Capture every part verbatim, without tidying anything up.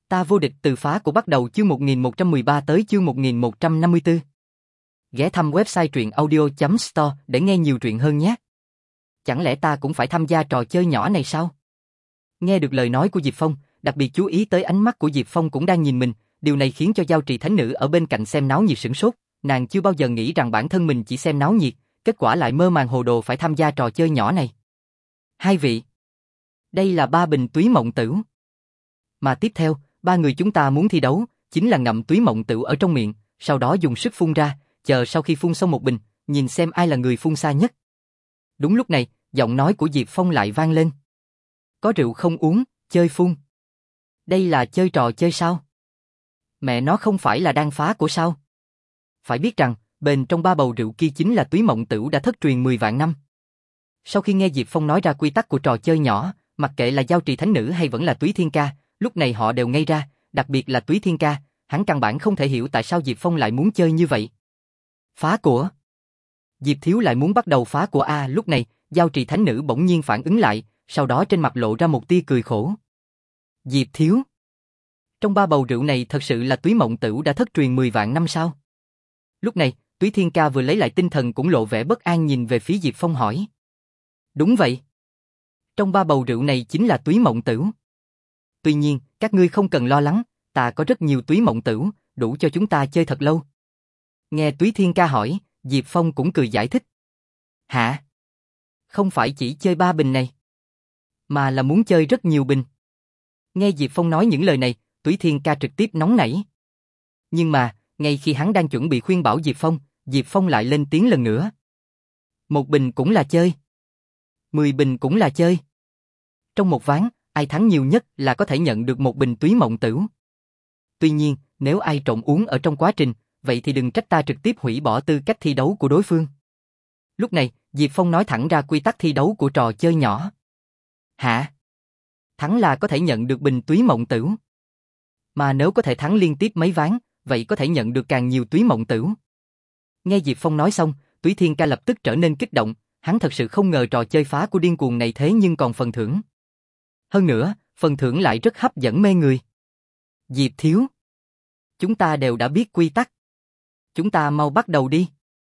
Ta vô địch từ phá của bắt đầu chương một nghìn một trăm mười ba tới chương một nghìn một trăm năm mươi tư. Ghé thăm website truyện audio chấm store để nghe nhiều truyện hơn nhé. Chẳng lẽ ta cũng phải tham gia trò chơi nhỏ này sao? Nghe được lời nói của Diệp Phong, đặc biệt chú ý tới ánh mắt của Diệp Phong cũng đang nhìn mình, điều này khiến cho Giao Trì Thánh Nữ ở bên cạnh xem náo nhiệt sửng sốt, nàng chưa bao giờ nghĩ rằng bản thân mình chỉ xem náo nhiệt, kết quả lại mơ màng hồ đồ phải tham gia trò chơi nhỏ này. Hai vị, đây là ba bình túy mộng tửu. Mà tiếp theo, ba người chúng ta muốn thi đấu, chính là ngậm túy mộng tửu ở trong miệng, sau đó dùng sức phun ra, chờ sau khi phun xong một bình, nhìn xem ai là người phun xa nhất. Đúng lúc này, giọng nói của Diệp Phong lại vang lên. Có rượu không uống, chơi phun. Đây là chơi trò chơi sao? Mẹ nó không phải là đan phá của sao? Phải biết rằng, bên trong ba bầu rượu kia chính là túy mộng tửu đã thất truyền mười vạn năm. Sau khi nghe Diệp Phong nói ra quy tắc của trò chơi nhỏ, mặc kệ là Giao Trì Thánh Nữ hay vẫn là Túy Thiên Ca, lúc này họ đều ngây ra, đặc biệt là Túy Thiên Ca, hắn căn bản không thể hiểu tại sao Diệp Phong lại muốn chơi như vậy. Phá của. Diệp Thiếu lại muốn bắt đầu phá của a, lúc này, Giao Trì Thánh Nữ bỗng nhiên phản ứng lại, sau đó trên mặt lộ ra một tia cười khổ. Diệp Thiếu, trong ba bầu rượu này thật sự là túy mộng tửu đã thất truyền mười vạn năm sao? Lúc này, Túy Thiên Ca vừa lấy lại tinh thần cũng lộ vẻ bất an nhìn về phía Diệp Phong hỏi. Đúng vậy. Trong ba bầu rượu này chính là túy mộng tửu. Tuy nhiên, các ngươi không cần lo lắng, ta có rất nhiều túy mộng tửu, đủ cho chúng ta chơi thật lâu. Nghe Túy Thiên Ca hỏi, Diệp Phong cũng cười giải thích. Hả? Không phải chỉ chơi ba bình này, mà là muốn chơi rất nhiều bình. Nghe Diệp Phong nói những lời này, Túy Thiên Ca trực tiếp nóng nảy. Nhưng mà, ngay khi hắn đang chuẩn bị khuyên bảo Diệp Phong, Diệp Phong lại lên tiếng lần nữa. Một bình cũng là chơi. Mười bình cũng là chơi. Trong một ván, ai thắng nhiều nhất là có thể nhận được một bình túy mộng tửu. Tuy nhiên, nếu ai trộn uống ở trong quá trình, vậy thì đừng trách ta trực tiếp hủy bỏ tư cách thi đấu của đối phương. Lúc này, Diệp Phong nói thẳng ra quy tắc thi đấu của trò chơi nhỏ. Hả? Thắng là có thể nhận được bình túy mộng tửu. Mà nếu có thể thắng liên tiếp mấy ván, vậy có thể nhận được càng nhiều túy mộng tửu. Nghe Diệp Phong nói xong, Túy Thiên Ca lập tức trở nên kích động, hắn thật sự không ngờ trò chơi phá của điên cuồng này thế nhưng còn phần thưởng. Hơn nữa, phần thưởng lại rất hấp dẫn mê người. Diệp Thiếu, chúng ta đều đã biết quy tắc. Chúng ta mau bắt đầu đi.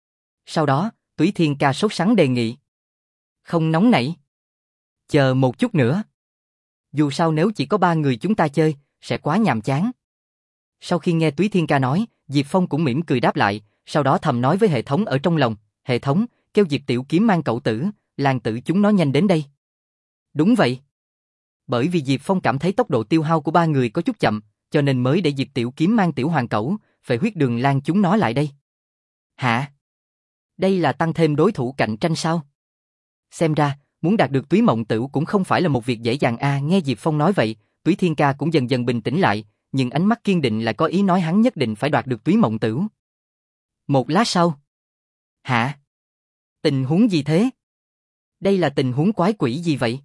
Sau đó, Túy Thiên Ca sốt sắng đề nghị. Không nóng nảy. Chờ một chút nữa. Dù sao nếu chỉ có ba người chúng ta chơi, sẽ quá nhàm chán. Sau khi nghe Túy Thiên Ca nói, Diệp Phong cũng mỉm cười đáp lại, sau đó thầm nói với hệ thống ở trong lòng, hệ thống, kêu Diệp Tiểu Kiếm mang cậu tử, làng tử chúng nó nhanh đến đây. Đúng vậy. Bởi vì Diệp Phong cảm thấy tốc độ tiêu hao của ba người có chút chậm, cho nên mới để Diệp Tiểu Kiếm mang Tiểu Hoàng Cẩu, về huyết đường lan chúng nó lại đây. Hả? Đây là tăng thêm đối thủ cạnh tranh sao? Xem ra, muốn đạt được túy mộng tửu cũng không phải là một việc dễ dàng a. Nghe Diệp Phong nói vậy, Túy Thiên Ca cũng dần dần bình tĩnh lại, nhưng ánh mắt kiên định lại có ý nói hắn nhất định phải đoạt được túy mộng tửu. Một lát sau. Hả? Tình huống gì thế? Đây là tình huống quái quỷ gì vậy?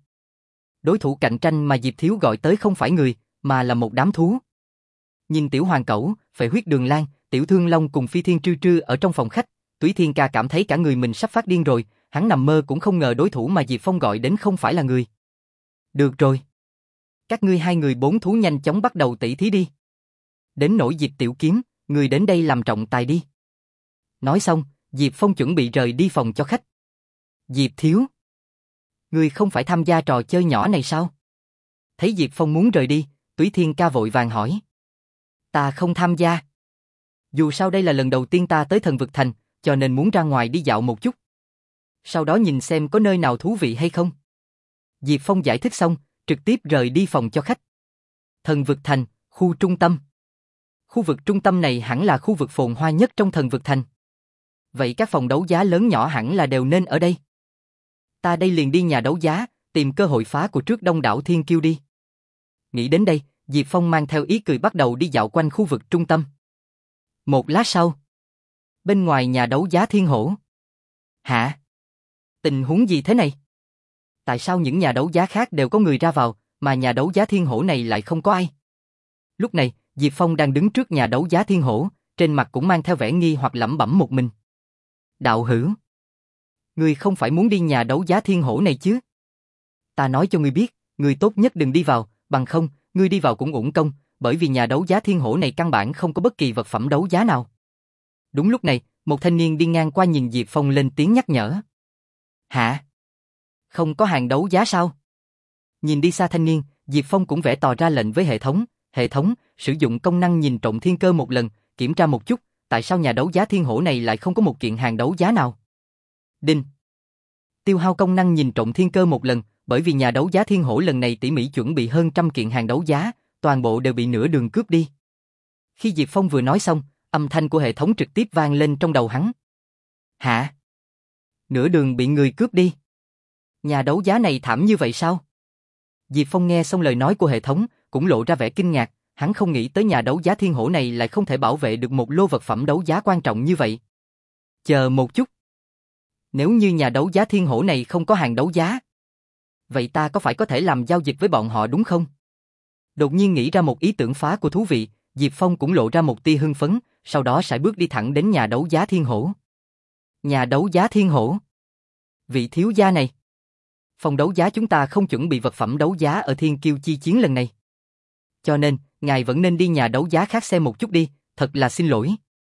Đối thủ cạnh tranh mà Diệp Thiếu gọi tới không phải người, mà là một đám thú. Nhìn Tiểu Hoàng Cẩu, Phệ Huyết Đường Lan, Tiểu Thương Long cùng Phi Thiên Trư Trư ở trong phòng khách, Túy Thiên Ca cảm thấy cả người mình sắp phát điên rồi, hắn nằm mơ cũng không ngờ đối thủ mà Diệp Phong gọi đến không phải là người. Được rồi. Các ngươi hai người bốn thú nhanh chóng bắt đầu tỷ thí đi. Đến nỗi Diệp Tiểu Kiếm, người đến đây làm trọng tài đi. Nói xong, Diệp Phong chuẩn bị rời đi phòng cho khách. Diệp Thiếu, người không phải tham gia trò chơi nhỏ này sao? Thấy Diệp Phong muốn rời đi, Túy Thiên Ca vội vàng hỏi. Ta không tham gia. Dù sao đây là lần đầu tiên ta tới Thần Vực Thành, cho nên muốn ra ngoài đi dạo một chút. Sau đó nhìn xem có nơi nào thú vị hay không. Diệp Phong giải thích xong, trực tiếp rời đi phòng cho khách. Thần Vực Thành, khu trung tâm. Khu vực trung tâm này hẳn là khu vực phồn hoa nhất trong Thần Vực Thành. Vậy các phòng đấu giá lớn nhỏ hẳn là đều nên ở đây. Ta đây liền đi nhà đấu giá, tìm cơ hội phá của trước Đông đảo Thiên Kiêu đi. Nghĩ đến đây, Diệp Phong mang theo ý cười bắt đầu đi dạo quanh khu vực trung tâm. Một lát sau, bên ngoài nhà đấu giá Thiên Hổ. Hả? Tình huống gì thế này? Tại sao những nhà đấu giá khác đều có người ra vào, mà nhà đấu giá Thiên Hổ này lại không có ai? Lúc này, Diệp Phong đang đứng trước nhà đấu giá Thiên Hổ, trên mặt cũng mang theo vẻ nghi hoặc lẩm bẩm một mình. Đạo hữu, ngươi không phải muốn đi nhà đấu giá Thiên Hổ này chứ? Ta nói cho ngươi biết, ngươi tốt nhất đừng đi vào, bằng không, ngươi đi vào cũng uổng công, bởi vì nhà đấu giá thiên hổ này căn bản không có bất kỳ vật phẩm đấu giá nào. Đúng lúc này, một thanh niên đi ngang qua nhìn Diệp Phong lên tiếng nhắc nhở. Hả? Không có hàng đấu giá sao? Nhìn đi xa thanh niên, Diệp Phong cũng vẽ tỏ ra lệnh với hệ thống. Hệ thống, sử dụng công năng nhìn trộm thiên cơ một lần, kiểm tra một chút, tại sao nhà đấu giá thiên hổ này lại không có một kiện hàng đấu giá nào? Đinh. Tiêu hao công năng nhìn trộm thiên cơ một lần, bởi vì nhà đấu giá thiên hổ lần này tỉ mỉ chuẩn bị hơn trăm kiện hàng đấu giá, toàn bộ đều bị nửa đường cướp đi. Khi Diệp Phong vừa nói xong, âm thanh của hệ thống trực tiếp vang lên trong đầu hắn. Hả? Nửa đường bị người cướp đi? Nhà đấu giá này thảm như vậy sao? Diệp Phong nghe xong lời nói của hệ thống, cũng lộ ra vẻ kinh ngạc, hắn không nghĩ tới nhà đấu giá thiên hổ này lại không thể bảo vệ được một lô vật phẩm đấu giá quan trọng như vậy. Chờ một chút. Nếu như nhà đấu giá thiên hổ này không có hàng đấu giá, vậy ta có phải có thể làm giao dịch với bọn họ đúng không? Đột nhiên nghĩ ra một ý tưởng phá của thú vị, Diệp Phong cũng lộ ra một tia hưng phấn, sau đó sải bước đi thẳng đến nhà đấu giá thiên hổ. Nhà đấu giá thiên hổ? Vị thiếu gia này. Phòng đấu giá chúng ta không chuẩn bị vật phẩm đấu giá ở Thiên Kiêu chi chiến lần này. Cho nên, ngài vẫn nên đi nhà đấu giá khác xem một chút đi, thật là xin lỗi.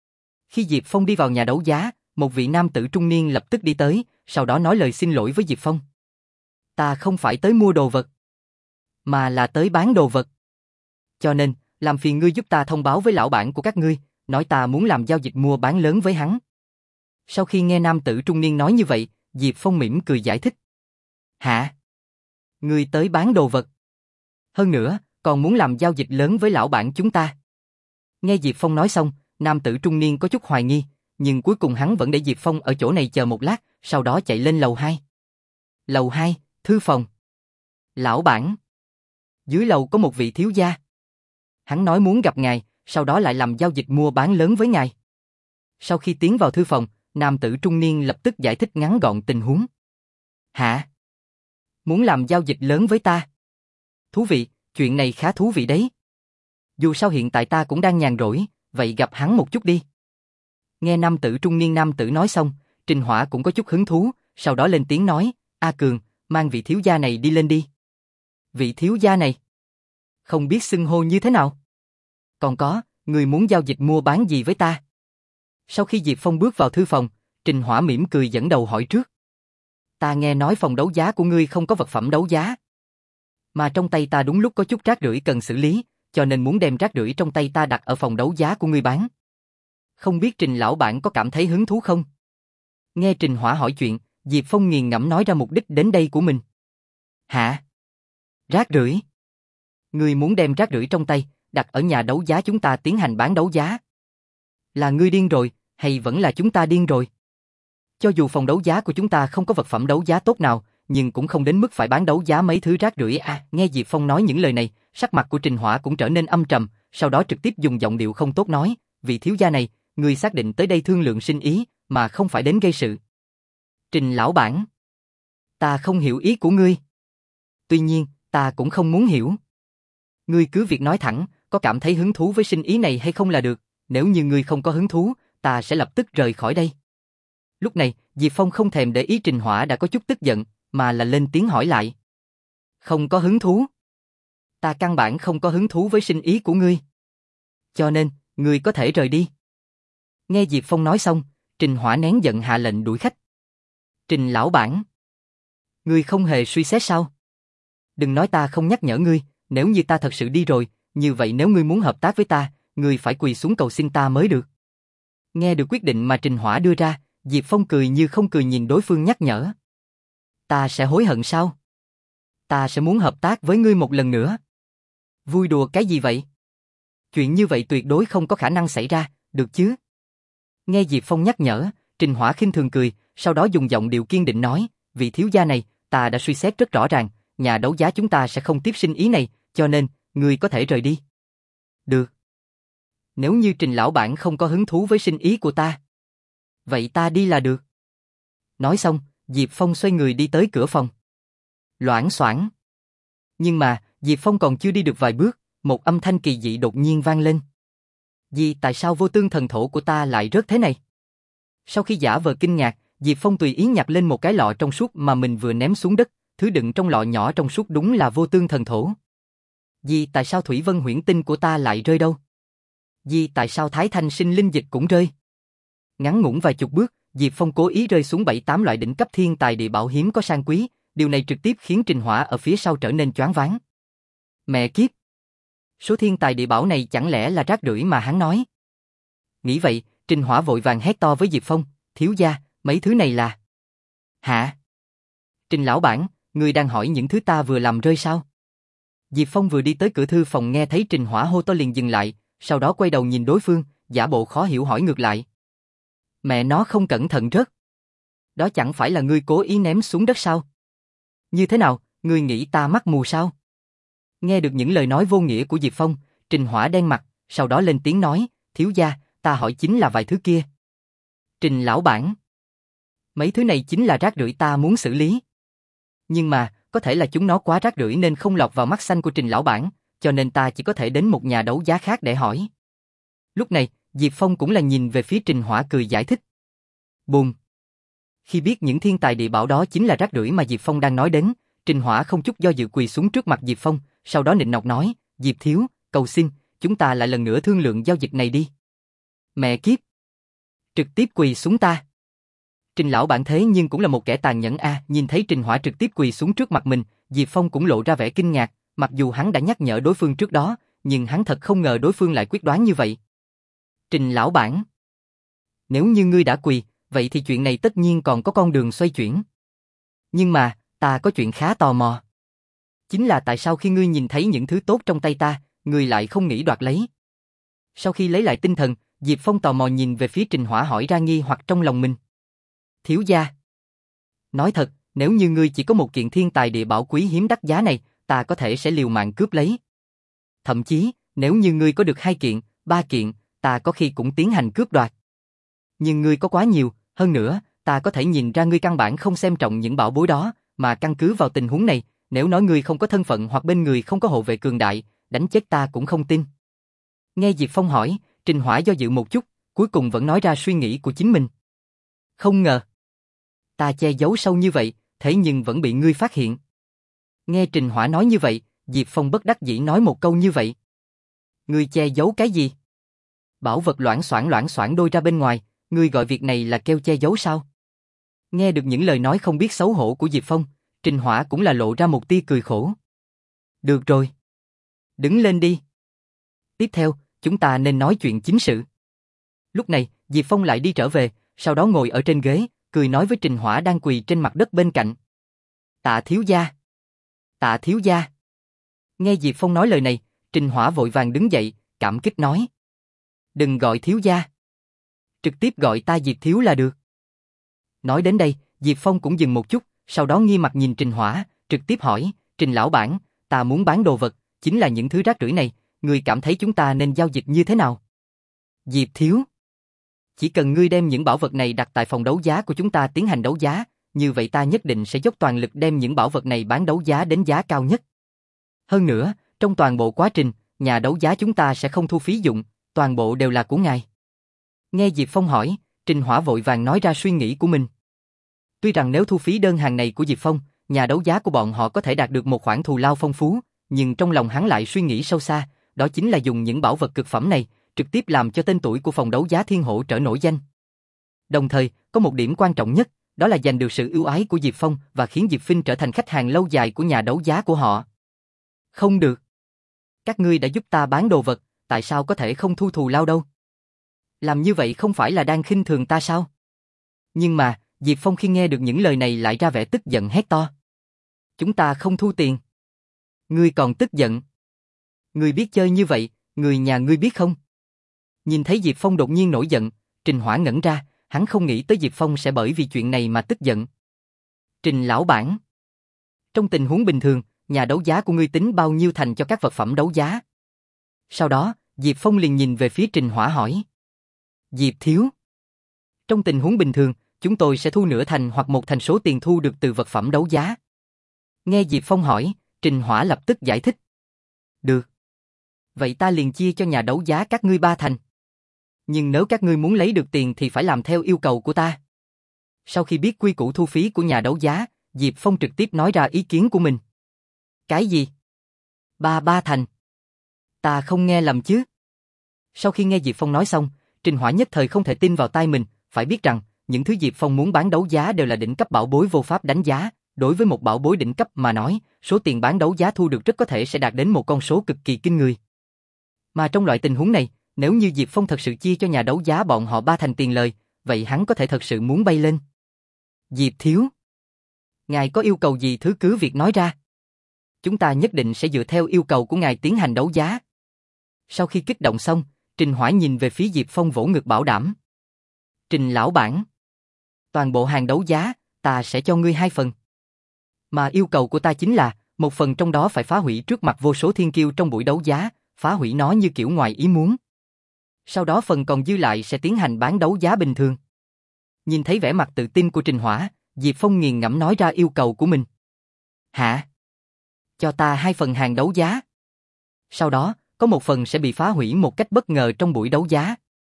Khi Diệp Phong đi vào nhà đấu giá, một vị nam tử trung niên lập tức đi tới, sau đó nói lời xin lỗi với Diệp Phong. Ta không phải tới mua đồ vật, mà là tới bán đồ vật. Cho nên, làm phiền ngươi giúp ta thông báo với lão bản của các ngươi, nói ta muốn làm giao dịch mua bán lớn với hắn. Sau khi nghe nam tử trung niên nói như vậy, Diệp Phong mỉm cười giải thích. Hả? Ngươi tới bán đồ vật? Hơn nữa, còn muốn làm giao dịch lớn với lão bản chúng ta? Nghe Diệp Phong nói xong, nam tử trung niên có chút hoài nghi, nhưng cuối cùng hắn vẫn để Diệp Phong ở chỗ này chờ một lát, sau đó chạy lên lầu hai. Lầu hai, thư phòng. Lão bản. Dưới lầu có một vị thiếu gia. Hắn nói muốn gặp ngài, sau đó lại làm giao dịch mua bán lớn với ngài. Sau khi tiến vào thư phòng, nam tử trung niên lập tức giải thích ngắn gọn tình huống. Hả? Muốn làm giao dịch lớn với ta? Thú vị, chuyện này khá thú vị đấy. Dù sao hiện tại ta cũng đang nhàn rỗi, vậy gặp hắn một chút đi. Nghe nam tử trung niên nam tử nói xong, Trình Hỏa cũng có chút hứng thú, sau đó lên tiếng nói, A Cường, mang vị thiếu gia này đi lên đi. Vị thiếu gia này? Không biết xưng hô như thế nào? Còn có, người muốn giao dịch mua bán gì với ta? Sau khi Diệp Phong bước vào thư phòng, Trình Hỏa mỉm cười dẫn đầu hỏi trước. Ta nghe nói phòng đấu giá của ngươi không có vật phẩm đấu giá. Mà trong tay ta đúng lúc có chút rác rưởi cần xử lý, cho nên muốn đem rác rưởi trong tay ta đặt ở phòng đấu giá của ngươi bán. Không biết Trình lão bản có cảm thấy hứng thú không? Nghe Trình Hỏa hỏi chuyện, Diệp Phong nghiền ngẫm nói ra mục đích đến đây của mình. Hả? Rác rưởi? Ngươi muốn đem rác rưởi trong tay, đặt ở nhà đấu giá chúng ta tiến hành bán đấu giá? Là ngươi điên rồi, hay vẫn là chúng ta điên rồi? Cho dù phòng đấu giá của chúng ta không có vật phẩm đấu giá tốt nào, nhưng cũng không đến mức phải bán đấu giá mấy thứ rác rưởi à. Nghe Diệp Phong nói những lời này, sắc mặt của Trình Hỏa cũng trở nên âm trầm, sau đó trực tiếp dùng giọng điệu không tốt nói, vị thiếu gia này, ngươi xác định tới đây thương lượng sinh ý, mà không phải đến gây sự. Trình lão bản, ta không hiểu ý của ngươi. Tuy nhiên, ta cũng không muốn hiểu. Ngươi cứ việc nói thẳng, có cảm thấy hứng thú với sinh ý này hay không là được, nếu như ngươi không có hứng thú, ta sẽ lập tức rời khỏi đây. Lúc này, Diệp Phong không thèm để ý Trình Hỏa đã có chút tức giận, mà là lên tiếng hỏi lại. Không có hứng thú? Ta căn bản không có hứng thú với sinh ý của ngươi. Cho nên, ngươi có thể rời đi. Nghe Diệp Phong nói xong, Trình Hỏa nén giận hạ lệnh đuổi khách. Trình lão bản, ngươi không hề suy xét sao? Đừng nói ta không nhắc nhở ngươi, nếu như ta thật sự đi rồi, như vậy nếu ngươi muốn hợp tác với ta, ngươi phải quỳ xuống cầu xin ta mới được. Nghe được quyết định mà Trình Hỏa đưa ra, Diệp Phong cười như không cười nhìn đối phương nhắc nhở. Ta sẽ hối hận sao? Ta sẽ muốn hợp tác với ngươi một lần nữa. Vui đùa cái gì vậy? Chuyện như vậy tuyệt đối không có khả năng xảy ra, được chứ? Nghe Diệp Phong nhắc nhở, Trình Hỏa khinh thường cười, sau đó dùng giọng điệu kiên định nói, vị thiếu gia này, ta đã suy xét rất rõ ràng, nhà đấu giá chúng ta sẽ không tiếp sinh ý này, cho nên, ngươi có thể rời đi. Được. Nếu như Trình lão bản không có hứng thú với sinh ý của ta, vậy ta đi là được. Nói xong, Diệp Phong xoay người đi tới cửa phòng. Loảng xoảng. Nhưng mà, Diệp Phong còn chưa đi được vài bước, một âm thanh kỳ dị đột nhiên vang lên. Vì tại sao vô tương thần thổ của ta lại rớt thế này? Sau khi giả vờ kinh ngạc, Diệp Phong tùy ý nhặt lên một cái lọ trong suốt mà mình vừa ném xuống đất, thứ đựng trong lọ nhỏ trong suốt đúng là vô tương thần thổ. Vì tại sao Thủy Vân huyễn tinh của ta lại rơi đâu? Vì tại sao Thái Thanh sinh linh dịch cũng rơi? Ngắn ngủn vài chục bước, Diệp Phong cố ý rơi xuống bảy tám loại đỉnh cấp thiên tài địa bảo hiếm có sang quý, điều này trực tiếp khiến Trình Hỏa ở phía sau trở nên choáng váng. Mẹ kiếp! Số thiên tài địa bảo này chẳng lẽ là rác rưởi mà hắn nói? Nghĩ vậy, Trình Hỏa vội vàng hét to với Diệp Phong, thiếu gia, mấy thứ này là... Hả? Trình lão bản, ngươi đang hỏi những thứ ta vừa làm rơi sao? Diệp Phong vừa đi tới cửa thư phòng nghe thấy Trình Hỏa hô to liền dừng lại, sau đó quay đầu nhìn đối phương, giả bộ khó hiểu hỏi ngược lại. Mẹ nó không cẩn thận rớt. Đó chẳng phải là ngươi cố ý ném xuống đất sao? Như thế nào, ngươi nghĩ ta mắt mù sao? Nghe được những lời nói vô nghĩa của Diệp Phong, Trình Hỏa đen mặt, sau đó lên tiếng nói, thiếu gia, ta hỏi chính là vài thứ kia. Trình lão bản. Mấy thứ này chính là rác rưởi ta muốn xử lý. Nhưng mà, có thể là chúng nó quá rác rưởi nên không lọt vào mắt xanh của Trình lão bản, cho nên ta chỉ có thể đến một nhà đấu giá khác để hỏi. Lúc này, Diệp Phong cũng là nhìn về phía Trình Hỏa cười giải thích. Bùm. Khi biết những thiên tài địa bảo đó chính là rác rưởi mà Diệp Phong đang nói đến, Trình Hỏa không chút do dự quỳ xuống trước mặt Diệp Phong, sau đó nịnh nọt nói, Diệp thiếu, cầu xin, chúng ta lại lần nữa thương lượng giao dịch này đi. Mẹ kiếp. Trực tiếp quỳ xuống ta. Trình lão bản thế nhưng cũng là một kẻ tàn nhẫn a, nhìn thấy Trình Hỏa trực tiếp quỳ xuống trước mặt mình, Diệp Phong cũng lộ ra vẻ kinh ngạc, mặc dù hắn đã nhắc nhở đối phương trước đó, nhưng hắn thật không ngờ đối phương lại quyết đoán như vậy. Trình lão bản. Nếu như ngươi đã quỳ, vậy thì chuyện này tất nhiên còn có con đường xoay chuyển. Nhưng mà, ta có chuyện khá tò mò. Chính là tại sao khi ngươi nhìn thấy những thứ tốt trong tay ta, ngươi lại không nghĩ đoạt lấy? Sau khi lấy lại tinh thần, Diệp Phong tò mò nhìn về phía Trình Hỏa hỏi ra nghi hoặc trong lòng mình. Thiếu gia. Nói thật, nếu như ngươi chỉ có một kiện thiên tài địa bảo quý hiếm đắt giá này, ta có thể sẽ liều mạng cướp lấy. Thậm chí, nếu như ngươi có được hai kiện, ba kiện, ta có khi cũng tiến hành cướp đoạt. Nhưng ngươi có quá nhiều, hơn nữa, ta có thể nhìn ra ngươi căn bản không xem trọng những bảo bối đó, mà căn cứ vào tình huống này, nếu nói ngươi không có thân phận hoặc bên người không có hộ vệ cường đại, đánh chết ta cũng không tin. Nghe Diệp Phong hỏi, Trình Hỏa do dự một chút, cuối cùng vẫn nói ra suy nghĩ của chính mình. Không ngờ, ta che giấu sâu như vậy, thế nhưng vẫn bị ngươi phát hiện. Nghe Trình Hỏa nói như vậy, Diệp Phong bất đắc dĩ nói một câu như vậy. Ngươi che giấu cái gì? Bảo vật loảng xoảng loảng xoảng đôi ra bên ngoài, ngươi gọi việc này là kêu che giấu sao? Nghe được những lời nói không biết xấu hổ của Diệp Phong, Trình Hỏa cũng là lộ ra một tia cười khổ. Được rồi. Đứng lên đi. Tiếp theo, chúng ta nên nói chuyện chính sự. Lúc này, Diệp Phong lại đi trở về, sau đó ngồi ở trên ghế, cười nói với Trình Hỏa đang quỳ trên mặt đất bên cạnh. Tạ thiếu gia. Tạ thiếu gia. Nghe Diệp Phong nói lời này, Trình Hỏa vội vàng đứng dậy, cảm kích nói. Đừng gọi thiếu gia. Trực tiếp gọi ta Diệp thiếu là được. Nói đến đây, Diệp Phong cũng dừng một chút, sau đó nghi mặt nhìn Trình Hỏa, trực tiếp hỏi, Trình lão bản, ta muốn bán đồ vật, chính là những thứ rác rưởi này, ngươi cảm thấy chúng ta nên giao dịch như thế nào? Diệp thiếu. Chỉ cần ngươi đem những bảo vật này đặt tại phòng đấu giá của chúng ta tiến hành đấu giá, như vậy ta nhất định sẽ dốc toàn lực đem những bảo vật này bán đấu giá đến giá cao nhất. Hơn nữa, trong toàn bộ quá trình, nhà đấu giá chúng ta sẽ không thu phí dụng, toàn bộ đều là của ngài. Nghe Diệp Phong hỏi, Trình Hỏa vội vàng nói ra suy nghĩ của mình. Tuy rằng nếu thu phí đơn hàng này của Diệp Phong, nhà đấu giá của bọn họ có thể đạt được một khoản thù lao phong phú, nhưng trong lòng hắn lại suy nghĩ sâu xa, đó chính là dùng những bảo vật cực phẩm này, trực tiếp làm cho tên tuổi của phòng đấu giá Thiên Hổ trở nổi danh. Đồng thời, có một điểm quan trọng nhất, đó là giành được sự ưu ái của Diệp Phong và khiến Diệp Phinh trở thành khách hàng lâu dài của nhà đấu giá của họ. Không được. Các ngươi đã giúp ta bán đồ vật, tại sao có thể không thu thù lao đâu? Làm như vậy không phải là đang khinh thường ta sao? Nhưng mà, Diệp Phong khi nghe được những lời này lại ra vẻ tức giận hét to. Chúng ta không thu tiền. Ngươi còn tức giận. Ngươi biết chơi như vậy, người nhà ngươi biết không? Nhìn thấy Diệp Phong đột nhiên nổi giận, Trình Hỏa ngẩn ra, hắn không nghĩ tới Diệp Phong sẽ bởi vì chuyện này mà tức giận. Trình lão bản. Trong tình huống bình thường, nhà đấu giá của ngươi tính bao nhiêu thành cho các vật phẩm đấu giá? Sau đó, Diệp Phong liền nhìn về phía Trình Hỏa hỏi. Diệp thiếu. Trong tình huống bình thường, chúng tôi sẽ thu nửa thành hoặc một thành số tiền thu được từ vật phẩm đấu giá. Nghe Diệp Phong hỏi, Trình Hỏa lập tức giải thích. Được. Vậy ta liền chia cho nhà đấu giá các ngươi ba thành. Nhưng nếu các ngươi muốn lấy được tiền thì phải làm theo yêu cầu của ta. Sau khi biết quy củ thu phí của nhà đấu giá, Diệp Phong trực tiếp nói ra ý kiến của mình. Cái gì? Ba ba thành. Ta không nghe lầm chứ? Sau khi nghe Diệp Phong nói xong, Trình Hỏa nhất thời không thể tin vào tai mình, phải biết rằng, những thứ Diệp Phong muốn bán đấu giá đều là đỉnh cấp bảo bối vô pháp đánh giá, đối với một bảo bối đỉnh cấp mà nói, số tiền bán đấu giá thu được rất có thể sẽ đạt đến một con số cực kỳ kinh người. Mà trong loại tình huống này, nếu như Diệp Phong thật sự chia cho nhà đấu giá bọn họ ba thành tiền lời, vậy hắn có thể thật sự muốn bay lên. Diệp thiếu, ngài có yêu cầu gì thứ cứ việc nói ra. Chúng ta nhất định sẽ dựa theo yêu cầu của ngài tiến hành đấu giá. Sau khi kích động xong, Trình Hỏa nhìn về phía Diệp Phong vỗ ngực bảo đảm. Trình lão bản, toàn bộ hàng đấu giá, ta sẽ cho ngươi hai phần. Mà yêu cầu của ta chính là, một phần trong đó phải phá hủy trước mặt vô số thiên kiêu trong buổi đấu giá, phá hủy nó như kiểu ngoài ý muốn. Sau đó phần còn dư lại sẽ tiến hành bán đấu giá bình thường. Nhìn thấy vẻ mặt tự tin của Trình Hỏa, Diệp Phong nghiền ngẫm nói ra yêu cầu của mình. Hả? Cho ta hai phần hàng đấu giá. Sau đó, có một phần sẽ bị phá hủy một cách bất ngờ trong buổi đấu giá.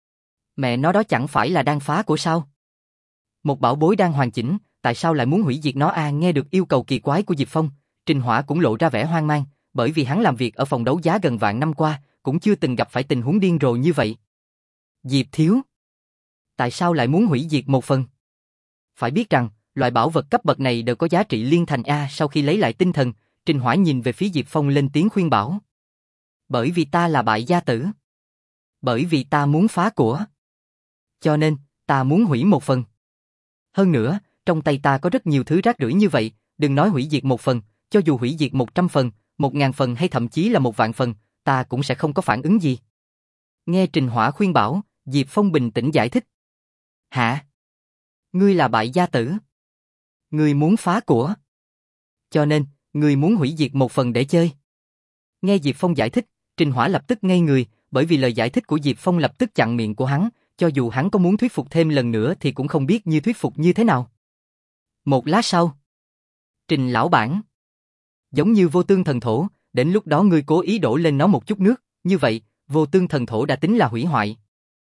Mẹ nó đó chẳng phải là đang phá của sao? Một bảo bối đang hoàn chỉnh, tại sao lại muốn hủy diệt nó à? Nghe được yêu cầu kỳ quái của Diệp Phong, Trình Hỏa cũng lộ ra vẻ hoang mang, bởi vì hắn làm việc ở phòng đấu giá gần vạn năm qua, cũng chưa từng gặp phải tình huống điên rồ như vậy. Diệp thiếu, tại sao lại muốn hủy diệt một phần? Phải biết rằng, loại bảo vật cấp bậc này đều có giá trị liên thành a. Sau khi lấy lại tinh thần, Trình Hỏa nhìn về phía Diệp Phong lên tiếng khuyên bảo. Bởi vì ta là bại gia tử. Bởi vì ta muốn phá của. Cho nên, ta muốn hủy một phần. Hơn nữa, trong tay ta có rất nhiều thứ rác rưởi như vậy, đừng nói hủy diệt một phần, cho dù hủy diệt một trăm phần, một ngàn phần hay thậm chí là một vạn phần, ta cũng sẽ không có phản ứng gì. Nghe Trình Hỏa khuyên bảo, Diệp Phong bình tĩnh giải thích. Hả? Ngươi là bại gia tử. Ngươi muốn phá của. Cho nên, ngươi muốn hủy diệt một phần để chơi. Nghe Diệp Phong giải thích, Trình Hỏa lập tức ngây người, bởi vì lời giải thích của Diệp Phong lập tức chặn miệng của hắn, cho dù hắn có muốn thuyết phục thêm lần nữa thì cũng không biết như thuyết phục như thế nào. Một lát sau, Trình lão bản, giống như vô tương thần thổ, đến lúc đó ngươi cố ý đổ lên nó một chút nước, như vậy, vô tương thần thổ đã tính là hủy hoại.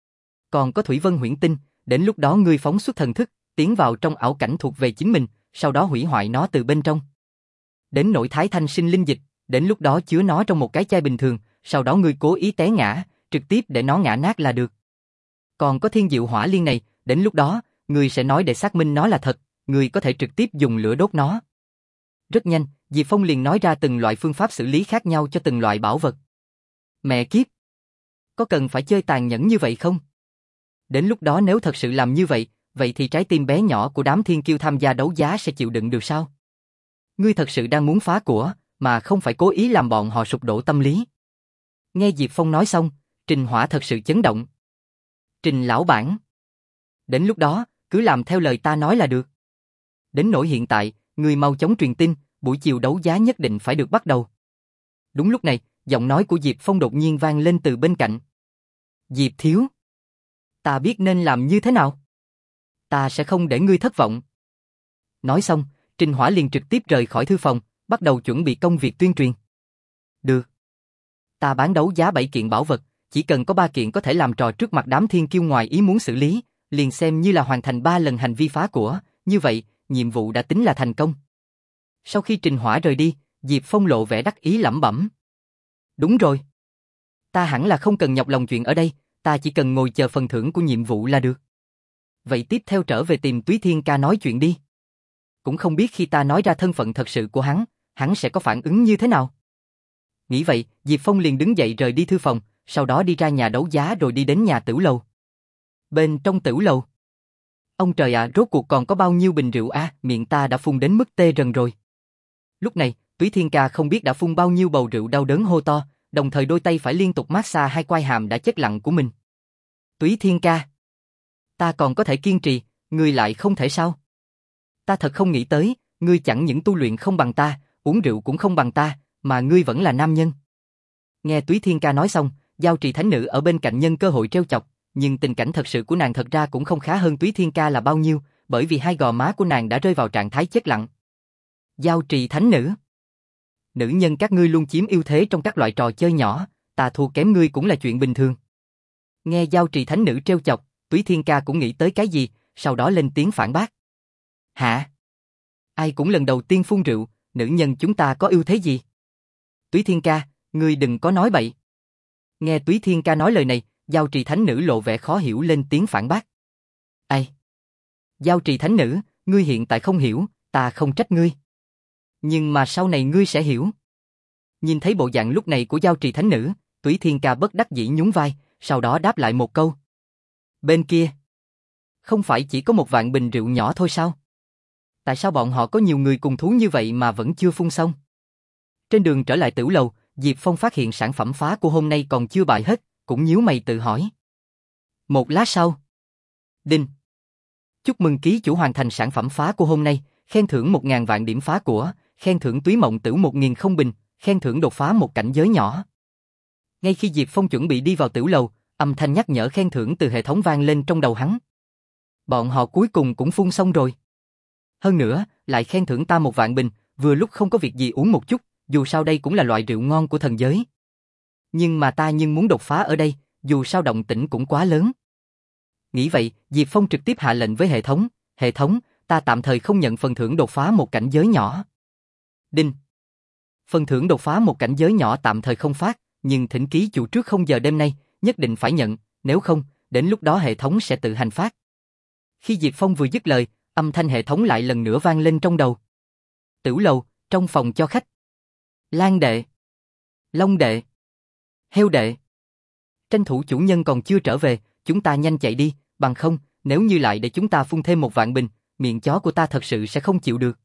Còn có thủy vân huyễn tinh, đến lúc đó ngươi phóng xuất thần thức, tiến vào trong ảo cảnh thuộc về chính mình, sau đó hủy hoại nó từ bên trong. Đến nội thái thanh sinh linh dịch, đến lúc đó chứa nó trong một cái chai bình thường, sau đó ngươi cố ý té ngã, trực tiếp để nó ngã nát là được. Còn có thiên diệu hỏa liên này, đến lúc đó, ngươi sẽ nói để xác minh nó là thật, ngươi có thể trực tiếp dùng lửa đốt nó. Rất nhanh, Diệp Phong liền nói ra từng loại phương pháp xử lý khác nhau cho từng loại bảo vật. Mẹ kiếp! Có cần phải chơi tàn nhẫn như vậy không? Đến lúc đó nếu thật sự làm như vậy, vậy thì trái tim bé nhỏ của đám thiên kiêu tham gia đấu giá sẽ chịu đựng được sao? Ngươi thật sự đang muốn phá của, mà không phải cố ý làm bọn họ sụp đổ tâm lý. Nghe Diệp Phong nói xong, Trình Hỏa thật sự chấn động. Trình lão bản, đến lúc đó, cứ làm theo lời ta nói là được. Đến nỗi hiện tại, ngươi mau chóng truyền tin, buổi chiều đấu giá nhất định phải được bắt đầu. Đúng lúc này, giọng nói của Diệp Phong đột nhiên vang lên từ bên cạnh. Diệp thiếu, ta biết nên làm như thế nào. Ta sẽ không để ngươi thất vọng. Nói xong, Trình Hỏa liền trực tiếp rời khỏi thư phòng, bắt đầu chuẩn bị công việc tuyên truyền. Được. Ta bán đấu giá bảy kiện bảo vật, chỉ cần có ba kiện có thể làm trò trước mặt đám thiên kiêu ngoài ý muốn xử lý, liền xem như là hoàn thành ba lần hành vi phá của, như vậy, nhiệm vụ đã tính là thành công. Sau khi Trình Hỏa rời đi, Diệp Phong lộ vẻ đắc ý lẩm bẩm. Đúng rồi. Ta hẳn là không cần nhọc lòng chuyện ở đây, ta chỉ cần ngồi chờ phần thưởng của nhiệm vụ là được. Vậy tiếp theo trở về tìm Túy Thiên Ca nói chuyện đi. Cũng không biết khi ta nói ra thân phận thật sự của hắn, hắn sẽ có phản ứng như thế nào. Nghĩ vậy, Diệp Phong liền đứng dậy rời đi thư phòng, sau đó đi ra nhà đấu giá rồi đi đến nhà tửu lầu. Bên trong tửu lầu. Ông trời ạ, rốt cuộc còn có bao nhiêu bình rượu a, à, miệng ta đã phun đến mức tê rần rồi. Lúc này, Túy Thiên Ca không biết đã phun bao nhiêu bầu rượu đau đớn hô to, đồng thời đôi tay phải liên tục massage hai quai hàm đã chết lặng của mình. Túy Thiên Ca, ta còn có thể kiên trì, ngươi lại không thể sao? Ta thật không nghĩ tới, ngươi chẳng những tu luyện không bằng ta, uống rượu cũng không bằng ta, mà ngươi vẫn là nam nhân. Nghe Túy Thiên Ca nói xong, Giao Trì Thánh Nữ ở bên cạnh nhân cơ hội trêu chọc, nhưng tình cảnh thật sự của nàng thật ra cũng không khá hơn Túy Thiên Ca là bao nhiêu, bởi vì hai gò má của nàng đã rơi vào trạng thái chết lặng. Giao Trì Thánh Nữ, nữ nhân các ngươi luôn chiếm ưu thế trong các loại trò chơi nhỏ, ta thua kém ngươi cũng là chuyện bình thường. Nghe Giao Trì Thánh Nữ trêu chọc, Túy Thiên Ca cũng nghĩ tới cái gì, sau đó lên tiếng phản bác. Hả? Ai cũng lần đầu tiên phun rượu, nữ nhân chúng ta có ưu thế gì? Túy Thiên Ca, ngươi đừng có nói bậy. Nghe Túy Thiên Ca nói lời này, Giao Trì Thánh Nữ lộ vẻ khó hiểu lên tiếng phản bác. Ai? Giao Trì Thánh Nữ, ngươi hiện tại không hiểu, ta không trách ngươi. Nhưng mà sau này ngươi sẽ hiểu. Nhìn thấy bộ dạng lúc này của Giao Trì Thánh Nữ, Túy Thiên Ca bất đắc dĩ nhún vai, sau đó đáp lại một câu. Bên kia, không phải chỉ có một vạn bình rượu nhỏ thôi sao? Tại sao bọn họ có nhiều người cùng thú như vậy mà vẫn chưa phun xong? Trên đường trở lại tiểu lầu, Diệp Phong phát hiện sản phẩm phá của hôm nay còn chưa bại hết, cũng nhíu mày tự hỏi. Một lát sau, đinh. Chúc mừng ký chủ hoàn thành sản phẩm phá của hôm nay, khen thưởng một ngàn vạn điểm phá của, khen thưởng Túy Mộng Tử một nghìn không bình, khen thưởng đột phá một cảnh giới nhỏ. Ngay khi Diệp Phong chuẩn bị đi vào tiểu lầu, âm thanh nhắc nhở khen thưởng từ hệ thống vang lên trong đầu hắn. Bọn họ cuối cùng cũng phun xong rồi. Hơn nữa, lại khen thưởng ta một vạn bình, vừa lúc không có việc gì uống một chút, dù sao đây cũng là loại rượu ngon của thần giới. Nhưng mà ta nhưng muốn đột phá ở đây, dù sao động tĩnh cũng quá lớn. Nghĩ vậy, Diệp Phong trực tiếp hạ lệnh với hệ thống, hệ thống, ta tạm thời không nhận phần thưởng đột phá một cảnh giới nhỏ. Đinh. Phần thưởng đột phá một cảnh giới nhỏ tạm thời không phát, nhưng thỉnh ký chủ trước không giờ đêm nay, nhất định phải nhận, nếu không, đến lúc đó hệ thống sẽ tự hành phát. Khi Diệp Phong vừa dứt lời, âm thanh hệ thống lại lần nữa vang lên trong đầu. Tiểu lầu, trong phòng cho khách. Lan đệ, Long đệ, Heo đệ. Tranh thủ chủ nhân còn chưa trở về, chúng ta nhanh chạy đi, bằng không, nếu như lại để chúng ta phun thêm một vạn bình, miệng chó của ta thật sự sẽ không chịu được.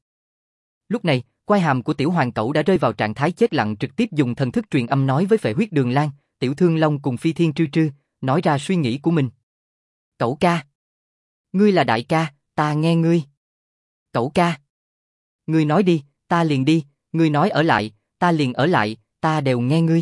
Lúc này, quai hàm của tiểu hoàng cẩu đã rơi vào trạng thái chết lặng, trực tiếp dùng thần thức truyền âm nói với Phệ Huyết Đường Lan, Tiểu Thương Long cùng Phi Thiên Trư Trư, nói ra suy nghĩ của mình. Cẩu ca, ngươi là đại ca, ta nghe ngươi. Cẩu ca, ngươi nói đi, ta liền đi, ngươi nói ở lại, ta liền ở lại, ta đều nghe ngươi.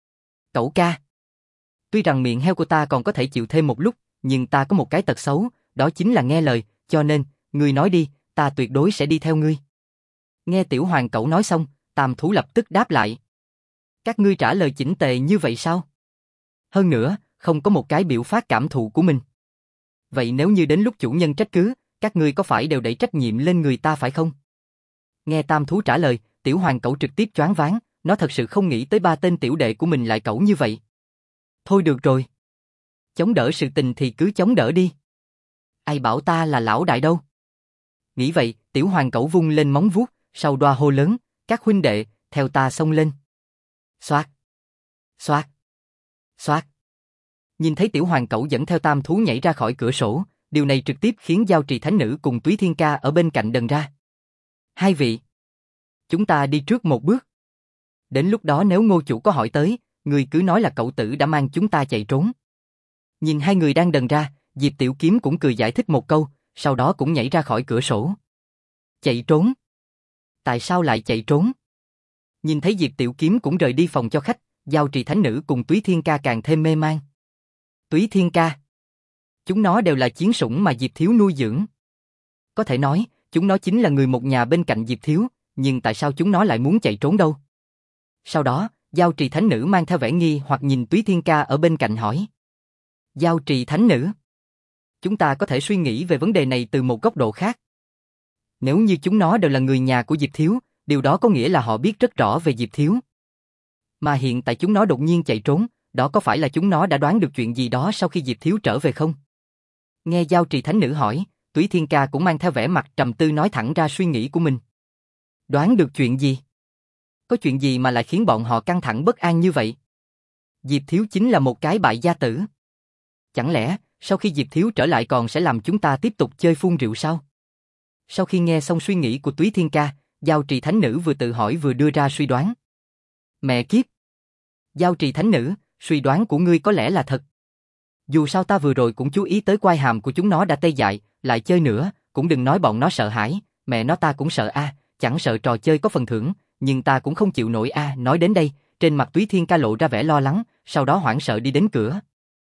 Cẩu ca, tuy rằng miệng heo của ta còn có thể chịu thêm một lúc, nhưng ta có một cái tật xấu, đó chính là nghe lời, cho nên, ngươi nói đi, ta tuyệt đối sẽ đi theo ngươi. Nghe tiểu hoàng cẩu nói xong, Tam Thú lập tức đáp lại. Các ngươi trả lời chỉnh tề như vậy sao? Hơn nữa, không có một cái biểu phát cảm thụ của mình. Vậy nếu như đến lúc chủ nhân trách cứ, các ngươi có phải đều đẩy trách nhiệm lên người ta phải không? Nghe Tam Thú trả lời, tiểu hoàng cẩu trực tiếp choáng váng, nó thật sự không nghĩ tới ba tên tiểu đệ của mình lại cẩu như vậy. Thôi được rồi. Chống đỡ sự tình thì cứ chống đỡ đi. Ai bảo ta là lão đại đâu? Nghĩ vậy, tiểu hoàng cẩu vung lên móng vuốt, sau đoa hô lớn, các huynh đệ, theo ta xông lên. Xoát, xoát, xoát. Nhìn thấy tiểu hoàng cẩu dẫn theo Tam Thú nhảy ra khỏi cửa sổ, điều này trực tiếp khiến Giao Trì Thánh Nữ cùng Túy Thiên Ca ở bên cạnh đần ra. Hai vị, chúng ta đi trước một bước. Đến lúc đó nếu Ngô chủ có hỏi tới, người cứ nói là cậu tử đã mang chúng ta chạy trốn. Nhìn hai người đang đần ra, Diệp Tiểu Kiếm cũng cười giải thích một câu, sau đó cũng nhảy ra khỏi cửa sổ. Chạy trốn? Tại sao lại chạy trốn? Nhìn thấy Diệp Tiểu Kiếm cũng rời đi phòng cho khách, Giao Trì Thánh Nữ cùng Túy Thiên Ca càng thêm mê man. Túy Thiên Ca, chúng nó đều là chiến sủng mà Diệp Thiếu nuôi dưỡng. Có thể nói, chúng nó chính là người một nhà bên cạnh Diệp Thiếu, nhưng tại sao chúng nó lại muốn chạy trốn đâu? Sau đó, Giao Trì Thánh Nữ mang theo vẻ nghi hoặc nhìn Túy Thiên Ca ở bên cạnh hỏi. Giao Trì Thánh Nữ, chúng ta có thể suy nghĩ về vấn đề này từ một góc độ khác. Nếu như chúng nó đều là người nhà của Diệp Thiếu, điều đó có nghĩa là họ biết rất rõ về Diệp Thiếu. Mà hiện tại chúng nó đột nhiên chạy trốn, đó có phải là chúng nó đã đoán được chuyện gì đó sau khi Diệp Thiếu trở về không? Nghe Giao Trì Thánh Nữ hỏi, Túy Thiên Ca cũng mang theo vẻ mặt trầm tư nói thẳng ra suy nghĩ của mình. Đoán được chuyện gì? Có chuyện gì mà lại khiến bọn họ căng thẳng bất an như vậy? Diệp Thiếu chính là một cái bại gia tử. Chẳng lẽ, sau khi Diệp Thiếu trở lại còn sẽ làm chúng ta tiếp tục chơi phun rượu sao? Sau khi nghe xong suy nghĩ của Túy Thiên Ca, Giao Trì Thánh Nữ vừa tự hỏi vừa đưa ra suy đoán. Mẹ kiếp! Giao Trì Thánh Nữ, suy đoán của ngươi có lẽ là thật. Dù sao ta vừa rồi cũng chú ý tới quai hàm của chúng nó đã tê dại, lại chơi nữa, cũng đừng nói bọn nó sợ hãi, mẹ nó ta cũng sợ a, chẳng sợ trò chơi có phần thưởng, nhưng ta cũng không chịu nổi a. Nói đến đây, trên mặt Túy Thiên Ca lộ ra vẻ lo lắng, sau đó hoảng sợ đi đến cửa.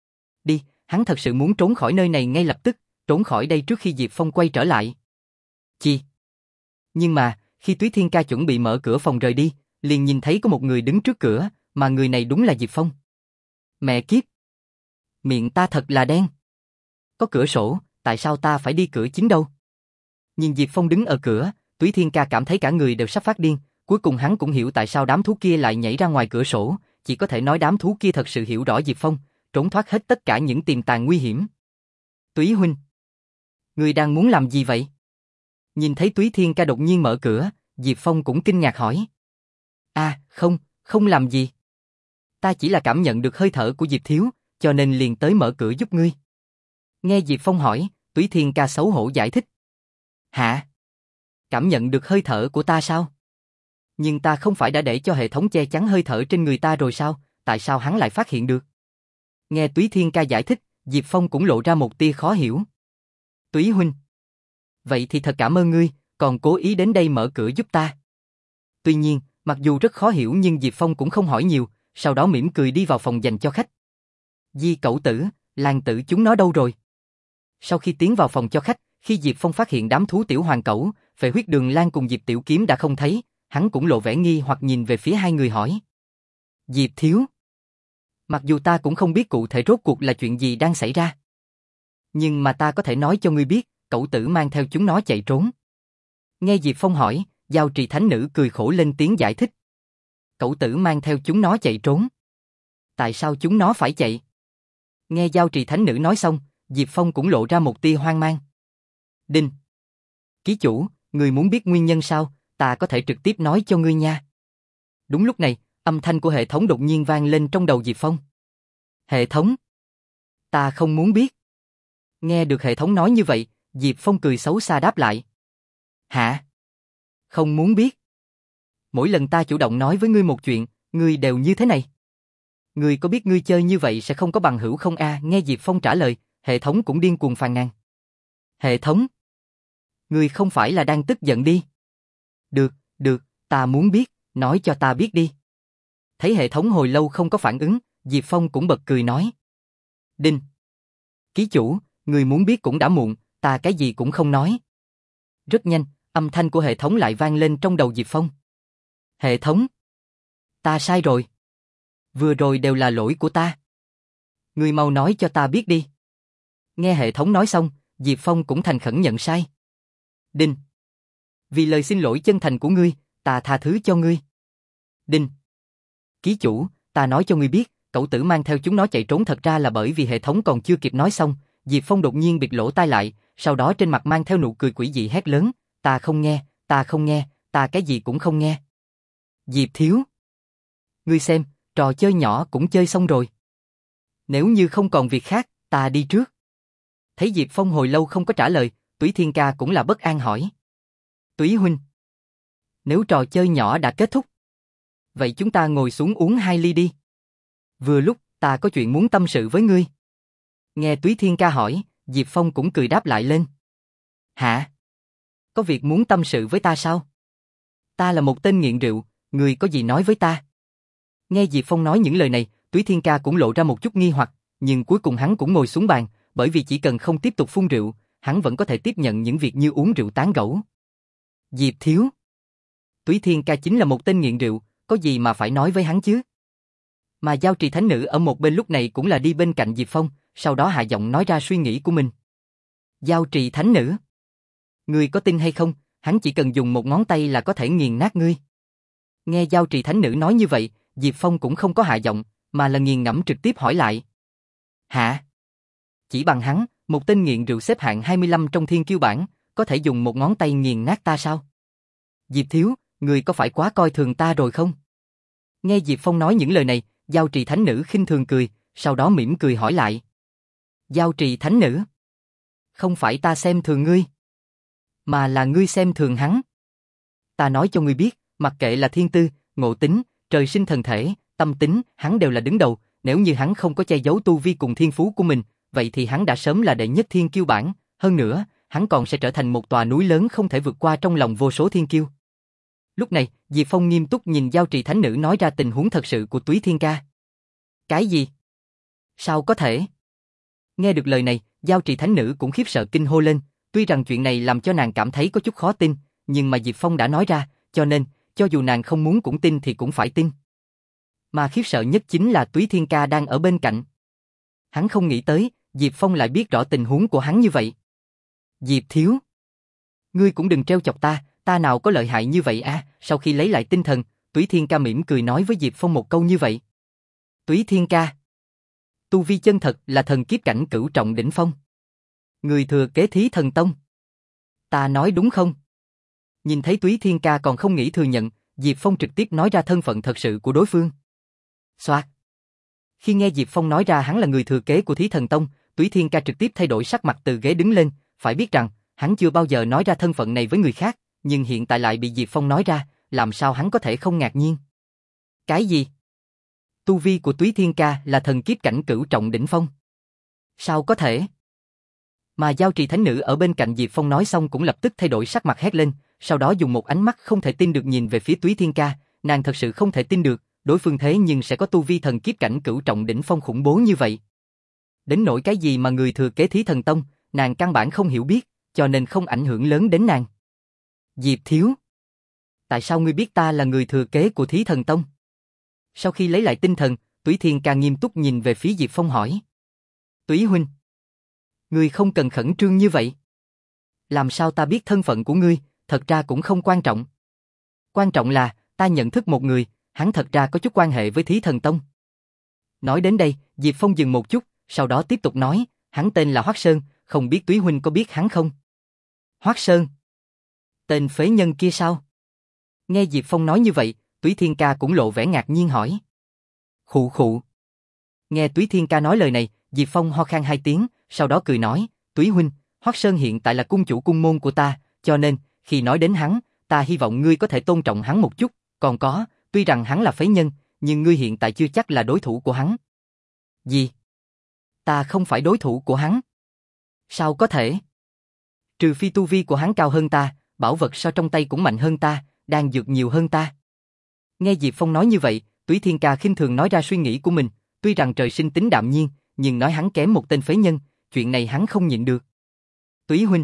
Đi, hắn thật sự muốn trốn khỏi nơi này ngay lập tức, trốn khỏi đây trước khi Diệp Phong quay trở lại. Chi? Nhưng mà, khi Túy Thiên Ca chuẩn bị mở cửa phòng rời đi, liền nhìn thấy có một người đứng trước cửa, mà người này đúng là Diệp Phong. Mẹ kiếp! Miệng ta thật là đen. Có cửa sổ, tại sao ta phải đi cửa chính đâu? Nhìn Diệp Phong đứng ở cửa, Túy Thiên Ca cảm thấy cả người đều sắp phát điên, cuối cùng hắn cũng hiểu tại sao đám thú kia lại nhảy ra ngoài cửa sổ, chỉ có thể nói đám thú kia thật sự hiểu rõ Diệp Phong, trốn thoát hết tất cả những tiềm tàng nguy hiểm. Túy huynh, ngươi đang muốn làm gì vậy? Nhìn thấy Túy Thiên Ca đột nhiên mở cửa, Diệp Phong cũng kinh ngạc hỏi. À, không, không làm gì. Ta chỉ là cảm nhận được hơi thở của Diệp thiếu, cho nên liền tới mở cửa giúp ngươi. Nghe Diệp Phong hỏi, Túy Thiên Ca xấu hổ giải thích. Hả? Cảm nhận được hơi thở của ta sao? Nhưng ta không phải đã để cho hệ thống che chắn hơi thở trên người ta rồi sao, tại sao hắn lại phát hiện được? Nghe Túy Thiên Ca giải thích, Diệp Phong cũng lộ ra một tia khó hiểu. Túy huynh. Vậy thì thật cảm ơn ngươi, còn cố ý đến đây mở cửa giúp ta. Tuy nhiên, mặc dù rất khó hiểu nhưng Diệp Phong cũng không hỏi nhiều, sau đó mỉm cười đi vào phòng dành cho khách. Di Cẩu Tử, Lang Tử chúng nó đâu rồi? Sau khi tiến vào phòng cho khách, khi Diệp Phong phát hiện đám thú tiểu hoàng cẩu, Phệ Huyết Đường Lang cùng Diệp Tiểu Kiếm đã không thấy, hắn cũng lộ vẻ nghi hoặc nhìn về phía hai người hỏi. Diệp thiếu. Mặc dù ta cũng không biết cụ thể rốt cuộc là chuyện gì đang xảy ra, nhưng mà ta có thể nói cho ngươi biết, Cẩu Tử mang theo chúng nó chạy trốn. Nghe Diệp Phong hỏi, Giao Trì Thánh Nữ cười khổ lên tiếng giải thích. Cẩu Tử mang theo chúng nó chạy trốn. Tại sao chúng nó phải chạy? Nghe Giao Trì Thánh Nữ nói xong, Diệp Phong cũng lộ ra một tia hoang mang. Đinh. Ký chủ, người muốn biết nguyên nhân sao, ta có thể trực tiếp nói cho ngươi nha. Đúng lúc này, âm thanh của hệ thống đột nhiên vang lên trong đầu Diệp Phong. Hệ thống. Ta không muốn biết. Nghe được hệ thống nói như vậy, Diệp Phong cười xấu xa đáp lại. Hả? Không muốn biết. Mỗi lần ta chủ động nói với ngươi một chuyện, ngươi đều như thế này. Ngươi có biết ngươi chơi như vậy sẽ không có bằng hữu không a? Nghe Diệp Phong trả lời, hệ thống cũng điên cuồng phàn nàn. Hệ thống. Ngươi không phải là đang tức giận đi. Được, được, ta muốn biết, nói cho ta biết đi. Thấy hệ thống hồi lâu không có phản ứng, Diệp Phong cũng bật cười nói. Đinh. Ký chủ, người muốn biết cũng đã muộn, ta cái gì cũng không nói. Rất nhanh, âm thanh của hệ thống lại vang lên trong đầu Diệp Phong. Hệ thống. Ta sai rồi. Vừa rồi đều là lỗi của ta. Ngươi mau nói cho ta biết đi. Nghe hệ thống nói xong, Diệp Phong cũng thành khẩn nhận sai. Đinh. Vì lời xin lỗi chân thành của ngươi, ta tha thứ cho ngươi. Đinh. Ký chủ, ta nói cho ngươi biết, Cẩu Tử mang theo chúng nó chạy trốn thật ra là bởi vì hệ thống còn chưa kịp nói xong, Diệp Phong đột nhiên bịt lỗ tai lại, sau đó trên mặt mang theo nụ cười quỷ dị hét lớn, ta không nghe, ta không nghe, ta cái gì cũng không nghe. Diệp thiếu. Ngươi xem, trò chơi nhỏ cũng chơi xong rồi. Nếu như không còn việc khác, ta đi trước. Thấy Diệp Phong hồi lâu không có trả lời, Túy Thiên Ca cũng là bất an hỏi. Túy huynh. Nếu trò chơi nhỏ đã kết thúc, vậy chúng ta ngồi xuống uống hai ly đi. Vừa lúc, ta có chuyện muốn tâm sự với ngươi. Nghe Túy Thiên Ca hỏi, Diệp Phong cũng cười đáp lại lên. Hả? Có việc muốn tâm sự với ta sao? Ta là một tên nghiện rượu, ngươi có gì nói với ta? Nghe Diệp Phong nói những lời này, Túy Thiên Ca cũng lộ ra một chút nghi hoặc, nhưng cuối cùng hắn cũng ngồi xuống bàn, bởi vì chỉ cần không tiếp tục phun rượu, hắn vẫn có thể tiếp nhận những việc như uống rượu tán gẫu. Diệp thiếu. Túy Thiên Ca chính là một tên nghiện rượu, có gì mà phải nói với hắn chứ? Mà Giao Trì Thánh Nữ ở một bên lúc này cũng là đi bên cạnh Diệp Phong, sau đó hạ giọng nói ra suy nghĩ của mình. Giao Trì Thánh Nữ. Ngươi có tin hay không, hắn chỉ cần dùng một ngón tay là có thể nghiền nát ngươi. Nghe Giao Trì Thánh Nữ nói như vậy, Diệp Phong cũng không có hạ giọng, mà là nghiền ngẫm trực tiếp hỏi lại. Hả? Chỉ bằng hắn, một tên nghiện rượu xếp hạng hai mươi lăm trong thiên kiêu bảng, có thể dùng một ngón tay nghiền nát ta sao? Diệp thiếu, ngươi có phải quá coi thường ta rồi không? Nghe Diệp Phong nói những lời này, Giao Trì Thánh Nữ khinh thường cười, sau đó mỉm cười hỏi lại. Giao Trì Thánh Nữ. Không phải ta xem thường ngươi, mà là ngươi xem thường hắn. Ta nói cho ngươi biết, mặc kệ là thiên tư, ngộ tính, trời sinh thần thể, tâm tính, hắn đều là đứng đầu, nếu như hắn không có che giấu tu vi cùng thiên phú của mình, vậy thì hắn đã sớm là đệ nhất thiên kiêu bảng, hơn nữa, hắn còn sẽ trở thành một tòa núi lớn không thể vượt qua trong lòng vô số thiên kiêu. Lúc này, Diệp Phong nghiêm túc nhìn Giao Trì Thánh Nữ nói ra tình huống thật sự của Túy Thiên Ca. Cái gì? Sao có thể? Nghe được lời này, Giao Trì Thánh Nữ cũng khiếp sợ kinh hô lên, tuy rằng chuyện này làm cho nàng cảm thấy có chút khó tin, nhưng mà Diệp Phong đã nói ra, cho nên, cho dù nàng không muốn cũng tin thì cũng phải tin. Mà khiếp sợ nhất chính là Túy Thiên Ca đang ở bên cạnh. Hắn không nghĩ tới, Diệp Phong lại biết rõ tình huống của hắn như vậy. Diệp thiếu. Ngươi cũng đừng trêu chọc ta, ta nào có lợi hại như vậy à, sau khi lấy lại tinh thần, Túy Thiên Ca mỉm cười nói với Diệp Phong một câu như vậy. Túy Thiên Ca. Tu vi chân thật là thần kiếp cảnh cửu trọng đỉnh phong. Người thừa kế Thí Thần Tông. Ta nói đúng không? Nhìn thấy Túy Thiên Ca còn không nghĩ thừa nhận, Diệp Phong trực tiếp nói ra thân phận thật sự của đối phương. Soạt. Khi nghe Diệp Phong nói ra hắn là người thừa kế của Thí Thần Tông, Túy Thiên Ca trực tiếp thay đổi sắc mặt từ ghế đứng lên, phải biết rằng, hắn chưa bao giờ nói ra thân phận này với người khác, nhưng hiện tại lại bị Diệp Phong nói ra, làm sao hắn có thể không ngạc nhiên? Cái gì? Tu vi của Túy Thiên Ca là thần kiếp cảnh cửu trọng đỉnh phong. Sao có thể? Mà Giao Trì Thánh Nữ ở bên cạnh Diệp Phong nói xong cũng lập tức thay đổi sắc mặt hét lên, sau đó dùng một ánh mắt không thể tin được nhìn về phía Túy Thiên Ca, nàng thật sự không thể tin được, đối phương thế nhưng sẽ có tu vi thần kiếp cảnh cửu trọng đỉnh phong khủng bố như vậy. Đến nỗi cái gì mà người thừa kế Thí Thần Tông, nàng căn bản không hiểu biết, cho nên không ảnh hưởng lớn đến nàng. Diệp Thiếu, tại sao ngươi biết ta là người thừa kế của Thí Thần Tông? Sau khi lấy lại tinh thần, Túy Thiên Ca nghiêm túc nhìn về phía Diệp Phong hỏi. Túy huynh, ngươi không cần khẩn trương như vậy. Làm sao ta biết thân phận của ngươi, thật ra cũng không quan trọng. Quan trọng là, ta nhận thức một người, hắn thật ra có chút quan hệ với Thí Thần Tông. Nói đến đây, Diệp Phong dừng một chút, sau đó tiếp tục nói, hắn tên là Hoắc Sơn, không biết Túy huynh có biết hắn không? Hoắc Sơn? Tên phế nhân kia sao? Nghe Diệp Phong nói như vậy, Túy Thiên Ca cũng lộ vẻ ngạc nhiên hỏi. Khụ khụ. Nghe Túy Thiên Ca nói lời này, Diệp Phong ho khan hai tiếng, sau đó cười nói, Túy huynh, Hoắc Sơn hiện tại là cung chủ cung môn của ta, cho nên, khi nói đến hắn, ta hy vọng ngươi có thể tôn trọng hắn một chút, còn có, tuy rằng hắn là phế nhân, nhưng ngươi hiện tại chưa chắc là đối thủ của hắn. Gì? Ta không phải đối thủ của hắn. Sao có thể? Trừ phi tu vi của hắn cao hơn ta, bảo vật so trong tay cũng mạnh hơn ta, đang dược nhiều hơn ta. Nghe Diệp Phong nói như vậy, Túy Thiên Ca khinh thường nói ra suy nghĩ của mình, tuy rằng trời sinh tính đạm nhiên, nhưng nói hắn kém một tên phế nhân, chuyện này hắn không nhịn được. Túy huynh,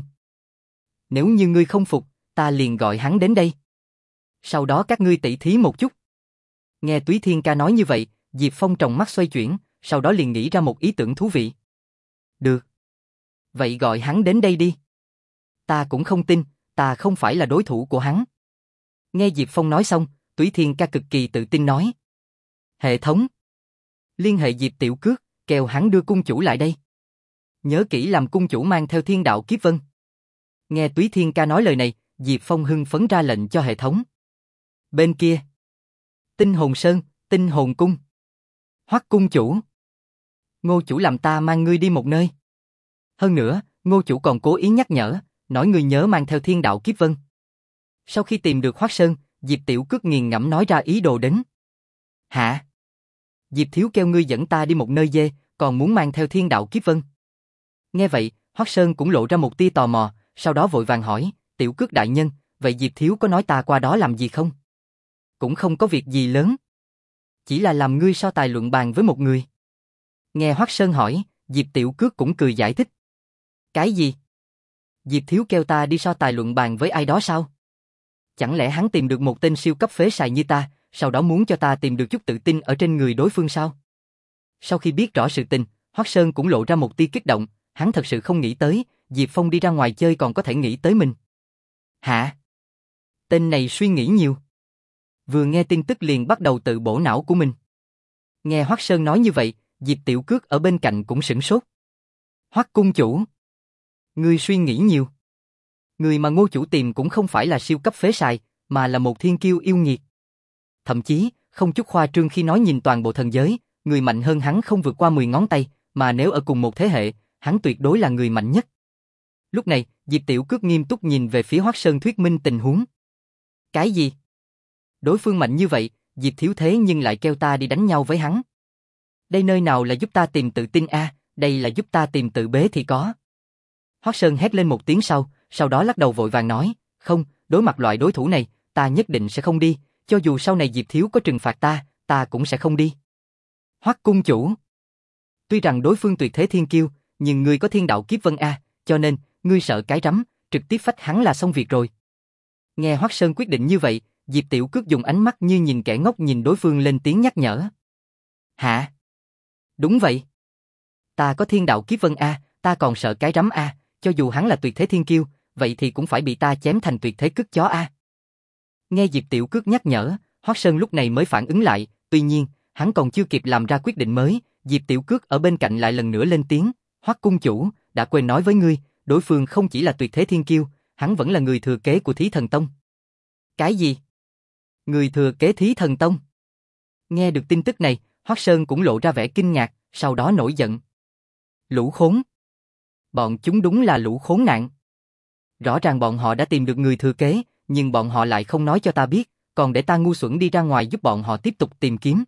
nếu như ngươi không phục, ta liền gọi hắn đến đây. Sau đó các ngươi tỉ thí một chút. Nghe Túy Thiên Ca nói như vậy, Diệp Phong tròng mắt xoay chuyển, sau đó liền nghĩ ra một ý tưởng thú vị. Được. Vậy gọi hắn đến đây đi. Ta cũng không tin, ta không phải là đối thủ của hắn. Nghe Diệp Phong nói xong, Túy Thiên Ca cực kỳ tự tin nói. Hệ thống. Liên hệ Diệp Tiểu Cước, kêu hắn đưa cung chủ lại đây. Nhớ kỹ làm cung chủ mang theo thiên đạo kiếp vân. Nghe Túy Thiên Ca nói lời này, Diệp Phong hưng phấn ra lệnh cho hệ thống. Bên kia. Tinh Hồn Sơn, Tinh Hồn Cung. Hoắc cung chủ. Ngô chủ làm ta mang ngươi đi một nơi. Hơn nữa, Ngô chủ còn cố ý nhắc nhở, nói ngươi nhớ mang theo thiên đạo kiếp vân. Sau khi tìm được Hoắc Sơn, Diệp Tiểu Cước nghiền ngẫm nói ra ý đồ đến. Hả? Diệp thiếu kêu ngươi dẫn ta đi một nơi dê, còn muốn mang theo thiên đạo kiếp vân. Nghe vậy, Hoắc Sơn cũng lộ ra một tia tò mò, sau đó vội vàng hỏi, Tiểu Cước đại nhân, vậy Diệp thiếu có nói ta qua đó làm gì không? Cũng không có việc gì lớn. Chỉ là làm ngươi so tài luận bàn với một người. Nghe Hoắc Sơn hỏi, Diệp Tiểu Cước cũng cười giải thích. Cái gì? Diệp thiếu kêu ta đi so tài luận bàn với ai đó sao? Chẳng lẽ hắn tìm được một tên siêu cấp phế sài như ta, sau đó muốn cho ta tìm được chút tự tin ở trên người đối phương sao? Sau khi biết rõ sự tình, Hoắc Sơn cũng lộ ra một tia kích động, hắn thật sự không nghĩ tới, Diệp Phong đi ra ngoài chơi còn có thể nghĩ tới mình. Hả? Tên này suy nghĩ nhiều. Vừa nghe tin tức liền bắt đầu tự bổ não của mình. Nghe Hoắc Sơn nói như vậy, Diệp Tiểu Cước ở bên cạnh cũng sửng sốt. Hoắc cung chủ, ngươi suy nghĩ nhiều. Người mà Ngô chủ tìm cũng không phải là siêu cấp phế sài, mà là một thiên kiêu yêu nghiệt. Thậm chí, không chút khoa trương khi nói nhìn toàn bộ thần giới, người mạnh hơn hắn không vượt qua mười ngón tay, mà nếu ở cùng một thế hệ, hắn tuyệt đối là người mạnh nhất. Lúc này, Diệp Tiểu Cước nghiêm túc nhìn về phía Hoắc Sơn thuyết minh tình huống. Cái gì? Đối phương mạnh như vậy, Diệp thiếu thế nhưng lại kêu ta đi đánh nhau với hắn. Đây nơi nào là giúp ta tìm tự tin a, à, đây là giúp ta tìm tự bế thì có. Hoắc Sơn hét lên một tiếng sau, sau đó lắc đầu vội vàng nói, không, đối mặt loại đối thủ này, ta nhất định sẽ không đi, cho dù sau này Diệp thiếu có trừng phạt ta, ta cũng sẽ không đi. Hoắc cung chủ, tuy rằng đối phương tuyệt thế thiên kiêu, nhưng ngươi có thiên đạo kiếp vân a, cho nên ngươi sợ cái rắm, trực tiếp phách hắn là xong việc rồi. Nghe Hoắc Sơn quyết định như vậy, Diệp Tiểu Cước dùng ánh mắt như nhìn kẻ ngốc nhìn đối phương lên tiếng nhắc nhở. Hả? Đúng vậy. Ta có thiên đạo kiếp vân a, ta còn sợ cái rắm a, cho dù hắn là tuyệt thế thiên kiêu, vậy thì cũng phải bị ta chém thành tuyệt thế cứt chó a. Nghe Diệp Tiểu Cước nhắc nhở, Hoắc Sơn lúc này mới phản ứng lại, tuy nhiên, hắn còn chưa kịp làm ra quyết định mới, Diệp Tiểu Cước ở bên cạnh lại lần nữa lên tiếng, Hoắc cung chủ, đã quên nói với ngươi, đối phương không chỉ là tuyệt thế thiên kiêu, hắn vẫn là người thừa kế của Thí Thần Tông. Cái gì? Người thừa kế Thí Thần Tông? Nghe được tin tức này, Hoắc Sơn cũng lộ ra vẻ kinh ngạc, sau đó nổi giận. Lũ khốn! Bọn chúng đúng là lũ khốn nạn. Rõ ràng bọn họ đã tìm được người thừa kế, nhưng bọn họ lại không nói cho ta biết, còn để ta ngu xuẩn đi ra ngoài giúp bọn họ tiếp tục tìm kiếm.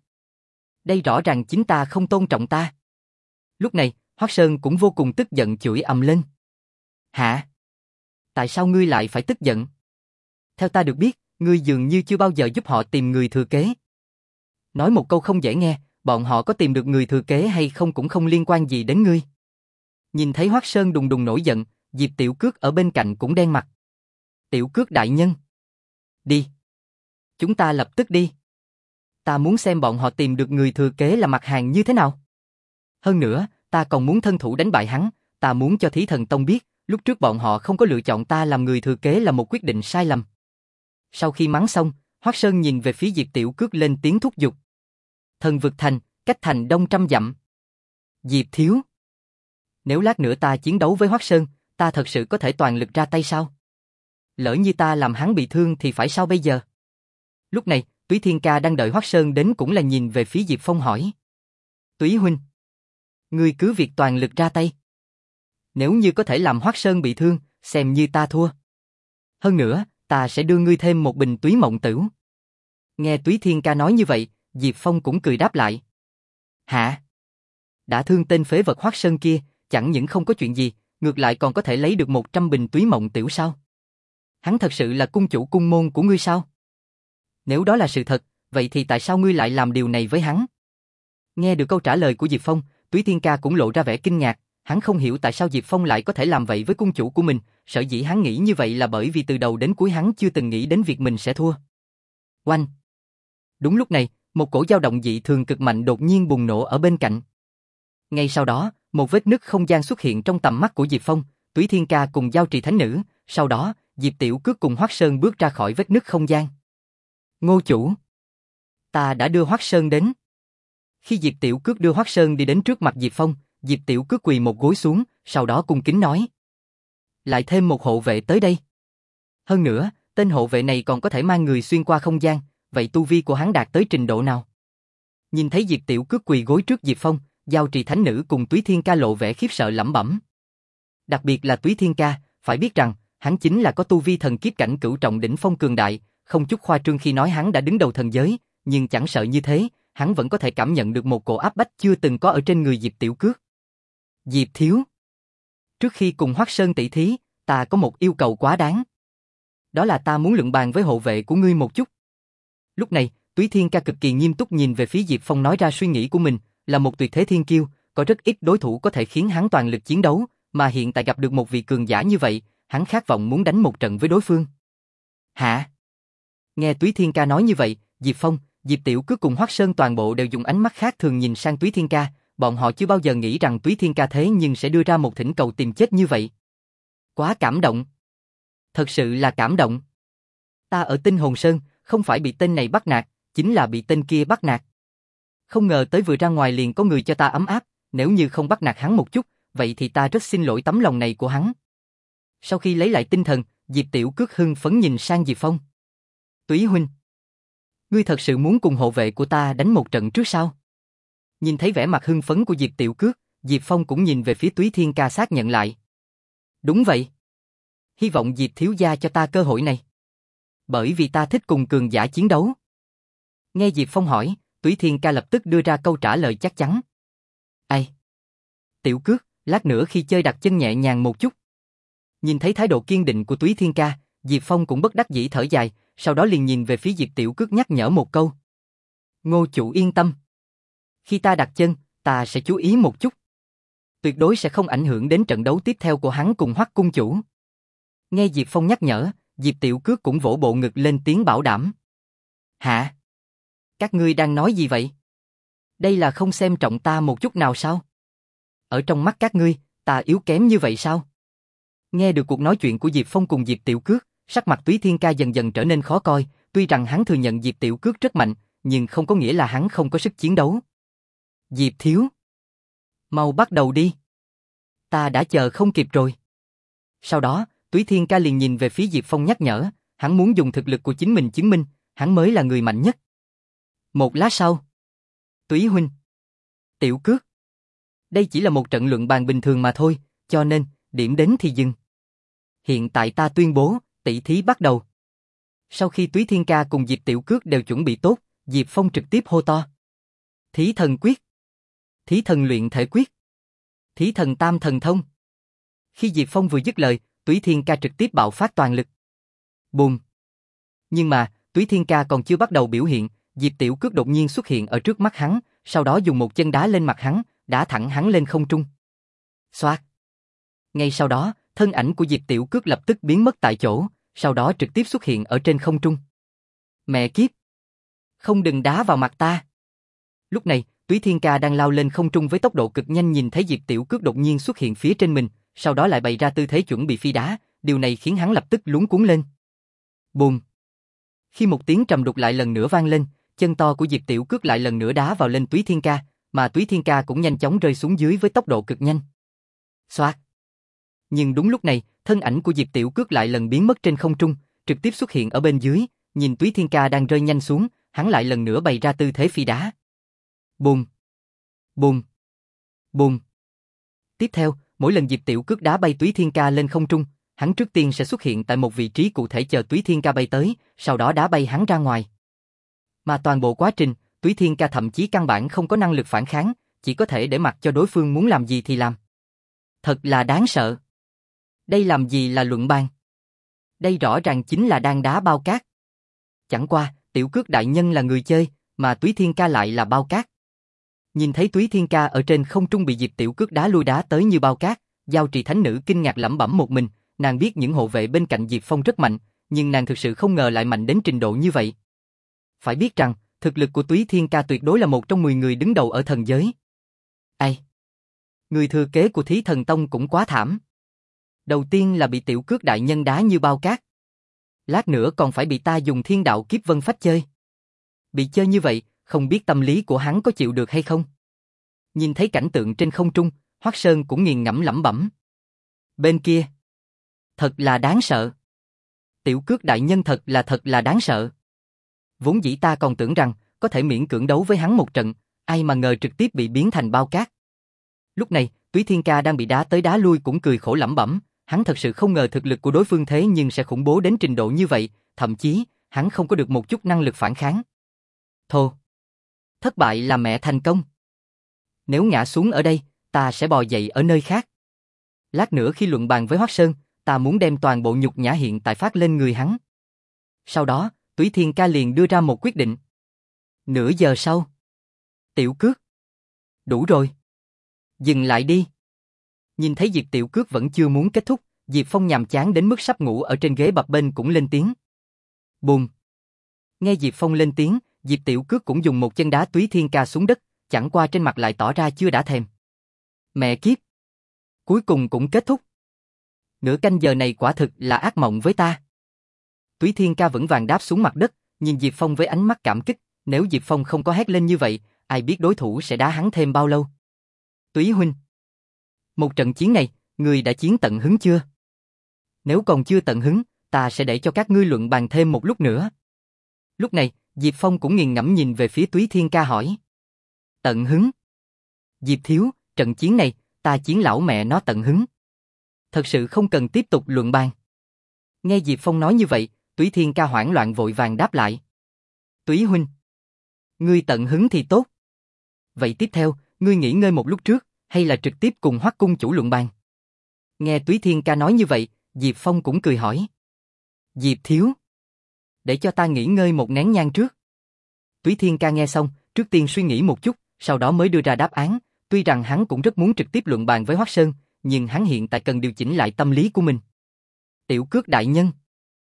Đây rõ ràng chính ta không tôn trọng ta. Lúc này, Hoắc Sơn cũng vô cùng tức giận chửi ầm lên. Hả? Tại sao ngươi lại phải tức giận? Theo ta được biết, ngươi dường như chưa bao giờ giúp họ tìm người thừa kế. Nói một câu không dễ nghe, bọn họ có tìm được người thừa kế hay không cũng không liên quan gì đến ngươi. Nhìn thấy Hoắc Sơn đùng đùng nổi giận, Diệp Tiểu Cước ở bên cạnh cũng đen mặt. Tiểu Cước đại nhân. Đi. Chúng ta lập tức đi. Ta muốn xem bọn họ tìm được người thừa kế là mặt hàng như thế nào. Hơn nữa, ta còn muốn thân thủ đánh bại hắn, ta muốn cho Thí Thần Tông biết, lúc trước bọn họ không có lựa chọn ta làm người thừa kế là một quyết định sai lầm. Sau khi mắng xong, Hoắc Sơn nhìn về phía Diệp Tiểu Cước lên tiếng thúc giục. Thần vực thành, cách thành đông trăm dặm. Diệp thiếu. Nếu lát nữa ta chiến đấu với Hoắc Sơn, ta thật sự có thể toàn lực ra tay sao? Lỡ như ta làm hắn bị thương thì phải sao bây giờ? Lúc này, Túy Thiên Ca đang đợi Hoắc Sơn đến cũng là nhìn về phía Diệp Phong hỏi. Túy huynh, ngươi cứ việc toàn lực ra tay. Nếu như có thể làm Hoắc Sơn bị thương, xem như ta thua. Hơn nữa, ta sẽ đưa ngươi thêm một bình túy mộng tửu. Nghe Túy Thiên Ca nói như vậy, Diệp Phong cũng cười đáp lại. Hả? Đã thương tên phế vật Hoắc Sơn kia, chẳng những không có chuyện gì, ngược lại còn có thể lấy được một trăm bình túy mộng tửu sao? Hắn thật sự là cung chủ cung môn của ngươi sao? Nếu đó là sự thật, vậy thì tại sao ngươi lại làm điều này với hắn? Nghe được câu trả lời của Diệp Phong, Túy Thiên Ca cũng lộ ra vẻ kinh ngạc, hắn không hiểu tại sao Diệp Phong lại có thể làm vậy với cung chủ của mình, sở dĩ hắn nghĩ như vậy là bởi vì từ đầu đến cuối hắn chưa từng nghĩ đến việc mình sẽ thua. Oanh! Đúng lúc này, một cổ dao động dị thường cực mạnh đột nhiên bùng nổ ở bên cạnh. Ngay sau đó, một vết nứt không gian xuất hiện trong tầm mắt của Diệp Phong, Túy Thiên Ca cùng Giao Trì Thánh Nữ, sau đó, Diệp Tiểu Cước cùng Hoắc Sơn bước ra khỏi vết nứt không gian. Ngô chủ! Ta đã đưa Hoắc Sơn đến. Khi Diệp Tiểu Cước đưa Hoắc Sơn đi đến trước mặt Diệp Phong, Diệp Tiểu Cước quỳ một gối xuống, sau đó cung kính nói. Lại thêm một hộ vệ tới đây. Hơn nữa, tên hộ vệ này còn có thể mang người xuyên qua không gian, vậy tu vi của hắn đạt tới trình độ nào? Nhìn thấy Diệp Tiểu Cước quỳ gối trước Diệp Phong, Giao Trì Thánh Nữ cùng Túy Thiên Ca lộ vẻ khiếp sợ lẩm bẩm. Đặc biệt là Túy Thiên Ca, phải biết rằng, hắn chính là có tu vi thần kiếp cảnh cửu trọng đỉnh phong cường đại, không chút khoa trương khi nói hắn đã đứng đầu thần giới, nhưng chẳng sợ như thế, hắn vẫn có thể cảm nhận được một cổ áp bách chưa từng có ở trên người Diệp Tiểu Cước. Diệp thiếu. Trước khi cùng Hoắc Sơn tỷ thí, ta có một yêu cầu quá đáng. Đó là ta muốn luận bàn với hộ vệ của ngươi một chút. Lúc này, Túy Thiên Ca cực kỳ nghiêm túc nhìn về phía Diệp Phong nói ra suy nghĩ của mình, là một tuyệt thế thiên kiêu, có rất ít đối thủ có thể khiến hắn toàn lực chiến đấu, mà hiện tại gặp được một vị cường giả như vậy, hắn khát vọng muốn đánh một trận với đối phương. Hả? Nghe Túy Thiên Ca nói như vậy, Diệp Phong, Diệp Tiểu Cước cùng Hoắc Sơn toàn bộ đều dùng ánh mắt khác thường nhìn sang Túy Thiên Ca, bọn họ chưa bao giờ nghĩ rằng Túy Thiên Ca thế nhưng sẽ đưa ra một thỉnh cầu tìm chết như vậy. Quá cảm động. Thật sự là cảm động. Ta ở Tinh Hồn Sơn, không phải bị tên này bắt nạt, chính là bị tên kia bắt nạt. Không ngờ tới vừa ra ngoài liền có người cho ta ấm áp, nếu như không bắt nạt hắn một chút, vậy thì ta rất xin lỗi tấm lòng này của hắn. Sau khi lấy lại tinh thần, Diệp Tiểu Cước hưng phấn nhìn sang Diệp Phong. Túy huynh, ngươi thật sự muốn cùng hộ vệ của ta đánh một trận trước sao? Nhìn thấy vẻ mặt hưng phấn của Diệp Tiểu Cước, Diệp Phong cũng nhìn về phía Túy Thiên Ca xác nhận lại. Đúng vậy. Hy vọng Diệp thiếu gia cho ta cơ hội này. Bởi vì ta thích cùng cường giả chiến đấu. Nghe Diệp Phong hỏi, Túy Thiên Ca lập tức đưa ra câu trả lời chắc chắn. Ai? Tiểu Cước, lát nữa khi chơi đặt chân nhẹ nhàng một chút. Nhìn thấy thái độ kiên định của Túy Thiên Ca, Diệp Phong cũng bất đắc dĩ thở dài, sau đó liền nhìn về phía Diệp Tiểu Cước nhắc nhở một câu. Ngô chủ yên tâm. Khi ta đặt chân, ta sẽ chú ý một chút. Tuyệt đối sẽ không ảnh hưởng đến trận đấu tiếp theo của hắn cùng Hoắc cung chủ. Nghe Diệp Phong nhắc nhở, Diệp Tiểu Cước cũng vỗ bộ ngực lên tiếng bảo đảm. Hả? Các ngươi đang nói gì vậy? Đây là không xem trọng ta một chút nào sao? Ở trong mắt các ngươi, ta yếu kém như vậy sao? Nghe được cuộc nói chuyện của Diệp Phong cùng Diệp Tiểu Cước, sắc mặt Túy Thiên Ca dần dần trở nên khó coi, tuy rằng hắn thừa nhận Diệp Tiểu Cước rất mạnh, nhưng không có nghĩa là hắn không có sức chiến đấu. Diệp Thiếu, mau bắt đầu đi. Ta đã chờ không kịp rồi. Sau đó, Túy Thiên Ca liền nhìn về phía Diệp Phong nhắc nhở, hắn muốn dùng thực lực của chính mình chứng minh, hắn mới là người mạnh nhất. Một lát sau, Túy huynh, Tiểu Cước. Đây chỉ là một trận luận bàn bình thường mà thôi, cho nên, điểm đến thì dừng. Hiện tại ta tuyên bố, tỷ thí bắt đầu. Sau khi Túy Thiên Ca cùng Diệp Tiểu Cước đều chuẩn bị tốt, Diệp Phong trực tiếp hô to. Thí thần quyết. Thí thần luyện thể quyết. Thí thần tam thần thông. Khi Diệp Phong vừa dứt lời, Túy Thiên Ca trực tiếp bạo phát toàn lực. Bùm. Nhưng mà, Túy Thiên Ca còn chưa bắt đầu biểu hiện, Diệp Tiểu Cước đột nhiên xuất hiện ở trước mắt hắn, sau đó dùng một chân đá lên mặt hắn, đá thẳng hắn lên không trung. Xoát. Ngay sau đó, thân ảnh của Diệp Tiểu Cước lập tức biến mất tại chỗ, sau đó trực tiếp xuất hiện ở trên không trung. Mẹ kiếp! Không đừng đá vào mặt ta! Lúc này, Túy Thiên Ca đang lao lên không trung với tốc độ cực nhanh, nhìn thấy Diệp Tiểu Cước đột nhiên xuất hiện phía trên mình, sau đó lại bày ra tư thế chuẩn bị phi đá, điều này khiến hắn lập tức luống cuống lên. Bùm! Khi một tiếng trầm đục lại lần nữa vang lên, chân to của Diệp Tiểu Cước lại lần nữa đá vào lên Túy Thiên Ca, mà Túy Thiên Ca cũng nhanh chóng rơi xuống dưới với tốc độ cực nhanh. Xoát! Nhưng đúng lúc này, thân ảnh của Diệp Tiểu Cước lại lần biến mất trên không trung, trực tiếp xuất hiện ở bên dưới, nhìn Túy Thiên Ca đang rơi nhanh xuống, hắn lại lần nữa bày ra tư thế phi đá. Bùm! Bùm! Bùm! Tiếp theo, mỗi lần Diệp Tiểu Cước đá bay Túy Thiên Ca lên không trung, hắn trước tiên sẽ xuất hiện tại một vị trí cụ thể chờ Túy Thiên Ca bay tới, sau đó đá bay hắn ra ngoài. Mà toàn bộ quá trình, Túy Thiên Ca thậm chí căn bản không có năng lực phản kháng, chỉ có thể để mặc cho đối phương muốn làm gì thì làm. Thật là đáng sợ. Đây làm gì là luận bàn? Đây rõ ràng chính là đang đá bao cát. Chẳng qua, Tiểu Cước đại nhân là người chơi, mà Túy Thiên Ca lại là bao cát. Nhìn thấy Túy Thiên Ca ở trên không trung bị Diệp Tiểu Cước đá lui đá tới như bao cát, Giao Trì Thánh Nữ kinh ngạc lẩm bẩm một mình, nàng biết những hộ vệ bên cạnh Diệp Phong rất mạnh, nhưng nàng thực sự không ngờ lại mạnh đến trình độ như vậy. Phải biết rằng, thực lực của Túy Thiên Ca tuyệt đối là một trong mười người đứng đầu ở thần giới. Ai? Người thừa kế của Thí Thần Tông cũng quá thảm. Đầu tiên là bị Tiểu Cước đại nhân đá như bao cát. Lát nữa còn phải bị ta dùng Thiên Đạo Kiếp Vân phách chơi. Bị chơi như vậy, không biết tâm lý của hắn có chịu được hay không. Nhìn thấy cảnh tượng trên không trung, Hoắc Sơn cũng nghiền ngẫm lẩm bẩm. Bên kia, thật là đáng sợ. Tiểu Cước đại nhân thật là thật là đáng sợ. Vốn dĩ ta còn tưởng rằng có thể miễn cưỡng đấu với hắn một trận, ai mà ngờ trực tiếp bị biến thành bao cát. Lúc này, Túy Thiên Ca đang bị đá tới đá lui cũng cười khổ lẩm bẩm, hắn thật sự không ngờ thực lực của đối phương thế nhưng sẽ khủng bố đến trình độ như vậy, thậm chí, hắn không có được một chút năng lực phản kháng. Thô! Thất bại là mẹ thành công. Nếu ngã xuống ở đây, ta sẽ bò dậy ở nơi khác. Lát nữa khi luận bàn với Hoắc Sơn, ta muốn đem toàn bộ nhục nhã hiện tại phát lên người hắn. Sau đó, Túy Thiên Ca liền đưa ra một quyết định. Nửa giờ sau. Tiểu Cước. Đủ rồi. Dừng lại đi. Nhìn thấy Diệp Tiểu Cước vẫn chưa muốn kết thúc, Diệp Phong nhàm chán đến mức sắp ngủ ở trên ghế bập bênh cũng lên tiếng. Bùm. Nghe Diệp Phong lên tiếng, Diệp Tiểu Cước cũng dùng một chân đá Túy Thiên Ca xuống đất, chẳng qua trên mặt lại tỏ ra chưa đã thèm. Mẹ kiếp. Cuối cùng cũng kết thúc. Nửa canh giờ này quả thực là ác mộng với ta. Túy Thiên Ca vững vàng đáp xuống mặt đất, nhìn Diệp Phong với ánh mắt cảm kích, nếu Diệp Phong không có hét lên như vậy, ai biết đối thủ sẽ đá hắn thêm bao lâu. Túy huynh. Một trận chiến này, ngươi đã chiến tận hứng chưa? Nếu còn chưa tận hứng, ta sẽ để cho các ngươi luận bàn thêm một lúc nữa. Lúc này, Diệp Phong cũng nghiền ngẫm nhìn về phía Túy Thiên Ca hỏi. Tận hứng? Diệp thiếu, trận chiến này, ta chiến lão mẹ nó tận hứng. Thật sự không cần tiếp tục luận bàn. Nghe Diệp Phong nói như vậy, Túy Thiên Ca hoảng loạn vội vàng đáp lại. Túy huynh. Ngươi tận hứng thì tốt. Vậy tiếp theo, ngươi nghỉ ngơi một lúc trước, hay là trực tiếp cùng Hoắc cung chủ luận bàn? Nghe Túy Thiên Ca nói như vậy, Diệp Phong cũng cười hỏi. Diệp thiếu. Để cho ta nghỉ ngơi một nén nhang trước. Túy Thiên Ca nghe xong, trước tiên suy nghĩ một chút, sau đó mới đưa ra đáp án, tuy rằng hắn cũng rất muốn trực tiếp luận bàn với Hoắc Sơn, nhưng hắn hiện tại cần điều chỉnh lại tâm lý của mình. Tiểu Cước đại nhân.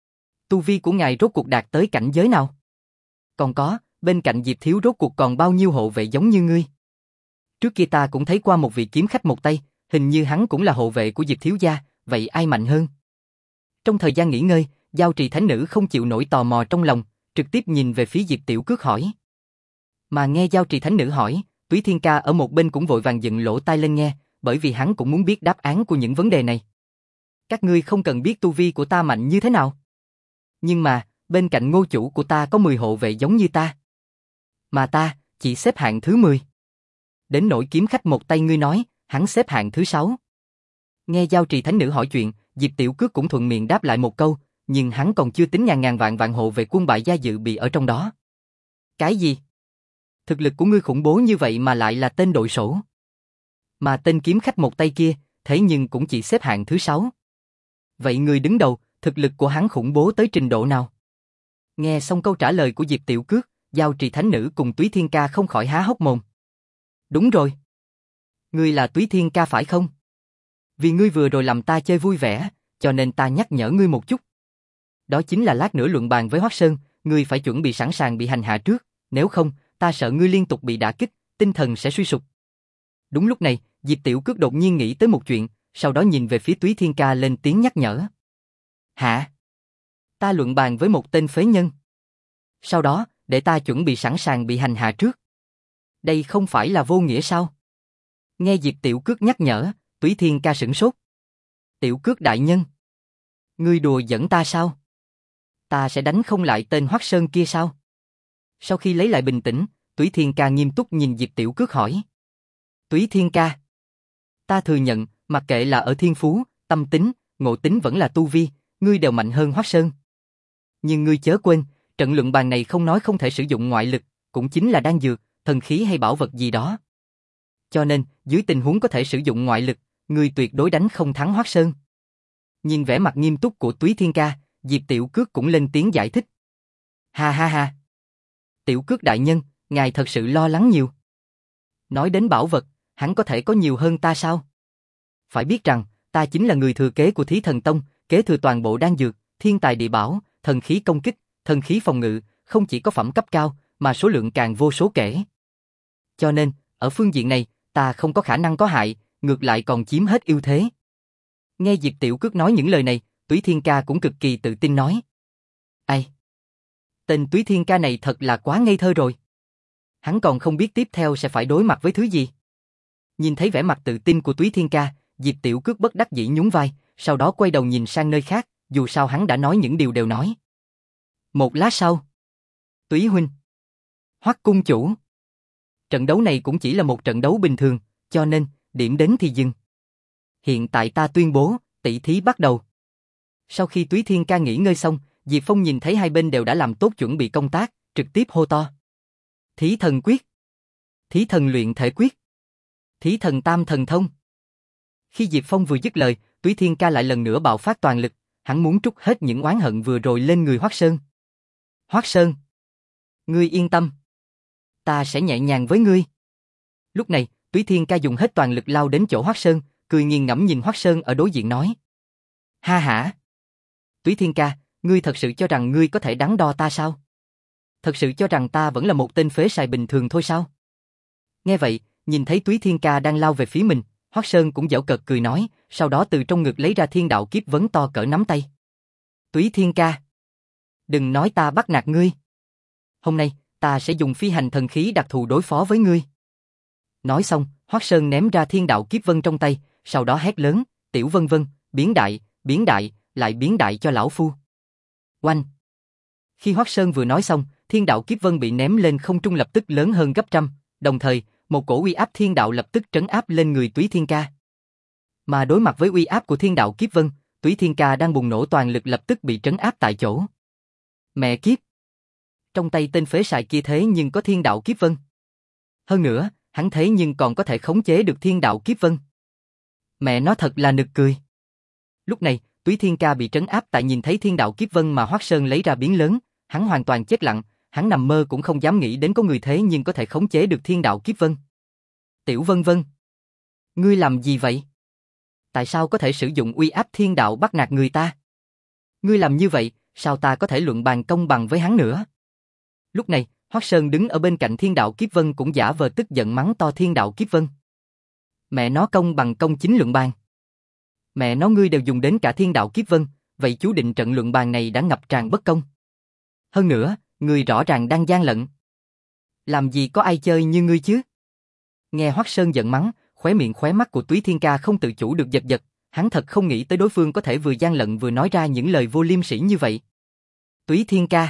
Tu vi của ngài rốt cuộc đạt tới cảnh giới nào? Còn có, bên cạnh Diệp thiếu rốt cuộc còn bao nhiêu hộ vệ giống như ngươi? Trước kia ta cũng thấy qua một vị kiếm khách một tay, hình như hắn cũng là hộ vệ của Diệp thiếu gia, vậy ai mạnh hơn? Trong thời gian nghỉ ngơi, Giao Trì Thánh Nữ không chịu nổi tò mò trong lòng, trực tiếp nhìn về phía Diệp Tiểu Cước hỏi. Mà nghe Giao Trì Thánh Nữ hỏi, Túy Thiên Ca ở một bên cũng vội vàng dựng lỗ tai lên nghe, bởi vì hắn cũng muốn biết đáp án của những vấn đề này. Các ngươi không cần biết tu vi của ta mạnh như thế nào. Nhưng mà, bên cạnh Ngô chủ của ta có mười hộ vệ giống như ta. Mà ta, chỉ xếp hạng thứ mười. Đến nỗi kiếm khách một tay ngươi nói, hắn xếp hạng thứ sáu. Nghe Giao Trì Thánh Nữ hỏi chuyện, Diệp Tiểu Cước cũng thuận miệng đáp lại một câu, nhưng hắn còn chưa tính ngàn ngàn vạn vạn hộ vệ quân bại gia dự bị ở trong đó. Cái gì? Thực lực của ngươi khủng bố như vậy mà lại là tên đội sổ. Mà tên kiếm khách một tay kia, thế nhưng cũng chỉ xếp hạng thứ sáu. Vậy người đứng đầu, thực lực của hắn khủng bố tới trình độ nào? Nghe xong câu trả lời của Diệp Tiểu Cước, Giao Trì Thánh Nữ cùng Túy Thiên Ca không khỏi há hốc mồm. Đúng rồi. Ngươi là Túy Thiên Ca phải không? Vì ngươi vừa rồi làm ta chơi vui vẻ, cho nên ta nhắc nhở ngươi một chút. Đó chính là lát nữa luận bàn với Hoắc Sơn, ngươi phải chuẩn bị sẵn sàng bị hành hạ trước, nếu không, ta sợ ngươi liên tục bị đả kích, tinh thần sẽ suy sụp. Đúng lúc này, Diệp Tiểu Cước đột nhiên nghĩ tới một chuyện, sau đó nhìn về phía Túy Thiên Ca lên tiếng nhắc nhở. Hả? Ta luận bàn với một tên phế nhân. Sau đó, để ta chuẩn bị sẵn sàng bị hành hạ trước. Đây không phải là vô nghĩa sao? Nghe Diệp Tiểu Cước nhắc nhở, Túy Thiên Ca sửng sốt. Tiểu Cước đại nhân, ngươi đùa giỡn ta sao? Ta sẽ đánh không lại tên Hoắc Sơn kia sao? Sau khi lấy lại bình tĩnh, Túy Thiên Ca nghiêm túc nhìn Diệp Tiểu Cước hỏi. Túy Thiên Ca, ta thừa nhận, mặc kệ là ở thiên phú, tâm tính, ngộ tính vẫn là tu vi, ngươi đều mạnh hơn Hoắc Sơn. Nhưng ngươi chớ quên, trận luận bàn này không nói không thể sử dụng ngoại lực, cũng chính là đan dược, thần khí hay bảo vật gì đó. Cho nên, dưới tình huống có thể sử dụng ngoại lực, ngươi tuyệt đối đánh không thắng Hoắc Sơn. Nhìn vẻ mặt nghiêm túc của Túy Thiên Ca, Diệp Tiểu Cước cũng lên tiếng giải thích. Ha ha ha. Tiểu Cước đại nhân, ngài thật sự lo lắng nhiều. Nói đến bảo vật, hắn có thể có nhiều hơn ta sao? Phải biết rằng, ta chính là người thừa kế của Thí Thần Tông, kế thừa toàn bộ đan dược, thiên tài địa bảo, thần khí công kích, thần khí phòng ngự, không chỉ có phẩm cấp cao, mà số lượng càng vô số kể. Cho nên, ở phương diện này, ta không có khả năng có hại, ngược lại còn chiếm hết ưu thế. Nghe Diệp Tiểu Cước nói những lời này, Túy Thiên Ca cũng cực kỳ tự tin nói. Ai? Tên Túy Thiên Ca này thật là quá ngây thơ rồi. Hắn còn không biết tiếp theo sẽ phải đối mặt với thứ gì. Nhìn thấy vẻ mặt tự tin của Túy Thiên Ca, Diệp Tiểu Cước bất đắc dĩ nhún vai, sau đó quay đầu nhìn sang nơi khác, dù sao hắn đã nói những điều đều nói. Một lát sau, Túy huynh, Hoắc cung chủ. Trận đấu này cũng chỉ là một trận đấu bình thường, cho nên, điểm đến thì dừng. Hiện tại ta tuyên bố, tỷ thí bắt đầu. Sau khi Túy Thiên Ca nghỉ ngơi xong, Diệp Phong nhìn thấy hai bên đều đã làm tốt chuẩn bị công tác, trực tiếp hô to. Thí thần quyết. Thí thần luyện thể quyết. Thí thần tam thần thông. Khi Diệp Phong vừa dứt lời, Túy Thiên Ca lại lần nữa bạo phát toàn lực, hắn muốn trút hết những oán hận vừa rồi lên người Hoắc Sơn. Hoắc Sơn, ngươi yên tâm, ta sẽ nhẹ nhàng với ngươi. Lúc này, Túy Thiên Ca dùng hết toàn lực lao đến chỗ Hoắc Sơn, cười nghiền ngẫm nhìn Hoắc Sơn ở đối diện nói. Ha hả? Túy Thiên Ca, ngươi thật sự cho rằng ngươi có thể đắn đo ta sao? Thật sự cho rằng ta vẫn là một tên phế sài bình thường thôi sao? Nghe vậy, nhìn thấy Túy Thiên Ca đang lao về phía mình, Hoắc Sơn cũng giễu cợt cười nói, sau đó từ trong ngực lấy ra thiên đạo kiếp vấn to cỡ nắm tay. Túy Thiên Ca, đừng nói ta bắt nạt ngươi. Hôm nay, ta sẽ dùng phi hành thần khí đặc thù đối phó với ngươi. Nói xong, Hoắc Sơn ném ra thiên đạo kiếp vân trong tay, sau đó hét lớn, Tiểu Vân Vân, biến đại, biến đại, lại biến đại cho lão phu. Oanh! Khi Hoắc Sơn vừa nói xong, thiên đạo kiếp vân bị ném lên không trung lập tức lớn hơn gấp trăm, đồng thời, một cổ uy áp thiên đạo lập tức trấn áp lên người Túy Thiên Ca. Mà đối mặt với uy áp của thiên đạo kiếp vân, Túy Thiên Ca đang bùng nổ toàn lực lập tức bị trấn áp tại chỗ. Mẹ kiếp! Trong tay tên phế sài kia thế nhưng có thiên đạo kiếp vân. Hơn nữa, hắn thế nhưng còn có thể khống chế được thiên đạo kiếp vân. Mẹ nó thật là nực cười. Lúc này, Túy Thiên Ca bị trấn áp tại nhìn thấy thiên đạo kiếp vân mà Hoắc Sơn lấy ra biến lớn, hắn hoàn toàn chết lặng, hắn nằm mơ cũng không dám nghĩ đến có người thế nhưng có thể khống chế được thiên đạo kiếp vân. Tiểu Vân Vân, ngươi làm gì vậy? Tại sao có thể sử dụng uy áp thiên đạo bắt nạt người ta? Ngươi làm như vậy, sao ta có thể luận bàn công bằng với hắn nữa? Lúc này, Hoắc Sơn đứng ở bên cạnh thiên đạo kiếp vân cũng giả vờ tức giận mắng to thiên đạo kiếp vân. Mẹ nó công bằng công chính luận bàn. Mẹ nó ngươi đều dùng đến cả thiên đạo kiếp vân, vậy chú định trận luận bàn này đã ngập tràn bất công. Hơn nữa, ngươi rõ ràng đang gian lận. Làm gì có ai chơi như ngươi chứ? Nghe Hoắc Sơn giận mắng, khóe miệng khóe mắt của Túy Thiên Ca không tự chủ được giật giật, hắn thật không nghĩ tới đối phương có thể vừa gian lận vừa nói ra những lời vô liêm sỉ như vậy. Túy Thiên Ca,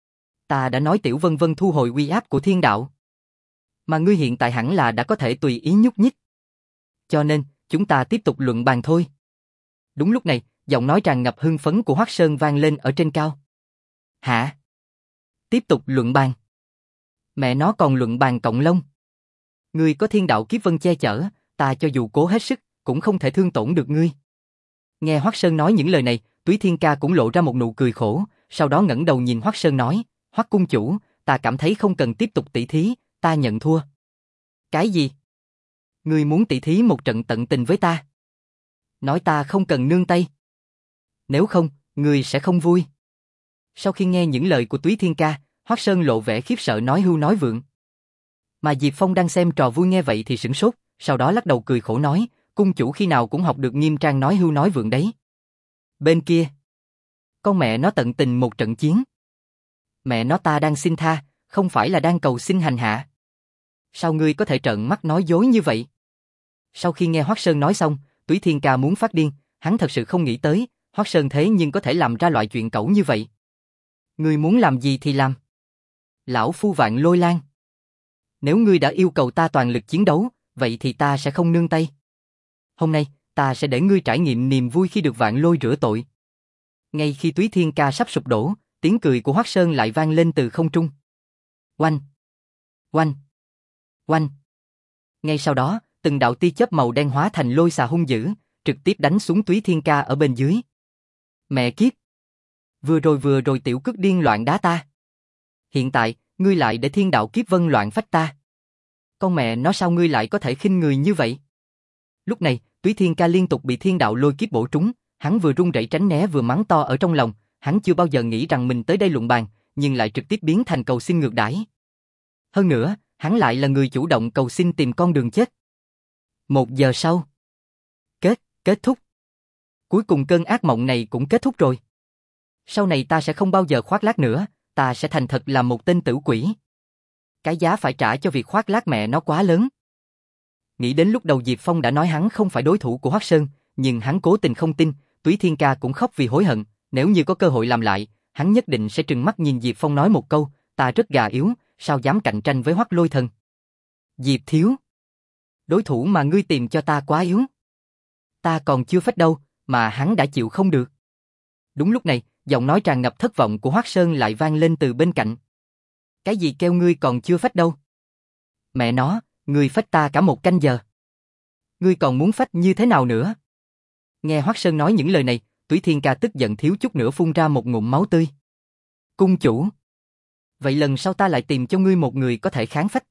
ta đã nói Tiểu Vân Vân thu hồi uy áp của thiên đạo. Mà ngươi hiện tại hẳn là đã có thể tùy ý nhúc nhích. Cho nên, chúng ta tiếp tục luận bàn thôi. Đúng lúc này, giọng nói tràn ngập hưng phấn của Hoắc Sơn vang lên ở trên cao. Hả? Tiếp tục luận bàn. Mẹ nó còn luận bàn cộng lông. Ngươi có thiên đạo kiếp vân che chở, ta cho dù cố hết sức, cũng không thể thương tổn được ngươi. Nghe Hoắc Sơn nói những lời này, Túy Thiên Ca cũng lộ ra một nụ cười khổ, sau đó ngẩng đầu nhìn Hoắc Sơn nói, Hoắc cung chủ, ta cảm thấy không cần tiếp tục tỷ thí, ta nhận thua. Cái gì? Ngươi muốn tỷ thí một trận tận tình với ta? Nói ta không cần nương tay. Nếu không, ngươi sẽ không vui. Sau khi nghe những lời của Túy Thiên Ca, Hoắc Sơn lộ vẻ khiếp sợ nói hưu nói vượng. Mà Diệp Phong đang xem trò vui nghe vậy thì sửng sốt, sau đó lắc đầu cười khổ nói, cung chủ khi nào cũng học được nghiêm trang nói hưu nói vượng đấy. Bên kia, con mẹ nó tận tình một trận chiến. Mẹ nó ta đang xin tha, không phải là đang cầu xin hành hạ. Sao ngươi có thể trợn mắt nói dối như vậy? Sau khi nghe Hoắc Sơn nói xong, Túy Thiên Ca muốn phát điên, hắn thật sự không nghĩ tới, Hoắc Sơn thế nhưng có thể làm ra loại chuyện cẩu như vậy. Ngươi muốn làm gì thì làm. Lão phu Vạn Lôi Lang. Nếu ngươi đã yêu cầu ta toàn lực chiến đấu, vậy thì ta sẽ không nương tay. Hôm nay, ta sẽ để ngươi trải nghiệm niềm vui khi được Vạn Lôi rửa tội. Ngay khi Túy Thiên Ca sắp sụp đổ, tiếng cười của Hoắc Sơn lại vang lên từ không trung. Oanh! Oanh! Oanh! Ngay sau đó, từng đạo tia chớp màu đen hóa thành lôi xà hung dữ, trực tiếp đánh xuống Túy Thiên Ca ở bên dưới. Mẹ kiếp! Vừa rồi vừa rồi tiểu cước điên loạn đá ta. Hiện tại, ngươi lại để thiên đạo kiếp vân loạn phách ta. Con mẹ nó sao ngươi lại có thể khinh người như vậy? Lúc này, Túy Thiên Ca liên tục bị thiên đạo lôi kiếp bổ trúng, hắn vừa run rẩy tránh né vừa mắng to ở trong lòng, hắn chưa bao giờ nghĩ rằng mình tới đây luận bàn, nhưng lại trực tiếp biến thành cầu xin ngược đãi. Hơn nữa, hắn lại là người chủ động cầu xin tìm con đường chết. Một giờ sau. Kết, kết thúc. Cuối cùng cơn ác mộng này cũng kết thúc rồi. Sau này ta sẽ không bao giờ khoác lác nữa, ta sẽ thành thật làm một tên tử quỷ. Cái giá phải trả cho việc khoác lác mẹ nó quá lớn. Nghĩ đến lúc đầu Diệp Phong đã nói hắn không phải đối thủ của Hoắc Sơn, nhưng hắn cố tình không tin, Túy Thiên Ca cũng khóc vì hối hận, nếu như có cơ hội làm lại, hắn nhất định sẽ trừng mắt nhìn Diệp Phong nói một câu, ta rất gà yếu, sao dám cạnh tranh với Hoắc Lôi Thần. Diệp thiếu, đối thủ mà ngươi tìm cho ta quá yếu. Ta còn chưa phách đâu, mà hắn đã chịu không được. Đúng lúc này, giọng nói tràn ngập thất vọng của Hoắc Sơn lại vang lên từ bên cạnh. Cái gì kêu ngươi còn chưa phách đâu? Mẹ nó, ngươi phách ta cả một canh giờ. Ngươi còn muốn phách như thế nào nữa? Nghe Hoắc Sơn nói những lời này, Túy Thiên Ca tức giận thiếu chút nữa phun ra một ngụm máu tươi. Cung chủ. Vậy lần sau ta lại tìm cho ngươi một người có thể kháng phách.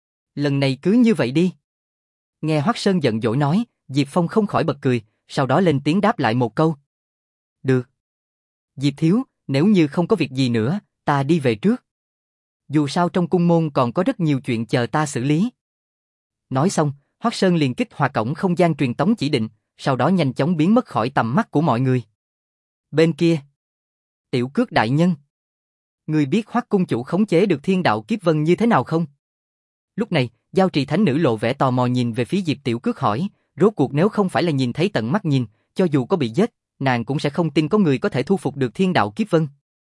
Lần này cứ như vậy đi. Nghe Hoắc Sơn giận dỗi nói, Diệp Phong không khỏi bật cười, sau đó lên tiếng đáp lại một câu. Được. Diệp thiếu, nếu như không có việc gì nữa, ta đi về trước. Dù sao trong cung môn còn có rất nhiều chuyện chờ ta xử lý. Nói xong, Hoắc Sơn liền kích hoạt cổng không gian truyền tống chỉ định, sau đó nhanh chóng biến mất khỏi tầm mắt của mọi người. Bên kia, Tiểu Cước đại nhân, ngươi biết Hoắc cung chủ khống chế được thiên đạo kiếp vân như thế nào không? Lúc này, Giao Trì Thánh Nữ lộ vẻ tò mò nhìn về phía Diệp Tiểu Cước hỏi, rốt cuộc nếu không phải là nhìn thấy tận mắt nhìn, cho dù có bị giết, nàng cũng sẽ không tin có người có thể thu phục được thiên đạo kiếp vân.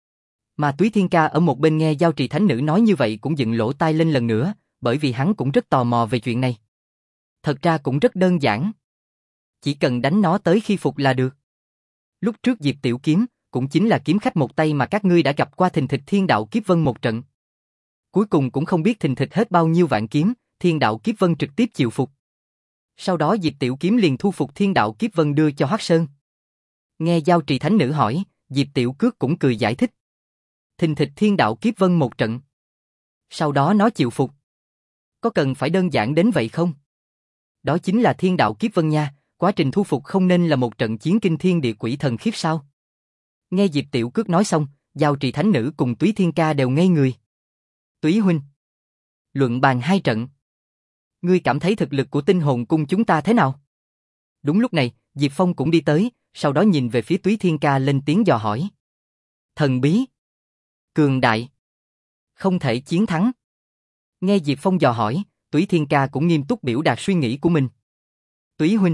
Mà Túy Thiên Ca ở một bên nghe Giao Trì Thánh Nữ nói như vậy cũng dựng lỗ tai lên lần nữa, bởi vì hắn cũng rất tò mò về chuyện này. Thật ra cũng rất đơn giản. Chỉ cần đánh nó tới khi phục là được. Lúc trước Diệp Tiểu Kiếm, cũng chính là kiếm khách một tay mà các ngươi đã gặp qua thình thịch thiên đạo kiếp vân một trận. Cuối cùng cũng không biết thình thịch hết bao nhiêu vạn kiếm, thiên đạo kiếp vân trực tiếp chịu phục. Sau đó Diệp Tiểu Kiếm liền thu phục thiên đạo kiếp vân đưa cho Hoắc Sơn. Nghe Giao Trì Thánh Nữ hỏi, Diệp Tiểu Cước cũng cười giải thích. Thình thịch thiên đạo kiếp vân một trận. Sau đó nó chịu phục. Có cần phải đơn giản đến vậy không? Đó chính là thiên đạo kiếp vân nha, quá trình thu phục không nên là một trận chiến kinh thiên địa quỷ thần khiếp sao? Nghe Diệp Tiểu Cước nói xong, Giao Trì Thánh Nữ cùng Túy Thiên Ca đều ngây người. Túy huynh, luận bàn hai trận. Ngươi cảm thấy thực lực của tinh hồn cung chúng ta thế nào? Đúng lúc này, Diệp Phong cũng đi tới, sau đó nhìn về phía Túy Thiên Ca lên tiếng dò hỏi. Thần bí, cường đại, không thể chiến thắng. Nghe Diệp Phong dò hỏi, Túy Thiên Ca cũng nghiêm túc biểu đạt suy nghĩ của mình. Túy huynh,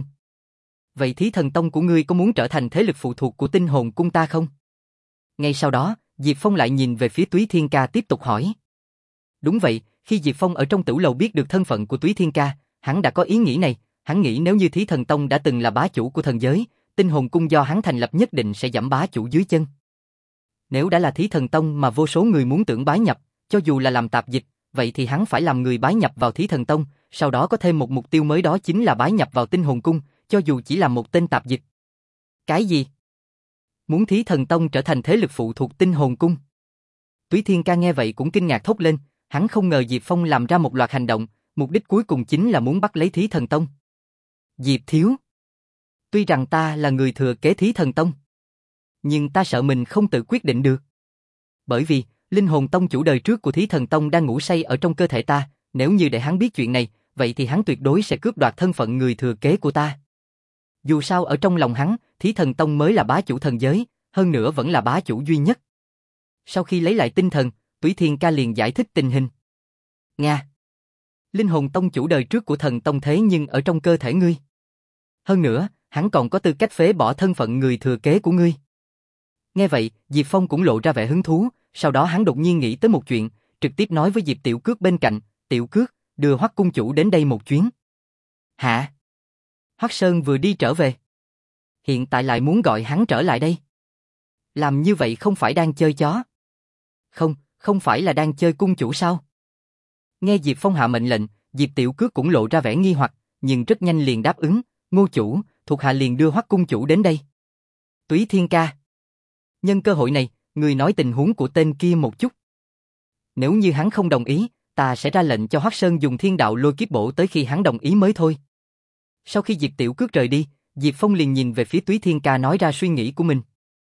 vậy Thí Thần Tông của ngươi có muốn trở thành thế lực phụ thuộc của Tinh Hồn Cung ta không? Ngay sau đó, Diệp Phong lại nhìn về phía Túy Thiên Ca tiếp tục hỏi. Đúng vậy, khi Diệp Phong ở trong tử lầu biết được thân phận của Túy Thiên Ca, hắn đã có ý nghĩ này, hắn nghĩ nếu như Thí Thần Tông đã từng là bá chủ của thần giới, Tinh Hồn Cung do hắn thành lập nhất định sẽ giẫm bá chủ dưới chân. Nếu đã là Thí Thần Tông mà vô số người muốn tưởng bái nhập, cho dù là làm tạp dịch, vậy thì hắn phải làm người bái nhập vào Thí Thần Tông, sau đó có thêm một mục tiêu mới đó chính là bái nhập vào Tinh Hồn Cung, cho dù chỉ là một tên tạp dịch. Cái gì? Muốn Thí Thần Tông trở thành thế lực phụ thuộc Tinh Hồn Cung? Túy Thiên Ca nghe vậy cũng kinh ngạc thốt lên, hắn không ngờ Diệp Phong làm ra một loạt hành động, mục đích cuối cùng chính là muốn bắt lấy Thí Thần Tông. Diệp thiếu, tuy rằng ta là người thừa kế Thí Thần Tông, nhưng ta sợ mình không tự quyết định được. Bởi vì, linh hồn tông chủ đời trước của Thí Thần Tông đang ngủ say ở trong cơ thể ta, nếu như để hắn biết chuyện này, vậy thì hắn tuyệt đối sẽ cướp đoạt thân phận người thừa kế của ta. Dù sao ở trong lòng hắn, Thí Thần Tông mới là bá chủ thần giới, hơn nữa vẫn là bá chủ duy nhất. Sau khi lấy lại tinh thần, Túy Thiên Ca liền giải thích tình hình. Nga, linh hồn tông chủ đời trước của thần tông thế nhưng ở trong cơ thể ngươi. Hơn nữa, hắn còn có tư cách phế bỏ thân phận người thừa kế của ngươi. Nghe vậy, Diệp Phong cũng lộ ra vẻ hứng thú, sau đó hắn đột nhiên nghĩ tới một chuyện, trực tiếp nói với Diệp Tiểu Cước bên cạnh, Tiểu Cước, đưa Hoắc cung chủ đến đây một chuyến. Hả? Hoắc Sơn vừa đi trở về. Hiện tại lại muốn gọi hắn trở lại đây. Làm như vậy không phải đang chơi chó. Không, không phải là đang chơi cung chủ sao? Nghe Diệp Phong hạ mệnh lệnh, Diệp Tiểu Cước cũng lộ ra vẻ nghi hoặc, nhưng rất nhanh liền đáp ứng, Ngô chủ, thuộc hạ liền đưa Hoắc cung chủ đến đây. Túy Thiên Ca, nhân cơ hội này, người nói tình huống của tên kia một chút. Nếu như hắn không đồng ý, ta sẽ ra lệnh cho Hoắc Sơn dùng thiên đạo lôi kiếp bổ tới khi hắn đồng ý mới thôi. Sau khi Diệp Tiểu Cước rời đi, Diệp Phong liền nhìn về phía Túy Thiên Ca nói ra suy nghĩ của mình.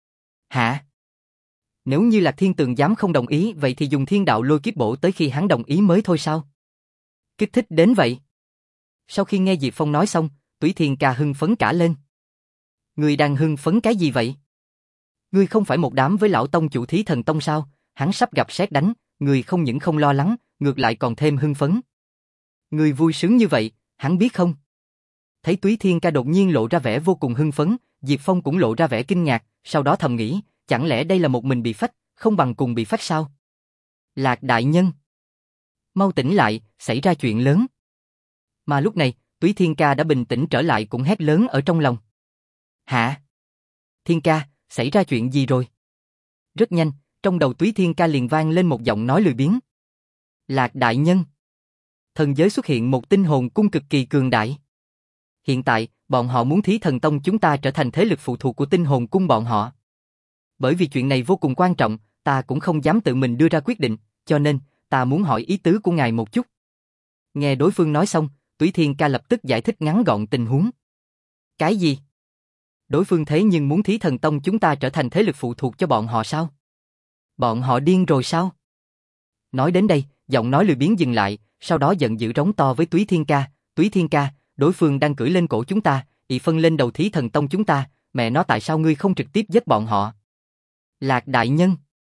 Hả? Nếu như Lạc Thiên Tường dám không đồng ý, vậy thì dùng thiên đạo lôi kiếp bổ tới khi hắn đồng ý mới thôi sao? Kích thích đến vậy. Sau khi nghe Diệp Phong nói xong, Túy Thiên Ca hưng phấn cả lên. Ngươi đang hưng phấn cái gì vậy? Ngươi không phải một đám với lão tông chủ Thí Thần Tông sao? Hắn sắp gặp sét đánh, ngươi không những không lo lắng, ngược lại còn thêm hưng phấn. Ngươi vui sướng như vậy, hắn biết không? Thấy Túy Thiên Ca đột nhiên lộ ra vẻ vô cùng hưng phấn, Diệp Phong cũng lộ ra vẻ kinh ngạc, sau đó thầm nghĩ, chẳng lẽ đây là một mình bị phách, không bằng cùng bị phách sao? Lạc đại nhân, mau tỉnh lại, xảy ra chuyện lớn. Mà lúc này, Túy Thiên Ca đã bình tĩnh trở lại cũng hét lớn ở trong lòng. Hả? Thiên Ca, xảy ra chuyện gì rồi? Rất nhanh, trong đầu Túy Thiên Ca liền vang lên một giọng nói lười biếng. Lạc đại nhân, thần giới xuất hiện một tinh hồn cung cực kỳ cường đại. Hiện tại, bọn họ muốn Thí Thần Tông chúng ta trở thành thế lực phụ thuộc của tinh hồn cung bọn họ. Bởi vì chuyện này vô cùng quan trọng, ta cũng không dám tự mình đưa ra quyết định, cho nên, ta muốn hỏi ý tứ của ngài một chút. Nghe đối phương nói xong, Túy Thiên Ca lập tức giải thích ngắn gọn tình huống. Cái gì? Đối phương thế nhưng muốn Thí Thần Tông chúng ta trở thành thế lực phụ thuộc cho bọn họ sao? Bọn họ điên rồi sao? Nói đến đây, giọng nói lười biếng dừng lại, sau đó giận dữ rống to với Túy Thiên Ca. Túy Thiên Ca, đối phương đang cưỡi lên cổ chúng ta, ị phân lên đầu Thí Thần Tông chúng ta, mẹ nó tại sao ngươi không trực tiếp giết bọn họ? Lạc đại nhân,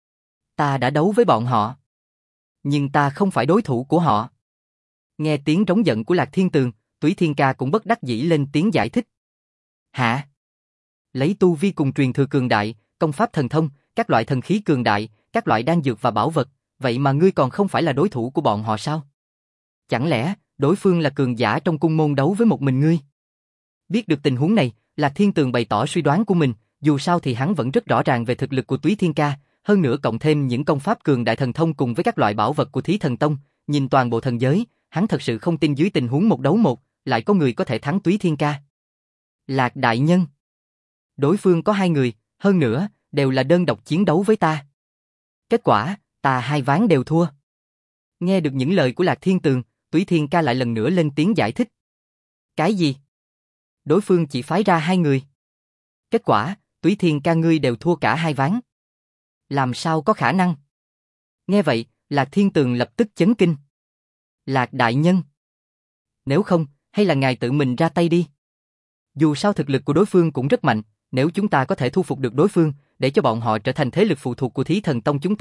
ta đã đấu với bọn họ, nhưng ta không phải đối thủ của họ. Nghe tiếng trống giận của Lạc Thiên Tường, Túy Thiên Ca cũng bất đắc dĩ lên tiếng giải thích. Hả? Lấy tu vi cùng truyền thừa cường đại, công pháp thần thông, các loại thần khí cường đại, các loại đan dược và bảo vật, vậy mà ngươi còn không phải là đối thủ của bọn họ sao? Chẳng lẽ, đối phương là cường giả trong cung môn đấu với một mình ngươi? Biết được tình huống này, Lạc Thiên Tường bày tỏ suy đoán của mình, dù sao thì hắn vẫn rất rõ ràng về thực lực của Túy Thiên Ca, hơn nữa cộng thêm những công pháp cường đại thần thông cùng với các loại bảo vật của Thí Thần Tông, nhìn toàn bộ thần giới, hắn thật sự không tin dưới tình huống một đấu một, lại có người có thể thắng Túy Thiên Ca. Lạc đại nhân, đối phương có hai người, hơn nữa, đều là đơn độc chiến đấu với ta. Kết quả, ta hai ván đều thua. Nghe được những lời của Lạc Thiên Tường, Túy Thiên Ca lại lần nữa lên tiếng giải thích. Cái gì? Đối phương chỉ phái ra hai người. Kết quả, Túy Thiên Ca ngươi đều thua cả hai ván. Làm sao có khả năng? Nghe vậy, Lạc Thiên Tường lập tức chấn kinh. Lạc đại nhân, nếu không, hay là ngài tự mình ra tay đi. Dù sao thực lực của đối phương cũng rất mạnh, nếu chúng ta có thể thu phục được đối phương, để cho bọn họ trở thành thế lực phụ thuộc của Thí Thần Tông chúng ta,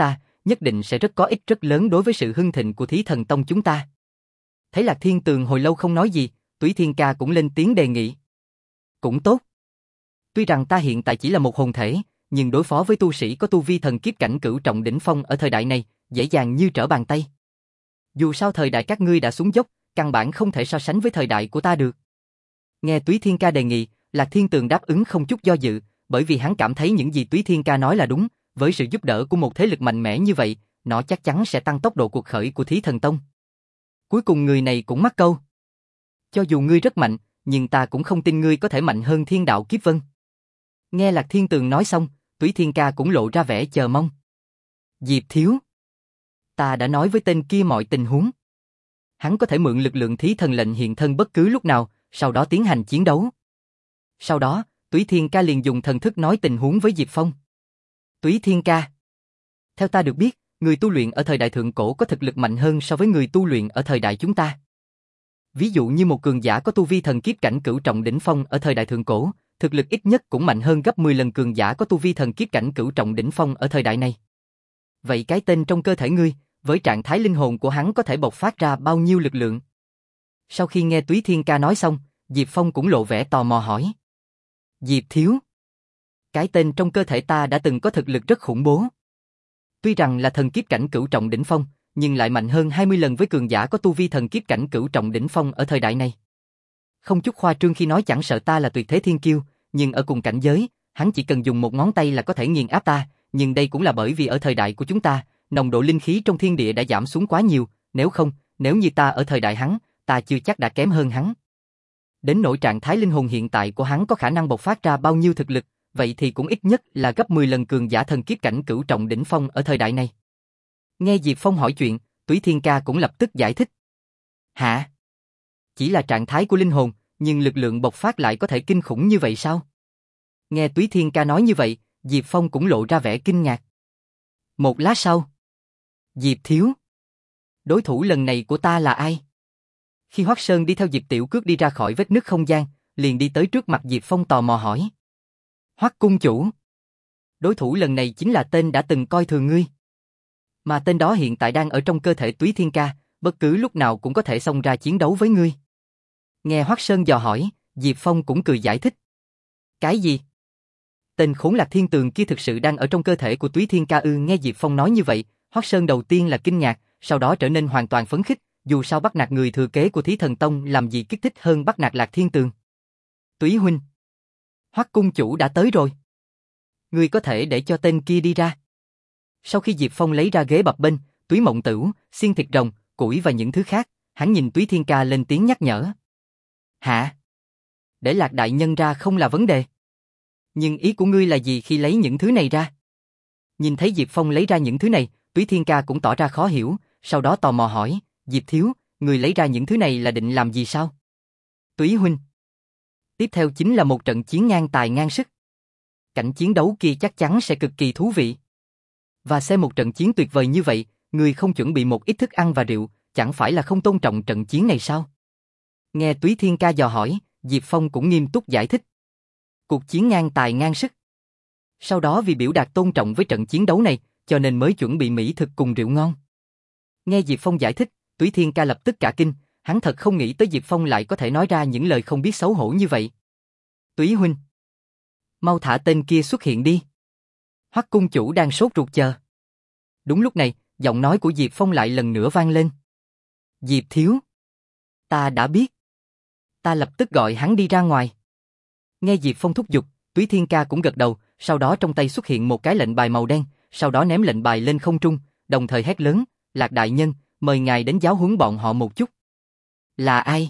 nhất định sẽ rất có ích rất lớn đối với sự hưng thịnh của Thí Thần Tông chúng ta. Thấy Lạc Thiên Tường hồi lâu không nói gì, Túy Thiên Ca cũng lên tiếng đề nghị. Cũng tốt. Tuy rằng ta hiện tại chỉ là một hồn thể, nhưng đối phó với tu sĩ có tu vi thần kiếp cảnh cửu trọng đỉnh phong ở thời đại này, dễ dàng như trở bàn tay. Dù sao thời đại các ngươi đã xuống dốc, căn bản không thể so sánh với thời đại của ta được. Nghe Túy Thiên Ca đề nghị, Lạc Thiên Tường đáp ứng không chút do dự, bởi vì hắn cảm thấy những gì Túy Thiên Ca nói là đúng, với sự giúp đỡ của một thế lực mạnh mẽ như vậy, nó chắc chắn sẽ tăng tốc độ cuộc khởi của Thí Thần Tông. Cuối cùng người này cũng mắc câu. Cho dù ngươi rất mạnh, nhưng ta cũng không tin ngươi có thể mạnh hơn Thiên Đạo Kiếp Vân. Nghe Lạc Thiên Tường nói xong, Túy Thiên Ca cũng lộ ra vẻ chờ mong. Diệp thiếu, ta đã nói với tên kia mọi tình huống. Hắn có thể mượn lực lượng Thí Thần lệnh hiện thân bất cứ lúc nào, sau đó tiến hành chiến đấu. Sau đó, Túy Thiên Ca liền dùng thần thức nói tình huống với Diệp Phong. Túy Thiên Ca, theo ta được biết, người tu luyện ở thời đại thượng cổ có thực lực mạnh hơn so với người tu luyện ở thời đại chúng ta. Ví dụ như một cường giả có tu vi thần kiếp cảnh cửu trọng đỉnh phong ở thời đại thượng cổ, thực lực ít nhất cũng mạnh hơn gấp mười lần cường giả có tu vi thần kiếp cảnh cửu trọng đỉnh phong ở thời đại này. Vậy cái tên trong cơ thể ngươi, với trạng thái linh hồn của hắn có thể bộc phát ra bao nhiêu lực lượng? Sau khi nghe Túy Thiên Ca nói xong, Diệp Phong cũng lộ vẻ tò mò hỏi. Diệp thiếu, cái tên trong cơ thể ta đã từng có thực lực rất khủng bố. Tuy rằng là thần kiếp cảnh cửu trọng đỉnh phong, nhưng lại mạnh hơn hai mươi lần với cường giả có tu vi thần kiếp cảnh cửu trọng đỉnh phong ở thời đại này. Không chút khoa trương khi nói chẳng sợ ta là tuyệt thế thiên kiêu, nhưng ở cùng cảnh giới, hắn chỉ cần dùng một ngón tay là có thể nghiền áp ta, nhưng đây cũng là bởi vì ở thời đại của chúng ta, nồng độ linh khí trong thiên địa đã giảm xuống quá nhiều, nếu không, nếu như ta ở thời đại hắn, ta chưa chắc đã kém hơn hắn. Đến nỗi trạng thái linh hồn hiện tại của hắn có khả năng bộc phát ra bao nhiêu thực lực, vậy thì cũng ít nhất là gấp mười lần cường giả thần kiếp cảnh cửu trọng đỉnh phong ở thời đại này. Nghe Diệp Phong hỏi chuyện, Túy Thiên Ca cũng lập tức giải thích. Hả? Chỉ là trạng thái của linh hồn, nhưng lực lượng bộc phát lại có thể kinh khủng như vậy sao? Nghe Túy Thiên Ca nói như vậy, Diệp Phong cũng lộ ra vẻ kinh ngạc. Một lát sau, Diệp thiếu, đối thủ lần này của ta là ai? Khi Hoắc Sơn đi theo Diệp Tiểu Cước đi ra khỏi vết nứt không gian, liền đi tới trước mặt Diệp Phong tò mò hỏi. Hoắc cung chủ, đối thủ lần này chính là tên đã từng coi thường ngươi. Mà tên đó hiện tại đang ở trong cơ thể Túy Thiên Ca, bất cứ lúc nào cũng có thể xông ra chiến đấu với ngươi. Nghe Hoắc Sơn dò hỏi, Diệp Phong cũng cười giải thích. Cái gì? Tên khốn Lạc Thiên Tường kia thực sự đang ở trong cơ thể của Túy Thiên Ca ư? Nghe Diệp Phong nói như vậy, Hoắc Sơn đầu tiên là kinh ngạc, sau đó trở nên hoàn toàn phấn khích, dù sao bắt nạt người thừa kế của Thí Thần Tông làm gì kích thích hơn bắt nạt Lạc Thiên Tường. Túy huynh, Hoắc cung chủ đã tới rồi. Ngươi có thể để cho tên kia đi ra. Sau khi Diệp Phong lấy ra ghế bập bênh, túy mộng tửu, xiên thịt rồng, củi và những thứ khác, hắn nhìn Túy Thiên Ca lên tiếng nhắc nhở. Hả? Để Lạc đại nhân ra không là vấn đề. Nhưng ý của ngươi là gì khi lấy những thứ này ra? Nhìn thấy Diệp Phong lấy ra những thứ này, Túy Thiên Ca cũng tỏ ra khó hiểu, sau đó tò mò hỏi, Diệp thiếu, người lấy ra những thứ này là định làm gì sao? Túy huynh. Tiếp theo chính là một trận chiến ngang tài ngang sức. Cảnh chiến đấu kia chắc chắn sẽ cực kỳ thú vị. Và xem một trận chiến tuyệt vời như vậy, người không chuẩn bị một ít thức ăn và rượu, chẳng phải là không tôn trọng trận chiến này sao? Nghe Túy Thiên Ca dò hỏi, Diệp Phong cũng nghiêm túc giải thích. Cuộc chiến ngang tài ngang sức. Sau đó vì biểu đạt tôn trọng với trận chiến đấu này, cho nên mới chuẩn bị mỹ thực cùng rượu ngon. Nghe Diệp Phong giải thích, Túy Thiên Ca lập tức cả kinh, hắn thật không nghĩ tới Diệp Phong lại có thể nói ra những lời không biết xấu hổ như vậy. Túy huynh, mau thả tên kia xuất hiện đi. Hoắc cung chủ đang sốt ruột chờ. Đúng lúc này, giọng nói của Diệp Phong lại lần nữa vang lên. Diệp thiếu, ta đã biết. Ta lập tức gọi hắn đi ra ngoài. Nghe Diệp Phong thúc giục, Túy Thiên Ca cũng gật đầu, sau đó trong tay xuất hiện một cái lệnh bài màu đen, sau đó ném lệnh bài lên không trung, đồng thời hét lớn, Lạc đại nhân, mời ngài đến giáo huấn bọn họ một chút. Là ai?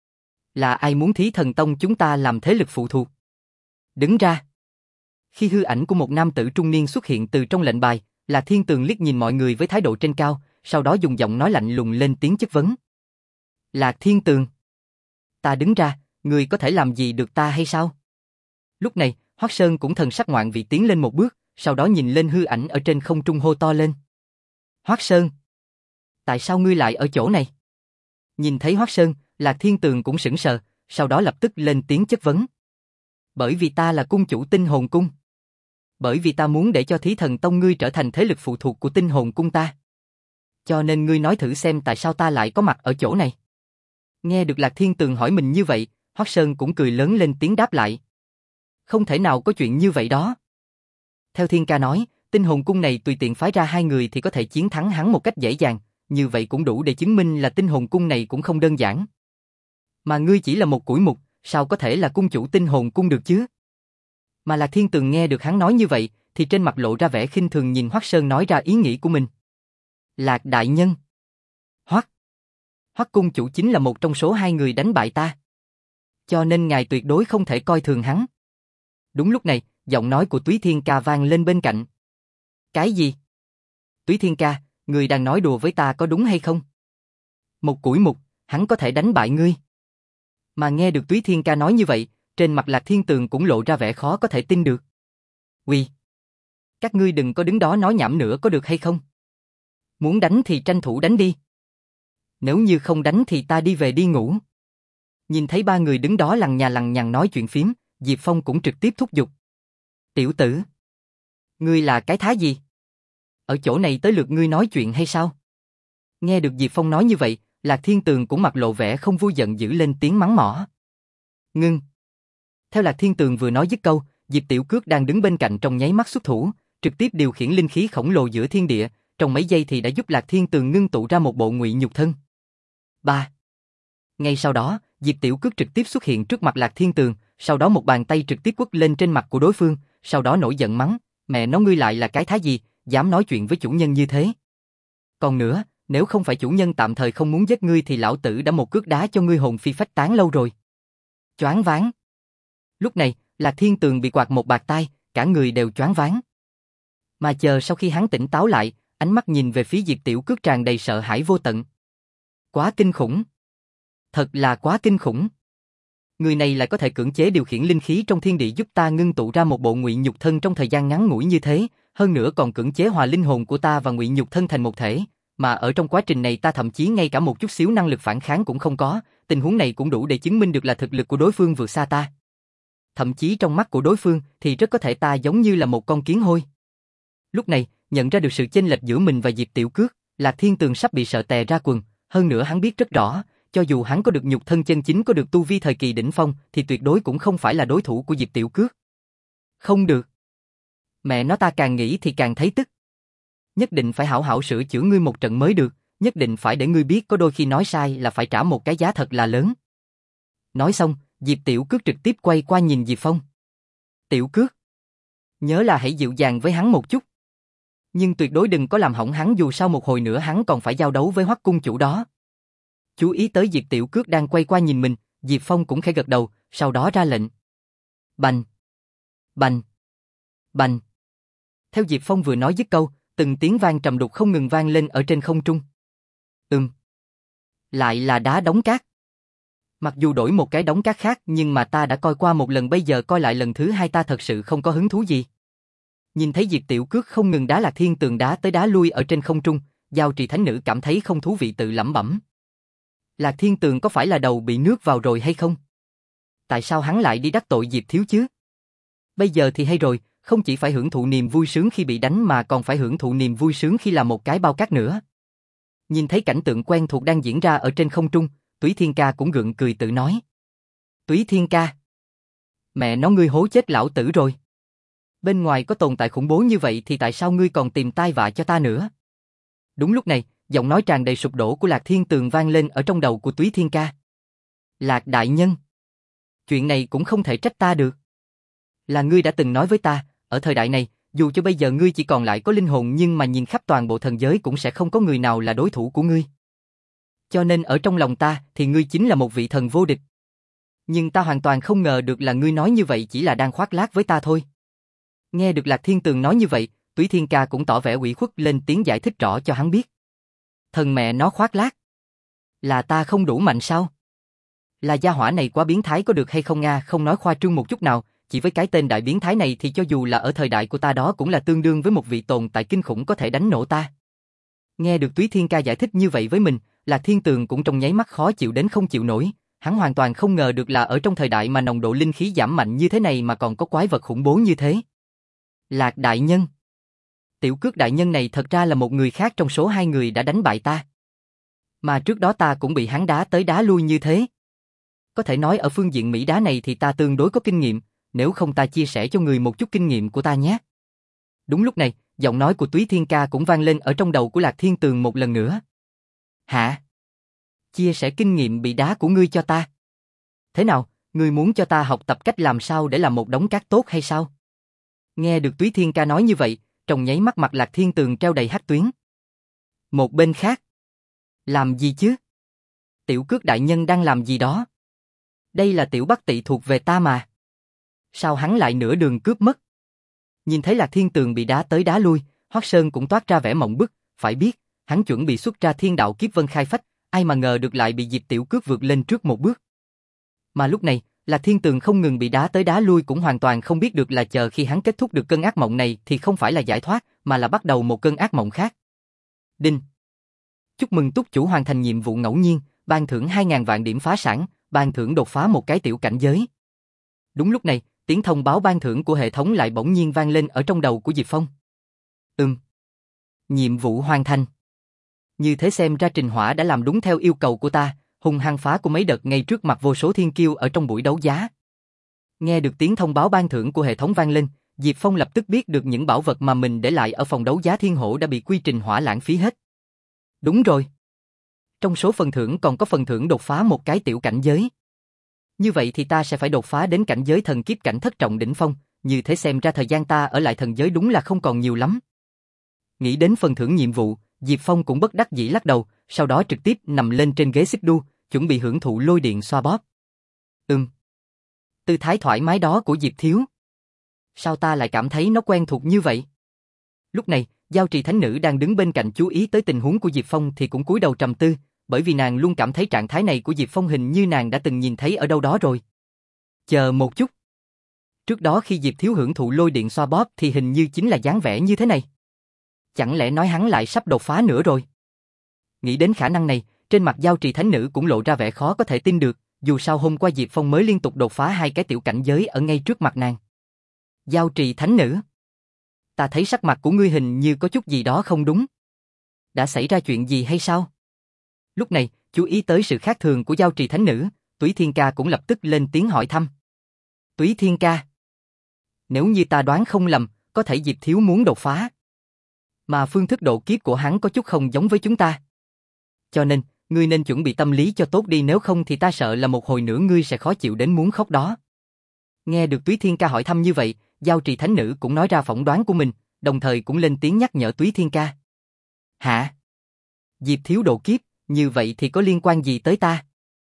Là ai muốn Thí Thần Tông chúng ta làm thế lực phụ thuộc? Đứng ra. Khi hư ảnh của một nam tử trung niên xuất hiện từ trong lệnh bài, Lạc Thiên Tường liếc nhìn mọi người với thái độ trên cao, sau đó dùng giọng nói lạnh lùng lên tiếng chất vấn. Lạc Thiên Tường, ta đứng ra, người có thể làm gì được ta hay sao? Lúc này, Hoắc Sơn cũng thần sắc ngoạn vị tiến lên một bước, sau đó nhìn lên hư ảnh ở trên không trung hô to lên. Hoắc Sơn, tại sao ngươi lại ở chỗ này? Nhìn thấy Hoắc Sơn, Lạc Thiên Tường cũng sững sờ, sau đó lập tức lên tiếng chất vấn. Bởi vì ta là cung chủ Tinh Hồn Cung. Bởi vì ta muốn để cho Thí Thần Tông ngươi trở thành thế lực phụ thuộc của Tinh Hồn Cung ta. Cho nên ngươi nói thử xem tại sao ta lại có mặt ở chỗ này. Nghe được Lạc Thiên Tường hỏi mình như vậy, Hoắc Sơn cũng cười lớn lên tiếng đáp lại. Không thể nào có chuyện như vậy đó. Theo Thiên Ca nói, Tinh Hồn Cung này tùy tiện phái ra hai người thì có thể chiến thắng hắn một cách dễ dàng, như vậy cũng đủ để chứng minh là Tinh Hồn Cung này cũng không đơn giản. Mà ngươi chỉ là một củi mục, sao có thể là cung chủ Tinh Hồn Cung được chứ? Mà Lạc Thiên Tường nghe được hắn nói như vậy, thì trên mặt lộ ra vẻ khinh thường nhìn Hoắc Sơn nói ra ý nghĩ của mình. Lạc đại nhân. Hoắc. Hoắc cung chủ chính là một trong số hai người đánh bại ta. Cho nên ngài tuyệt đối không thể coi thường hắn. Đúng lúc này, giọng nói của Túy Thiên Ca vang lên bên cạnh. Cái gì? Túy Thiên Ca, người đang nói đùa với ta có đúng hay không? Một củi mục, hắn có thể đánh bại ngươi. Mà nghe được Túy Thiên Ca nói như vậy, trên mặt Lạc Thiên Tường cũng lộ ra vẻ khó có thể tin được. Uy! Các ngươi đừng có đứng đó nói nhảm nữa có được hay không? Muốn đánh thì tranh thủ đánh đi. Nếu như không đánh thì ta đi về đi ngủ. Nhìn thấy ba người đứng đó lằng nhà lằng nhằng nói chuyện phiếm, Diệp Phong cũng trực tiếp thúc giục. Tiểu tử! Ngươi là cái thá gì? Ở chỗ này tới lượt ngươi nói chuyện hay sao? Nghe được Diệp Phong nói như vậy, Lạc Thiên Tường cũng mặt lộ vẻ không vui giận dữ lên tiếng mắng mỏ. Ngưng! Theo Lạc Thiên Tường vừa nói dứt câu, Diệp Tiểu Cước đang đứng bên cạnh trong nháy mắt xuất thủ, trực tiếp điều khiển linh khí khổng lồ giữa thiên địa, trong mấy giây thì đã giúp Lạc Thiên Tường ngưng tụ ra một bộ ngụy nhục thân. Ba. Ngay sau đó, Diệp Tiểu Cước trực tiếp xuất hiện trước mặt Lạc Thiên Tường, sau đó một bàn tay trực tiếp quất lên trên mặt của đối phương, sau đó nổi giận mắng, mẹ nó ngươi lại là cái thá gì, dám nói chuyện với chủ nhân như thế. Còn nữa, nếu không phải chủ nhân tạm thời không muốn giết ngươi thì lão tử đã một cước đá cho ngươi hồn phi phách tán lâu rồi. Choáng váng. Lúc này, Lạc Thiên Tường bị quạt một bạt tai, cả người đều choáng váng. Mà chờ sau khi hắn tỉnh táo lại, ánh mắt nhìn về phía Diệp Tiểu Cước tràn đầy sợ hãi vô tận. Quá kinh khủng. Thật là quá kinh khủng. Người này lại có thể cưỡng chế điều khiển linh khí trong thiên địa giúp ta ngưng tụ ra một bộ ngụy nhục thân trong thời gian ngắn ngủi như thế, hơn nữa còn cưỡng chế hòa linh hồn của ta và ngụy nhục thân thành một thể, mà ở trong quá trình này ta thậm chí ngay cả một chút xíu năng lực phản kháng cũng không có, tình huống này cũng đủ để chứng minh được là thực lực của đối phương vượt xa ta. Thậm chí trong mắt của đối phương thì rất có thể ta giống như là một con kiến hôi. Lúc này, nhận ra được sự chênh lệch giữa mình và Diệp Tiểu Cước, Lạc Thiên Tường sắp bị sợ tè ra quần, hơn nữa hắn biết rất rõ, cho dù hắn có được nhục thân chân chính, có được tu vi thời kỳ đỉnh phong thì tuyệt đối cũng không phải là đối thủ của Diệp Tiểu Cước. Không được. Mẹ nó ta càng nghĩ thì càng thấy tức. Nhất định phải hảo hảo sửa chữa ngươi một trận mới được, nhất định phải để ngươi biết có đôi khi nói sai là phải trả một cái giá thật là lớn. Nói xong, Diệp Tiểu Cước trực tiếp quay qua nhìn Diệp Phong. Tiểu Cước, nhớ là hãy dịu dàng với hắn một chút. Nhưng tuyệt đối đừng có làm hỏng hắn, dù sao một hồi nữa hắn còn phải giao đấu với Hoắc cung chủ đó. Chú ý tới Diệp Tiểu Cước đang quay qua nhìn mình, Diệp Phong cũng khẽ gật đầu, sau đó ra lệnh. Bành! Bành! Bành! Theo Diệp Phong vừa nói dứt câu, từng tiếng vang trầm đục không ngừng vang lên ở trên không trung. Ừm. Lại là đá đóng cát. Mặc dù đổi một cái đống cát khác nhưng mà ta đã coi qua một lần, bây giờ coi lại lần thứ hai ta thật sự không có hứng thú gì. Nhìn thấy Diệp Tiểu Cước không ngừng đá Lạc Thiên Tường đá tới đá lui ở trên không trung, Giao Trì Thánh Nữ cảm thấy không thú vị tự lẩm bẩm. Lạc Thiên Tường có phải là đầu bị nước vào rồi hay không? Tại sao hắn lại đi đắc tội Diệp Thiếu chứ? Bây giờ thì hay rồi, không chỉ phải hưởng thụ niềm vui sướng khi bị đánh mà còn phải hưởng thụ niềm vui sướng khi làm một cái bao cát nữa. Nhìn thấy cảnh tượng quen thuộc đang diễn ra ở trên không trung, Túy Thiên Ca cũng gượng cười tự nói. Túy Thiên Ca, mẹ nó ngươi hố chết lão tử rồi. Bên ngoài có tồn tại khủng bố như vậy thì tại sao ngươi còn tìm tai vạ cho ta nữa? Đúng lúc này, giọng nói tràn đầy sụp đổ của Lạc Thiên Tường vang lên ở trong đầu của Túy Thiên Ca. Lạc đại nhân, chuyện này cũng không thể trách ta được. Là ngươi đã từng nói với ta, ở thời đại này, dù cho bây giờ ngươi chỉ còn lại có linh hồn nhưng mà nhìn khắp toàn bộ thần giới cũng sẽ không có người nào là đối thủ của ngươi. Cho nên ở trong lòng ta thì ngươi chính là một vị thần vô địch. Nhưng ta hoàn toàn không ngờ được là ngươi nói như vậy chỉ là đang khoác lác với ta thôi. Nghe được Lạc Thiên Tường nói như vậy, Túy Thiên Ca cũng tỏ vẻ ủy khuất lên tiếng giải thích rõ cho hắn biết. Thần mẹ nó khoác lác. Là ta không đủ mạnh sao? Là gia hỏa này quá biến thái có được hay không nga, không nói khoa trương một chút nào, chỉ với cái tên đại biến thái này thì cho dù là ở thời đại của ta đó cũng là tương đương với một vị tồn tại kinh khủng có thể đánh nổ ta. Nghe được Túy Thiên Ca giải thích như vậy với mình, Lạc Thiên Tường cũng trong nháy mắt khó chịu đến không chịu nổi, hắn hoàn toàn không ngờ được là ở trong thời đại mà nồng độ linh khí giảm mạnh như thế này mà còn có quái vật khủng bố như thế. Lạc đại nhân. Tiểu Cước đại nhân này thật ra là một người khác trong số hai người đã đánh bại ta. Mà trước đó ta cũng bị hắn đá tới đá lui như thế. Có thể nói ở phương diện Mỹ đá này thì ta tương đối có kinh nghiệm, nếu không ta chia sẻ cho người một chút kinh nghiệm của ta nhé. Đúng lúc này, giọng nói của Túy Thiên Ca cũng vang lên ở trong đầu của Lạc Thiên Tường một lần nữa. Hả? Chia sẻ kinh nghiệm bị đá của ngươi cho ta. Thế nào, ngươi muốn cho ta học tập cách làm sao để làm một đống cát tốt hay sao? Nghe được Túy Thiên Ca nói như vậy, trong nháy mắt mặt Lạc Thiên Tường treo đầy hắc tuyến. Một bên khác. Làm gì chứ? Tiểu Cước đại nhân đang làm gì đó? Đây là Tiểu Bắc Tỵ thuộc về ta mà. Sao hắn lại nửa đường cướp mất? Nhìn thấy Lạc Thiên Tường bị đá tới đá lui, Hoắc Sơn cũng toát ra vẻ mộng bức, phải biết, hắn chuẩn bị xuất ra thiên đạo kiếp vân khai phách, ai mà ngờ được lại bị Diệp Tiểu Cước vượt lên trước một bước. Mà lúc này, Lạc Thiên Tường không ngừng bị đá tới đá lui cũng hoàn toàn không biết được là chờ khi hắn kết thúc được cơn ác mộng này thì không phải là giải thoát, mà là bắt đầu một cơn ác mộng khác. Đinh. Chúc mừng túc chủ hoàn thành nhiệm vụ ngẫu nhiên, ban thưởng hai nghìn vạn điểm phá sản, ban thưởng đột phá một cái tiểu cảnh giới. Đúng lúc này, tiếng thông báo ban thưởng của hệ thống lại bỗng nhiên vang lên ở trong đầu của Diệp Phong. Ừm. Nhiệm vụ hoàn thành. Như thế xem ra Trình Hỏa đã làm đúng theo yêu cầu của ta, hung hăng phá của mấy đợt ngay trước mặt vô số thiên kiêu ở trong buổi đấu giá. Nghe được tiếng thông báo ban thưởng của hệ thống vang lên, Diệp Phong lập tức biết được những bảo vật mà mình để lại ở phòng đấu giá Thiên Hổ đã bị Quy Trình Hỏa lãng phí hết. Đúng rồi. Trong số phần thưởng còn có phần thưởng đột phá một cái tiểu cảnh giới. Như vậy thì ta sẽ phải đột phá đến cảnh giới thần kiếp cảnh thất trọng đỉnh phong, như thế xem ra thời gian ta ở lại thần giới đúng là không còn nhiều lắm. Nghĩ đến phần thưởng nhiệm vụ, Diệp Phong cũng bất đắc dĩ lắc đầu, sau đó trực tiếp nằm lên trên ghế xích đu, chuẩn bị hưởng thụ lôi điện xoa bóp. Ừm. Tư thái thoải mái đó của Diệp Thiếu. Sao ta lại cảm thấy nó quen thuộc như vậy? Lúc này, Giao Trì Thánh Nữ đang đứng bên cạnh chú ý tới tình huống của Diệp Phong thì cũng cúi đầu trầm tư, bởi vì nàng luôn cảm thấy trạng thái này của Diệp Phong hình như nàng đã từng nhìn thấy ở đâu đó rồi. Chờ một chút. Trước đó khi Diệp Thiếu hưởng thụ lôi điện xoa bóp thì hình như chính là dáng vẻ như thế này. Chẳng lẽ nói hắn lại sắp đột phá nữa rồi? Nghĩ đến khả năng này, trên mặt Giao Trì Thánh Nữ cũng lộ ra vẻ khó có thể tin được, dù sao hôm qua Diệp Phong mới liên tục đột phá hai cái tiểu cảnh giới ở ngay trước mặt nàng. Giao Trì Thánh Nữ, ta thấy sắc mặt của ngươi hình như có chút gì đó không đúng. Đã xảy ra chuyện gì hay sao? Lúc này, chú ý tới sự khác thường của Giao Trì Thánh Nữ, Túy Thiên Ca cũng lập tức lên tiếng hỏi thăm. Túy Thiên Ca, nếu như ta đoán không lầm, có thể Diệp Thiếu muốn đột phá. Mà phương thức độ kiếp của hắn có chút không giống với chúng ta. Cho nên, ngươi nên chuẩn bị tâm lý cho tốt đi, nếu không thì ta sợ là một hồi nữa ngươi sẽ khó chịu đến muốn khóc đó. Nghe được Túy Thiên Ca hỏi thăm như vậy, Giao Trì Thánh Nữ cũng nói ra phỏng đoán của mình, đồng thời cũng lên tiếng nhắc nhở Túy Thiên Ca. Hả? Diệp Thiếu độ kiếp, như vậy thì có liên quan gì tới ta?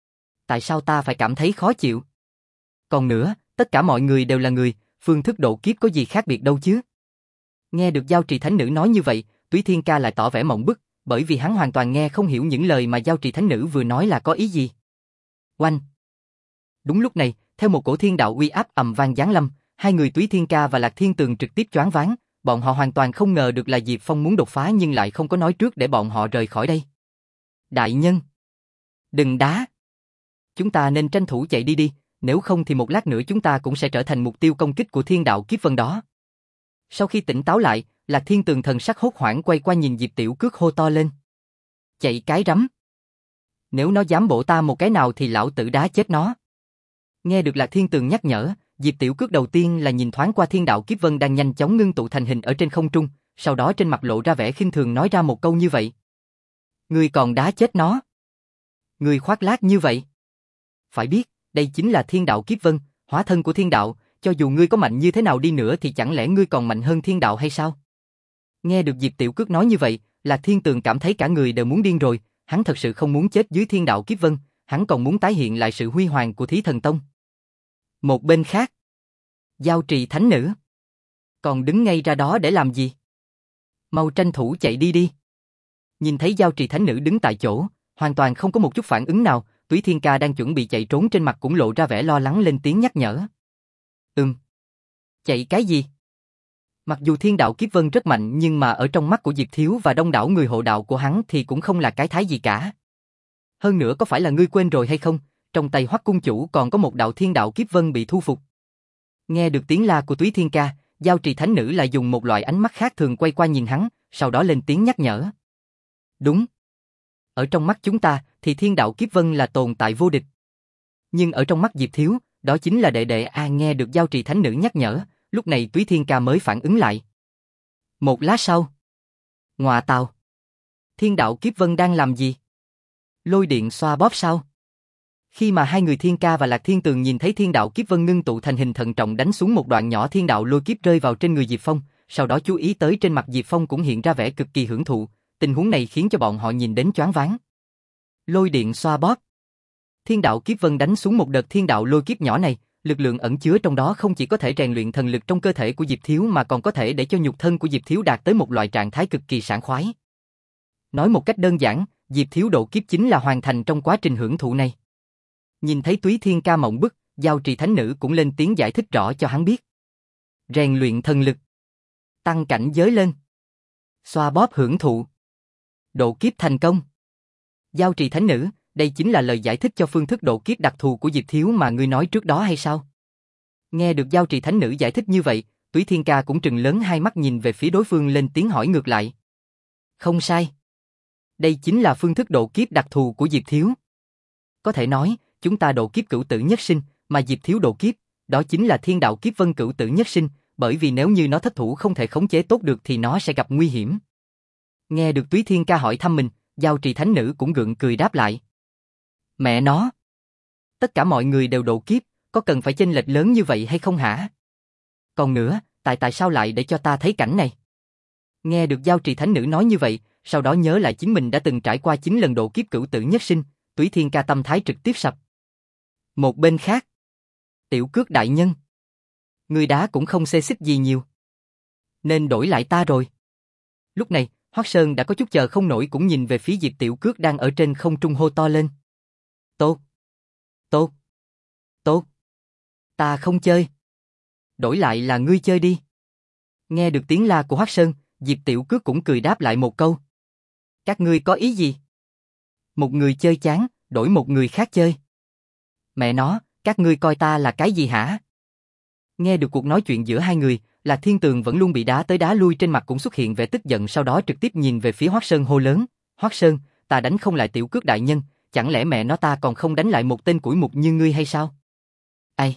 Tại sao ta phải cảm thấy khó chịu? Còn nữa, tất cả mọi người đều là người, phương thức độ kiếp có gì khác biệt đâu chứ? Nghe được Giao Trì Thánh Nữ nói như vậy, Túy Thiên Ca lại tỏ vẻ mộng bức, bởi vì hắn hoàn toàn nghe không hiểu những lời mà Giao Trì Thánh Nữ vừa nói là có ý gì. Oanh! Đúng lúc này, theo một cổ thiên đạo uy áp ầm vang giáng lâm, hai người Túy Thiên Ca và Lạc Thiên Tường trực tiếp choáng váng, bọn họ hoàn toàn không ngờ được là Diệp Phong muốn đột phá nhưng lại không có nói trước để bọn họ rời khỏi đây. Đại nhân! Đừng đá! Chúng ta nên tranh thủ chạy đi đi, nếu không thì một lát nữa chúng ta cũng sẽ trở thành mục tiêu công kích của thiên đạo kiếp vân đó. Sau khi tỉnh táo lại, Lạc Thiên Tường thần sắc hốt hoảng quay qua nhìn Diệp Tiểu Cước hô to lên. Chạy cái rắm! Nếu nó dám bổ ta một cái nào thì lão tử đá chết nó. Nghe được Lạc Thiên Tường nhắc nhở, Diệp Tiểu Cước đầu tiên là nhìn thoáng qua thiên đạo kiếp vân đang nhanh chóng ngưng tụ thành hình ở trên không trung, sau đó trên mặt lộ ra vẻ khinh thường nói ra một câu như vậy. Ngươi còn đá chết nó? Ngươi khoác lác như vậy? Phải biết, đây chính là thiên đạo kiếp vân, hóa thân của thiên đạo, cho dù ngươi có mạnh như thế nào đi nữa thì chẳng lẽ ngươi còn mạnh hơn thiên đạo hay sao? Nghe được Diệp Tiểu Cước nói như vậy, Lạc Thiên Tường cảm thấy cả người đều muốn điên rồi, hắn thật sự không muốn chết dưới thiên đạo kiếp vân, hắn còn muốn tái hiện lại sự huy hoàng của Thí Thần Tông. Một bên khác, Giao Trì Thánh Nữ, còn đứng ngay ra đó để làm gì? Mau tranh thủ chạy đi đi. Nhìn thấy Giao Trì Thánh Nữ đứng tại chỗ, hoàn toàn không có một chút phản ứng nào, Túy Thiên Ca đang chuẩn bị chạy trốn trên mặt cũng lộ ra vẻ lo lắng lên tiếng nhắc nhở. Ừm. Chạy cái gì? Mặc dù thiên đạo kiếp vân rất mạnh nhưng mà ở trong mắt của Diệp Thiếu và đông đảo người hộ đạo của hắn thì cũng không là cái thái gì cả. Hơn nữa có phải là ngươi quên rồi hay không, trong tay Hoắc cung chủ còn có một đạo thiên đạo kiếp vân bị thu phục. Nghe được tiếng la của Túy Thiên Ca, Giao trì thánh nữ lại dùng một loại ánh mắt khác thường quay qua nhìn hắn, sau đó lên tiếng nhắc nhở. Đúng. Ở trong mắt chúng ta, thì thiên đạo kiếp vân là tồn tại vô địch. Nhưng ở trong mắt Diệp Thiếu, đó chính là đệ đệ a. Nghe được giao trì thánh nữ nhắc nhở, lúc này Túy Thiên Ca mới phản ứng lại. Một lát sau. Ngọa tào. Thiên đạo kiếp vân đang làm gì? Lôi điện xoa bóp sao? Khi mà hai người Thiên Ca và Lạc Thiên Tường nhìn thấy thiên đạo kiếp vân ngưng tụ thành hình thận trọng đánh xuống một đoạn nhỏ thiên đạo lôi kiếp rơi vào trên người Diệp Phong, sau đó chú ý tới trên mặt Diệp Phong cũng hiện ra vẻ cực kỳ hưởng thụ, tình huống này khiến cho bọn họ nhìn đến choáng váng. Lôi điện xoa bóp. Thiên đạo kiếp vân đánh xuống một đợt thiên đạo lôi kiếp nhỏ này, lực lượng ẩn chứa trong đó không chỉ có thể rèn luyện thần lực trong cơ thể của Diệp Thiếu mà còn có thể để cho nhục thân của Diệp Thiếu đạt tới một loại trạng thái cực kỳ sảng khoái. Nói một cách đơn giản, Diệp Thiếu độ kiếp chính là hoàn thành trong quá trình hưởng thụ này. Nhìn thấy Túy Thiên Ca mộng bức, giao trì thánh nữ cũng lên tiếng giải thích rõ cho hắn biết. Rèn luyện thần lực, tăng cảnh giới lên, xoa bóp hưởng thụ, độ kiếp thành công. Giao trì thánh nữ, đây chính là lời giải thích cho phương thức độ kiếp đặc thù của Diệp Thiếu mà ngươi nói trước đó hay sao? Nghe được giao trì thánh nữ giải thích như vậy, Túy Thiên Ca cũng trừng lớn hai mắt nhìn về phía đối phương lên tiếng hỏi ngược lại. Không sai. Đây chính là phương thức độ kiếp đặc thù của Diệp Thiếu. Có thể nói, chúng ta độ kiếp cửu tử nhất sinh, mà Diệp Thiếu độ kiếp, đó chính là thiên đạo kiếp vân cửu tử nhất sinh, bởi vì nếu như nó thất thủ không thể khống chế tốt được thì nó sẽ gặp nguy hiểm. Nghe được Túy Thiên Ca hỏi thăm mình, giao trì thánh nữ cũng gượng cười đáp lại. Mẹ nó! Tất cả mọi người đều độ kiếp, có cần phải chênh lệch lớn như vậy hay không hả? Còn nữa, tại tại sao lại để cho ta thấy cảnh này? Nghe được giao trì thánh nữ nói như vậy, sau đó nhớ lại chính mình đã từng trải qua chín lần độ kiếp cửu tử nhất sinh, Túy Thiên Ca tâm thái trực tiếp sập. Một bên khác, Tiểu Cước đại nhân, người đá cũng không xê xích gì nhiều, nên đổi lại ta rồi. Lúc này, Hoắc Sơn đã có chút chờ không nổi cũng nhìn về phía Diệp Tiểu Cước đang ở trên không trung hô to lên. Tốt, tốt, tốt, ta không chơi. Đổi lại là ngươi chơi đi. Nghe được tiếng la của Hoắc Sơn, Diệp Tiểu Cước cũng cười đáp lại một câu. Các ngươi có ý gì? Một người chơi chán, đổi một người khác chơi. Mẹ nó, các ngươi coi ta là cái gì hả? Nghe được cuộc nói chuyện giữa hai người, Lạc Thiên Tường vẫn luôn bị đá tới đá lui trên mặt cũng xuất hiện vẻ tức giận, sau đó trực tiếp nhìn về phía Hoắc Sơn hô lớn. Hoắc Sơn, ta đánh không lại Tiểu Cước đại nhân, chẳng lẽ mẹ nó ta còn không đánh lại một tên củi mục như ngươi hay sao? Ai?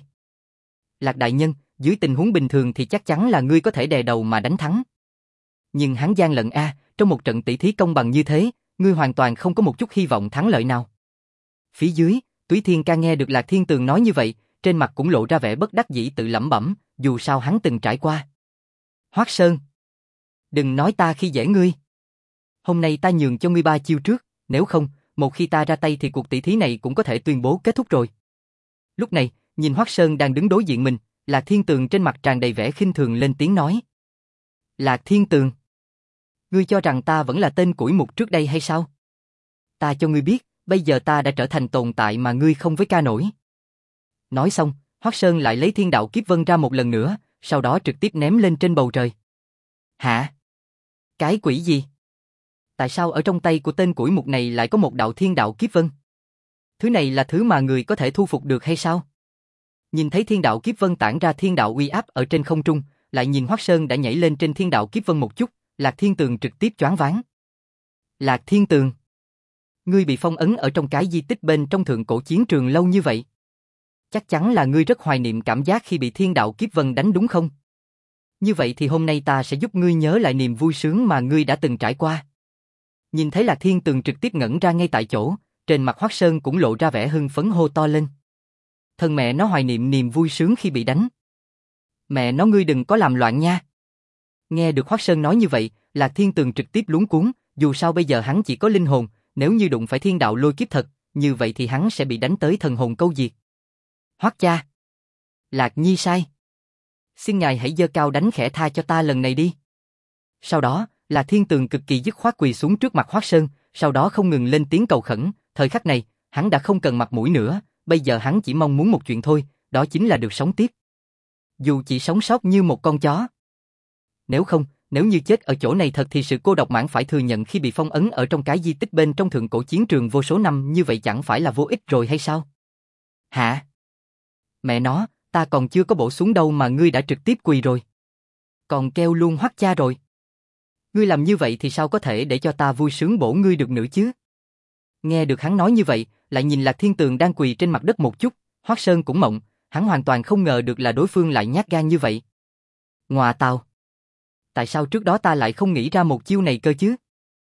Lạc đại nhân, dưới tình huống bình thường thì chắc chắn là ngươi có thể đè đầu mà đánh thắng. Nhưng hắn gian lận a, trong một trận tỷ thí công bằng như thế, ngươi hoàn toàn không có một chút hy vọng thắng lợi nào. Phía dưới, Túy Thiên Ca nghe được Lạc Thiên Tường nói như vậy, trên mặt cũng lộ ra vẻ bất đắc dĩ tự lẩm bẩm, dù sao hắn từng trải qua. Hoắc Sơn, đừng nói ta khi dễ ngươi. Hôm nay ta nhường cho ngươi ba chiêu trước, nếu không, một khi ta ra tay thì cuộc tỷ thí này cũng có thể tuyên bố kết thúc rồi. Lúc này, nhìn Hoắc Sơn đang đứng đối diện mình, Lạc Thiên Tường trên mặt tràn đầy vẻ khinh thường lên tiếng nói. Lạc Thiên Tường, ngươi cho rằng ta vẫn là tên củi mục trước đây hay sao? Ta cho ngươi biết, bây giờ ta đã trở thành tồn tại mà ngươi không với ca nổi. Nói xong, Hoắc Sơn lại lấy thiên đạo kiếp vân ra một lần nữa, sau đó trực tiếp ném lên trên bầu trời. Hả? Cái quỷ gì? Tại sao ở trong tay của tên củi mục này lại có một đạo thiên đạo kiếp vân? Thứ này là thứ mà người có thể thu phục được hay sao? Nhìn thấy thiên đạo kiếp vân tản ra thiên đạo uy áp ở trên không trung, lại nhìn Hoắc Sơn đã nhảy lên trên thiên đạo kiếp vân một chút, Lạc Thiên Tường trực tiếp choáng váng. Lạc Thiên Tường, ngươi bị phong ấn ở trong cái di tích bên trong thượng cổ chiến trường lâu như vậy. Chắc chắn là ngươi rất hoài niệm cảm giác khi bị thiên đạo kiếp vân đánh đúng không? Như vậy thì hôm nay ta sẽ giúp ngươi nhớ lại niềm vui sướng mà ngươi đã từng trải qua. Nhìn thấy Lạc Thiên Tường trực tiếp ngẩn ra ngay tại chỗ, trên mặt Hoắc Sơn cũng lộ ra vẻ hưng phấn hô to lên. Thân mẹ nó hoài niệm niềm vui sướng khi bị đánh. Mẹ nó ngươi đừng có làm loạn nha. Nghe được Hoắc Sơn nói như vậy, Lạc Thiên Tường trực tiếp luống cuống, dù sao bây giờ hắn chỉ có linh hồn, nếu như đụng phải thiên đạo lôi kiếp thật, như vậy thì hắn sẽ bị đánh tới thần hồn câu diệt. Hoắc cha, Lạc Nhi sai. Xin ngài hãy giơ cao đánh khẽ tha cho ta lần này đi. Sau đó, Lạc Thiên Tường cực kỳ dứt khoát quỳ xuống trước mặt Hoắc Sơn, sau đó không ngừng lên tiếng cầu khẩn, thời khắc này, hắn đã không cần mặt mũi nữa, bây giờ hắn chỉ mong muốn một chuyện thôi, đó chính là được sống tiếp. Dù chỉ sống sót như một con chó. Nếu không, nếu như chết ở chỗ này thật thì sự cô độc mãn phải thừa nhận khi bị phong ấn ở trong cái di tích bên trong thượng cổ chiến trường vô số năm như vậy chẳng phải là vô ích rồi hay sao? Hả? Mẹ nó, ta còn chưa có bổ xuống đâu mà ngươi đã trực tiếp quỳ rồi. Còn keo luôn Hoắc cha rồi. Ngươi làm như vậy thì sao có thể để cho ta vui sướng bổ ngươi được nữa chứ? Nghe được hắn nói như vậy, lại nhìn Lạc Thiên Tường đang quỳ trên mặt đất một chút, Hoắc Sơn cũng mộng, hắn hoàn toàn không ngờ được là đối phương lại nhát gan như vậy. Ngọa tào. Tại sao trước đó ta lại không nghĩ ra một chiêu này cơ chứ?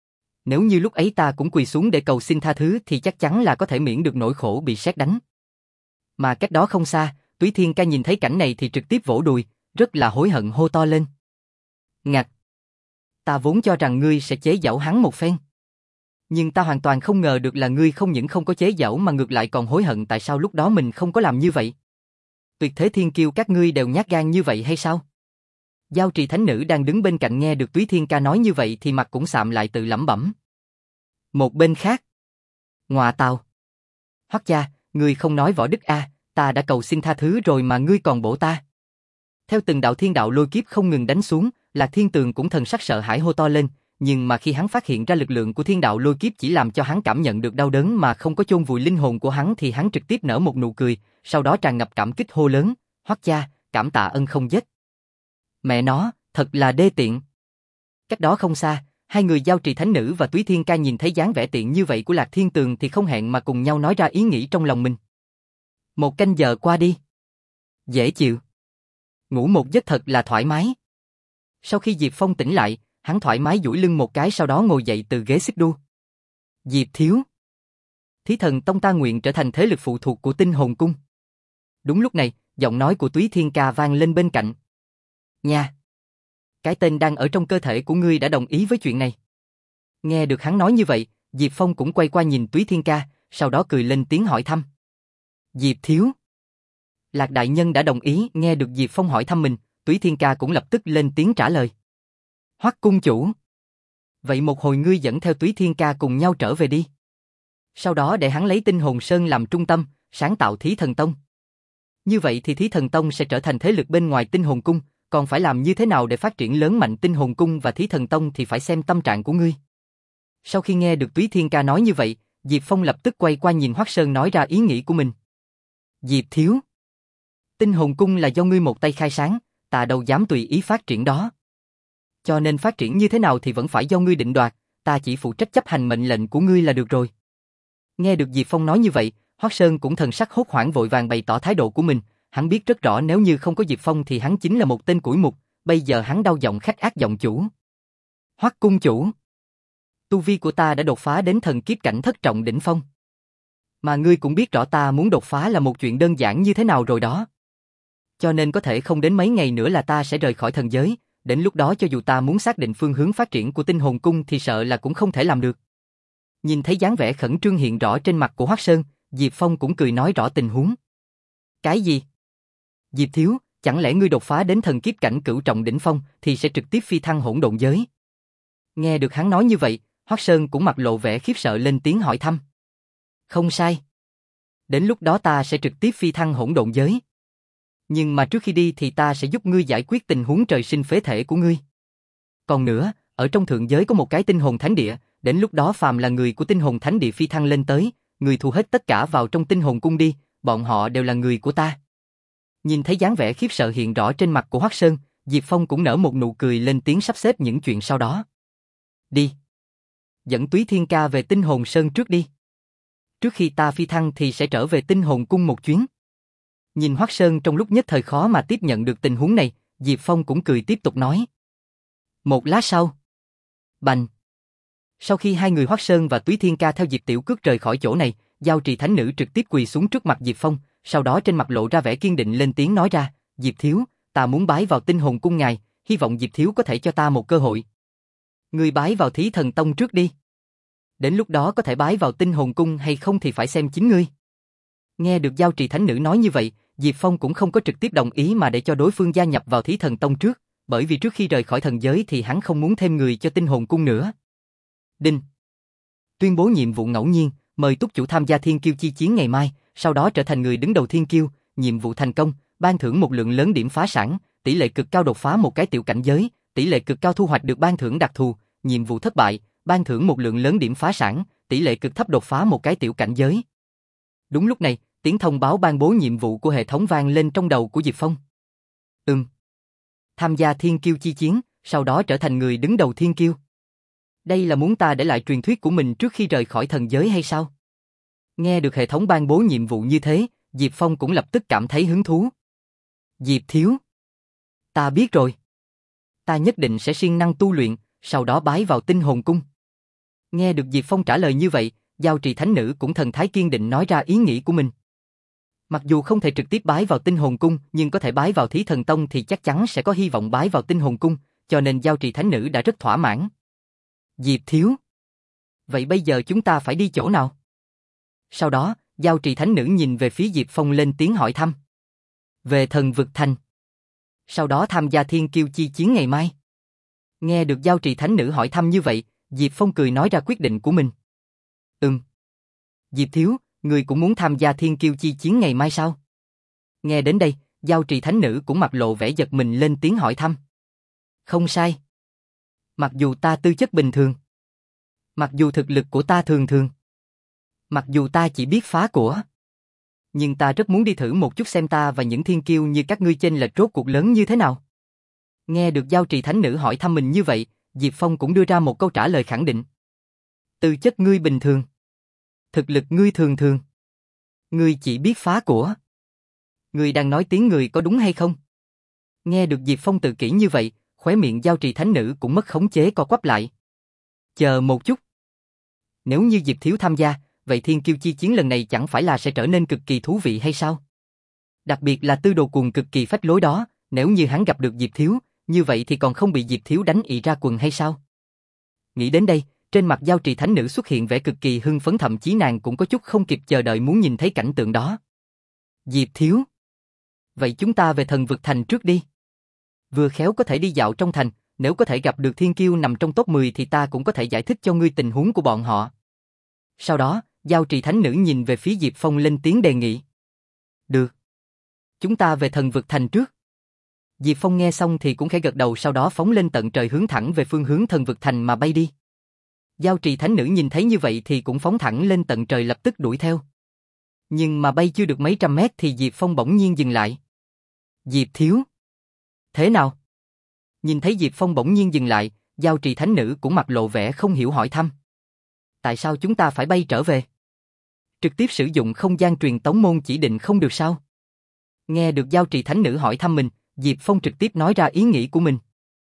Nếu như lúc ấy ta cũng quỳ xuống để cầu xin tha thứ thì chắc chắn là có thể miễn được nỗi khổ bị sét đánh. Mà cách đó không xa, Túy Thiên Ca nhìn thấy cảnh này thì trực tiếp vỗ đùi, rất là hối hận hô to lên. Ngạch! Ta vốn cho rằng ngươi sẽ chế giễu hắn một phen. Nhưng ta hoàn toàn không ngờ được là ngươi không những không có chế giễu mà ngược lại còn hối hận tại sao lúc đó mình không có làm như vậy. Tuyệt thế thiên kiêu các ngươi đều nhát gan như vậy hay sao? Giao trì thánh nữ đang đứng bên cạnh nghe được Túy Thiên Ca nói như vậy thì mặt cũng sạm lại tự lẩm bẩm. Một bên khác. Ngọa tào. Hoắc cha, ngươi không nói võ đức a, ta đã cầu xin tha thứ rồi mà ngươi còn bổ ta. Theo từng đạo thiên đạo lôi kiếp không ngừng đánh xuống, Lạc Thiên Tường cũng thần sắc sợ hãi hô to lên, nhưng mà khi hắn phát hiện ra lực lượng của thiên đạo lôi kiếp chỉ làm cho hắn cảm nhận được đau đớn mà không có chôn vùi linh hồn của hắn thì hắn trực tiếp nở một nụ cười, sau đó tràn ngập cảm kích hô lớn, Hoắc cha, cảm tạ ân không dứt. Mẹ nó, thật là đê tiện. Cách đó không xa, hai người Giao Trì thánh nữ và Túy Thiên Ca nhìn thấy dáng vẻ tiện như vậy của Lạc Thiên Tường thì không hẹn mà cùng nhau nói ra ý nghĩ trong lòng mình. Một canh giờ qua đi. Dễ chịu. Ngủ một giấc thật là thoải mái. Sau khi Diệp Phong tỉnh lại, hắn thoải mái duỗi lưng một cái sau đó ngồi dậy từ ghế xích đu. Diệp thiếu. Thí thần tông ta nguyện trở thành thế lực phụ thuộc của Tinh Hồn Cung. Đúng lúc này, giọng nói của Túy Thiên Ca vang lên bên cạnh. Nha. Cái tên đang ở trong cơ thể của ngươi đã đồng ý với chuyện này. Nghe được hắn nói như vậy, Diệp Phong cũng quay qua nhìn Túy Thiên Ca, sau đó cười lên tiếng hỏi thăm. Diệp thiếu. Lạc đại nhân đã đồng ý, nghe được Diệp Phong hỏi thăm mình, Túy Thiên Ca cũng lập tức lên tiếng trả lời. Hoắc cung chủ. Vậy một hồi ngươi dẫn theo Túy Thiên Ca cùng nhau trở về đi. Sau đó để hắn lấy Tinh Hồn Sơn làm trung tâm, sáng tạo Thí Thần Tông. Như vậy thì Thí Thần Tông sẽ trở thành thế lực bên ngoài Tinh Hồn Cung, còn phải làm như thế nào để phát triển lớn mạnh Tinh Hồn Cung và Thí Thần Tông thì phải xem tâm trạng của ngươi. Sau khi nghe được Túy Thiên Ca nói như vậy, Diệp Phong lập tức quay qua nhìn Hoắc Sơn nói ra ý nghĩ của mình. Diệp thiếu. Tinh Hồn Cung là do ngươi một tay khai sáng, ta đâu dám tùy ý phát triển đó. Cho nên phát triển như thế nào thì vẫn phải do ngươi định đoạt, ta chỉ phụ trách chấp hành mệnh lệnh của ngươi là được rồi. Nghe được Diệp Phong nói như vậy, Hoắc Sơn cũng thần sắc hốt hoảng vội vàng bày tỏ thái độ của mình, hắn biết rất rõ nếu như không có Diệp Phong thì hắn chính là một tên củi mục, bây giờ hắn đau giọng khách ác giọng chủ. Hoắc cung chủ. Tu vi của ta đã đột phá đến thần kiếp cảnh thất trọng đỉnh phong. Mà ngươi cũng biết rõ ta muốn đột phá là một chuyện đơn giản như thế nào rồi đó. Cho nên có thể không đến mấy ngày nữa là ta sẽ rời khỏi thần giới, đến lúc đó cho dù ta muốn xác định phương hướng phát triển của Tinh Hồn Cung thì sợ là cũng không thể làm được. Nhìn thấy dáng vẻ khẩn trương hiện rõ trên mặt của Hoắc Sơn, Diệp Phong cũng cười nói rõ tình huống. Cái gì? Diệp thiếu, chẳng lẽ ngươi đột phá đến thần kiếp cảnh cửu trọng đỉnh phong thì sẽ trực tiếp phi thăng hỗn độn giới? Nghe được hắn nói như vậy, Hoắc Sơn cũng mặt lộ vẻ khiếp sợ lên tiếng hỏi thăm. Không sai. Đến lúc đó ta sẽ trực tiếp phi thăng hỗn độn giới. Nhưng mà trước khi đi thì ta sẽ giúp ngươi giải quyết tình huống trời sinh phế thể của ngươi. Còn nữa, ở trong thượng giới có một cái tinh hồn thánh địa, đến lúc đó phàm là người của tinh hồn thánh địa phi thăng lên tới, người thu hết tất cả vào trong tinh hồn cung đi, bọn họ đều là người của ta. Nhìn thấy dáng vẻ khiếp sợ hiện rõ trên mặt của Hoắc Sơn, Diệp Phong cũng nở một nụ cười lên tiếng sắp xếp những chuyện sau đó. Đi. Dẫn Túy Thiên Ca về Tinh Hồn Sơn trước đi. Trước khi ta phi thăng thì sẽ trở về Tinh Hồn Cung một chuyến. Nhìn Hoắc Sơn trong lúc nhất thời khó mà tiếp nhận được tình huống này, Diệp Phong cũng cười tiếp tục nói. Một lát sau. Bành. Sau khi hai người Hoắc Sơn và Túy Thiên Ca theo Diệp Tiểu Cước rời khỏi chỗ này, Giao Trì Thánh Nữ trực tiếp quỳ xuống trước mặt Diệp Phong, sau đó trên mặt lộ ra vẻ kiên định lên tiếng nói ra, Diệp Thiếu, ta muốn bái vào Tinh Hồn Cung ngài, hy vọng Diệp Thiếu có thể cho ta một cơ hội. Ngươi bái vào Thí Thần Tông trước đi. Đến lúc đó có thể bái vào Tinh Hồn Cung hay không thì phải xem chính ngươi. Nghe được Giao Trì Thánh Nữ nói như vậy, Diệp Phong cũng không có trực tiếp đồng ý mà để cho đối phương gia nhập vào Thí Thần Tông trước, bởi vì trước khi rời khỏi thần giới thì hắn không muốn thêm người cho Tinh Hồn Cung nữa. Đinh. Tuyên bố nhiệm vụ ngẫu nhiên, mời túc chủ tham gia Thiên Kiêu chi chiến ngày mai, sau đó trở thành người đứng đầu Thiên Kiêu, nhiệm vụ thành công, ban thưởng một lượng lớn điểm phá sản, tỷ lệ cực cao đột phá một cái tiểu cảnh giới, tỷ lệ cực cao thu hoạch được ban thưởng đặc thù, nhiệm vụ thất bại, ban thưởng một lượng lớn điểm phá sản, tỷ lệ cực thấp đột phá một cái tiểu cảnh giới. Đúng lúc này, tiếng thông báo ban bố nhiệm vụ của hệ thống vang lên trong đầu của Diệp Phong. Ừm. tham gia thiên kiêu chi chiến, sau đó trở thành người đứng đầu thiên kiêu. Đây là muốn ta để lại truyền thuyết của mình trước khi rời khỏi thần giới hay sao? Nghe được hệ thống ban bố nhiệm vụ như thế, Diệp Phong cũng lập tức cảm thấy hứng thú. Diệp thiếu. Ta biết rồi. Ta nhất định sẽ siêng năng tu luyện, sau đó bái vào tinh hồn cung. Nghe được Diệp Phong trả lời như vậy, Giao Trì Thánh Nữ cũng thần thái kiên định nói ra ý nghĩ của mình. Mặc dù không thể trực tiếp bái vào tinh hồn cung, nhưng có thể bái vào Thí Thần Tông thì chắc chắn sẽ có hy vọng bái vào tinh hồn cung, cho nên Giao Trì Thánh Nữ đã rất thỏa mãn. Diệp thiếu. Vậy bây giờ chúng ta phải đi chỗ nào? Sau đó, Giao Trì Thánh Nữ nhìn về phía Diệp Phong lên tiếng hỏi thăm. Về thần vực thành. Sau đó tham gia thiên kiêu chi chiến ngày mai. Nghe được Giao Trì Thánh Nữ hỏi thăm như vậy, Diệp Phong cười nói ra quyết định của mình. Ừm. Diệp thiếu, người cũng muốn tham gia thiên kiêu chi chiến ngày mai sao? Nghe đến đây, Giao Trì Thánh Nữ cũng mặt lộ vẻ giật mình lên tiếng hỏi thăm. Không sai. Mặc dù ta tư chất bình thường. Mặc dù thực lực của ta thường thường. Mặc dù ta chỉ biết phá của. Nhưng ta rất muốn đi thử một chút xem ta và những thiên kiêu như các ngươi chênh lệch rốt cuộc lớn như thế nào. Nghe được Giao Trì Thánh Nữ hỏi thăm mình như vậy, Diệp Phong cũng đưa ra một câu trả lời khẳng định. Tư chất ngươi bình thường. Thực lực ngươi thường thường. Ngươi chỉ biết phá của. Ngươi đang nói tiếng người có đúng hay không? Nghe được Diệp Phong tự kỷ như vậy, khóe miệng Giao Trì Thánh Nữ cũng mất khống chế co quắp lại. Chờ một chút. Nếu như Diệp thiếu tham gia, vậy thiên kiêu chi chiến lần này chẳng phải là sẽ trở nên cực kỳ thú vị hay sao? Đặc biệt là tư đồ cuồng cực kỳ phách lối đó, nếu như hắn gặp được Diệp thiếu, như vậy thì còn không bị Diệp thiếu đánh ị ra quần hay sao? Nghĩ đến đây, trên mặt Giao Trì Thánh Nữ xuất hiện vẻ cực kỳ hưng phấn, thậm chí nàng cũng có chút không kịp chờ đợi muốn nhìn thấy cảnh tượng đó. Diệp thiếu. Vậy chúng ta về thần vực thành trước đi. Vừa khéo có thể đi dạo trong thành, nếu có thể gặp được thiên kiêu nằm trong top mười thì ta cũng có thể giải thích cho ngươi tình huống của bọn họ. Sau đó, Giao Trì Thánh Nữ nhìn về phía Diệp Phong lên tiếng đề nghị. Được. Chúng ta về thần vực thành trước. Diệp Phong nghe xong thì cũng khẽ gật đầu, sau đó phóng lên tận trời hướng thẳng về phương hướng thần vực thành mà bay đi. Giao Trì Thánh Nữ nhìn thấy như vậy thì cũng phóng thẳng lên tận trời lập tức đuổi theo. Nhưng mà bay chưa được mấy trăm mét thì Diệp Phong bỗng nhiên dừng lại. Diệp thiếu. Thế nào? Nhìn thấy Diệp Phong bỗng nhiên dừng lại, Giao Trì Thánh Nữ cũng mặt lộ vẻ không hiểu hỏi thăm. Tại sao chúng ta phải bay trở về? Trực tiếp sử dụng không gian truyền tống môn chỉ định không được sao? Nghe được Giao Trì Thánh Nữ hỏi thăm mình, Diệp Phong trực tiếp nói ra ý nghĩ của mình.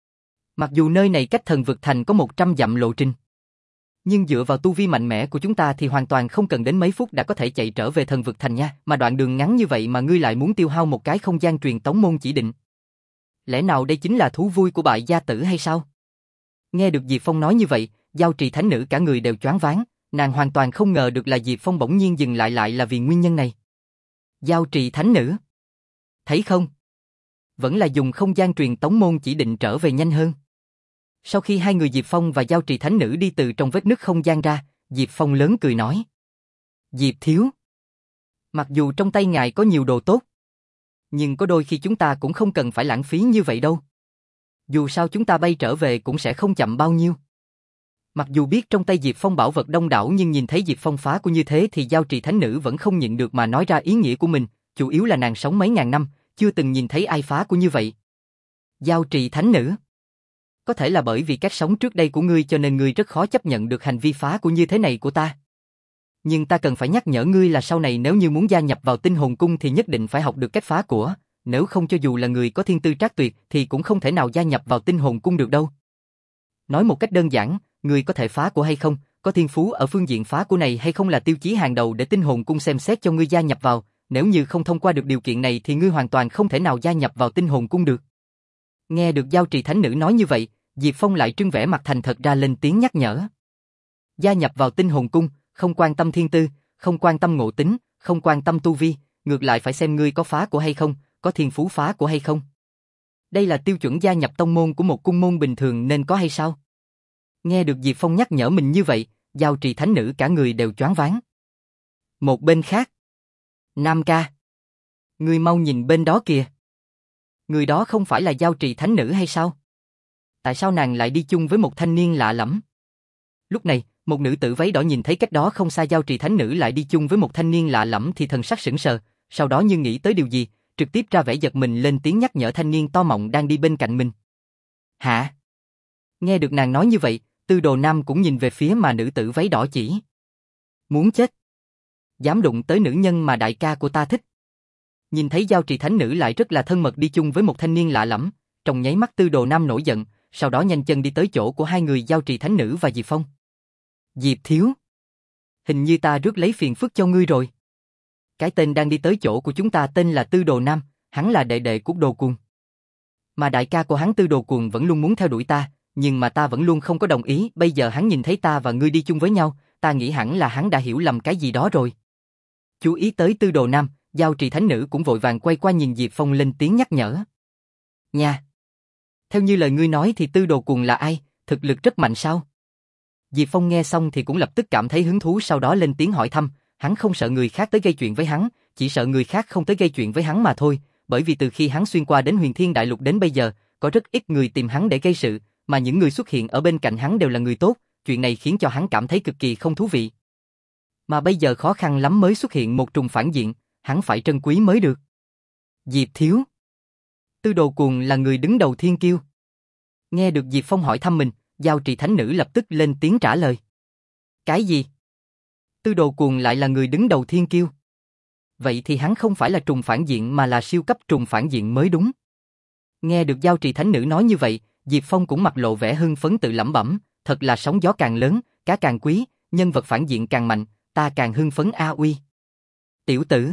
Mặc dù nơi này cách thần vực thành có một trăm dặm lộ trình, nhưng dựa vào tu vi mạnh mẽ của chúng ta thì hoàn toàn không cần đến mấy phút đã có thể chạy trở về thần vực thành nha, mà đoạn đường ngắn như vậy mà ngươi lại muốn tiêu hao một cái không gian truyền tống môn chỉ định. Lẽ nào đây chính là thú vui của bại gia tử hay sao? Nghe được Diệp Phong nói như vậy, Giao Trì Thánh Nữ cả người đều choáng váng, nàng hoàn toàn không ngờ được là Diệp Phong bỗng nhiên dừng lại lại là vì nguyên nhân này. Giao Trì Thánh Nữ. Thấy không? Vẫn là dùng không gian truyền tống môn chỉ định trở về nhanh hơn. Sau khi hai người Diệp Phong và Giao Trì Thánh Nữ đi từ trong vết nứt không gian ra, Diệp Phong lớn cười nói. Diệp thiếu. Mặc dù trong tay ngài có nhiều đồ tốt, nhưng có đôi khi chúng ta cũng không cần phải lãng phí như vậy đâu. Dù sao chúng ta bay trở về cũng sẽ không chậm bao nhiêu. Mặc dù biết trong tay Diệp Phong bảo vật đông đảo nhưng nhìn thấy Diệp Phong phá của như thế thì Giao Trì Thánh Nữ vẫn không nhịn được mà nói ra ý nghĩa của mình, chủ yếu là nàng sống mấy ngàn năm, chưa từng nhìn thấy ai phá của như vậy. Giao Trì Thánh Nữ. Có thể là bởi vì cách sống trước đây của ngươi cho nên ngươi rất khó chấp nhận được hành vi phá của như thế này của ta. Nhưng ta cần phải nhắc nhở ngươi là sau này nếu như muốn gia nhập vào tinh hồn cung thì nhất định phải học được cách phá của, nếu không cho dù là người có thiên tư trác tuyệt thì cũng không thể nào gia nhập vào tinh hồn cung được đâu. Nói một cách đơn giản, ngươi có thể phá của hay không, có thiên phú ở phương diện phá của này hay không là tiêu chí hàng đầu để tinh hồn cung xem xét cho ngươi gia nhập vào, nếu như không thông qua được điều kiện này thì ngươi hoàn toàn không thể nào gia nhập vào tinh hồn cung được. Nghe được Giao Trì Thánh Nữ nói như vậy, Diệp Phong lại trưng vẻ mặt thành thật ra lên tiếng nhắc nhở. Gia nhập vào tinh hồn cung, không quan tâm thiên tư, không quan tâm ngộ tính, không quan tâm tu vi, ngược lại phải xem ngươi có phá của hay không, có thiên phú phá của hay không. Đây là tiêu chuẩn gia nhập tông môn của một cung môn bình thường nên có hay sao? Nghe được Diệp Phong nhắc nhở mình như vậy, Giao Trì Thánh Nữ cả người đều choáng váng. Một bên khác. Nam ca. Ngươi mau nhìn bên đó kìa. Người đó không phải là Giao Trì Thánh Nữ hay sao? Tại sao nàng lại đi chung với một thanh niên lạ lẫm? Lúc này, một nữ tử váy đỏ nhìn thấy cách đó không xa Giao Trì Thánh Nữ lại đi chung với một thanh niên lạ lẫm thì thần sắc sững sờ, sau đó như nghĩ tới điều gì, trực tiếp ra vẻ giật mình lên tiếng nhắc nhở thanh niên to mọng đang đi bên cạnh mình. Hả? Nghe được nàng nói như vậy, Tư Đồ Nam cũng nhìn về phía mà nữ tử váy đỏ chỉ. Muốn chết. Dám đụng tới nữ nhân mà đại ca của ta thích. Nhìn thấy Giao Trì Thánh Nữ lại rất là thân mật đi chung với một thanh niên lạ lẫm, trong nháy mắt Tư Đồ Nam nổi giận, sau đó nhanh chân đi tới chỗ của hai người Giao Trì Thánh Nữ và Diệp Phong. Diệp thiếu. Hình như ta rước lấy phiền phức cho ngươi rồi. Cái tên đang đi tới chỗ của chúng ta tên là Tư Đồ Nam, hắn là đệ đệ của Đồ Cuồng. Mà đại ca của hắn Tư Đồ Cuồng vẫn luôn muốn theo đuổi ta, nhưng mà ta vẫn luôn không có đồng ý, bây giờ hắn nhìn thấy ta và ngươi đi chung với nhau, ta nghĩ hẳn là hắn đã hiểu lầm cái gì đó rồi. Chú ý tới Tư Đồ Nam, Giao Trì Thánh Nữ cũng vội vàng quay qua nhìn Diệp Phong lên tiếng nhắc nhở. Nha! Theo như lời ngươi nói thì Tư Đồ Cuồng là ai, thực lực rất mạnh sao? Diệp Phong nghe xong thì cũng lập tức cảm thấy hứng thú, sau đó lên tiếng hỏi thăm, hắn không sợ người khác tới gây chuyện với hắn, chỉ sợ người khác không tới gây chuyện với hắn mà thôi, bởi vì từ khi hắn xuyên qua đến Huyền Thiên Đại Lục đến bây giờ, có rất ít người tìm hắn để gây sự, mà những người xuất hiện ở bên cạnh hắn đều là người tốt, chuyện này khiến cho hắn cảm thấy cực kỳ không thú vị. Mà bây giờ khó khăn lắm mới xuất hiện một trùng phản diện, hắn phải trân quý mới được. Diệp thiếu. Tư Đồ Cuồng là người đứng đầu thiên kiêu. Nghe được Diệp Phong hỏi thăm mình, Giao Trì Thánh Nữ lập tức lên tiếng trả lời. Cái gì? Tư Đồ Cuồng lại là người đứng đầu thiên kiêu? Vậy thì hắn không phải là trùng phản diện mà là siêu cấp trùng phản diện mới đúng. Nghe được Giao Trì Thánh Nữ nói như vậy, Diệp Phong cũng mặt lộ vẻ hưng phấn tự lẩm bẩm, thật là sóng gió càng lớn, cá càng quý, nhân vật phản diện càng mạnh, ta càng hưng phấn a uy. Tiểu tử,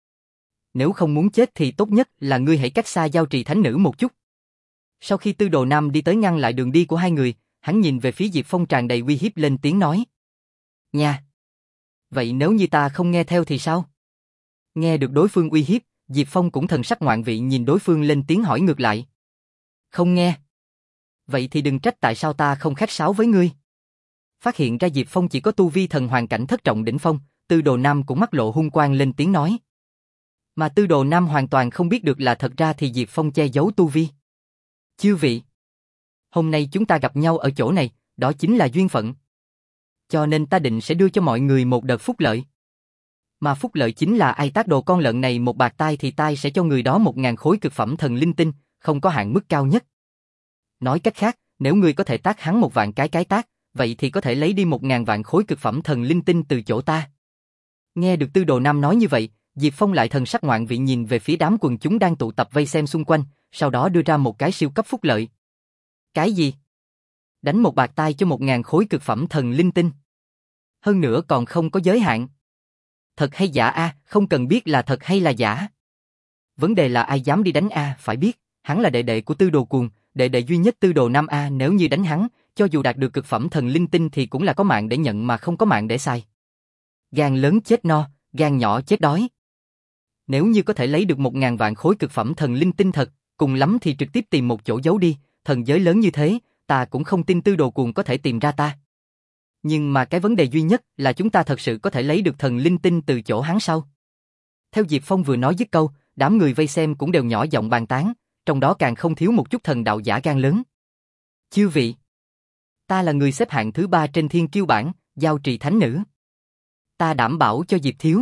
nếu không muốn chết thì tốt nhất là ngươi hãy cách xa Giao Trì Thánh Nữ một chút. Sau khi Tư Đồ Nam đi tới ngăn lại đường đi của hai người, hắn nhìn về phía Diệp Phong tràn đầy uy hiếp lên tiếng nói. Nha! Vậy nếu như ta không nghe theo thì sao? Nghe được đối phương uy hiếp, Diệp Phong cũng thần sắc ngoạn vị nhìn đối phương lên tiếng hỏi ngược lại. Không nghe. Vậy thì đừng trách tại sao ta không khách sáo với ngươi. Phát hiện ra Diệp Phong chỉ có tu vi thần hoàn cảnh thất trọng đỉnh phong, Tư Đồ Nam cũng mắt lộ hung quang lên tiếng nói. Mà Tư Đồ Nam hoàn toàn không biết được là thật ra thì Diệp Phong che giấu tu vi. Chư vị, hôm nay chúng ta gặp nhau ở chỗ này, đó chính là duyên phận. Cho nên ta định sẽ đưa cho mọi người một đợt phúc lợi. Mà phúc lợi chính là ai tác đồ con lợn này một bạc tai thì tai sẽ cho người đó một ngàn khối cực phẩm thần linh tinh, không có hạn mức cao nhất. Nói cách khác, nếu ngươi có thể tác hắn một vạn cái cái tác, vậy thì có thể lấy đi một ngàn vạn khối cực phẩm thần linh tinh từ chỗ ta. Nghe được Tư Đồ Nam nói như vậy, Diệp Phong lại thần sắc ngoạn vị nhìn về phía đám quần chúng đang tụ tập vây xem xung quanh, sau đó đưa ra một cái siêu cấp phúc lợi. Cái gì? Đánh một bạc tai cho một ngàn khối cực phẩm thần linh tinh. Hơn nữa còn không có giới hạn. Thật hay giả a, không cần biết là thật hay là giả. Vấn đề là ai dám đi đánh a, phải biết, hắn là đệ đệ của Tư Đồ Cuồng, đệ đệ duy nhất Tư Đồ Nam a, nếu như đánh hắn, cho dù đạt được cực phẩm thần linh tinh thì cũng là có mạng để nhận mà không có mạng để xài. Gan lớn chết no, gan nhỏ chết đói. Nếu như có thể lấy được một ngàn vạn khối cực phẩm thần linh tinh thật, cùng lắm thì trực tiếp tìm một chỗ giấu đi, thần giới lớn như thế, ta cũng không tin Tư Đồ Cuồng có thể tìm ra ta. Nhưng mà cái vấn đề duy nhất là chúng ta thật sự có thể lấy được thần linh tinh từ chỗ hắn sao? Theo Diệp Phong vừa nói dứt câu, đám người vây xem cũng đều nhỏ giọng bàn tán, trong đó càng không thiếu một chút thần đạo giả gan lớn. Chư vị, ta là người xếp hạng thứ ba trên thiên kiêu bảng, Giao Trì Thánh Nữ. Ta đảm bảo cho Diệp thiếu.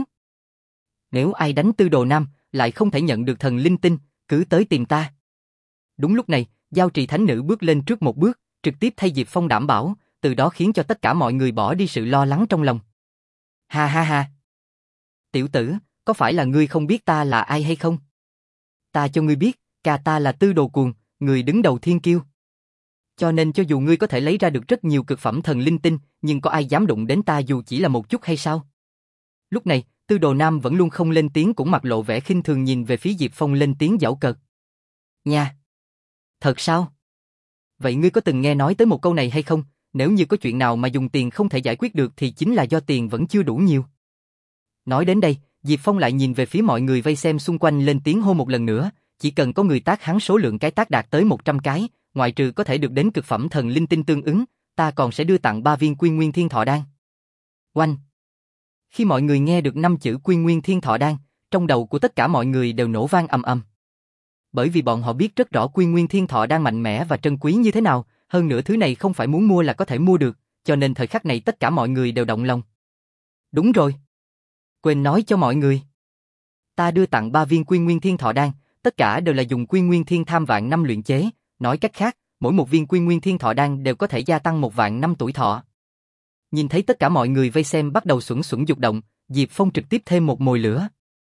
Nếu ai đánh Tư Đồ Nam, lại không thể nhận được thần linh tinh, cứ tới tìm ta. Đúng lúc này, Giao Trì Thánh Nữ bước lên trước một bước, trực tiếp thay Diệp Phong đảm bảo, từ đó khiến cho tất cả mọi người bỏ đi sự lo lắng trong lòng. Ha ha ha. Tiểu tử, có phải là ngươi không biết ta là ai hay không? Ta cho ngươi biết, ca ta là Tư Đồ Cuồng, người đứng đầu thiên kiêu. Cho nên cho dù ngươi có thể lấy ra được rất nhiều cực phẩm thần linh tinh, nhưng có ai dám đụng đến ta dù chỉ là một chút hay sao? Lúc này, Tư Đồ Nam vẫn luôn không lên tiếng cũng mặt lộ vẻ khinh thường nhìn về phía Diệp Phong lên tiếng giễu cợt. Nha! Thật sao? Vậy ngươi có từng nghe nói tới một câu này hay không? Nếu như có chuyện nào mà dùng tiền không thể giải quyết được thì chính là do tiền vẫn chưa đủ nhiều. Nói đến đây, Diệp Phong lại nhìn về phía mọi người vây xem xung quanh lên tiếng hô một lần nữa, chỉ cần có người tác hắn số lượng cái tác đạt tới một trăm cái, ngoại trừ có thể được đến cực phẩm thần linh tinh tương ứng, ta còn sẽ đưa tặng ba viên Quy Nguyên Thiên Thọ Đan. Oanh! Khi mọi người nghe được năm chữ Quy Nguyên Thiên Thọ Đan, trong đầu của tất cả mọi người đều nổ vang ầm ầm. Bởi vì bọn họ biết rất rõ Quy Nguyên Thiên Thọ Đan mạnh mẽ và trân quý như thế nào, hơn nữa thứ này không phải muốn mua là có thể mua được, cho nên thời khắc này tất cả mọi người đều động lòng. Đúng rồi. Quên nói cho mọi người. Ta đưa tặng ba viên Quy Nguyên Thiên Thọ Đan, tất cả đều là dùng Quy Nguyên Thiên Tham vạn năm luyện chế, nói cách khác, mỗi một viên Quy Nguyên Thiên Thọ Đan đều có thể gia tăng một vạn năm tuổi thọ. Nhìn thấy tất cả mọi người vây xem bắt đầu xuẩn xuẩn dục động, Diệp Phong trực tiếp thêm một mồi lửa.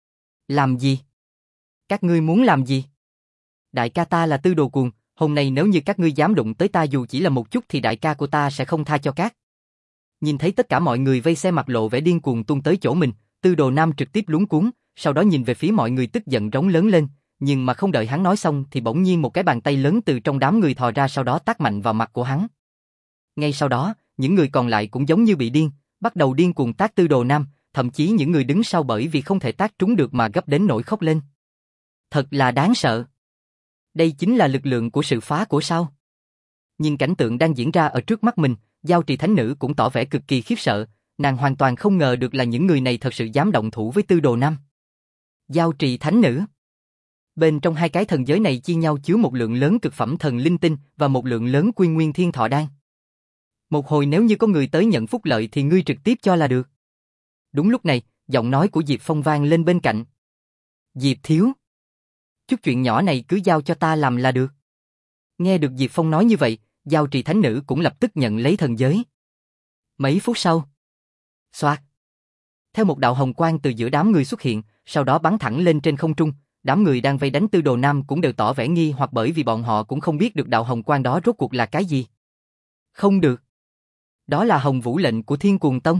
Làm gì? Các ngươi muốn làm gì? Đại ca ta là Tư Đồ Cuồng, hôm nay nếu như các ngươi dám đụng tới ta dù chỉ là một chút thì đại ca của ta sẽ không tha cho các. Nhìn thấy tất cả mọi người vây xem mặt lộ vẻ điên cuồng tung tới chỗ mình, Tư Đồ Nam trực tiếp luống cuống, sau đó nhìn về phía mọi người tức giận rống lớn lên, nhưng mà không đợi hắn nói xong thì bỗng nhiên một cái bàn tay lớn từ trong đám người thò ra sau đó tát mạnh vào mặt của hắn. Ngay sau đó, những người còn lại cũng giống như bị điên, bắt đầu điên cuồng tát Tư Đồ Nam, thậm chí những người đứng sau bởi vì không thể tát trúng được mà gấp đến nỗi khóc lên. Thật là đáng sợ. Đây chính là lực lượng của sự phá của sao? Nhìn cảnh tượng đang diễn ra ở trước mắt mình, Giao Trì Thánh Nữ cũng tỏ vẻ cực kỳ khiếp sợ, nàng hoàn toàn không ngờ được là những người này thật sự dám động thủ với Tư Đồ Nam. Giao Trì Thánh Nữ. Bên trong hai cái thần giới này chia nhau chứa một lượng lớn cực phẩm thần linh tinh và một lượng lớn Quy Nguyên Thiên Thọ Đan. Một hồi nếu như có người tới nhận phúc lợi thì ngươi trực tiếp cho là được. Đúng lúc này, giọng nói của Diệp Phong vang lên bên cạnh. Diệp thiếu. Chút chuyện nhỏ này cứ giao cho ta làm là được. Nghe được Diệp Phong nói như vậy, Giao Trì Thánh Nữ cũng lập tức nhận lấy thần giới. Mấy phút sau. Xoạt. Theo một đạo hồng quang từ giữa đám người xuất hiện, sau đó bắn thẳng lên trên không trung, đám người đang vây đánh Tư Đồ Nam cũng đều tỏ vẻ nghi hoặc bởi vì bọn họ cũng không biết được đạo hồng quang đó rốt cuộc là cái gì. Không được. Đó là Hồng Vũ lệnh của Thiên Cuồng Tông.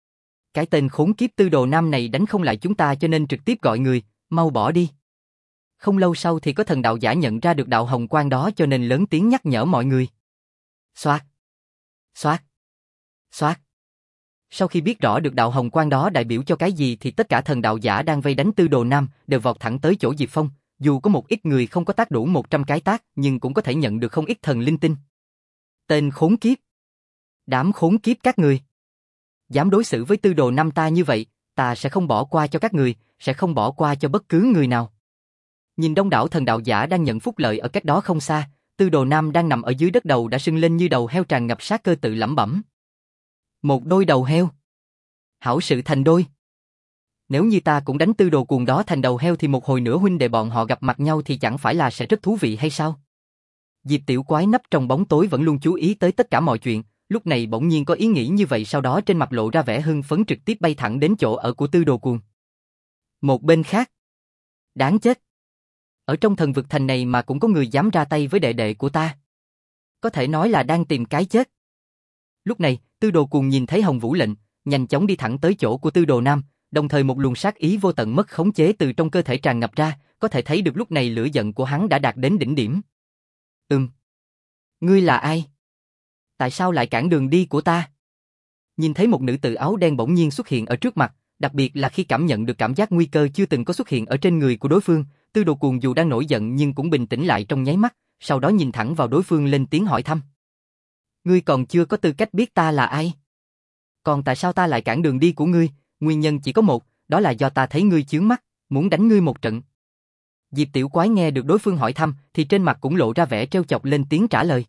Cái tên khốn kiếp Tư Đồ Nam này đánh không lại chúng ta cho nên trực tiếp gọi người, mau bỏ đi. Không lâu sau thì có thần đạo giả nhận ra được đạo hồng quang đó cho nên lớn tiếng nhắc nhở mọi người. Xoát. Xoát. Xoát. Sau khi biết rõ được đạo hồng quang đó đại biểu cho cái gì thì tất cả thần đạo giả đang vây đánh Tư Đồ Nam đều vọt thẳng tới chỗ Diệp Phong, dù có một ít người không có tác đủ một trăm cái tác nhưng cũng có thể nhận được không ít thần linh tinh. Tên khốn kiếp. Đám khốn kiếp các người. Dám đối xử với Tư Đồ Nam ta như vậy, ta sẽ không bỏ qua cho các người, sẽ không bỏ qua cho bất cứ người nào. Nhìn đông đảo thần đạo giả đang nhận phúc lợi ở cách đó không xa, Tư Đồ Nam đang nằm ở dưới đất đầu đã sưng lên như đầu heo tràn ngập sát cơ tự lẩm bẩm. Một đôi đầu heo. Hảo sự thành đôi. Nếu như ta cũng đánh Tư Đồ Cuồng đó thành đầu heo thì một hồi nữa huynh đệ bọn họ gặp mặt nhau thì chẳng phải là sẽ rất thú vị hay sao? Diệp Tiểu Quái nấp trong bóng tối vẫn luôn chú ý tới tất cả mọi chuyện, lúc này bỗng nhiên có ý nghĩ như vậy sau đó trên mặt lộ ra vẻ hưng phấn trực tiếp bay thẳng đến chỗ ở của Tư Đồ Cuồng. Một bên khác. Đáng chết. Ở trong thần vực thành này mà cũng có người dám ra tay với đệ đệ của ta. Có thể nói là đang tìm cái chết. Lúc này, Tư Đồ Cuồng nhìn thấy Hồng Vũ lệnh, nhanh chóng đi thẳng tới chỗ của Tư Đồ Nam, đồng thời một luồng sát ý vô tận mất khống chế từ trong cơ thể tràn ngập ra, có thể thấy được lúc này lửa giận của hắn đã đạt đến đỉnh điểm. Ừm. Ngươi là ai? Tại sao lại cản đường đi của ta? Nhìn thấy một nữ tử áo đen bỗng nhiên xuất hiện ở trước mặt, đặc biệt là khi cảm nhận được cảm giác nguy cơ chưa từng có xuất hiện ở trên người của đối phương, Tư Đồ Cuồng dù đang nổi giận nhưng cũng bình tĩnh lại trong nháy mắt, sau đó nhìn thẳng vào đối phương lên tiếng hỏi thăm. Ngươi còn chưa có tư cách biết ta là ai. Còn tại sao ta lại cản đường đi của ngươi? Nguyên nhân chỉ có một, đó là do ta thấy ngươi chướng mắt, muốn đánh ngươi một trận. Diệp Tiểu Quái nghe được đối phương hỏi thăm thì trên mặt cũng lộ ra vẻ trêu chọc lên tiếng trả lời.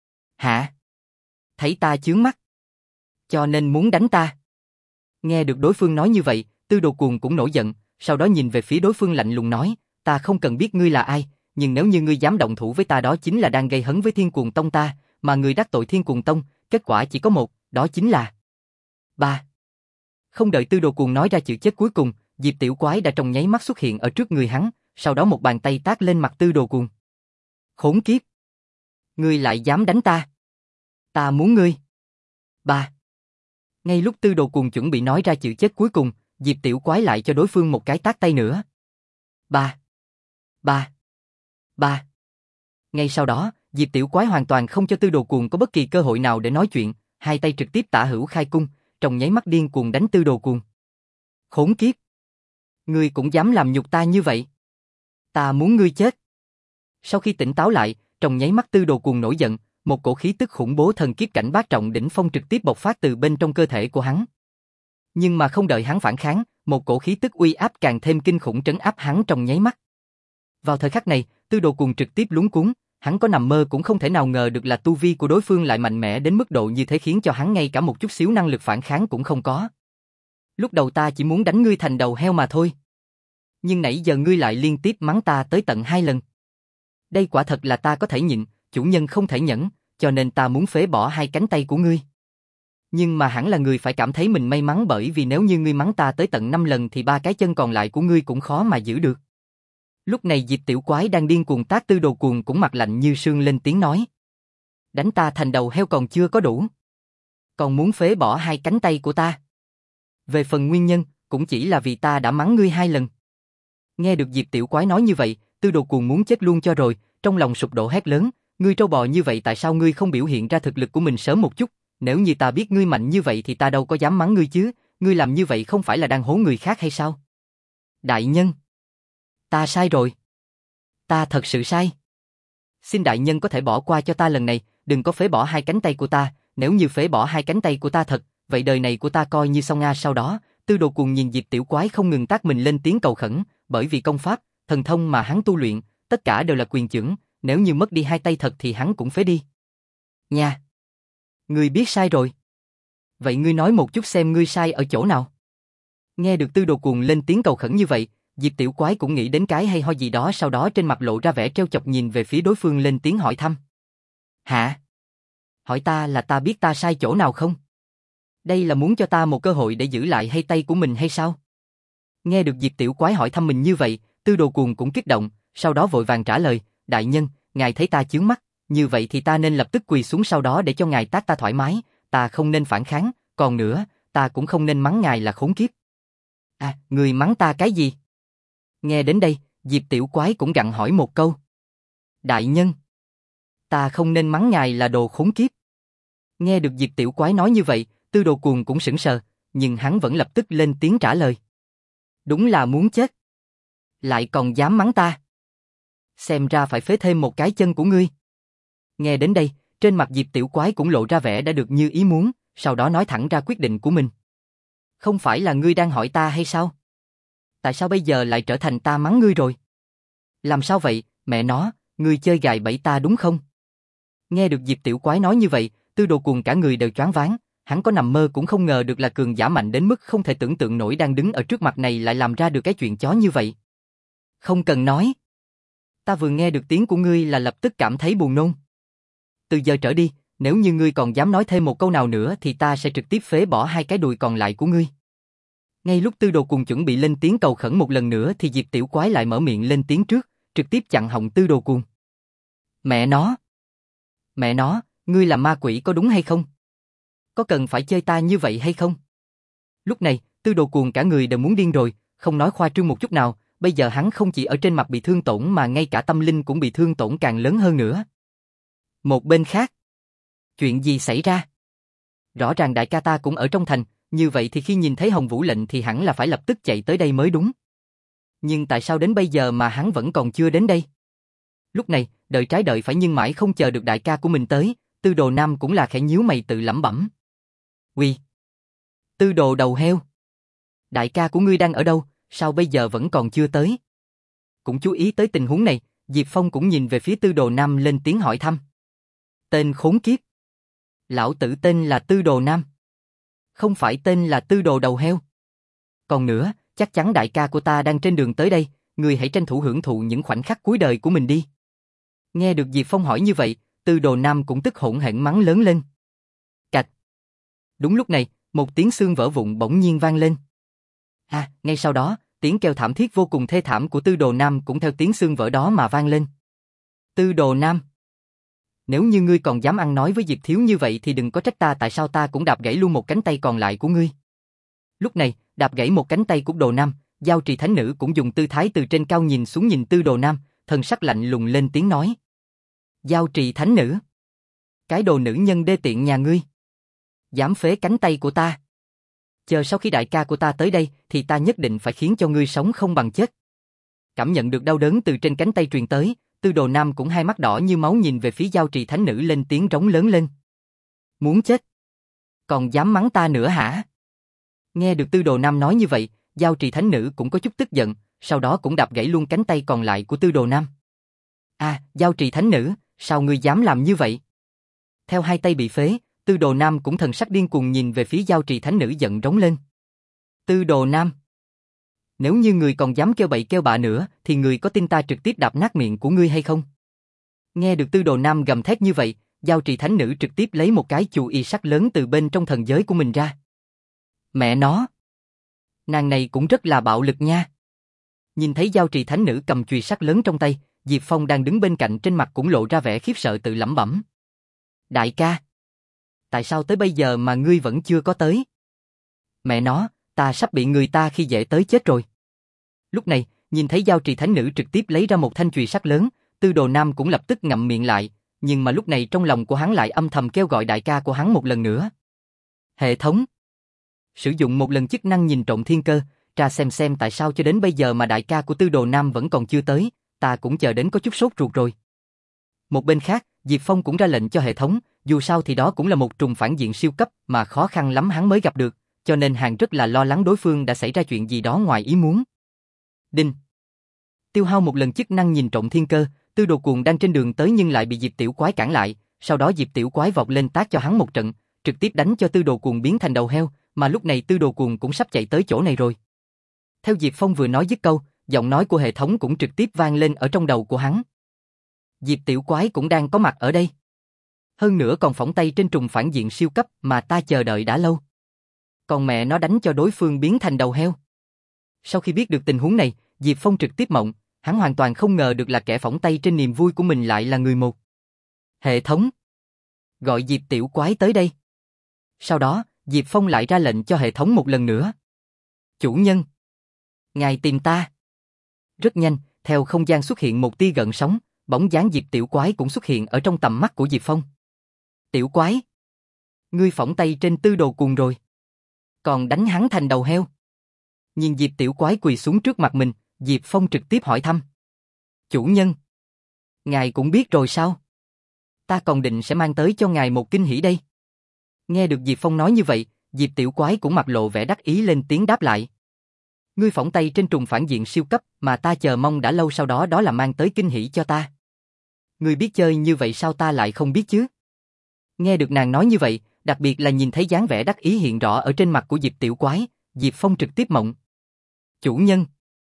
Hả? Thấy ta chướng mắt? Cho nên muốn đánh ta? Nghe được đối phương nói như vậy, Tư Đồ Cuồng cũng nổi giận, sau đó nhìn về phía đối phương lạnh lùng nói, ta không cần biết ngươi là ai, nhưng nếu như ngươi dám động thủ với ta đó chính là đang gây hấn với Thiên Cuồng Tông ta, mà ngươi đắc tội Thiên Cuồng Tông, kết quả chỉ có một, đó chính là... Ba. Không đợi Tư Đồ Cuồng nói ra chữ chết cuối cùng, Diệp Tiểu Quái đã trong nháy mắt xuất hiện ở trước người hắn, sau đó một bàn tay tát lên mặt Tư Đồ Cuồng. Khốn kiếp! Ngươi lại dám đánh ta! Ta muốn ngươi! Ba. Ngay lúc Tư Đồ Cuồng chuẩn bị nói ra chữ chết cuối cùng, Diệp Tiểu Quái lại cho đối phương một cái tát tay nữa. Ba. Ba. Ba. Ngay sau đó, Diệp Tiểu Quái hoàn toàn không cho Tư Đồ Cuồng có bất kỳ cơ hội nào để nói chuyện, hai tay trực tiếp tả hữu khai cung, trong nháy mắt điên cuồng đánh Tư Đồ Cuồng. Khốn kiếp! Ngươi cũng dám làm nhục ta như vậy? Ta muốn ngươi chết! Sau khi tỉnh táo lại, trong nháy mắt Tư Đồ Cuồng nổi giận, một cổ khí tức khủng bố thần kiếp cảnh bát trọng đỉnh phong trực tiếp bộc phát từ bên trong cơ thể của hắn. Nhưng mà không đợi hắn phản kháng, một cổ khí tức uy áp càng thêm kinh khủng trấn áp hắn trong nháy mắt. Vào thời khắc này, Tư Đồ Cuồng trực tiếp luống cuống, hắn có nằm mơ cũng không thể nào ngờ được là tu vi của đối phương lại mạnh mẽ đến mức độ như thế khiến cho hắn ngay cả một chút xíu năng lực phản kháng cũng không có. Lúc đầu ta chỉ muốn đánh ngươi thành đầu heo mà thôi. Nhưng nãy giờ ngươi lại liên tiếp mắng ta tới tận hai lần. Đây quả thật là ta có thể nhịn, chủ nhân không thể nhẫn, cho nên ta muốn phế bỏ hai cánh tay của ngươi. Nhưng mà hẳn là ngươi phải cảm thấy mình may mắn, bởi vì nếu như ngươi mắng ta tới tận năm lần thì ba cái chân còn lại của ngươi cũng khó mà giữ được. Lúc này Diệp Tiểu Quái đang điên cuồng tát Tư Đồ Cuồng cũng mặt lạnh như sương lên tiếng nói. Đánh ta thành đầu heo còn chưa có đủ. Còn muốn phế bỏ hai cánh tay của ta. Về phần nguyên nhân, cũng chỉ là vì ta đã mắng ngươi hai lần. Nghe được Diệp Tiểu Quái nói như vậy, Tư Đồ Cuồng muốn chết luôn cho rồi, trong lòng sụp đổ hét lớn, ngươi trâu bò như vậy tại sao ngươi không biểu hiện ra thực lực của mình sớm một chút, nếu như ta biết ngươi mạnh như vậy thì ta đâu có dám mắng ngươi chứ, ngươi làm như vậy không phải là đang hố người khác hay sao? Đại nhân, ta sai rồi. Ta thật sự sai. Xin đại nhân có thể bỏ qua cho ta lần này, đừng có phế bỏ hai cánh tay của ta, nếu như phế bỏ hai cánh tay của ta thật, vậy đời này của ta coi như xong a. Sau đó, Tư Đồ Cuồng nhìn Diệp Tiểu Quái không ngừng tát mình lên tiếng cầu khẩn, bởi vì công pháp, thần thông mà hắn tu luyện, tất cả đều là quyền chưởng, nếu như mất đi hai tay thật thì hắn cũng phế đi. Nha! Ngươi biết sai rồi. Vậy ngươi nói một chút xem ngươi sai ở chỗ nào? Nghe được Tư Đồ Cuồng lên tiếng cầu khẩn như vậy, Diệp Tiểu Quái cũng nghĩ đến cái hay ho gì đó, sau đó trên mặt lộ ra vẻ trêu chọc nhìn về phía đối phương lên tiếng hỏi thăm. Hả? Hỏi ta là ta biết ta sai chỗ nào không? Đây là muốn cho ta một cơ hội để giữ lại hai tay của mình hay sao? Nghe được Diệp Tiểu Quái hỏi thăm mình như vậy, Tư Đồ Cuồng cũng kích động, sau đó vội vàng trả lời, đại nhân, ngài thấy ta chướng mắt, như vậy thì ta nên lập tức quỳ xuống sau đó để cho ngài tát ta thoải mái, ta không nên phản kháng, còn nữa, ta cũng không nên mắng ngài là khốn kiếp. À, người mắng ta cái gì? Nghe đến đây, Diệp Tiểu Quái cũng gặng hỏi một câu. Đại nhân, ta không nên mắng ngài là đồ khốn kiếp. Nghe được Diệp Tiểu Quái nói như vậy, Tư Đồ Cuồng cũng sững sờ, nhưng hắn vẫn lập tức lên tiếng trả lời. Đúng là muốn chết. Lại còn dám mắng ta. Xem ra phải phế thêm một cái chân của ngươi. Nghe đến đây, trên mặt Diệp Tiểu Quái cũng lộ ra vẻ đã được như ý muốn, sau đó nói thẳng ra quyết định của mình. Không phải là ngươi đang hỏi ta hay sao? Tại sao bây giờ lại trở thành ta mắng ngươi rồi? Làm sao vậy, mẹ nó, ngươi chơi gài bẫy ta đúng không? Nghe được Diệp Tiểu Quái nói như vậy, Tư Đồ Cuồng cả người đều choáng váng, hắn có nằm mơ cũng không ngờ được là cường giả mạnh đến mức không thể tưởng tượng nổi đang đứng ở trước mặt này lại làm ra được cái chuyện chó như vậy. Không cần nói. Ta vừa nghe được tiếng của ngươi là lập tức cảm thấy buồn nôn. Từ giờ trở đi, nếu như ngươi còn dám nói thêm một câu nào nữa thì ta sẽ trực tiếp phế bỏ hai cái đùi còn lại của ngươi. Ngay lúc Tư Đồ Cuồng chuẩn bị lên tiếng cầu khẩn một lần nữa thì Diệp Tiểu Quái lại mở miệng lên tiếng trước, trực tiếp chặn họng Tư Đồ Cuồng. Mẹ nó! Mẹ nó, ngươi là ma quỷ có đúng hay không? Có cần phải chơi ta như vậy hay không? Lúc này, Tư Đồ Cuồng cả người đều muốn điên rồi, không nói khoa trương một chút nào, bây giờ hắn không chỉ ở trên mặt bị thương tổn mà ngay cả tâm linh cũng bị thương tổn càng lớn hơn nữa. Một bên khác, chuyện gì xảy ra? Rõ ràng đại ca ta cũng ở trong thành, như vậy thì khi nhìn thấy Hồng Vũ lệnh thì hẳn là phải lập tức chạy tới đây mới đúng. Nhưng tại sao đến bây giờ mà hắn vẫn còn chưa đến đây? Lúc này, đợi trái đợi phải nhưng mãi không chờ được đại ca của mình tới, Tư Đồ Nam cũng là khẽ nhíu mày tự lẩm bẩm. Uy! Tư Đồ đầu heo! Đại ca của ngươi đang ở đâu, sao bây giờ vẫn còn chưa tới? Cũng chú ý tới tình huống này, Diệp Phong cũng nhìn về phía Tư Đồ Nam lên tiếng hỏi thăm. Tên khốn kiếp! Lão tử tên là Tư Đồ Nam. Không phải tên là Tư Đồ đầu heo. Còn nữa, chắc chắn đại ca của ta đang trên đường tới đây, ngươi hãy tranh thủ hưởng thụ những khoảnh khắc cuối đời của mình đi. Nghe được Diệp Phong hỏi như vậy, Tư Đồ Nam cũng tức hổn hển mắng lớn lên. Cạch! Đúng lúc này, một tiếng xương vỡ vụn bỗng nhiên vang lên. À, ngay sau đó, tiếng kêu thảm thiết vô cùng thê thảm của Tư Đồ Nam cũng theo tiếng xương vỡ đó mà vang lên. Tư Đồ Nam! Nếu như ngươi còn dám ăn nói với Diệp Thiếu như vậy thì đừng có trách ta tại sao ta cũng đạp gãy luôn một cánh tay còn lại của ngươi. Lúc này, đạp gãy một cánh tay của Đồ Nam, Giao Trì Thánh Nữ cũng dùng tư thái từ trên cao nhìn xuống nhìn Tư Đồ Nam, thần sắc lạnh lùng lên tiếng nói. Giao Trì Thánh Nữ! Cái đồ nữ nhân đê tiện nhà ngươi! Dám phế cánh tay của ta! Chờ sau khi đại ca của ta tới đây thì ta nhất định phải khiến cho ngươi sống không bằng chết. Cảm nhận được đau đớn từ trên cánh tay truyền tới, Tư Đồ Nam cũng hai mắt đỏ như máu nhìn về phía Giao Trì Thánh Nữ lên tiếng rống lớn lên. Muốn chết? Còn dám mắng ta nữa hả? Nghe được Tư Đồ Nam nói như vậy, Giao Trì Thánh Nữ cũng có chút tức giận, sau đó cũng đạp gãy luôn cánh tay còn lại của Tư Đồ Nam. À, Giao Trì Thánh Nữ, sao ngươi dám làm như vậy? Theo hai tay bị phế, Tư Đồ Nam cũng thần sắc điên cuồng nhìn về phía Giao Trì Thánh Nữ giận rống lên. Tư Đồ Nam! Nếu như người còn dám kêu bậy kêu bạ nữa, thì người có tin ta trực tiếp đạp nát miệng của ngươi hay không? Nghe được Tư Đồ Nam gầm thét như vậy, Giao Trì Thánh Nữ trực tiếp lấy một cái chù y sắt lớn từ bên trong thần giới của mình ra. Mẹ nó! Nàng này cũng rất là bạo lực nha. Nhìn thấy Giao Trì Thánh Nữ cầm chùy sắt lớn trong tay, Diệp Phong đang đứng bên cạnh trên mặt cũng lộ ra vẻ khiếp sợ tự lẩm bẩm. Đại ca! Tại sao tới bây giờ mà ngươi vẫn chưa có tới? Mẹ nó, ta sắp bị người ta khi dễ tới chết rồi. Lúc này, nhìn thấy Giao Trì Thánh Nữ trực tiếp lấy ra một thanh chùy sắt lớn, Tư Đồ Nam cũng lập tức ngậm miệng lại, nhưng mà lúc này trong lòng của hắn lại âm thầm kêu gọi đại ca của hắn một lần nữa. Hệ thống. Sử dụng một lần chức năng nhìn trộm thiên cơ, tra xem xem tại sao cho đến bây giờ mà đại ca của Tư Đồ Nam vẫn còn chưa tới, ta cũng chờ đến có chút sốt ruột rồi. Một bên khác, Diệp Phong cũng ra lệnh cho hệ thống, dù sao thì đó cũng là một trùng phản diện siêu cấp mà khó khăn lắm hắn mới gặp được, cho nên hàng rất là lo lắng đối phương đã xảy ra chuyện gì đó ngoài ý muốn. Đinh. Tiêu hao một lần chức năng nhìn trộm thiên cơ, Tư Đồ Cuồng đang trên đường tới nhưng lại bị Diệp Tiểu Quái cản lại, sau đó Diệp Tiểu Quái vọt lên tát cho hắn một trận, trực tiếp đánh cho Tư Đồ Cuồng biến thành đầu heo, mà lúc này Tư Đồ Cuồng cũng sắp chạy tới chỗ này rồi. Theo Diệp Phong vừa nói dứt câu, giọng nói của hệ thống cũng trực tiếp vang lên ở trong đầu của hắn. Diệp Tiểu Quái cũng đang có mặt ở đây. Hơn nữa còn phỏng tay trên trùng phản diện siêu cấp mà ta chờ đợi đã lâu. Còn mẹ nó đánh cho đối phương biến thành đầu heo. Sau khi biết được tình huống này, Diệp Phong trực tiếp mộng, hắn hoàn toàn không ngờ được là kẻ phỏng tay trên niềm vui của mình lại là người một. Hệ thống. Gọi Diệp Tiểu Quái tới đây. Sau đó, Diệp Phong lại ra lệnh cho hệ thống một lần nữa. Chủ nhân. Ngài tìm ta. Rất nhanh, theo không gian xuất hiện một tia gợn sóng, bóng dáng Diệp Tiểu Quái cũng xuất hiện ở trong tầm mắt của Diệp Phong. Tiểu Quái. Ngươi phỏng tay trên Tư Đồ Cuồng rồi. Còn đánh hắn thành đầu heo. Nhìn Diệp Tiểu Quái quỳ xuống trước mặt mình, Diệp Phong trực tiếp hỏi thăm. Chủ nhân. Ngài cũng biết rồi sao? Ta còn định sẽ mang tới cho ngài một kinh hỉ đây. Nghe được Diệp Phong nói như vậy, Diệp Tiểu Quái cũng mặt lộ vẻ đắc ý lên tiếng đáp lại. Ngươi phỏng tay trên trùng phản diện siêu cấp mà ta chờ mong đã lâu, sau đó đó là mang tới kinh hỉ cho ta. Ngươi biết chơi như vậy sao ta lại không biết chứ? Nghe được nàng nói như vậy, đặc biệt là nhìn thấy dáng vẻ đắc ý hiện rõ ở trên mặt của Diệp Tiểu Quái, Diệp Phong trực tiếp mộng. Chủ nhân.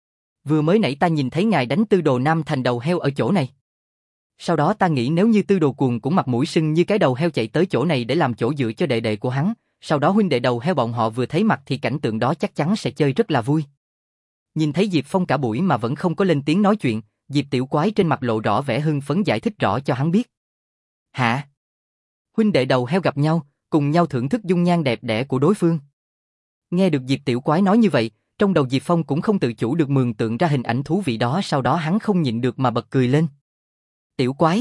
Vừa mới nãy ta nhìn thấy ngài đánh Tư Đồ Nam thành đầu heo ở chỗ này. Sau đó ta nghĩ nếu như Tư Đồ Cuồng cũng mặt mũi sưng như cái đầu heo chạy tới chỗ này để làm chỗ dựa cho đệ đệ của hắn, sau đó huynh đệ đầu heo bọn họ vừa thấy mặt thì cảnh tượng đó chắc chắn sẽ chơi rất là vui. Nhìn thấy Diệp Phong cả buổi mà vẫn không có lên tiếng nói chuyện, Diệp Tiểu Quái trên mặt lộ rõ vẻ hưng phấn giải thích rõ cho hắn biết. Hả? Huynh đệ đầu heo gặp nhau, cùng nhau thưởng thức dung nhan đẹp đẽ của đối phương. Nghe được Diệp Tiểu Quái nói như vậy, trong đầu Diệp Phong cũng không tự chủ được mường tượng ra hình ảnh thú vị đó, sau đó hắn không nhịn được mà bật cười lên. Tiểu Quái.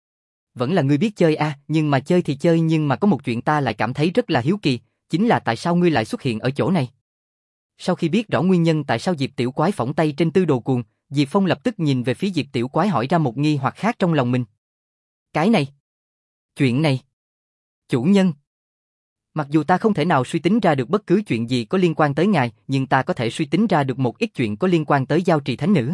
Vẫn là ngươi biết chơi à, nhưng mà chơi thì chơi nhưng mà có một chuyện ta lại cảm thấy rất là hiếu kỳ, chính là tại sao ngươi lại xuất hiện ở chỗ này. Sau khi biết rõ nguyên nhân tại sao Diệp Tiểu Quái phỏng tay trên Tư Đồ Cuồng, Diệp Phong lập tức nhìn về phía Diệp Tiểu Quái hỏi ra một nghi hoặc khác trong lòng mình. Cái này. Chuyện này. Chủ nhân. Mặc dù ta không thể nào suy tính ra được bất cứ chuyện gì có liên quan tới ngài, nhưng ta có thể suy tính ra được một ít chuyện có liên quan tới Giao Trì Thánh Nữ.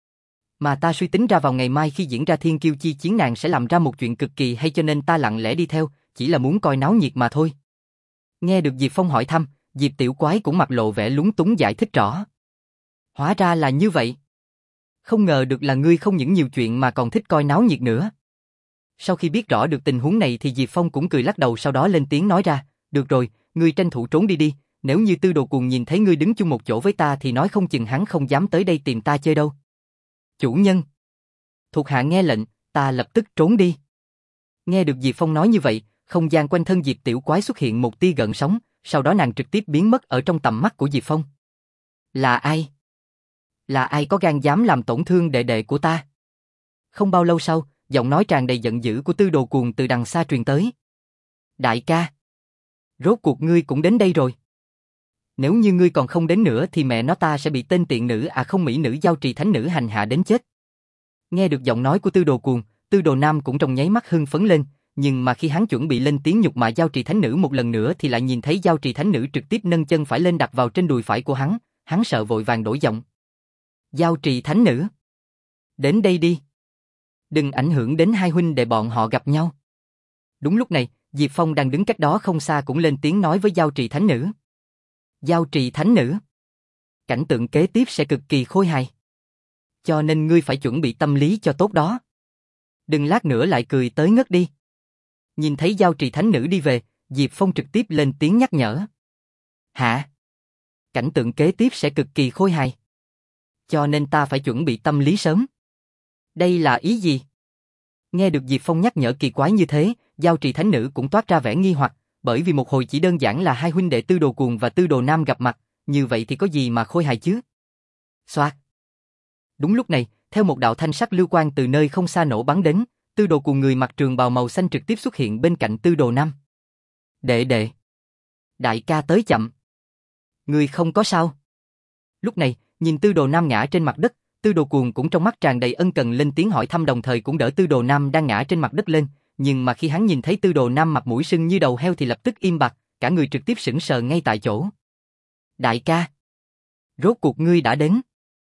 Mà ta suy tính ra vào ngày mai khi diễn ra Thiên Kiêu Chi chiến nàng sẽ làm ra một chuyện cực kỳ hay, cho nên ta lặng lẽ đi theo, chỉ là muốn coi náo nhiệt mà thôi. Nghe được Diệp Phong hỏi thăm, Diệp Tiểu Quái cũng mặt lộ vẻ lúng túng giải thích rõ. Hóa ra là như vậy. Không ngờ được là ngươi không những nhiều chuyện mà còn thích coi náo nhiệt nữa. Sau khi biết rõ được tình huống này thì Diệp Phong cũng cười lắc đầu, sau đó lên tiếng nói ra, được rồi, ngươi tranh thủ trốn đi đi, nếu như Tư Đồ Cuồng nhìn thấy ngươi đứng chung một chỗ với ta thì nói không chừng hắn không dám tới đây tìm ta chơi đâu. Chủ nhân. Thuộc hạ nghe lệnh, ta lập tức trốn đi. Nghe được Diệp Phong nói như vậy, không gian quanh thân Diệp Tiểu Quái xuất hiện một tia gợn sóng, sau đó nàng trực tiếp biến mất ở trong tầm mắt của Diệp Phong. Là ai? Là ai có gan dám làm tổn thương đệ đệ của ta? Không bao lâu sau, giọng nói tràn đầy giận dữ của Tư Đồ Cuồng từ đằng xa truyền tới. Đại ca. Rốt cuộc ngươi cũng đến đây rồi. Nếu như ngươi còn không đến nữa thì mẹ nó ta sẽ bị tên tiện nữ à không mỹ nữ Giao Trì Thánh Nữ hành hạ đến chết. Nghe được giọng nói của Tư Đồ Cuồng, Tư Đồ Nam cũng trong nháy mắt hưng phấn lên, nhưng mà khi hắn chuẩn bị lên tiếng nhục mạ Giao Trì Thánh Nữ một lần nữa thì lại nhìn thấy Giao Trì Thánh Nữ trực tiếp nâng chân phải lên đặt vào trên đùi phải của hắn, hắn sợ vội vàng đổi giọng. Giao Trì Thánh Nữ. Đến đây đi. Đừng ảnh hưởng đến hai huynh đệ bọn họ gặp nhau. Đúng lúc này, Diệp Phong đang đứng cách đó không xa cũng lên tiếng nói với Giao Trì Thánh Nữ. Giao Trì Thánh Nữ. Cảnh tượng kế tiếp sẽ cực kỳ khôi hài. Cho nên ngươi phải chuẩn bị tâm lý cho tốt đó. Đừng lát nữa lại cười tới ngất đi. Nhìn thấy Giao Trì Thánh Nữ đi về, Diệp Phong trực tiếp lên tiếng nhắc nhở. Hả? Cảnh tượng kế tiếp sẽ cực kỳ khôi hài. Cho nên ta phải chuẩn bị tâm lý sớm. Đây là ý gì? Nghe được Diệp Phong nhắc nhở kỳ quái như thế, Giao Trì Thánh Nữ cũng toát ra vẻ nghi hoặc, bởi vì một hồi chỉ đơn giản là hai huynh đệ Tư Đồ Cuồng và Tư Đồ Nam gặp mặt, như vậy thì có gì mà khôi hài chứ? Xoạt. Đúng lúc này, theo một đạo thanh sắc lưu quang từ nơi không xa nổ bắn đến, Tư Đồ Cuồng người mặc trường bào màu xanh trực tiếp xuất hiện bên cạnh Tư Đồ Nam. Đệ đệ. Đại ca tới chậm. Ngươi không có sao? Lúc này, nhìn Tư Đồ Nam ngã trên mặt đất, Tư Đồ Cuồng cũng trong mắt tràn đầy ân cần lên tiếng hỏi thăm đồng thời cũng đỡ Tư Đồ Nam đang ngã trên mặt đất lên, nhưng mà khi hắn nhìn thấy Tư Đồ Nam mặt mũi sưng như đầu heo thì lập tức im bặt, cả người trực tiếp sững sờ ngay tại chỗ. Đại ca, rốt cuộc ngươi đã đến.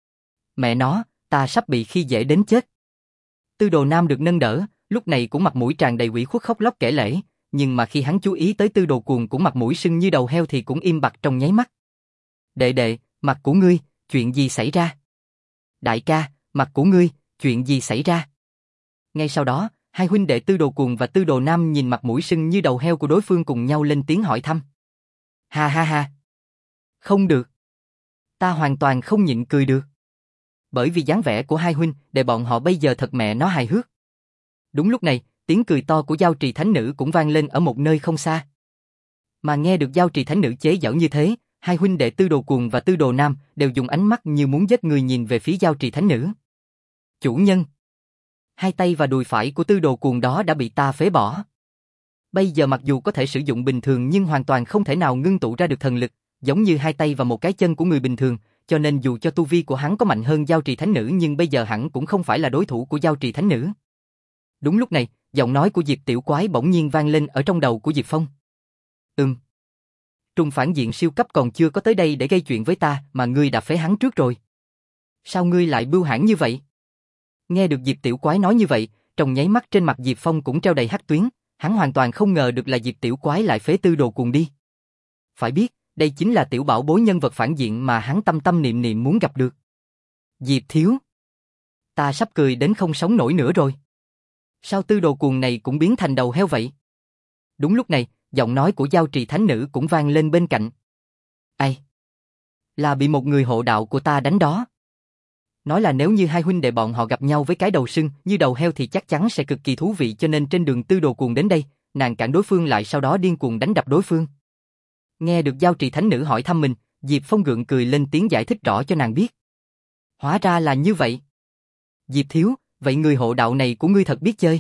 Mẹ nó, ta sắp bị khi dễ đến chết. Tư Đồ Nam được nâng đỡ, lúc này cũng mặt mũi tràn đầy ủy khuất khóc lóc kể lể, nhưng mà khi hắn chú ý tới Tư Đồ Cuồng cũng mặt mũi sưng như đầu heo thì cũng im bặt trong nháy mắt. Đệ đệ, mặt của ngươi, chuyện gì xảy ra? Đại ca, mặt của ngươi, chuyện gì xảy ra? Ngay sau đó, hai huynh đệ Tư Đồ Cuồng và Tư Đồ Nam nhìn mặt mũi sưng như đầu heo của đối phương cùng nhau lên tiếng hỏi thăm. Ha ha ha. Không được. Ta hoàn toàn không nhịn cười được. Bởi vì dáng vẻ của hai huynh đệ bọn họ bây giờ thật mẹ nó hài hước. Đúng lúc này, tiếng cười to của Giao Trì Thánh Nữ cũng vang lên ở một nơi không xa. Mà nghe được Giao Trì Thánh Nữ chế giễu như thế, hai huynh đệ Tư Đồ Cuồng và Tư Đồ Nam đều dùng ánh mắt như muốn giết người nhìn về phía Giao Trì Thánh Nữ. Chủ nhân. Hai tay và đùi phải của Tư Đồ Cuồng đó đã bị ta phế bỏ. Bây giờ mặc dù có thể sử dụng bình thường nhưng hoàn toàn không thể nào ngưng tụ ra được thần lực, giống như hai tay và một cái chân của người bình thường, cho nên dù cho tu vi của hắn có mạnh hơn Giao Trì Thánh Nữ nhưng bây giờ hắn cũng không phải là đối thủ của Giao Trì Thánh Nữ. Đúng lúc này, giọng nói của Diệp Tiểu Quái bỗng nhiên vang lên ở trong đầu của Diệp Phong. Ừm. Trùng phản diện siêu cấp còn chưa có tới đây để gây chuyện với ta mà ngươi đã phế hắn trước rồi. Sao ngươi lại bưu hãn như vậy? Nghe được Diệp Tiểu Quái nói như vậy, trong nháy mắt trên mặt Diệp Phong cũng treo đầy hắc tuyến, hắn hoàn toàn không ngờ được là Diệp Tiểu Quái lại phế Tư Đồ Cuồng đi. Phải biết, đây chính là tiểu bảo bối nhân vật phản diện mà hắn tâm tâm niệm niệm muốn gặp được. Diệp thiếu. Ta sắp cười đến không sống nổi nữa rồi. Sao Tư Đồ Cuồng này cũng biến thành đầu heo vậy? Đúng lúc này, giọng nói của Giao Trì Thánh Nữ cũng vang lên bên cạnh. Ai? Là bị một người hộ đạo của ta đánh đó. Nói là nếu như hai huynh đệ bọn họ gặp nhau với cái đầu sưng như đầu heo thì chắc chắn sẽ cực kỳ thú vị cho nên trên đường Tư Đồ Cuồng đến đây, nàng cản đối phương lại sau đó điên cuồng đánh đập đối phương. Nghe được Giao Trì Thánh Nữ hỏi thăm mình, Diệp Phong gượng cười lên tiếng giải thích rõ cho nàng biết. Hóa ra là như vậy. Diệp thiếu, vậy người hộ đạo này của ngươi thật biết chơi.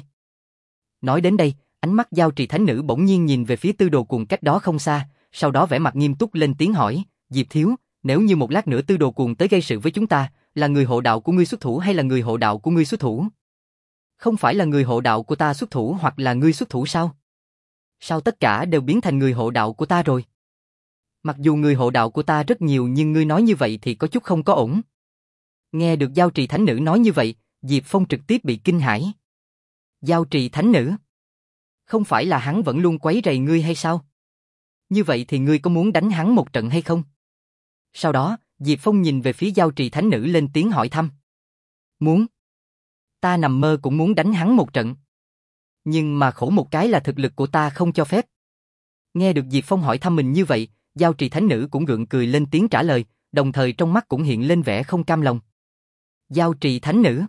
Nói đến đây, ánh mắt Giao Trì Thánh Nữ bỗng nhiên nhìn về phía Tư Đồ Cuồng cách đó không xa, sau đó vẻ mặt nghiêm túc lên tiếng hỏi, Diệp thiếu, nếu như một lát nữa Tư Đồ Cuồng tới gây sự với chúng ta, là người hộ đạo của ngươi xuất thủ hay là người hộ đạo của ngươi xuất thủ? Không phải là người hộ đạo của ta xuất thủ hoặc là ngươi xuất thủ sao? Sao tất cả đều biến thành người hộ đạo của ta rồi? Mặc dù người hộ đạo của ta rất nhiều nhưng ngươi nói như vậy thì có chút không có ổn. Nghe được Giao Trì Thánh Nữ nói như vậy, Diệp Phong trực tiếp bị kinh hãi. Giao Trì Thánh Nữ? Không phải là hắn vẫn luôn quấy rầy ngươi hay sao? Như vậy thì ngươi có muốn đánh hắn một trận hay không? Sau đó, Diệp Phong nhìn về phía Giao Trì Thánh Nữ lên tiếng hỏi thăm. Muốn. Ta nằm mơ cũng muốn đánh hắn một trận. Nhưng mà khổ một cái là thực lực của ta không cho phép. Nghe được Diệp Phong hỏi thăm mình như vậy, Giao Trì Thánh Nữ cũng gượng cười lên tiếng trả lời, đồng thời trong mắt cũng hiện lên vẻ không cam lòng. Giao Trì Thánh Nữ.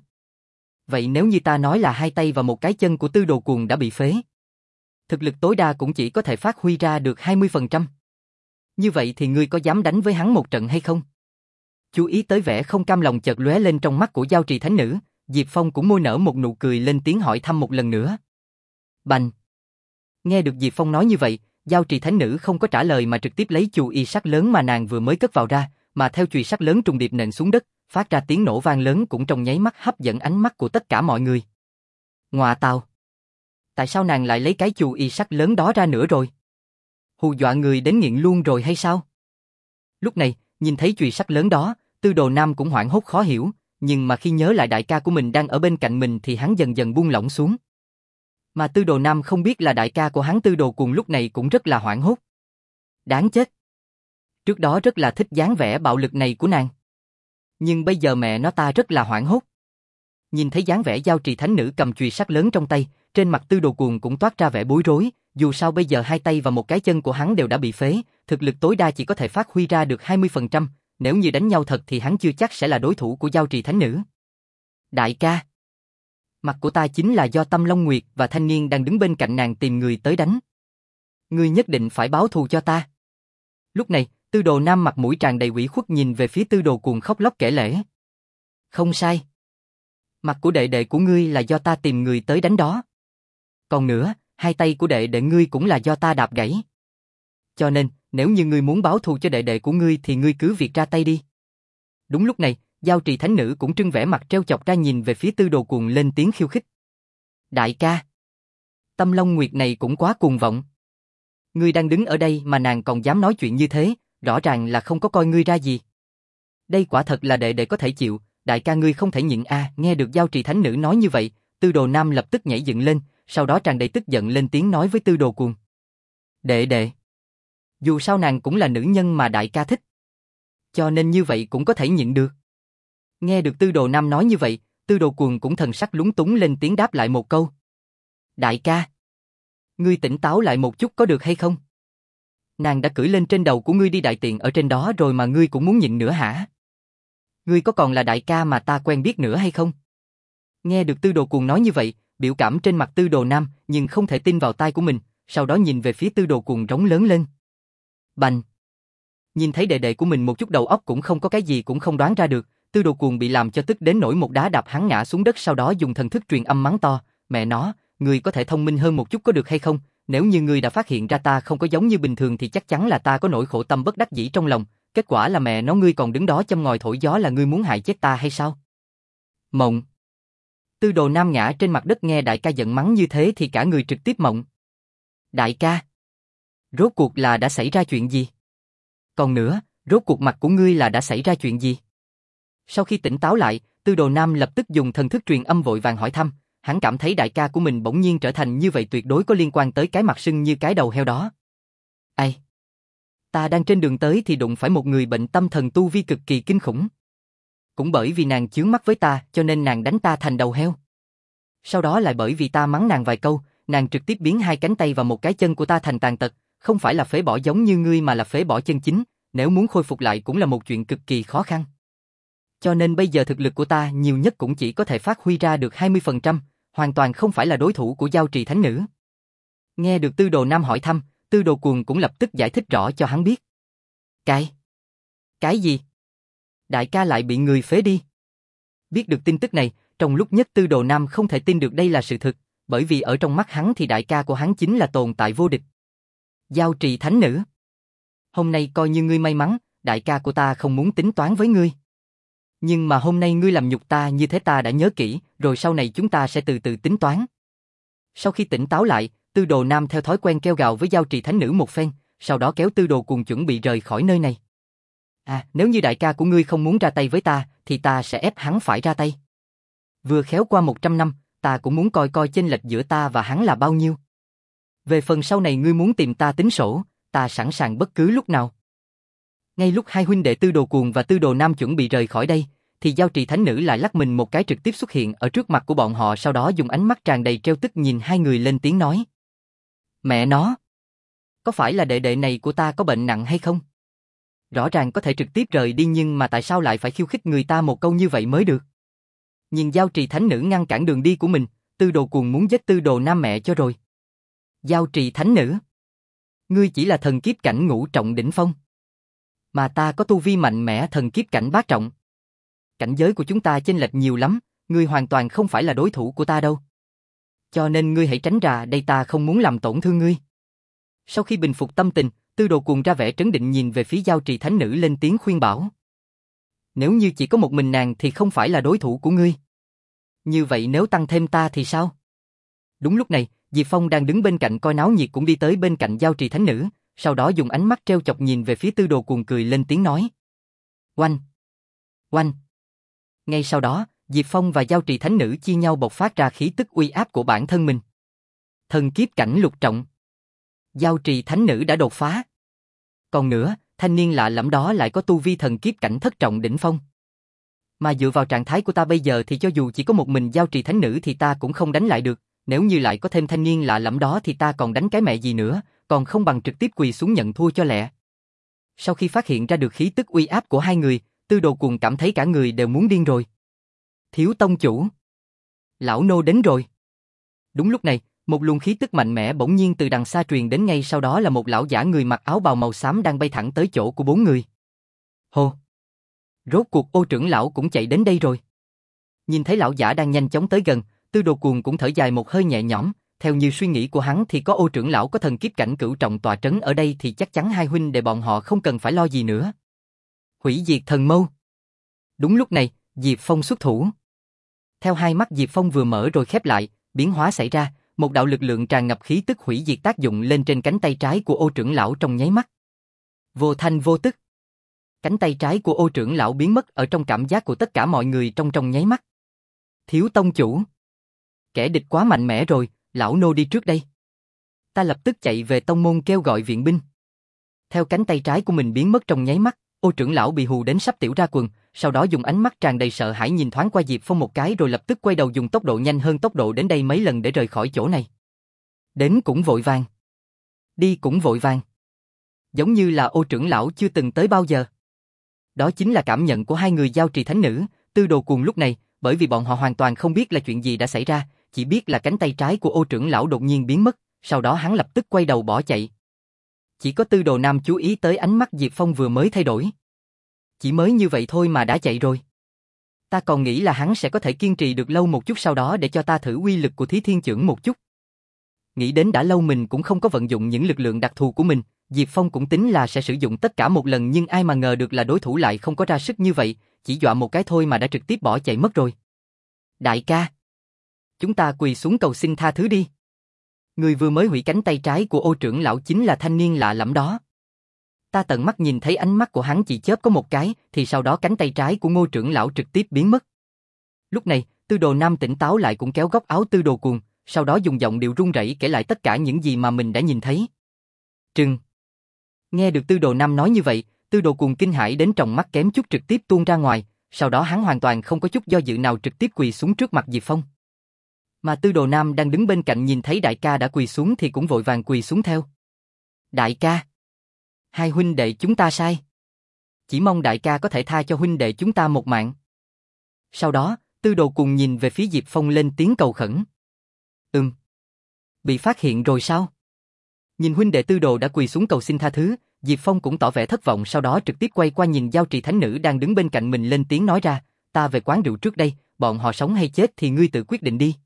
Vậy nếu như ta nói là hai tay và một cái chân của Tư Đồ Cuồng đã bị phế, thực lực tối đa cũng chỉ có thể phát huy ra được hai mươi phần trăm. Như vậy thì ngươi có dám đánh với hắn một trận hay không? Chú ý tới vẻ không cam lòng chợt lóe lên trong mắt của Giao Trì Thánh Nữ, Diệp Phong cũng môi nở một nụ cười lên tiếng hỏi thăm một lần nữa. Bành! Nghe được Diệp Phong nói như vậy, Giao Trì Thánh Nữ không có trả lời mà trực tiếp lấy chùy y sắt lớn mà nàng vừa mới cất vào ra, mà theo chùy sắt lớn trùng điệp nện xuống đất, phát ra tiếng nổ vang lớn cũng trong nháy mắt hấp dẫn ánh mắt của tất cả mọi người. Ngoạ tào! Tại sao nàng lại lấy cái chùy y sắt lớn đó ra nữa rồi? Hù dọa người đến nghiện luôn rồi hay sao? Lúc này, nhìn thấy chùy sắt lớn đó, Tư Đồ Nam cũng hoảng hốt khó hiểu, nhưng mà khi nhớ lại đại ca của mình đang ở bên cạnh mình thì hắn dần dần buông lỏng xuống. Mà Tư Đồ Nam không biết là đại ca của hắn Tư Đồ Cuồng lúc này cũng rất là hoảng hốt. Đáng chết! Trước đó rất là thích dáng vẻ bạo lực này của nàng. Nhưng bây giờ mẹ nó ta rất là hoảng hốt. Nhìn thấy dáng vẻ giao trì thánh nữ cầm chùy sắt lớn trong tay, trên mặt Tư Đồ Cuồng cũng toát ra vẻ bối rối, dù sao bây giờ hai tay và một cái chân của hắn đều đã bị phế, thực lực tối đa chỉ có thể phát huy ra được hai mươi phần trăm, nếu như đánh nhau thật thì hắn chưa chắc sẽ là đối thủ của giao trì thánh nữ. Đại ca, mặt của ta chính là do Tâm Long Nguyệt và thanh niên đang đứng bên cạnh nàng tìm người tới đánh. Ngươi nhất định phải báo thù cho ta. Lúc này, Tư Đồ Nam mặt mũi tràn đầy ủy khuất nhìn về phía Tư Đồ Cuồng khóc lóc kể lể. Không sai. Mặt của đệ đệ của ngươi là do ta tìm người tới đánh đó. Còn nữa, hai tay của đệ đệ ngươi cũng là do ta đạp gãy. Cho nên, nếu như ngươi muốn báo thù cho đệ đệ của ngươi thì ngươi cứ việc ra tay đi. Đúng lúc này, giao trì thánh nữ cũng trưng vẻ mặt trêu chọc ra nhìn về phía Tư Đồ Cuồng lên tiếng khiêu khích. Đại ca, Tâm Long Nguyệt này cũng quá cuồng vọng. Ngươi đang đứng ở đây mà nàng còn dám nói chuyện như thế, rõ ràng là không có coi ngươi ra gì. Đây quả thật là đệ đệ có thể chịu, đại ca ngươi không thể nhịn a. Nghe được giao trì thánh nữ nói như vậy, Tư Đồ Nam lập tức nhảy dựng lên, sau đó tràn đầy tức giận lên tiếng nói với Tư Đồ Cuồng. Đệ đệ, dù sao nàng cũng là nữ nhân mà đại ca thích, cho nên như vậy cũng có thể nhịn được. Nghe được Tư Đồ Nam nói như vậy, Tư Đồ Cuồng cũng thần sắc lúng túng lên tiếng đáp lại một câu. Đại ca, ngươi tỉnh táo lại một chút có được hay không? Nàng đã cưỡi lên trên đầu của ngươi đi đại tiện ở trên đó rồi mà ngươi cũng muốn nhịn nữa hả? Ngươi có còn là đại ca mà ta quen biết nữa hay không? Nghe được Tư Đồ Cuồng nói như vậy, biểu cảm trên mặt Tư Đồ Nam nhưng không thể tin vào tai của mình, sau đó nhìn về phía Tư Đồ Cuồng rống lớn lên. Bành! Nhìn thấy đệ đệ của mình một chút đầu óc cũng không có, cái gì cũng không đoán ra được, Tư Đồ Cuồng bị làm cho tức đến nỗi một đá đạp hắn ngã xuống đất, sau đó dùng thần thức truyền âm mắng to, mẹ nó, ngươi có thể thông minh hơn một chút có được hay không? Nếu như ngươi đã phát hiện ra ta không có giống như bình thường thì chắc chắn là ta có nỗi khổ tâm bất đắc dĩ trong lòng, kết quả là mẹ nó ngươi còn đứng đó châm ngòi thổi gió, là ngươi muốn hại chết ta hay sao? Mộng! Tư Đồ Nam ngã trên mặt đất nghe đại ca giận mắng như thế thì cả người trực tiếp mộng. Đại ca! Rốt cuộc là đã xảy ra chuyện gì? Còn nữa, rốt cuộc mặt của ngươi là đã xảy ra chuyện gì? Sau khi tỉnh táo lại, Tư Đồ Nam lập tức dùng thần thức truyền âm vội vàng hỏi thăm, hắn cảm thấy đại ca của mình bỗng nhiên trở thành như vậy tuyệt đối có liên quan tới cái mặt sưng như cái đầu heo đó. Ai? Ta đang trên đường tới thì đụng phải một người bệnh tâm thần tu vi cực kỳ kinh khủng. Cũng bởi vì nàng chướng mắt với ta cho nên nàng đánh ta thành đầu heo. Sau đó lại bởi vì ta mắng nàng vài câu, nàng trực tiếp biến hai cánh tay và một cái chân của ta thành tàn tật, không phải là phế bỏ giống như ngươi mà là phế bỏ chân chính, nếu muốn khôi phục lại cũng là một chuyện cực kỳ khó khăn. Cho nên bây giờ thực lực của ta nhiều nhất cũng chỉ có thể phát huy ra được hai mươi phần trăm, hoàn toàn không phải là đối thủ của giao trì thánh nữ. Nghe được Tư Đồ Nam hỏi thăm, Tư Đồ Cuồng cũng lập tức giải thích rõ cho hắn biết. Cái? Cái gì? Đại ca lại bị người phế đi? Biết được tin tức này, trong lúc nhất Tư Đồ Nam không thể tin được đây là sự thực, bởi vì ở trong mắt hắn thì đại ca của hắn chính là tồn tại vô địch. Giao trì thánh nữ. Hôm nay coi như ngươi may mắn, đại ca của ta không muốn tính toán với ngươi. Nhưng mà hôm nay ngươi làm nhục ta như thế ta đã nhớ kỹ, rồi sau này chúng ta sẽ từ từ tính toán. Sau khi tỉnh táo lại, Tư Đồ Nam theo thói quen kêu gào với giao trì thánh nữ một phen, sau đó kéo Tư Đồ Cuồng chuẩn bị rời khỏi nơi này. À, nếu như đại ca của ngươi không muốn ra tay với ta, thì ta sẽ ép hắn phải ra tay. Vừa khéo qua một trăm năm, ta cũng muốn coi coi chênh lệch giữa ta và hắn là bao nhiêu. Về phần sau này ngươi muốn tìm ta tính sổ, ta sẵn sàng bất cứ lúc nào. Ngay lúc hai huynh đệ Tư Đồ Cuồng và Tư Đồ Nam chuẩn bị rời khỏi đây, thì giao trì thánh nữ lại lắc mình một cái trực tiếp xuất hiện ở trước mặt của bọn họ, sau đó dùng ánh mắt tràn đầy trêu tức nhìn hai người lên tiếng nói. Mẹ nó! Có phải là đệ đệ này của ta có bệnh nặng hay không? Rõ ràng có thể trực tiếp rời đi nhưng mà tại sao lại phải khiêu khích người ta một câu như vậy mới được? Nhìn giao trì thánh nữ ngăn cản đường đi của mình, Tư Đồ Cuồng muốn giết Tư Đồ Nam mẹ cho rồi. Giao trì thánh nữ! Ngươi chỉ là thần kiếp cảnh ngũ trọng đỉnh phong. Mà ta có tu vi mạnh mẽ thần kiếp cảnh bát trọng. Cảnh giới của chúng ta chênh lệch nhiều lắm, ngươi hoàn toàn không phải là đối thủ của ta đâu. Cho nên ngươi hãy tránh ra đây, ta không muốn làm tổn thương ngươi. Sau khi bình phục tâm tình, Tư Đồ Cuồng ra vẻ trấn định nhìn về phía giao trì thánh nữ lên tiếng khuyên bảo. Nếu như chỉ có một mình nàng thì không phải là đối thủ của ngươi. Như vậy nếu tăng thêm ta thì sao? Đúng lúc này, Diệp Phong đang đứng bên cạnh coi náo nhiệt cũng đi tới bên cạnh giao trì thánh nữ, sau đó dùng ánh mắt trêu chọc nhìn về phía Tư Đồ Cuồng cười lên tiếng nói. Oanh! Oanh! Ngay sau đó, Diệp Phong và giao trì thánh nữ chia nhau bộc phát ra khí tức uy áp của bản thân mình. Thần kiếp cảnh lục trọng. Giao trì thánh nữ đã đột phá. Còn nữa, thanh thanh niên lạ lẫm đó lại có tu vi thần kiếp cảnh thất trọng đỉnh phong. Mà dựa vào trạng thái của ta bây giờ thì cho dù chỉ có một mình giao trì thánh nữ thì ta cũng không đánh lại được, nếu như lại có thêm thanh niên lạ lẫm đó thì ta còn đánh cái mẹ gì nữa, còn không bằng trực tiếp quỳ xuống nhận thua cho lẹ. Sau khi phát hiện ra được khí tức uy áp của hai người, Tư Đồ Cuồng cảm thấy cả người đều muốn điên rồi. Thiếu tông chủ, lão nô đến rồi. Đúng lúc này, một luồng khí tức mạnh mẽ bỗng nhiên từ đằng xa truyền đến, ngay sau đó là một lão giả người mặc áo bào màu xám đang bay thẳng tới chỗ của bốn người. Hô! Rốt cuộc Ô trưởng lão cũng chạy đến đây rồi. Nhìn thấy lão giả đang nhanh chóng tới gần, Tư Đồ Cuồng cũng thở dài một hơi nhẹ nhõm, theo như suy nghĩ của hắn thì có Ô trưởng lão có thần kiếp cảnh cửu trọng tọa trấn ở đây thì chắc chắn hai huynh đệ bọn họ không cần phải lo gì nữa. Hủy diệt thần mâu. Đúng lúc này, Diệp Phong xuất thủ. Theo hai mắt Diệp Phong vừa mở rồi khép lại, biến hóa xảy ra, một đạo lực lượng tràn ngập khí tức hủy diệt tác dụng lên trên cánh tay trái của Ô trưởng lão trong nháy mắt. Vô thanh vô tức. Cánh tay trái của Ô trưởng lão biến mất ở trong cảm giác của tất cả mọi người trong trong nháy mắt. Thiếu tông chủ. Kẻ địch quá mạnh mẽ rồi, lão nô đi trước đây. Ta lập tức chạy về tông môn kêu gọi viện binh. Theo cánh tay trái của mình biến mất trong nháy mắt, Ô trưởng lão bị hù đến sắp tiểu ra quần, sau đó dùng ánh mắt tràn đầy sợ hãi nhìn thoáng qua Diệp Phong một cái rồi lập tức quay đầu dùng tốc độ nhanh hơn tốc độ đến đây mấy lần để rời khỏi chỗ này. Đến cũng vội vàng. Đi cũng vội vàng. Giống như là Ô trưởng lão chưa từng tới bao giờ. Đó chính là cảm nhận của hai người giao trì thánh nữ, Tư Đồ Cuồng lúc này, bởi vì bọn họ hoàn toàn không biết là chuyện gì đã xảy ra, chỉ biết là cánh tay trái của Ô trưởng lão đột nhiên biến mất, sau đó hắn lập tức quay đầu bỏ chạy. Chỉ có Tư Đồ Nam chú ý tới ánh mắt Diệp Phong vừa mới thay đổi. Chỉ mới như vậy thôi mà đã chạy rồi. Ta còn nghĩ là hắn sẽ có thể kiên trì được lâu một chút sau đó để cho ta thử uy lực của Thí Thiên Chưởng một chút. Nghĩ đến đã lâu mình cũng không có vận dụng những lực lượng đặc thù của mình, Diệp Phong cũng tính là sẽ sử dụng tất cả một lần nhưng ai mà ngờ được là đối thủ lại không có ra sức như vậy, chỉ dọa một cái thôi mà đã trực tiếp bỏ chạy mất rồi. Đại ca! Chúng ta quỳ xuống cầu xin tha thứ đi. Người vừa mới hủy cánh tay trái của Ô trưởng lão chính là thanh niên lạ lẫm đó. Ta tận mắt nhìn thấy ánh mắt của hắn chỉ chớp có một cái, thì sau đó cánh tay trái của Ngô trưởng lão trực tiếp biến mất. Lúc này, Tư Đồ Nam tỉnh táo lại cũng kéo góc áo Tư Đồ Cuồng, sau đó dùng giọng điệu run rẩy kể lại tất cả những gì mà mình đã nhìn thấy. Trừng. Nghe được Tư Đồ Nam nói như vậy, Tư Đồ Cuồng kinh hãi đến tròng mắt kém chút trực tiếp tuôn ra ngoài, sau đó hắn hoàn toàn không có chút do dự nào trực tiếp quỳ xuống trước mặt Diệp Phong. Mà Tư Đồ Nam đang đứng bên cạnh nhìn thấy đại ca đã quỳ xuống thì cũng vội vàng quỳ xuống theo. Đại ca! Hai huynh đệ chúng ta sai. Chỉ mong đại ca có thể tha cho huynh đệ chúng ta một mạng. Sau đó, Tư Đồ Cuồng nhìn về phía Diệp Phong lên tiếng cầu khẩn. Ừm. Bị phát hiện rồi sao? Nhìn huynh đệ Tư Đồ đã quỳ xuống cầu xin tha thứ, Diệp Phong cũng tỏ vẻ thất vọng, sau đó trực tiếp quay qua nhìn giao trì thánh nữ đang đứng bên cạnh mình lên tiếng nói ra, ta về quán rượu trước đây, bọn họ sống hay chết thì ngươi tự quyết định đi.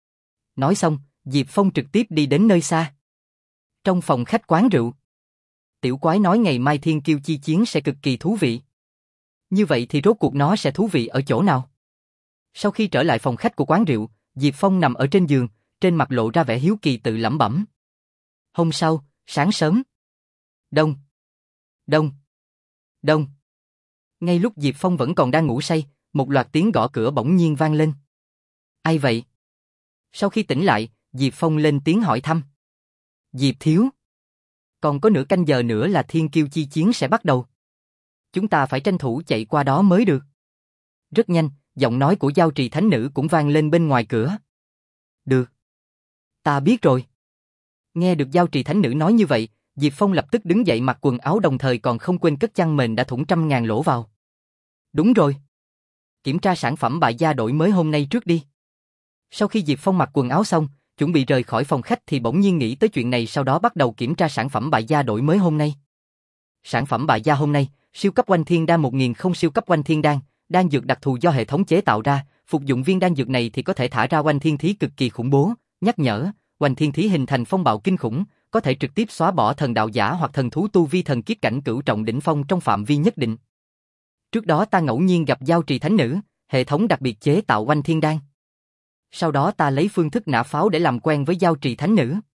Nói xong, Diệp Phong trực tiếp đi đến nơi xa. Trong phòng khách quán rượu, tiểu quái nói ngày mai thiên kiêu chi chiến sẽ cực kỳ thú vị. Như vậy thì rốt cuộc nó sẽ thú vị ở chỗ nào? Sau khi trở lại phòng khách của quán rượu, Diệp Phong nằm ở trên giường, trên mặt lộ ra vẻ hiếu kỳ tự lẩm bẩm. Hôm sau, sáng sớm. Đông. Đông. Đông. Ngay lúc Diệp Phong vẫn còn đang ngủ say, một loạt tiếng gõ cửa bỗng nhiên vang lên. Ai vậy? Sau khi tỉnh lại, Diệp Phong lên tiếng hỏi thăm. Diệp thiếu. Còn có nửa canh giờ nữa là thiên kiêu chi chiến sẽ bắt đầu. Chúng ta phải tranh thủ chạy qua đó mới được. Rất nhanh, giọng nói của giao trì thánh nữ cũng vang lên bên ngoài cửa. Được. Ta biết rồi. Nghe được giao trì thánh nữ nói như vậy, Diệp Phong lập tức đứng dậy mặc quần áo đồng thời còn không quên cất chăn mền đã thủng trăm ngàn lỗ vào. Đúng rồi. Kiểm tra sản phẩm bại gia đổi mới hôm nay trước đi. Sau khi Diệp Phong mặc quần áo xong, chuẩn bị rời khỏi phòng khách thì bỗng nhiên nghĩ tới chuyện này, sau đó bắt đầu kiểm tra sản phẩm bại gia đổi mới hôm nay. Sản phẩm bại gia hôm nay, siêu cấp oanh thiên đan một nghìn không siêu cấp oanh thiên đan, đan dược đặc thù do hệ thống chế tạo ra, phục dụng viên đan dược này thì có thể thả ra oanh thiên thí cực kỳ khủng bố, nhắc nhở, oanh thiên thí hình thành phong bạo kinh khủng, có thể trực tiếp xóa bỏ thần đạo giả hoặc thần thú tu vi thần kiếp cảnh cửu trọng đỉnh phong trong phạm vi nhất định. Trước đó ta ngẫu nhiên gặp giao trì thánh nữ, hệ thống đặc biệt chế tạo oanh thiên đan. Sau đó ta lấy phương thức nã pháo để làm quen với giao trì thánh nữ.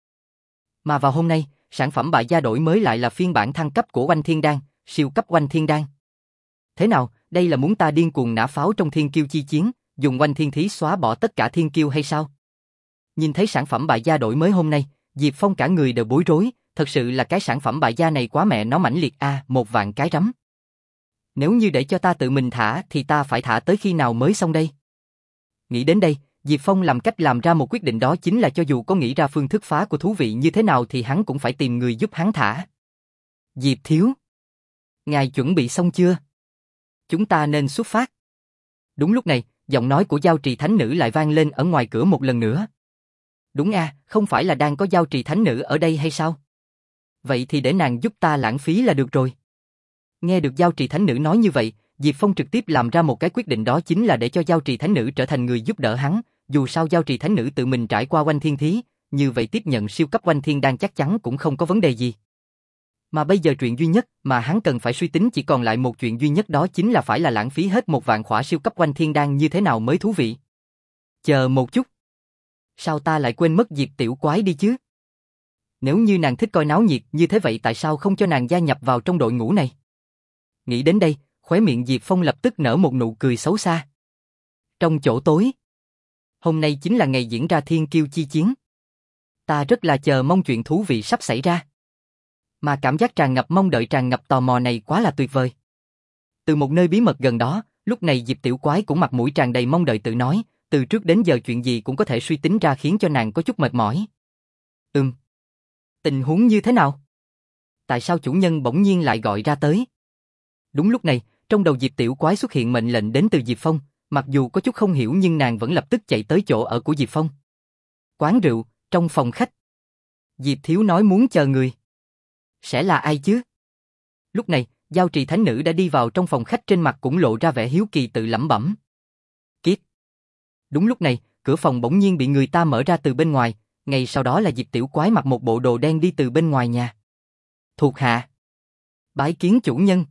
Mà vào hôm nay, sản phẩm bại gia đổi mới lại là phiên bản thăng cấp của oanh thiên đan, siêu cấp oanh thiên đan. Thế nào, đây là muốn ta điên cuồng nã pháo trong thiên kiêu chi chiến, dùng oanh thiên thí xóa bỏ tất cả thiên kiêu hay sao? Nhìn thấy sản phẩm bại gia đổi mới hôm nay, Diệp Phong cả người đều bối rối, thật sự là cái sản phẩm bại gia này quá mẹ nó mãnh liệt a, à, một vạn cái rắm. Nếu như để cho ta tự mình thả thì ta phải thả tới khi nào mới xong đây? Nghĩ đến đây, Diệp Phong làm cách làm ra một quyết định, đó chính là cho dù có nghĩ ra phương thức phá của thú vị như thế nào thì hắn cũng phải tìm người giúp hắn thả. Diệp thiếu, ngài chuẩn bị xong chưa? Chúng ta nên xuất phát. Đúng lúc này, giọng nói của Giao Trì Thánh Nữ lại vang lên ở ngoài cửa một lần nữa. Đúng a, à, không phải là đang có Giao Trì Thánh Nữ ở đây hay sao? Vậy thì để nàng giúp ta lãng phí là được rồi. Nghe được Giao Trì Thánh Nữ nói như vậy, Diệp Phong trực tiếp làm ra một cái quyết định, đó chính là để cho Giao Trì Thánh Nữ trở thành người giúp đỡ hắn. Dù sao Giao Trì Thánh Nữ tự mình trải qua Oanh Thiên Thí, như vậy tiếp nhận siêu cấp Oanh Thiên Đan chắc chắn cũng không có vấn đề gì. Mà bây giờ chuyện duy nhất mà hắn cần phải suy tính chỉ còn lại một chuyện duy nhất, đó chính là phải là lãng phí hết một vạn khỏa siêu cấp Oanh Thiên Đan như thế nào mới thú vị. Chờ một chút. Sao ta lại quên mất Diệp tiểu quái đi chứ? Nếu như nàng thích coi náo nhiệt như thế vậy tại sao không cho nàng gia nhập vào trong đội ngũ này? Nghĩ đến đây, khóe miệng Diệp Phong lập tức nở một nụ cười xấu xa. Trong chỗ tối. Hôm nay chính là ngày diễn ra thiên kiêu chi chiến. Ta rất là chờ mong chuyện thú vị sắp xảy ra. Mà cảm giác tràn ngập mong đợi, tràn ngập tò mò này quá là tuyệt vời. Từ một nơi bí mật gần đó, lúc này Diệp tiểu quái cũng mặt mũi tràn đầy mong đợi tự nói, từ trước đến giờ chuyện gì cũng có thể suy tính ra khiến cho nàng có chút mệt mỏi. Ừm. Tình huống như thế nào? Tại sao chủ nhân bỗng nhiên lại gọi ra tới? Đúng lúc này, trong đầu Diệp tiểu quái xuất hiện mệnh lệnh đến từ Diệp Phong, mặc dù có chút không hiểu nhưng nàng vẫn lập tức chạy tới chỗ ở của Diệp Phong. Quán rượu, trong phòng khách. Diệp thiếu nói muốn chờ người. Sẽ là ai chứ? Lúc này, Giao Trì Thánh Nữ đã đi vào trong phòng khách, trên mặt cũng lộ ra vẻ hiếu kỳ tự lẩm bẩm. Kiết. Đúng lúc này, cửa phòng bỗng nhiên bị người ta mở ra từ bên ngoài, ngay sau đó là Diệp tiểu quái mặc một bộ đồ đen đi từ bên ngoài nhà. Thuộc hạ. Bái kiến chủ nhân.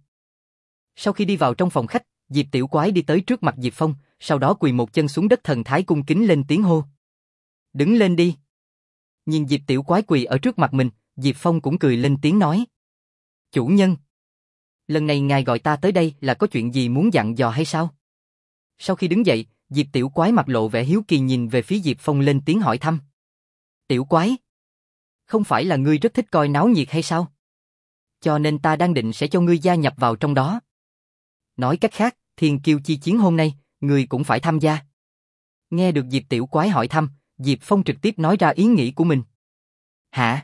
Sau khi đi vào trong phòng khách, Diệp tiểu quái đi tới trước mặt Diệp Phong, sau đó quỳ một chân xuống đất, thần thái cung kính lên tiếng hô. Đứng lên đi. Nhìn Diệp tiểu quái quỳ ở trước mặt mình, Diệp Phong cũng cười lên tiếng nói. Chủ nhân. Lần này ngài gọi ta tới đây là có chuyện gì muốn dặn dò hay sao? Sau khi đứng dậy, Diệp tiểu quái mặt lộ vẻ hiếu kỳ nhìn về phía Diệp Phong lên tiếng hỏi thăm. Tiểu quái. Không phải là ngươi rất thích coi náo nhiệt hay sao? Cho nên ta đang định sẽ cho ngươi gia nhập vào trong đó. Nói cách khác, thiên kiêu chi chiến hôm nay, ngươi cũng phải tham gia. Nghe được Diệp tiểu quái hỏi thăm, Diệp Phong trực tiếp nói ra ý nghĩ của mình. Hả?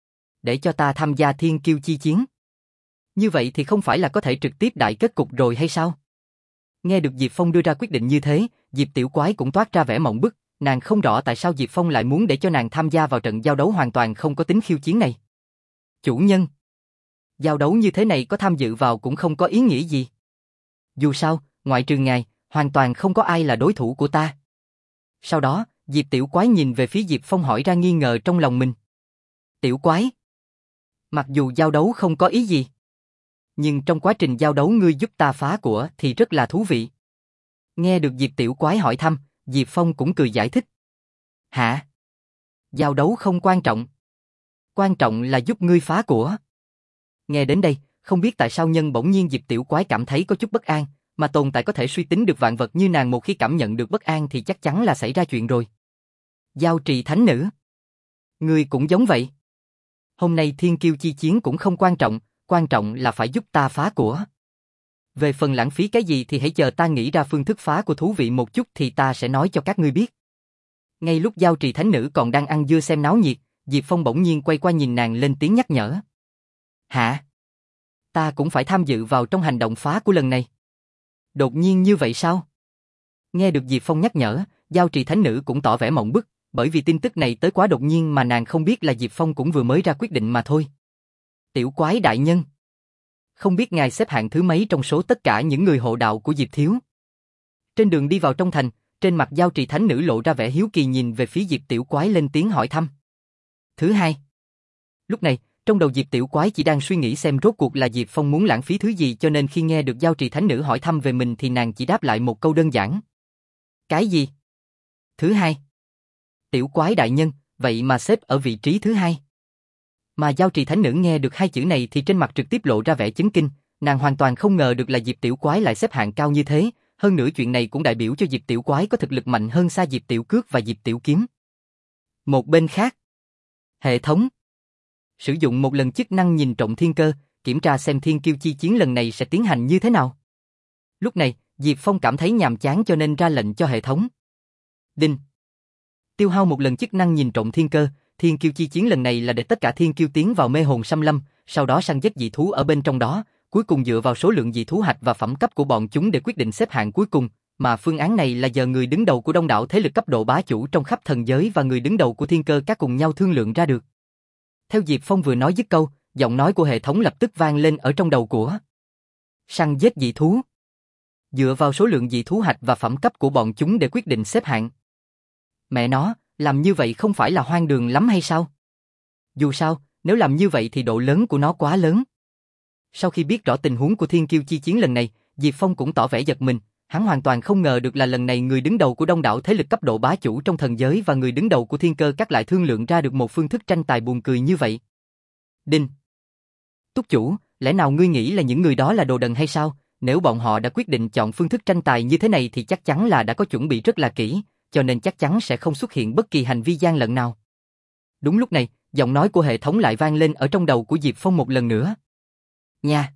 Để cho ta tham gia thiên kiêu chi chiến? Như vậy thì không phải là có thể trực tiếp đại kết cục rồi hay sao? Nghe được Diệp Phong đưa ra quyết định như thế, Diệp tiểu quái cũng toát ra vẻ mộng bức, nàng không rõ tại sao Diệp Phong lại muốn để cho nàng tham gia vào trận giao đấu hoàn toàn không có tính khiêu chiến này. Chủ nhân. Giao đấu như thế này có tham dự vào cũng không có ý nghĩa gì. Dù sao, ngoại trừ ngài, hoàn toàn không có ai là đối thủ của ta. Sau đó, Diệp tiểu quái nhìn về phía Diệp Phong hỏi ra nghi ngờ trong lòng mình. Tiểu quái. Mặc dù giao đấu không có ý gì, nhưng trong quá trình giao đấu ngươi giúp ta phá của thì rất là thú vị. Nghe được Diệp tiểu quái hỏi thăm, Diệp Phong cũng cười giải thích. Hả? Giao đấu không quan trọng. Quan trọng là giúp ngươi phá của. Nghe đến đây, không biết tại sao nhân bỗng nhiên Diệp tiểu quái cảm thấy có chút bất an, mà tồn tại có thể suy tính được vạn vật như nàng một khi cảm nhận được bất an thì chắc chắn là xảy ra chuyện rồi. Giao Trì Thánh Nữ. Ngươi cũng giống vậy. Hôm nay thiên kiêu chi chiến cũng không quan trọng, quan trọng là phải giúp ta phá của. Về phần lãng phí cái gì thì hãy chờ ta nghĩ ra phương thức phá của thú vị một chút thì ta sẽ nói cho các ngươi biết. Ngay lúc Giao Trì Thánh Nữ còn đang ăn dưa xem náo nhiệt, Diệp Phong bỗng nhiên quay qua nhìn nàng lên tiếng nhắc nhở. Hả? Ta cũng phải tham dự vào trong hành động phá của lần này. Đột nhiên như vậy sao? Nghe được Diệp Phong nhắc nhở, Giao Trì Thánh Nữ cũng tỏ vẻ mộng bức, bởi vì tin tức này tới quá đột nhiên mà nàng không biết là Diệp Phong cũng vừa mới ra quyết định mà thôi. Tiểu quái đại nhân. Không biết ngài xếp hạng thứ mấy trong số tất cả những người hộ đạo của Diệp thiếu? Trên đường đi vào trong thành, trên mặt Giao Trì Thánh Nữ lộ ra vẻ hiếu kỳ nhìn về phía Diệp tiểu quái lên tiếng hỏi thăm. Thứ hai. Lúc này, trong đầu Diệp tiểu quái chỉ đang suy nghĩ xem rốt cuộc là Diệp Phong muốn lãng phí thứ gì, cho nên khi nghe được Giao Trì Thánh Nữ hỏi thăm về mình thì nàng chỉ đáp lại một câu đơn giản. Cái gì? Thứ hai. Tiểu quái đại nhân, vậy mà xếp ở vị trí thứ hai. Mà Giao Trì Thánh Nữ nghe được hai chữ này thì trên mặt trực tiếp lộ ra vẻ chấn kinh, nàng hoàn toàn không ngờ được là Diệp tiểu quái lại xếp hạng cao như thế, hơn nữa chuyện này cũng đại biểu cho Diệp tiểu quái có thực lực mạnh hơn xa Diệp tiểu cước và Diệp tiểu kiếm. Một bên khác, hệ thống. Sử dụng một lần chức năng nhìn trộm thiên cơ, kiểm tra xem thiên kiêu chi chiến lần này sẽ tiến hành như thế nào. Lúc này, Diệp Phong cảm thấy nhàm chán cho nên ra lệnh cho hệ thống. Đinh. Tiêu hao một lần chức năng nhìn trộm thiên cơ, thiên kiêu chi chiến lần này là để tất cả thiên kiêu tiến vào mê hồn xâm lâm, sau đó săn giết dị thú ở bên trong đó, cuối cùng dựa vào số lượng dị thú hạch và phẩm cấp của bọn chúng để quyết định xếp hạng cuối cùng, mà phương án này là giờ người đứng đầu của đông đảo thế lực cấp độ bá chủ trong khắp thần giới và người đứng đầu của thiên cơ các cùng nhau thương lượng ra được. Theo Diệp Phong vừa nói dứt câu, giọng nói của hệ thống lập tức vang lên ở trong đầu của. Săn giết dị thú. Dựa vào số lượng dị thú hạch và phẩm cấp của bọn chúng để quyết định xếp hạng. Mẹ nó, làm như vậy không phải là hoang đường lắm hay sao? Dù sao, nếu làm như vậy thì độ lớn của nó quá lớn. Sau khi biết rõ tình huống của thiên kiêu chi chiến lần này, Diệp Phong cũng tỏ vẻ giật mình, hắn hoàn toàn không ngờ được là lần này người đứng đầu của đông đảo thế lực cấp độ bá chủ trong thần giới và người đứng đầu của thiên cơ các lại thương lượng ra được một phương thức tranh tài buồn cười như vậy. Đinh. Túc chủ, lẽ nào ngươi nghĩ là những người đó là đồ đần hay sao? Nếu bọn họ đã quyết định chọn phương thức tranh tài như thế này thì chắc chắn là đã có chuẩn bị rất là kỹ, cho nên chắc chắn sẽ không xuất hiện bất kỳ hành vi gian lận nào. Đúng lúc này, giọng nói của hệ thống lại vang lên ở trong đầu của Diệp Phong một lần nữa. Nha!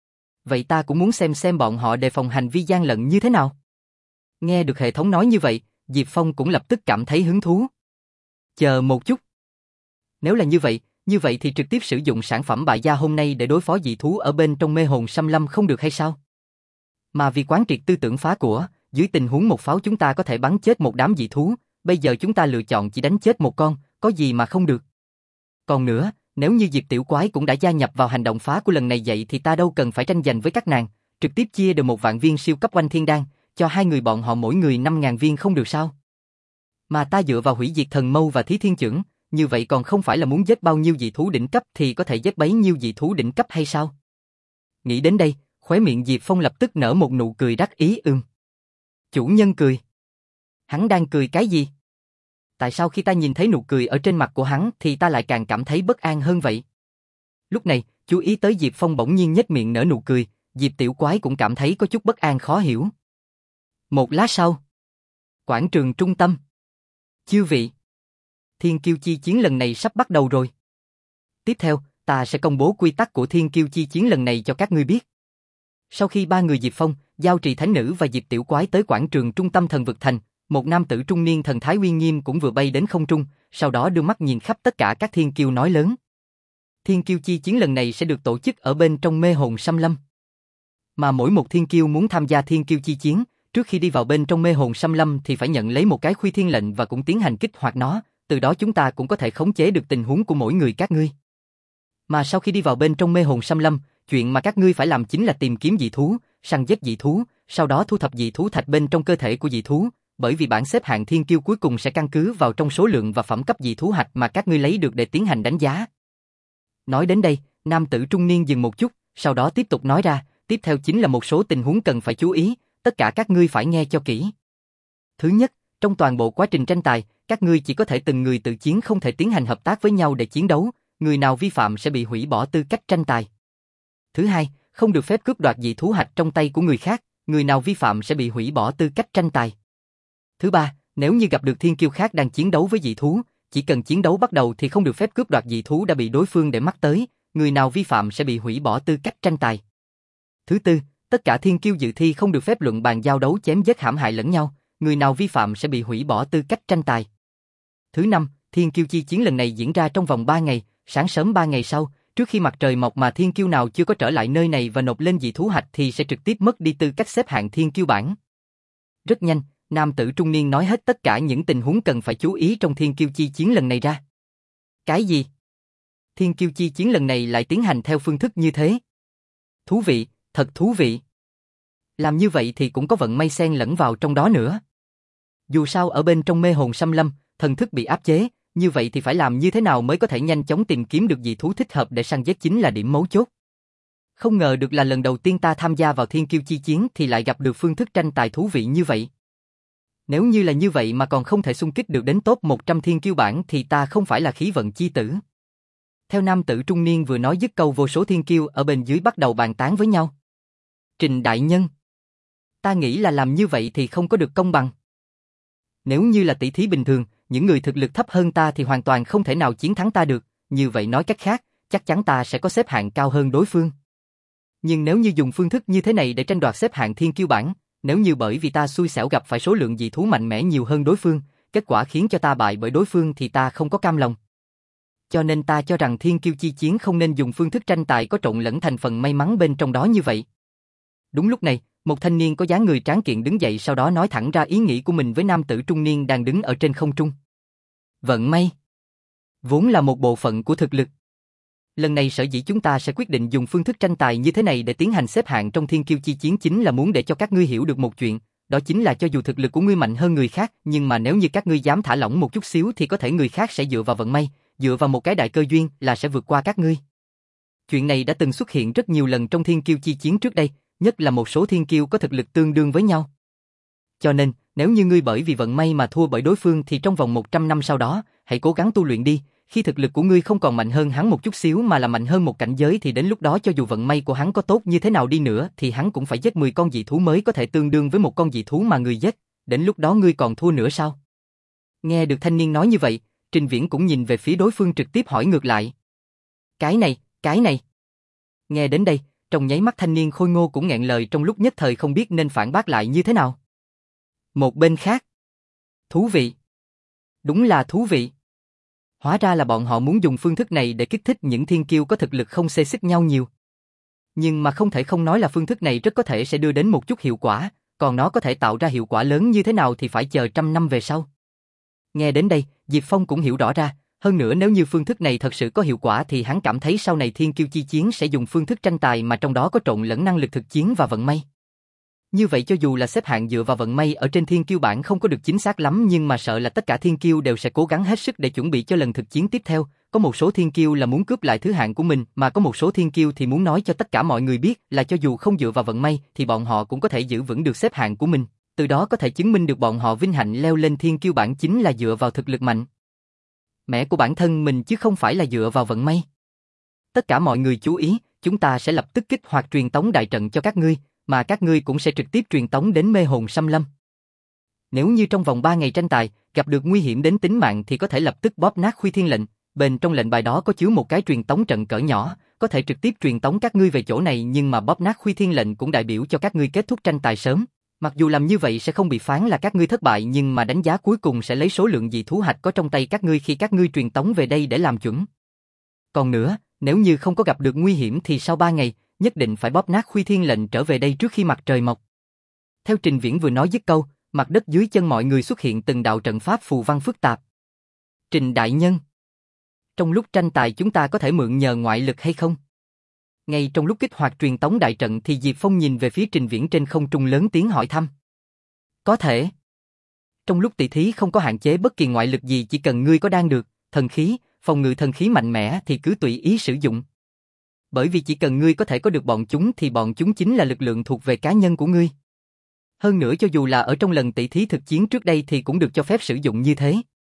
Vậy ta cũng muốn xem xem bọn họ đề phòng hành vi gian lận như thế nào. Nghe được hệ thống nói như vậy, Diệp Phong cũng lập tức cảm thấy hứng thú. Chờ một chút. Nếu là như vậy, như vậy thì trực tiếp sử dụng sản phẩm bại gia hôm nay để đối phó dị thú ở bên trong mê hồn xâm lâm không được hay sao? Mà vì quán triệt tư tưởng phá của, dưới tình huống một pháo chúng ta có thể bắn chết một đám dị thú, bây giờ chúng ta lựa chọn chỉ đánh chết một con, có gì mà không được. Còn nữa, nếu như Diệp Tiểu Quái cũng đã gia nhập vào hành động phá của lần này vậy thì ta đâu cần phải tranh giành với các nàng, trực tiếp chia đều một vạn viên siêu cấp oanh thiên đan, cho hai người bọn họ mỗi người năm ngàn viên không được sao? Mà ta dựa vào hủy diệt thần mâu và thí thiên chưởng, như vậy còn không phải là muốn giết bao nhiêu dị thú đỉnh cấp thì có thể giết bấy nhiêu dị thú đỉnh cấp hay sao? Nghĩ đến đây, khóe miệng Diệp Phong lập tức nở một nụ cười đắc ý ưm. Chủ nhân cười. Hắn đang cười cái gì? Tại sao khi ta nhìn thấy nụ cười ở trên mặt của hắn thì ta lại càng cảm thấy bất an hơn vậy? Lúc này, chú ý tới Diệp Phong bỗng nhiên nhếch miệng nở nụ cười, Diệp Tiểu Quái cũng cảm thấy có chút bất an khó hiểu. Một lát sau, quảng trường trung tâm. Chư vị, Thiên Kiêu chi chiến lần này sắp bắt đầu rồi. Tiếp theo, ta sẽ công bố quy tắc của Thiên Kiêu chi chiến lần này cho các ngươi biết. Sau khi ba người Diệp Phong, Giao Trì Thánh Nữ và Diệp Tiểu Quái tới quảng trường trung tâm thần vực thành, một nam tử trung niên thần thái uy nghiêm cũng vừa bay đến không trung, sau đó đưa mắt nhìn khắp tất cả các thiên kiêu nói lớn. Thiên Kiêu chi chiến lần này sẽ được tổ chức ở bên trong mê hồn xâm lâm. Mà mỗi một thiên kiêu muốn tham gia Thiên Kiêu chi chiến, trước khi đi vào bên trong mê hồn xâm lâm thì phải nhận lấy một cái khuy thiên lệnh và cũng tiến hành kích hoạt nó, từ đó chúng ta cũng có thể khống chế được tình huống của mỗi người các ngươi. Mà sau khi đi vào bên trong mê hồn xâm lâm, chuyện mà các ngươi phải làm chính là tìm kiếm dị thú, săn giết dị thú, sau đó thu thập dị thú thạch bên trong cơ thể của dị thú, bởi vì bảng xếp hạng thiên kiêu cuối cùng sẽ căn cứ vào trong số lượng và phẩm cấp dị thú hạch mà các ngươi lấy được để tiến hành đánh giá. Nói đến đây, nam tử trung niên dừng một chút, sau đó tiếp tục nói ra, tiếp theo chính là một số tình huống cần phải chú ý, tất cả các ngươi phải nghe cho kỹ. Thứ nhất, trong toàn bộ quá trình tranh tài, các ngươi chỉ có thể từng người tự chiến, không thể tiến hành hợp tác với nhau để chiến đấu, người nào vi phạm sẽ bị hủy bỏ tư cách tranh tài. Thứ hai, không được phép cướp đoạt dị thú hạch trong tay của người khác, người nào vi phạm sẽ bị hủy bỏ tư cách tranh tài. Thứ ba, nếu như gặp được thiên kiêu khác đang chiến đấu với dị thú, chỉ cần chiến đấu bắt đầu thì không được phép cướp đoạt dị thú đã bị đối phương để mắt tới, người nào vi phạm sẽ bị hủy bỏ tư cách tranh tài. Thứ tư, tất cả thiên kiêu dự thi không được phép luận bàn giao đấu chém giết hãm hại lẫn nhau, người nào vi phạm sẽ bị hủy bỏ tư cách tranh tài. Thứ năm, thiên kiêu chi chiến lần này diễn ra trong vòng ba ngày, sáng sớm ba ngày sau, trước khi mặt trời mọc mà thiên kiêu nào chưa có trở lại nơi này và nộp lên dị thú hạch thì sẽ trực tiếp mất đi tư cách xếp hạng thiên kiêu bảng. Rất nhanh, nam tử trung niên nói hết tất cả những tình huống cần phải chú ý trong thiên kiêu chi chiến lần này ra. Cái gì? Thiên kiêu chi chiến lần này lại tiến hành theo phương thức như thế? Thú vị, thật thú vị. Làm như vậy thì cũng có vận may xen lẫn vào trong đó nữa. Dù sao ở bên trong mê hồn xâm lâm, thần thức bị áp chế, như vậy thì phải làm như thế nào mới có thể nhanh chóng tìm kiếm được dị thú thích hợp để săn giết chính là điểm mấu chốt. Không ngờ được là lần đầu tiên ta tham gia vào thiên kiêu chi chiến thì lại gặp được phương thức tranh tài thú vị như vậy. Nếu như là như vậy mà còn không thể xung kích được đến top một trăm thiên kiêu bảng thì ta không phải là khí vận chi tử. Theo nam tử trung niên vừa nói dứt câu, vô số thiên kiêu ở bên dưới bắt đầu bàn tán với nhau. Trình đại nhân, ta nghĩ là làm như vậy thì không có được công bằng. Nếu như là tỷ thí bình thường, những người thực lực thấp hơn ta thì hoàn toàn không thể nào chiến thắng ta được, như vậy nói cách khác, chắc chắn ta sẽ có xếp hạng cao hơn đối phương. Nhưng nếu như dùng phương thức như thế này để tranh đoạt xếp hạng thiên kiêu bảng, nếu như bởi vì ta xui xẻo gặp phải số lượng dị thú mạnh mẽ nhiều hơn đối phương, kết quả khiến cho ta bại bởi đối phương thì ta không có cam lòng. Cho nên ta cho rằng thiên kiêu chi chiến không nên dùng phương thức tranh tài có trộn lẫn thành phần may mắn bên trong đó như vậy. Đúng lúc này, một thanh niên có dáng người tráng kiện đứng dậy, sau đó nói thẳng ra ý nghĩ của mình với nam tử trung niên đang đứng ở trên không trung. Vận may vốn là một bộ phận của thực lực. Lần này sở dĩ chúng ta sẽ quyết định dùng phương thức tranh tài như thế này để tiến hành xếp hạng trong thiên kiêu chi chiến chính là muốn để cho các ngươi hiểu được một chuyện, đó chính là cho dù thực lực của ngươi mạnh hơn người khác, nhưng mà nếu như các ngươi dám thả lỏng một chút xíu thì có thể người khác sẽ dựa vào vận may, dựa vào một cái đại cơ duyên là sẽ vượt qua các ngươi. Chuyện này đã từng xuất hiện rất nhiều lần trong thiên kiêu chi chiến trước đây, nhất là một số thiên kiêu có thực lực tương đương với nhau. Cho nên, nếu như ngươi bởi vì vận may mà thua bởi đối phương thì trong vòng một trăm năm sau đó, hãy cố gắng tu luyện đi, khi thực lực của ngươi không còn mạnh hơn hắn một chút xíu mà là mạnh hơn một cảnh giới thì đến lúc đó cho dù vận may của hắn có tốt như thế nào đi nữa thì hắn cũng phải giết mười con dị thú mới có thể tương đương với một con dị thú mà người giết, đến lúc đó ngươi còn thua nữa sao? Nghe được thanh niên nói như vậy, Trình Viễn cũng nhìn về phía đối phương trực tiếp hỏi ngược lại. Cái này, cái này. Nghe đến đây, trong nháy mắt thanh niên khôi ngô cũng nghẹn lời, trong lúc nhất thời không biết nên phản bác lại như thế nào. Một bên khác. Thú vị. Đúng là thú vị. Hóa ra là bọn họ muốn dùng phương thức này để kích thích những thiên kiêu có thực lực không xê xích nhau nhiều. Nhưng mà không thể không nói là phương thức này rất có thể sẽ đưa đến một chút hiệu quả, còn nó có thể tạo ra hiệu quả lớn như thế nào thì phải chờ trăm năm về sau. Nghe đến đây, Diệp Phong cũng hiểu rõ ra, hơn nữa nếu như phương thức này thật sự có hiệu quả thì hắn cảm thấy sau này thiên kiêu chi chiến sẽ dùng phương thức tranh tài mà trong đó có trộn lẫn năng lực thực chiến và vận may. Như vậy cho dù là xếp hạng dựa vào vận may ở trên thiên kiêu bảng không có được chính xác lắm, nhưng mà sợ là tất cả thiên kiêu đều sẽ cố gắng hết sức để chuẩn bị cho lần thực chiến tiếp theo. Có một số thiên kiêu là muốn cướp lại thứ hạng của mình, mà có một số thiên kiêu thì muốn nói cho tất cả mọi người biết là cho dù không dựa vào vận may thì bọn họ cũng có thể giữ vững được xếp hạng của mình. Từ đó có thể chứng minh được bọn họ vinh hạnh leo lên thiên kiêu bảng chính là dựa vào thực lực mạnh mẽ của bản thân mình chứ không phải là dựa vào vận may. Tất cả mọi người chú ý, chúng ta sẽ lập tức kích hoạt truyền tống đại trận cho các ngươi, mà các ngươi cũng sẽ trực tiếp truyền tống đến mê hồn xâm lâm. Nếu như trong vòng ba ngày tranh tài, gặp được nguy hiểm đến tính mạng thì có thể lập tức bóp nát Khuy Thiên lệnh, bên trong lệnh bài đó có chứa một cái truyền tống trận cỡ nhỏ, có thể trực tiếp truyền tống các ngươi về chỗ này, nhưng mà bóp nát Khuy Thiên lệnh cũng đại biểu cho các ngươi kết thúc tranh tài sớm. Mặc dù làm như vậy sẽ không bị phán là các ngươi thất bại, nhưng mà đánh giá cuối cùng sẽ lấy số lượng dị thú hạch có trong tay các ngươi khi các ngươi truyền tống về đây để làm chuẩn. Còn nữa, nếu như không có gặp được nguy hiểm thì sau ba ngày, nhất định phải bóp nát Khuy Thiên lệnh trở về đây trước khi mặt trời mọc. Theo Trình Viễn vừa nói dứt câu, mặt đất dưới chân mọi người xuất hiện từng đạo trận pháp phù văn phức tạp. Trình đại nhân, trong lúc tranh tài chúng ta có thể mượn nhờ ngoại lực hay không? Ngay trong lúc kích hoạt truyền tống đại trận thì Diệp Phong nhìn về phía Trình Viễn trên không trung lớn tiếng hỏi thăm. Có thể. Trong lúc tỷ thí không có hạn chế bất kỳ ngoại lực gì, chỉ cần ngươi có đan được, thần khí, phòng ngự thần khí mạnh mẽ thì cứ tùy ý sử dụng. Bởi vì chỉ cần ngươi có thể có được bọn chúng thì bọn chúng chính là lực lượng thuộc về cá nhân của ngươi. Hơn nữa cho dù là ở trong lần tỷ thí thực chiến trước đây thì cũng được cho phép sử dụng như thế.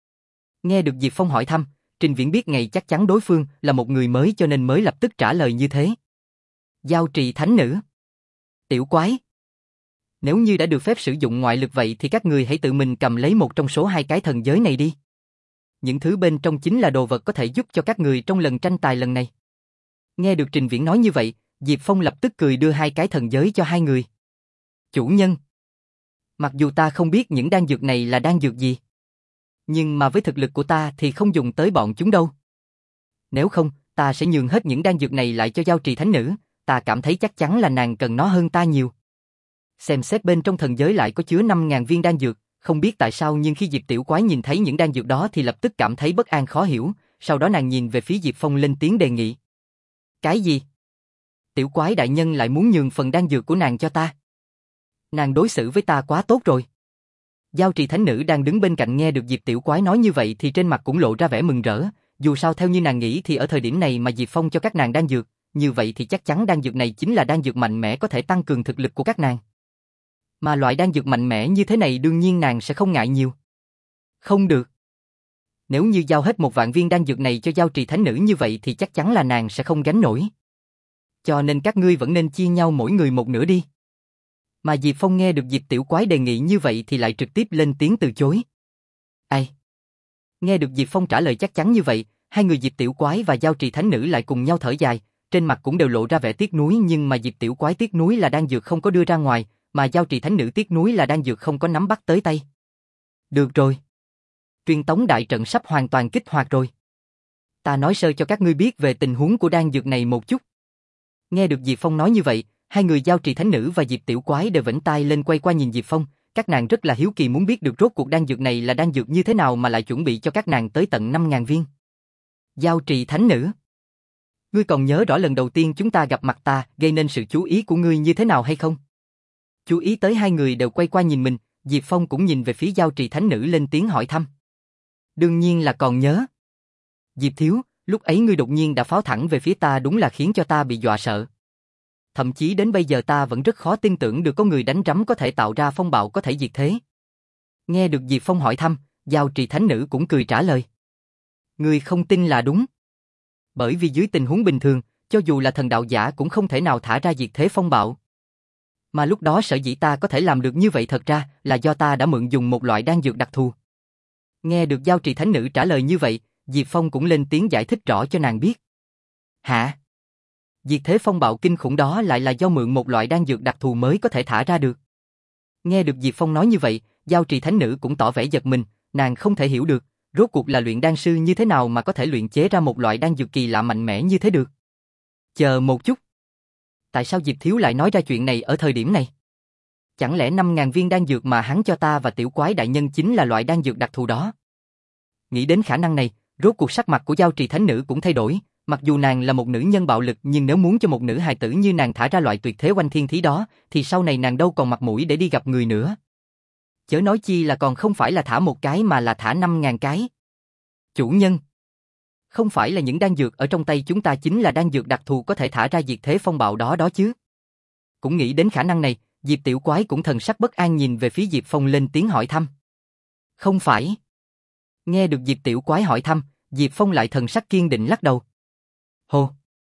Nghe được Diệp Phong hỏi thăm, Trình Viễn biết ngay chắc chắn đối phương là một người mới cho nên mới lập tức trả lời như thế. Giao trì thánh nữ. Tiểu quái. Nếu như đã được phép sử dụng ngoại lực vậy thì các người hãy tự mình cầm lấy một trong số hai cái thần giới này đi. Những thứ bên trong chính là đồ vật có thể giúp cho các người trong lần tranh tài lần này. Nghe được Trình Viễn nói như vậy, Diệp Phong lập tức cười đưa hai cái thần giới cho hai người. Chủ nhân. Mặc dù ta không biết những đan dược này là đan dược gì, nhưng mà với thực lực của ta thì không dùng tới bọn chúng đâu. Nếu không, ta sẽ nhường hết những đan dược này lại cho Giao Trì thánh nữ, ta cảm thấy chắc chắn là nàng cần nó hơn ta nhiều. Xem xét bên trong thần giới lại có chứa năm ngàn viên đan dược, không biết tại sao nhưng khi Diệp Tiểu Quái nhìn thấy những đan dược đó thì lập tức cảm thấy bất an khó hiểu, sau đó nàng nhìn về phía Diệp Phong lên tiếng đề nghị. Cái gì? Tiểu Quái đại nhân lại muốn nhường phần đan dược của nàng cho ta? Nàng đối xử với ta quá tốt rồi. Giao Trì thánh nữ đang đứng bên cạnh nghe được Diệp Tiểu Quái nói như vậy thì trên mặt cũng lộ ra vẻ mừng rỡ, dù sao theo như nàng nghĩ thì ở thời điểm này mà Diệp Phong cho các nàng đan dược, như vậy thì chắc chắn đan dược này chính là đan dược mạnh mẽ có thể tăng cường thực lực của các nàng. Mà loại đan dược mạnh mẽ như thế này đương nhiên nàng sẽ không ngại nhiều. Không được. Nếu như giao hết một vạn viên đan dược này cho Giao Trì thánh nữ như vậy thì chắc chắn là nàng sẽ không gánh nổi. Cho nên các ngươi vẫn nên chia nhau mỗi người một nửa đi. Mà Diệp Phong nghe được Diệp Tiểu Quái đề nghị như vậy thì lại trực tiếp lên tiếng từ chối. Ai? Nghe được Diệp Phong trả lời chắc chắn như vậy, hai người Diệp Tiểu Quái và Giao Trì Thánh Nữ lại cùng nhau thở dài, trên mặt cũng đều lộ ra vẻ tiếc nuối, nhưng mà Diệp Tiểu Quái tiếc nuối là đan dược không có đưa ra ngoài, mà Giao Trì Thánh Nữ tiếc nuối là đan dược không có nắm bắt tới tay. Được rồi. Truyền tống đại trận sắp hoàn toàn kích hoạt rồi. Ta nói sơ cho các ngươi biết về tình huống của đan dược này một chút. Nghe được Diệp Phong nói như vậy, hai người Giao Trì Thánh Nữ và Diệp Tiểu Quái đều vểnh tai lên quay qua nhìn Diệp Phong, các nàng rất là hiếu kỳ muốn biết được rốt cuộc đan dược này là đan dược như thế nào mà lại chuẩn bị cho các nàng tới tận năm ngàn viên. Giao Trì Thánh Nữ, ngươi còn nhớ rõ lần đầu tiên chúng ta gặp mặt ta gây nên sự chú ý của ngươi như thế nào hay không? Chú ý tới hai người đều quay qua nhìn mình, Diệp Phong cũng nhìn về phía Giao Trì Thánh Nữ lên tiếng hỏi thăm. Đương nhiên là còn nhớ. Diệp thiếu, lúc ấy ngươi đột nhiên đã pháo thẳng về phía ta đúng là khiến cho ta bị dọa sợ. Thậm chí đến bây giờ ta vẫn rất khó tin tưởng được có người đánh rắm có thể tạo ra phong bạo có thể diệt thế. Nghe được Diệp Phong hỏi thăm, Giao Trì Thánh Nữ cũng cười trả lời. Ngươi không tin là đúng. Bởi vì dưới tình huống bình thường, cho dù là thần đạo giả cũng không thể nào thả ra diệt thế phong bạo. Mà lúc đó sở dĩ ta có thể làm được như vậy thật ra là do ta đã mượn dùng một loại đan dược đặc thù. Nghe được Giao Trì Thánh Nữ trả lời như vậy, Diệp Phong cũng lên tiếng giải thích rõ cho nàng biết. Hả? Diệt thế phong bạo kinh khủng đó lại là do mượn một loại đan dược đặc thù mới có thể thả ra được. Nghe được Diệp Phong nói như vậy, Giao Trì Thánh Nữ cũng tỏ vẻ giật mình, nàng không thể hiểu được, rốt cuộc là luyện đan sư như thế nào mà có thể luyện chế ra một loại đan dược kỳ lạ mạnh mẽ như thế được. Chờ một chút. Tại sao Diệp Thiếu lại nói ra chuyện này ở thời điểm này? Chẳng lẽ năm ngàn viên đan dược mà hắn cho ta và Tiểu Quái đại nhân chính là loại đan dược đặc thù đó? Nghĩ đến khả năng này, rốt cuộc sắc mặt của Giao Trì Thánh Nữ cũng thay đổi, mặc dù nàng là một nữ nhân bạo lực nhưng nếu muốn cho một nữ hài tử như nàng thả ra loại tuyệt thế oanh thiên thí đó, thì sau này nàng đâu còn mặt mũi để đi gặp người nữa. Chớ nói chi là còn không phải là thả một cái mà là thả năm ngàn cái. Chủ nhân, không phải là những đan dược ở trong tay chúng ta chính là đan dược đặc thù có thể thả ra diệt thế phong bạo đó đó chứ? Cũng nghĩ đến khả năng này, Diệp Tiểu Quái cũng thần sắc bất an nhìn về phía Diệp Phong lên tiếng hỏi thăm. Không phải. Nghe được Diệp Tiểu Quái hỏi thăm, Diệp Phong lại thần sắc kiên định lắc đầu. Hồ.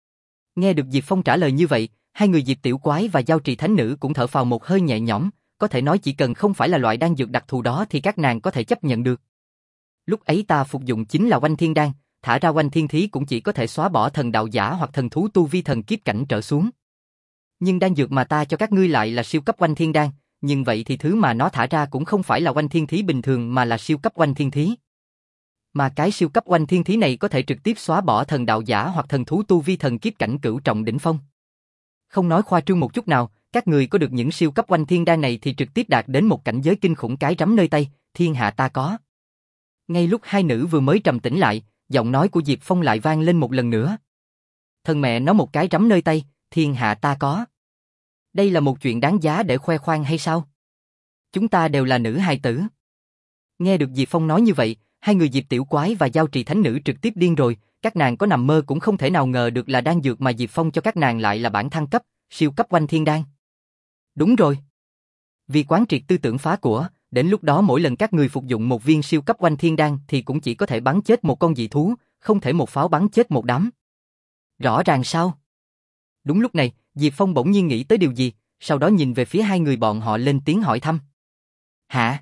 Nghe được Diệp Phong trả lời như vậy, hai người Diệp Tiểu Quái và Giao Trì Thánh Nữ cũng thở phào một hơi nhẹ nhõm, có thể nói chỉ cần không phải là loại đan dược đặc thù đó thì các nàng có thể chấp nhận được. Lúc ấy ta phục dụng chính là Oanh Thiên Đan, thả ra Oanh Thiên Thí cũng chỉ có thể xóa bỏ thần đạo giả hoặc thần thú tu vi thần kiếp cảnh trở xuống. Nhưng đan dược mà ta cho các ngươi lại là siêu cấp Oanh Thiên Đan, nhưng vậy thì thứ mà nó thả ra cũng không phải là Oanh Thiên Thí bình thường mà là siêu cấp Oanh Thiên Thí. Mà cái siêu cấp Oanh Thiên Thí này có thể trực tiếp xóa bỏ thần đạo giả hoặc thần thú tu vi thần kiếp cảnh cửu trọng đỉnh phong. Không nói khoa trương một chút nào, các người có được những siêu cấp Oanh Thiên Đan này thì trực tiếp đạt đến một cảnh giới kinh khủng cái rắm nơi tay, thiên hạ ta có. Ngay lúc hai nữ vừa mới trầm tĩnh lại, giọng nói của Diệp Phong lại vang lên một lần nữa. Thân mẹ nó một cái rắm nơi tay, thiên hạ ta có. Đây là một chuyện đáng giá để khoe khoang hay sao? Chúng ta đều là nữ hài tử. Nghe được Diệp Phong nói như vậy, hai người Diệp Tiểu Quái và Giao Trì Thánh Nữ trực tiếp điên rồi, các nàng có nằm mơ cũng không thể nào ngờ được là đan dược mà Diệp Phong cho các nàng lại là bản thăng cấp, siêu cấp Oanh Thiên Đan. Đúng rồi. Vì quán triệt tư tưởng phá của, đến lúc đó mỗi lần các người phục dụng một viên siêu cấp Oanh Thiên Đan thì cũng chỉ có thể bắn chết một con dị thú, không thể một pháo bắn chết một đám. Rõ ràng sao? Đúng lúc này, Diệp Phong bỗng nhiên nghĩ tới điều gì, sau đó nhìn về phía hai người bọn họ lên tiếng hỏi thăm. Hả?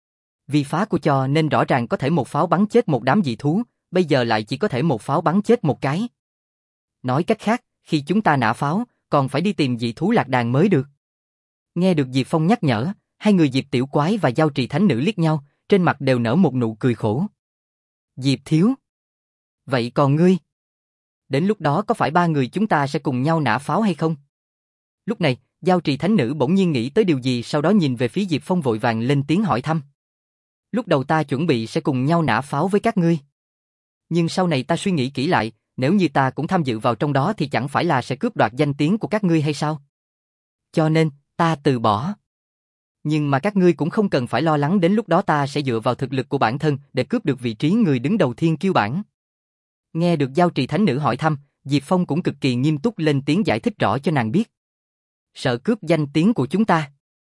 Vì phá của cho nên rõ ràng có thể một pháo bắn chết một đám dị thú, bây giờ lại chỉ có thể một pháo bắn chết một cái. Nói cách khác, khi chúng ta nã pháo, còn phải đi tìm dị thú lạc đàn mới được. Nghe được Diệp Phong nhắc nhở, hai người Diệp Tiểu Quái và Giao Trì Thánh Nữ liếc nhau, trên mặt đều nở một nụ cười khổ. Diệp thiếu. Vậy còn ngươi? Đến lúc đó có phải ba người chúng ta sẽ cùng nhau nã pháo hay không? Lúc này, Giao Trì Thánh Nữ bỗng nhiên nghĩ tới điều gì sau đó nhìn về phía Diệp Phong vội vàng lên tiếng hỏi thăm. Lúc đầu ta chuẩn bị sẽ cùng nhau nã pháo với các ngươi. Nhưng sau này ta suy nghĩ kỹ lại, nếu như ta cũng tham dự vào trong đó thì chẳng phải là sẽ cướp đoạt danh tiếng của các ngươi hay sao? Cho nên, ta từ bỏ. Nhưng mà các ngươi cũng không cần phải lo lắng đến lúc đó ta sẽ dựa vào thực lực của bản thân để cướp được vị trí người đứng đầu thiên kiêu bảng. Nghe được Giao Trì Thánh Nữ hỏi thăm, Diệp Phong cũng cực kỳ nghiêm túc lên tiếng giải thích rõ cho nàng biết. Sợ cướp danh tiếng của chúng ta.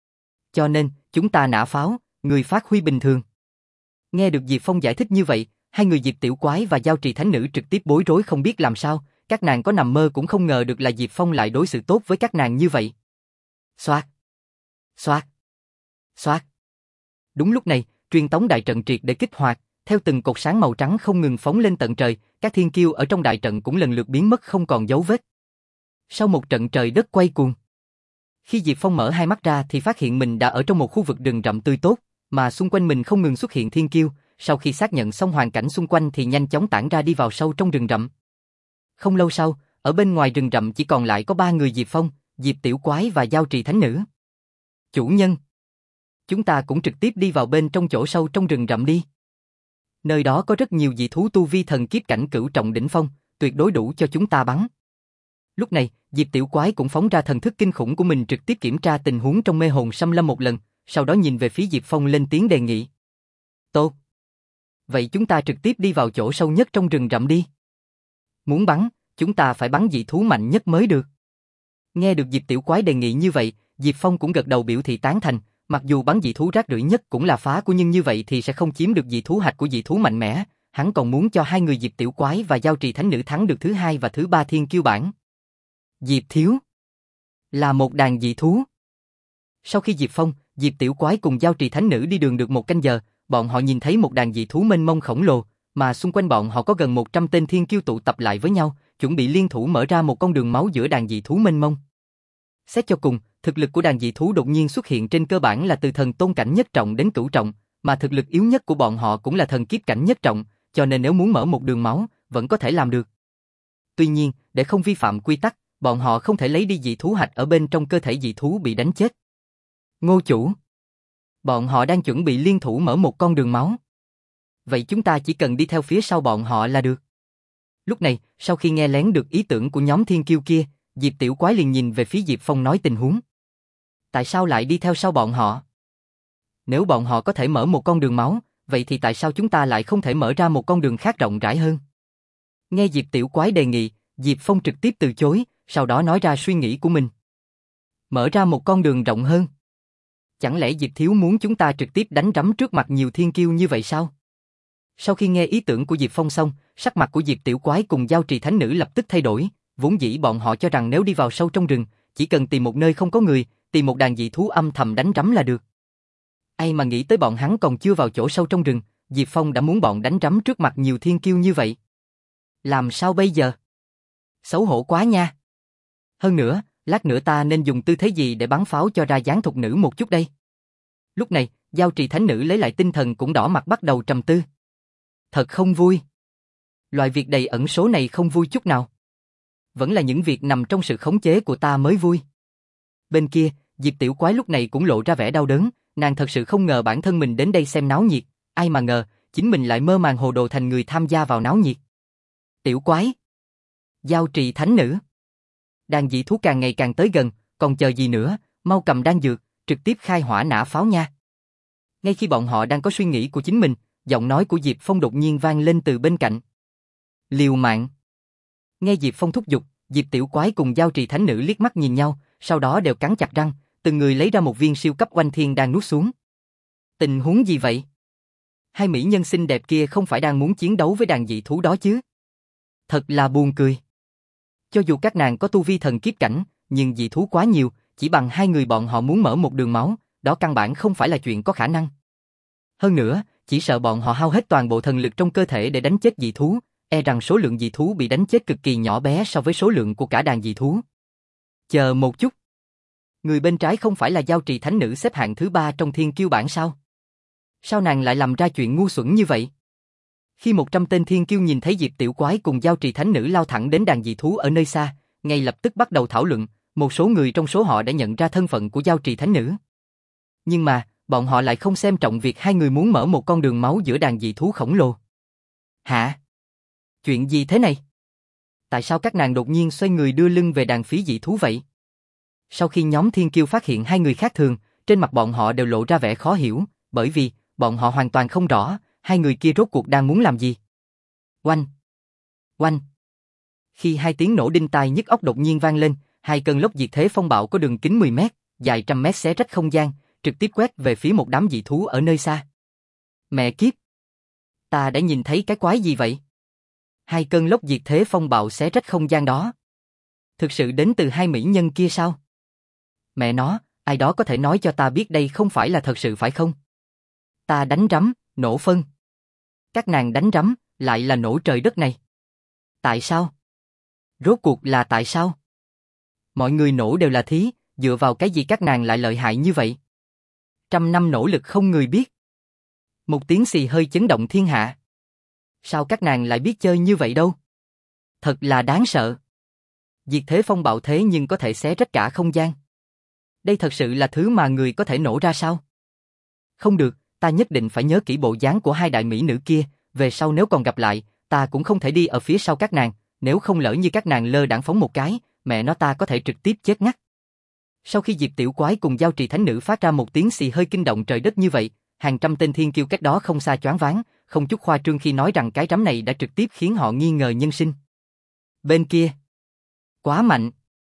Cho nên, chúng ta nã pháo, người phát huy bình thường. Nghe được Diệp Phong giải thích như vậy, hai người Diệp Tiểu Quái và Giao Trì Thánh Nữ trực tiếp bối rối không biết làm sao, các nàng có nằm mơ cũng không ngờ được là Diệp Phong lại đối xử tốt với các nàng như vậy. Xoát, xoát, xoát. Đúng lúc này, truyền tống đại trận triệt để kích hoạt, theo từng cột sáng màu trắng không ngừng phóng lên tận trời, các thiên kiêu ở trong đại trận cũng lần lượt biến mất không còn dấu vết. Sau một trận trời đất quay cuồng, khi Diệp Phong mở hai mắt ra thì phát hiện mình đã ở trong một khu vực rừng rậm tươi tốt, mà xung quanh mình không ngừng xuất hiện thiên kiêu, sau khi xác nhận xong hoàn cảnh xung quanh thì nhanh chóng tản ra đi vào sâu trong rừng rậm. Không lâu sau, ở bên ngoài rừng rậm chỉ còn lại có ba người Diệp Phong, Diệp Tiểu Quái và Giao Trì Thánh Nữ. Chủ nhân, chúng ta cũng trực tiếp đi vào bên trong chỗ sâu trong rừng rậm đi. Nơi đó có rất nhiều dị thú tu vi thần kiếp cảnh cửu trọng đỉnh phong, tuyệt đối đủ cho chúng ta bắn. Lúc này, Diệp Tiểu Quái cũng phóng ra thần thức kinh khủng của mình trực tiếp kiểm tra tình huống trong mê hồn xâm lâm một lần, sau đó nhìn về phía Diệp Phong lên tiếng đề nghị. Tốt. Vậy chúng ta trực tiếp đi vào chỗ sâu nhất trong rừng rậm đi. Muốn bắn, chúng ta phải bắn dị thú mạnh nhất mới được. Nghe được Diệp Tiểu Quái đề nghị như vậy, Diệp Phong cũng gật đầu biểu thị tán thành, mặc dù bắn dị thú rác rưởi nhất cũng là phá của, nhưng như vậy thì sẽ không chiếm được dị thú hạch của dị thú mạnh mẽ, hắn còn muốn cho hai người Diệp Tiểu Quái và Giao Trì Thánh Nữ thắng được thứ hai và thứ ba thiên kiêu bảng. Diệp Thiếu là một đàn dị thú. Sau khi Diệp Phong, Diệp Tiểu Quái cùng Giao Trì Thánh Nữ đi đường được một canh giờ, bọn họ nhìn thấy một đàn dị thú mênh mông khổng lồ, mà xung quanh bọn họ có gần một trăm tên thiên kiêu tụ tập lại với nhau, chuẩn bị liên thủ mở ra một con đường máu giữa đàn dị thú mênh mông. Xét cho cùng, thực lực của đàn dị thú đột nhiên xuất hiện trên cơ bản là từ thần tôn cảnh nhất trọng đến cửu trọng, mà thực lực yếu nhất của bọn họ cũng là thần kiếp cảnh nhất trọng, cho nên nếu muốn mở một đường máu, vẫn có thể làm được. Tuy nhiên, để không vi phạm quy tắc, bọn họ không thể lấy đi dị thú hạch ở bên trong cơ thể dị thú bị đánh chết. Ngô chủ, bọn họ đang chuẩn bị liên thủ mở một con đường máu. Vậy chúng ta chỉ cần đi theo phía sau bọn họ là được. Lúc này, sau khi nghe lén được ý tưởng của nhóm thiên kiêu kia, Diệp Tiểu Quái liền nhìn về phía Diệp Phong nói tình huống. Tại sao lại đi theo sau bọn họ? Nếu bọn họ có thể mở một con đường máu, vậy thì tại sao chúng ta lại không thể mở ra một con đường khác rộng rãi hơn? Nghe Diệp Tiểu Quái đề nghị, Diệp Phong trực tiếp từ chối, sau đó nói ra suy nghĩ của mình. Mở ra một con đường rộng hơn? Chẳng lẽ Diệp Thiếu muốn chúng ta trực tiếp đánh rắm trước mặt nhiều thiên kiêu như vậy sao? Sau khi nghe ý tưởng của Diệp Phong xong, sắc mặt của Diệp Tiểu Quái cùng Giao Trì Thánh Nữ lập tức thay đổi, vốn dĩ bọn họ cho rằng nếu đi vào sâu trong rừng, chỉ cần tìm một nơi không có người, tìm một đàn dị thú âm thầm đánh rắm là được. Ai mà nghĩ tới bọn hắn còn chưa vào chỗ sâu trong rừng, Diệp Phong đã muốn bọn đánh rắm trước mặt nhiều thiên kiêu như vậy. Làm sao bây giờ? Xấu hổ quá nha. Hơn nữa, lát nữa ta nên dùng tư thế gì để bắn pháo cho ra dáng thục nữ một chút đây? Lúc này, Giao Trì Thánh Nữ lấy lại tinh thần cũng đỏ mặt bắt đầu trầm tư. Thật không vui. Loại việc đầy ẩn số này không vui chút nào. Vẫn là những việc nằm trong sự khống chế của ta mới vui. Bên kia, Diệp Tiểu Quái lúc này cũng lộ ra vẻ đau đớn, nàng thật sự không ngờ bản thân mình đến đây xem náo nhiệt, ai mà ngờ, chính mình lại mơ màng hồ đồ thành người tham gia vào náo nhiệt. Tiểu Quái, Giao Trì Thánh Nữ. Đàn dị thú càng ngày càng tới gần, còn chờ gì nữa, mau cầm đan dược, trực tiếp khai hỏa nã pháo nha. Ngay khi bọn họ đang có suy nghĩ của chính mình, giọng nói của Diệp Phong đột nhiên vang lên từ bên cạnh. Liều mạng. Nghe Diệp Phong thúc giục, Diệp Tiểu Quái cùng Giao Trì Thánh Nữ liếc mắt nhìn nhau, sau đó đều cắn chặt răng, từng người lấy ra một viên siêu cấp oanh thiên đang nuốt xuống. Tình huống gì vậy? Hai mỹ nhân xinh đẹp kia không phải đang muốn chiến đấu với đàn dị thú đó chứ? Thật là buồn cười. Cho dù các nàng có tu vi thần kiếp cảnh, nhưng dị thú quá nhiều, chỉ bằng hai người bọn họ muốn mở một đường máu, đó căn bản không phải là chuyện có khả năng. Hơn nữa, chỉ sợ bọn họ hao hết toàn bộ thần lực trong cơ thể để đánh chết dị thú, e rằng số lượng dị thú bị đánh chết cực kỳ nhỏ bé so với số lượng của cả đàn dị thú. Chờ một chút. Người bên trái không phải là Giao Trì Thánh Nữ xếp hạng thứ ba trong thiên kiêu bảng sao? Sao nàng lại làm ra chuyện ngu xuẩn như vậy? Khi một trăm tên thiên kiêu nhìn thấy Diệp Tiểu Quái cùng Giao Trì Thánh Nữ lao thẳng đến đàn dị thú ở nơi xa, ngay lập tức bắt đầu thảo luận, một số người trong số họ đã nhận ra thân phận của Giao Trì Thánh Nữ. Nhưng mà, bọn họ lại không xem trọng việc hai người muốn mở một con đường máu giữa đàn dị thú khổng lồ. Hả? Chuyện gì thế này? Tại sao các nàng đột nhiên xoay người đưa lưng về đàn phía dị thú vậy? Sau khi nhóm thiên kiêu phát hiện hai người khác thường, trên mặt bọn họ đều lộ ra vẻ khó hiểu, bởi vì, bọn họ hoàn toàn không rõ, hai người kia rốt cuộc đang muốn làm gì. Oanh! Oanh! Khi hai tiếng nổ đinh tai nhức óc đột nhiên vang lên, hai cơn lốc diệt thế phong bạo có đường kính mười mét, dài trăm mét xé rách không gian, trực tiếp quét về phía một đám dị thú ở nơi xa. Mẹ kiếp! Ta đã nhìn thấy cái quái gì vậy? Hai cơn lốc diệt thế phong bạo xé rách không gian đó. Thực sự đến từ hai mỹ nhân kia sao? Mẹ nó, ai đó có thể nói cho ta biết đây không phải là thật sự phải không? Ta đánh rắm, nổ phân. Các nàng đánh rắm, lại là nổ trời đất này. Tại sao? Rốt cuộc là tại sao? Mọi người nổ đều là thí, dựa vào cái gì các nàng lại lợi hại như vậy? Trăm năm nỗ lực không người biết. Một tiếng xì hơi chấn động thiên hạ. Sao các nàng lại biết chơi như vậy đâu? Thật là đáng sợ. Diệt thế phong bạo thế nhưng có thể xé rách cả không gian. Đây thật sự là thứ mà người có thể nổ ra sao? Không được, ta nhất định phải nhớ kỹ bộ dáng của hai đại mỹ nữ kia, về sau nếu còn gặp lại, ta cũng không thể đi ở phía sau các nàng, nếu không lỡ như các nàng lơ đãng phóng một cái, mẹ nó ta có thể trực tiếp chết ngắt. Sau khi Diệp Tiểu Quái cùng Giao Trì Thánh Nữ phát ra một tiếng xì hơi kinh động trời đất như vậy, hàng trăm tên thiên kiêu cách đó không xa choáng váng, không chút khoa trương khi nói rằng cái rắm này đã trực tiếp khiến họ nghi ngờ nhân sinh. Bên kia, quá mạnh.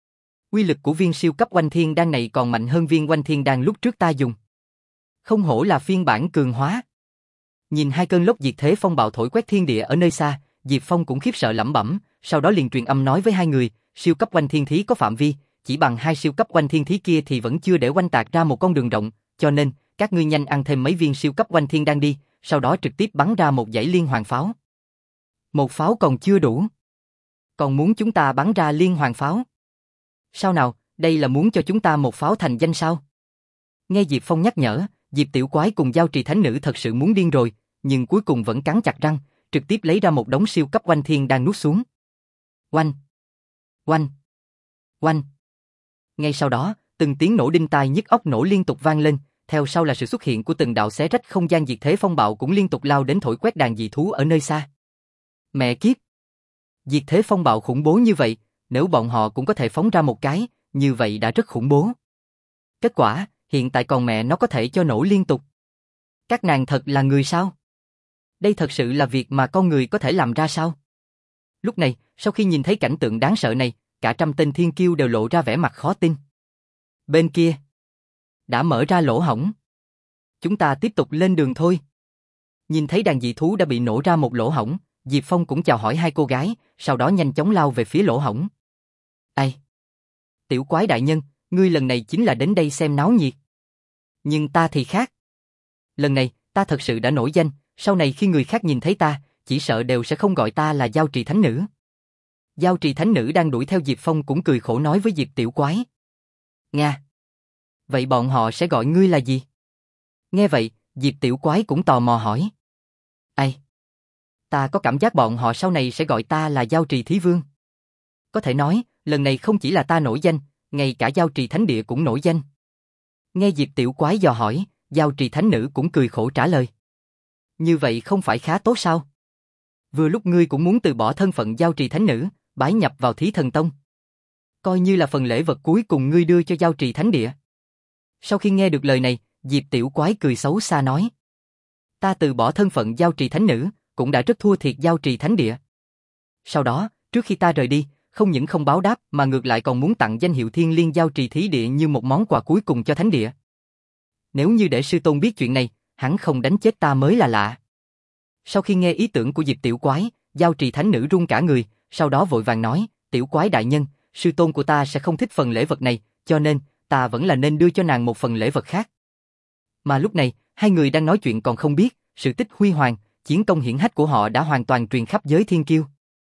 Uy lực của viên siêu cấp Oanh Thiên Đan này còn mạnh hơn viên Oanh Thiên Đan lúc trước ta dùng. Không hổ là phiên bản cường hóa. Nhìn hai cơn lốc diệt thế phong bạo thổi quét thiên địa ở nơi xa, Diệp Phong cũng khiếp sợ lẩm bẩm, sau đó liền truyền âm nói với hai người, siêu cấp Oanh Thiên Thí có phạm vi, chỉ bằng hai siêu cấp Oanh Thiên Thí kia thì vẫn chưa để oanh tạc ra một con đường rộng, cho nên, các ngươi nhanh ăn thêm mấy viên siêu cấp Oanh Thiên Đan đi, sau đó trực tiếp bắn ra một dãy liên hoàn pháo. Một pháo còn chưa đủ. Còn muốn chúng ta bắn ra liên hoàn pháo? Sao nào, đây là muốn cho chúng ta một pháo thành danh sao? Nghe Diệp Phong nhắc nhở, Diệp Tiểu Quái cùng Giao Trì Thánh Nữ thật sự muốn điên rồi, nhưng cuối cùng vẫn cắn chặt răng, trực tiếp lấy ra một đống siêu cấp Oanh Thiên Đan nuốt xuống. Oanh! Oanh! Oanh! Ngay sau đó, từng tiếng nổ đinh tai nhức óc nổ liên tục vang lên, theo sau là sự xuất hiện của từng đạo xé rách không gian diệt thế phong bạo cũng liên tục lao đến thổi quét đàn dị thú ở nơi xa. Mẹ kiếp! Diệt thế phong bạo khủng bố như vậy, nếu bọn họ cũng có thể phóng ra một cái, như vậy đã rất khủng bố. Kết quả, hiện tại còn mẹ nó có thể cho nổ liên tục. Các nàng thật là người sao? Đây thật sự là việc mà con người có thể làm ra sao? Lúc này, sau khi nhìn thấy cảnh tượng đáng sợ này, cả trăm tên thiên kiêu đều lộ ra vẻ mặt khó tin. Bên kia, đã mở ra lỗ hổng. Chúng ta tiếp tục lên đường thôi. Nhìn thấy đàn dị thú đã bị nổ ra một lỗ hổng, Diệp Phong cũng chào hỏi hai cô gái, sau đó nhanh chóng lao về phía lỗ hổng. Ai? Tiểu Quái đại nhân, ngươi lần này chính là đến đây xem náo nhiệt. Nhưng ta thì khác. Lần này, ta thật sự đã nổi danh, sau này khi người khác nhìn thấy ta, chỉ sợ đều sẽ không gọi ta là Giao Trì Thánh Nữ. Giao Trì Thánh Nữ đang đuổi theo Diệp Phong cũng cười khổ nói với Diệp Tiểu Quái. Nga. Vậy bọn họ sẽ gọi ngươi là gì? Nghe vậy, Diệp Tiểu Quái cũng tò mò hỏi. Ai? Ta có cảm giác bọn họ sau này sẽ gọi ta là Giao Trì Thí Vương. Có thể nói, lần này không chỉ là ta nổi danh, ngay cả Giao Trì Thánh Địa cũng nổi danh. Nghe Diệp Tiểu Quái dò hỏi, Giao Trì Thánh Nữ cũng cười khổ trả lời. Như vậy không phải khá tốt sao? Vừa lúc ngươi cũng muốn từ bỏ thân phận Giao Trì Thánh Nữ, bái nhập vào Thí Thần Tông. Coi như là phần lễ vật cuối cùng ngươi đưa cho Giao Trì Thánh Địa. Sau khi nghe được lời này, Diệp Tiểu Quái cười xấu xa nói. Ta từ bỏ thân phận Giao Trì Thánh Nữ, cũng đã rất thua thiệt Giao Trì Thánh Địa. Sau đó, trước khi ta rời đi, không những không báo đáp mà ngược lại còn muốn tặng danh hiệu Thiên Liên Giao Trì Thí Địa như một món quà cuối cùng cho Thánh Địa. Nếu như để sư tôn biết chuyện này, hắn không đánh chết ta mới là lạ. Sau khi nghe ý tưởng của Diệp Tiểu Quái, Giao Trì Thánh Nữ run cả người, sau đó vội vàng nói, Tiểu Quái đại nhân, sư tôn của ta sẽ không thích phần lễ vật này, cho nên, ta vẫn là nên đưa cho nàng một phần lễ vật khác. Mà lúc này, hai người đang nói chuyện còn không biết, sự tích huy hoàng, chiến công hiển hách của họ đã hoàn toàn truyền khắp giới thiên kiêu.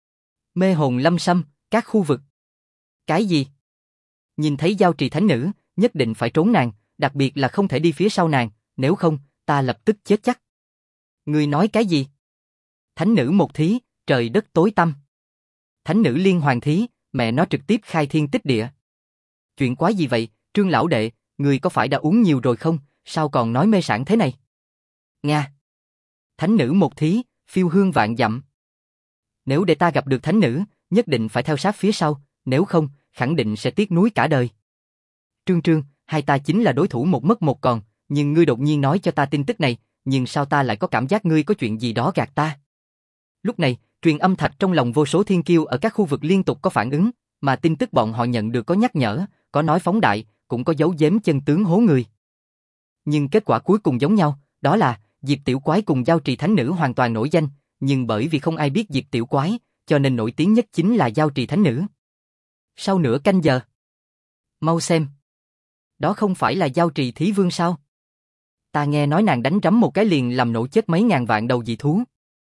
Mê hồn lâm sâm, các khu vực. Cái gì? Nhìn thấy Giao Trì Thánh Nữ, nhất định phải trốn nàng, đặc biệt là không thể đi phía sau nàng, nếu không, ta lập tức chết chắc. Ngươi nói cái gì? Thánh nữ một thí, trời đất tối tăm. Thánh nữ liên hoàn thí, mẹ nó trực tiếp khai thiên tích địa. Chuyện quái gì vậy, Trương lão đệ, ngươi có phải đã uống nhiều rồi không, sao còn nói mê sảng thế này? Nga. Thánh nữ một thí, phiêu hương vạn dặm. Nếu để ta gặp được thánh nữ, nhất định phải theo sát phía sau, nếu không, khẳng định sẽ tiếc nuối cả đời. Trương Trương, hai ta chính là đối thủ một mất một còn, nhưng ngươi đột nhiên nói cho ta tin tức này, nhưng sao ta lại có cảm giác ngươi có chuyện gì đó gạt ta? Lúc này, truyền âm thạch trong lòng vô số thiên kiêu ở các khu vực liên tục có phản ứng, mà tin tức bọn họ nhận được có nhắc nhở, có nói phóng đại, cũng có giấu giếm chân tướng hố người. Nhưng kết quả cuối cùng giống nhau, đó là Diệp Tiểu Quái cùng Giao Trì Thánh Nữ hoàn toàn nổi danh, nhưng bởi vì không ai biết Diệp Tiểu Quái, cho nên nổi tiếng nhất chính là Giao Trì Thánh Nữ. Sau nửa canh giờ, mau xem, đó không phải là Giao Trì Thí Vương sao? Ta nghe nói nàng đánh rắm một cái liền làm nổ chết mấy ngàn vạn đầu dị thú.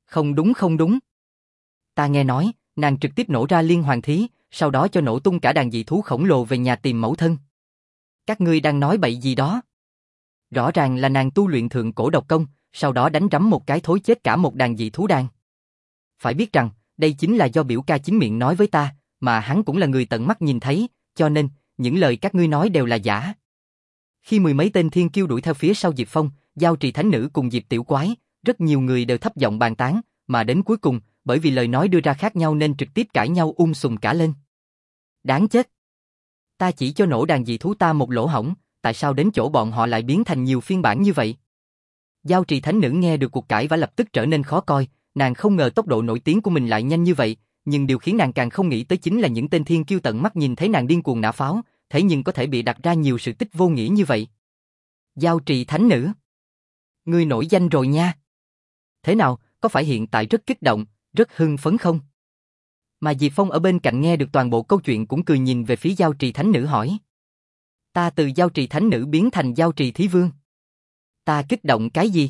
Không đúng không đúng. Ta nghe nói, nàng trực tiếp nổ ra liên hoàng thí, sau đó cho nổ tung cả đàn dị thú khổng lồ về nhà tìm mẫu thân. Các ngươi đang nói bậy gì đó? Rõ ràng là nàng tu luyện thượng cổ độc công, sau đó đánh rắm một cái thối chết cả một đàn dị thú đàn. Phải biết rằng, đây chính là do biểu ca chính miệng nói với ta, mà hắn cũng là người tận mắt nhìn thấy, cho nên, những lời các ngươi nói đều là giả. Khi mười mấy tên thiên kiêu đuổi theo phía sau Diệp Phong, Giao Trì Thánh Nữ cùng Diệp Tiểu Quái, rất nhiều người đều thấp giọng bàn tán, mà đến cuối cùng, bởi vì lời nói đưa ra khác nhau nên trực tiếp cãi nhau um sùm cả lên. Đáng chết! Ta chỉ cho nổ đàn dị thú ta một lỗ hổng, tại sao đến chỗ bọn họ lại biến thành nhiều phiên bản như vậy? Giao Trì Thánh Nữ nghe được cuộc cãi và lập tức trở nên khó coi, nàng không ngờ tốc độ nổi tiếng của mình lại nhanh như vậy, nhưng điều khiến nàng càng không nghĩ tới chính là những tên thiên kiêu tận mắt nhìn thấy nàng điên cuồng nã pháo, thế nhưng có thể bị đặt ra nhiều sự tích vô nghĩa như vậy. Giao Trì Thánh Nữ, ngươi nổi danh rồi nha. Thế nào, có phải hiện tại rất kích động, rất hưng phấn không? Mà Diệp Phong ở bên cạnh nghe được toàn bộ câu chuyện cũng cười nhìn về phía Giao Trì Thánh Nữ hỏi. Ta từ Giao Trì Thánh Nữ biến thành Giao Trì Thí Vương. Ta kích động cái gì?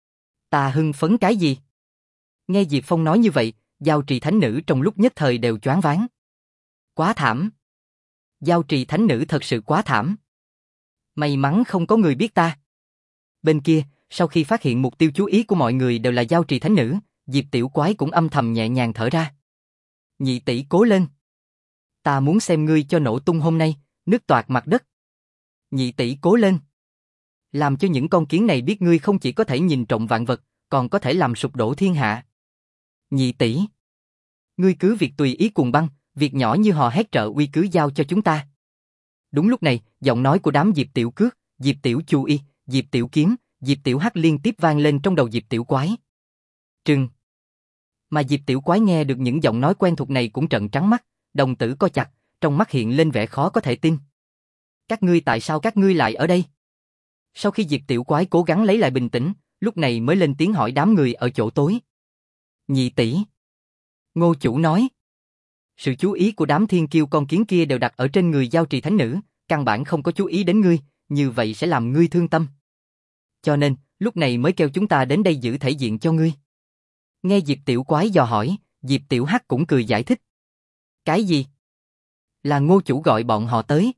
Ta hưng phấn cái gì? Nghe Diệp Phong nói như vậy, Giao Trì Thánh Nữ trong lúc nhất thời đều choáng váng. Quá thảm. Giao Trì Thánh Nữ thật sự quá thảm. May mắn không có người biết ta. Bên kia, sau khi phát hiện mục tiêu chú ý của mọi người đều là Giao Trì Thánh Nữ, Diệp Tiểu Quái cũng âm thầm nhẹ nhàng thở ra. Nhị tỷ cố lên. Ta muốn xem ngươi cho nổ tung hôm nay, nứt toạc mặt đất. Nhị tỷ cố lên. Làm cho những con kiến này biết ngươi không chỉ có thể nhìn trộm vạn vật, còn có thể làm sụp đổ thiên hạ. Nhị tỷ, ngươi cứ việc tùy ý cuồng băng, việc nhỏ như hò hét trợ uy cứ giao cho chúng ta. Đúng lúc này, giọng nói của đám Diệp Tiểu Cước, Diệp Tiểu Chu Y, Diệp Tiểu Kiếm, Diệp Tiểu Hắc liên tiếp vang lên trong đầu Diệp Tiểu Quái. Trừng. Mà Diệp Tiểu Quái nghe được những giọng nói quen thuộc này cũng trợn trắng mắt, đồng tử co chặt, trong mắt hiện lên vẻ khó có thể tin. Các ngươi tại sao các ngươi lại ở đây? Sau khi Diệp Tiểu Quái cố gắng lấy lại bình tĩnh, lúc này mới lên tiếng hỏi đám người ở chỗ tối. Nhị tỷ. Ngô chủ nói. Sự chú ý của đám thiên kiêu con kiến kia đều đặt ở trên người Giao Trì Thánh Nữ, căn bản không có chú ý đến ngươi, như vậy sẽ làm ngươi thương tâm. Cho nên, lúc này mới kêu chúng ta đến đây giữ thể diện cho ngươi. Nghe Diệp Tiểu Quái dò hỏi, Diệp Tiểu Hắc cũng cười giải thích. Cái gì? Là Ngô chủ gọi bọn họ tới.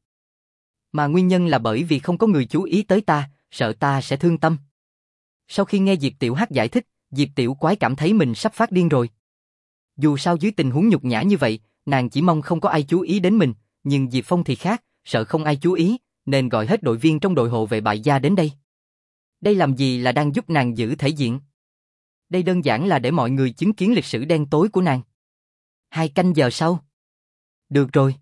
Mà nguyên nhân là bởi vì không có người chú ý tới ta, sợ ta sẽ thương tâm. Sau khi nghe Diệp Tiểu Hắc giải thích, Diệp Tiểu Quái cảm thấy mình sắp phát điên rồi. Dù sao dưới tình huống nhục nhã như vậy, nàng chỉ mong không có ai chú ý đến mình, nhưng Diệp Phong thì khác, sợ không ai chú ý, nên gọi hết đội viên trong đội hộ vệ bại gia đến đây. Đây làm gì là đang giúp nàng giữ thể diện? Đây đơn giản là để mọi người chứng kiến lịch sử đen tối của nàng. Hai canh giờ sau. Được rồi.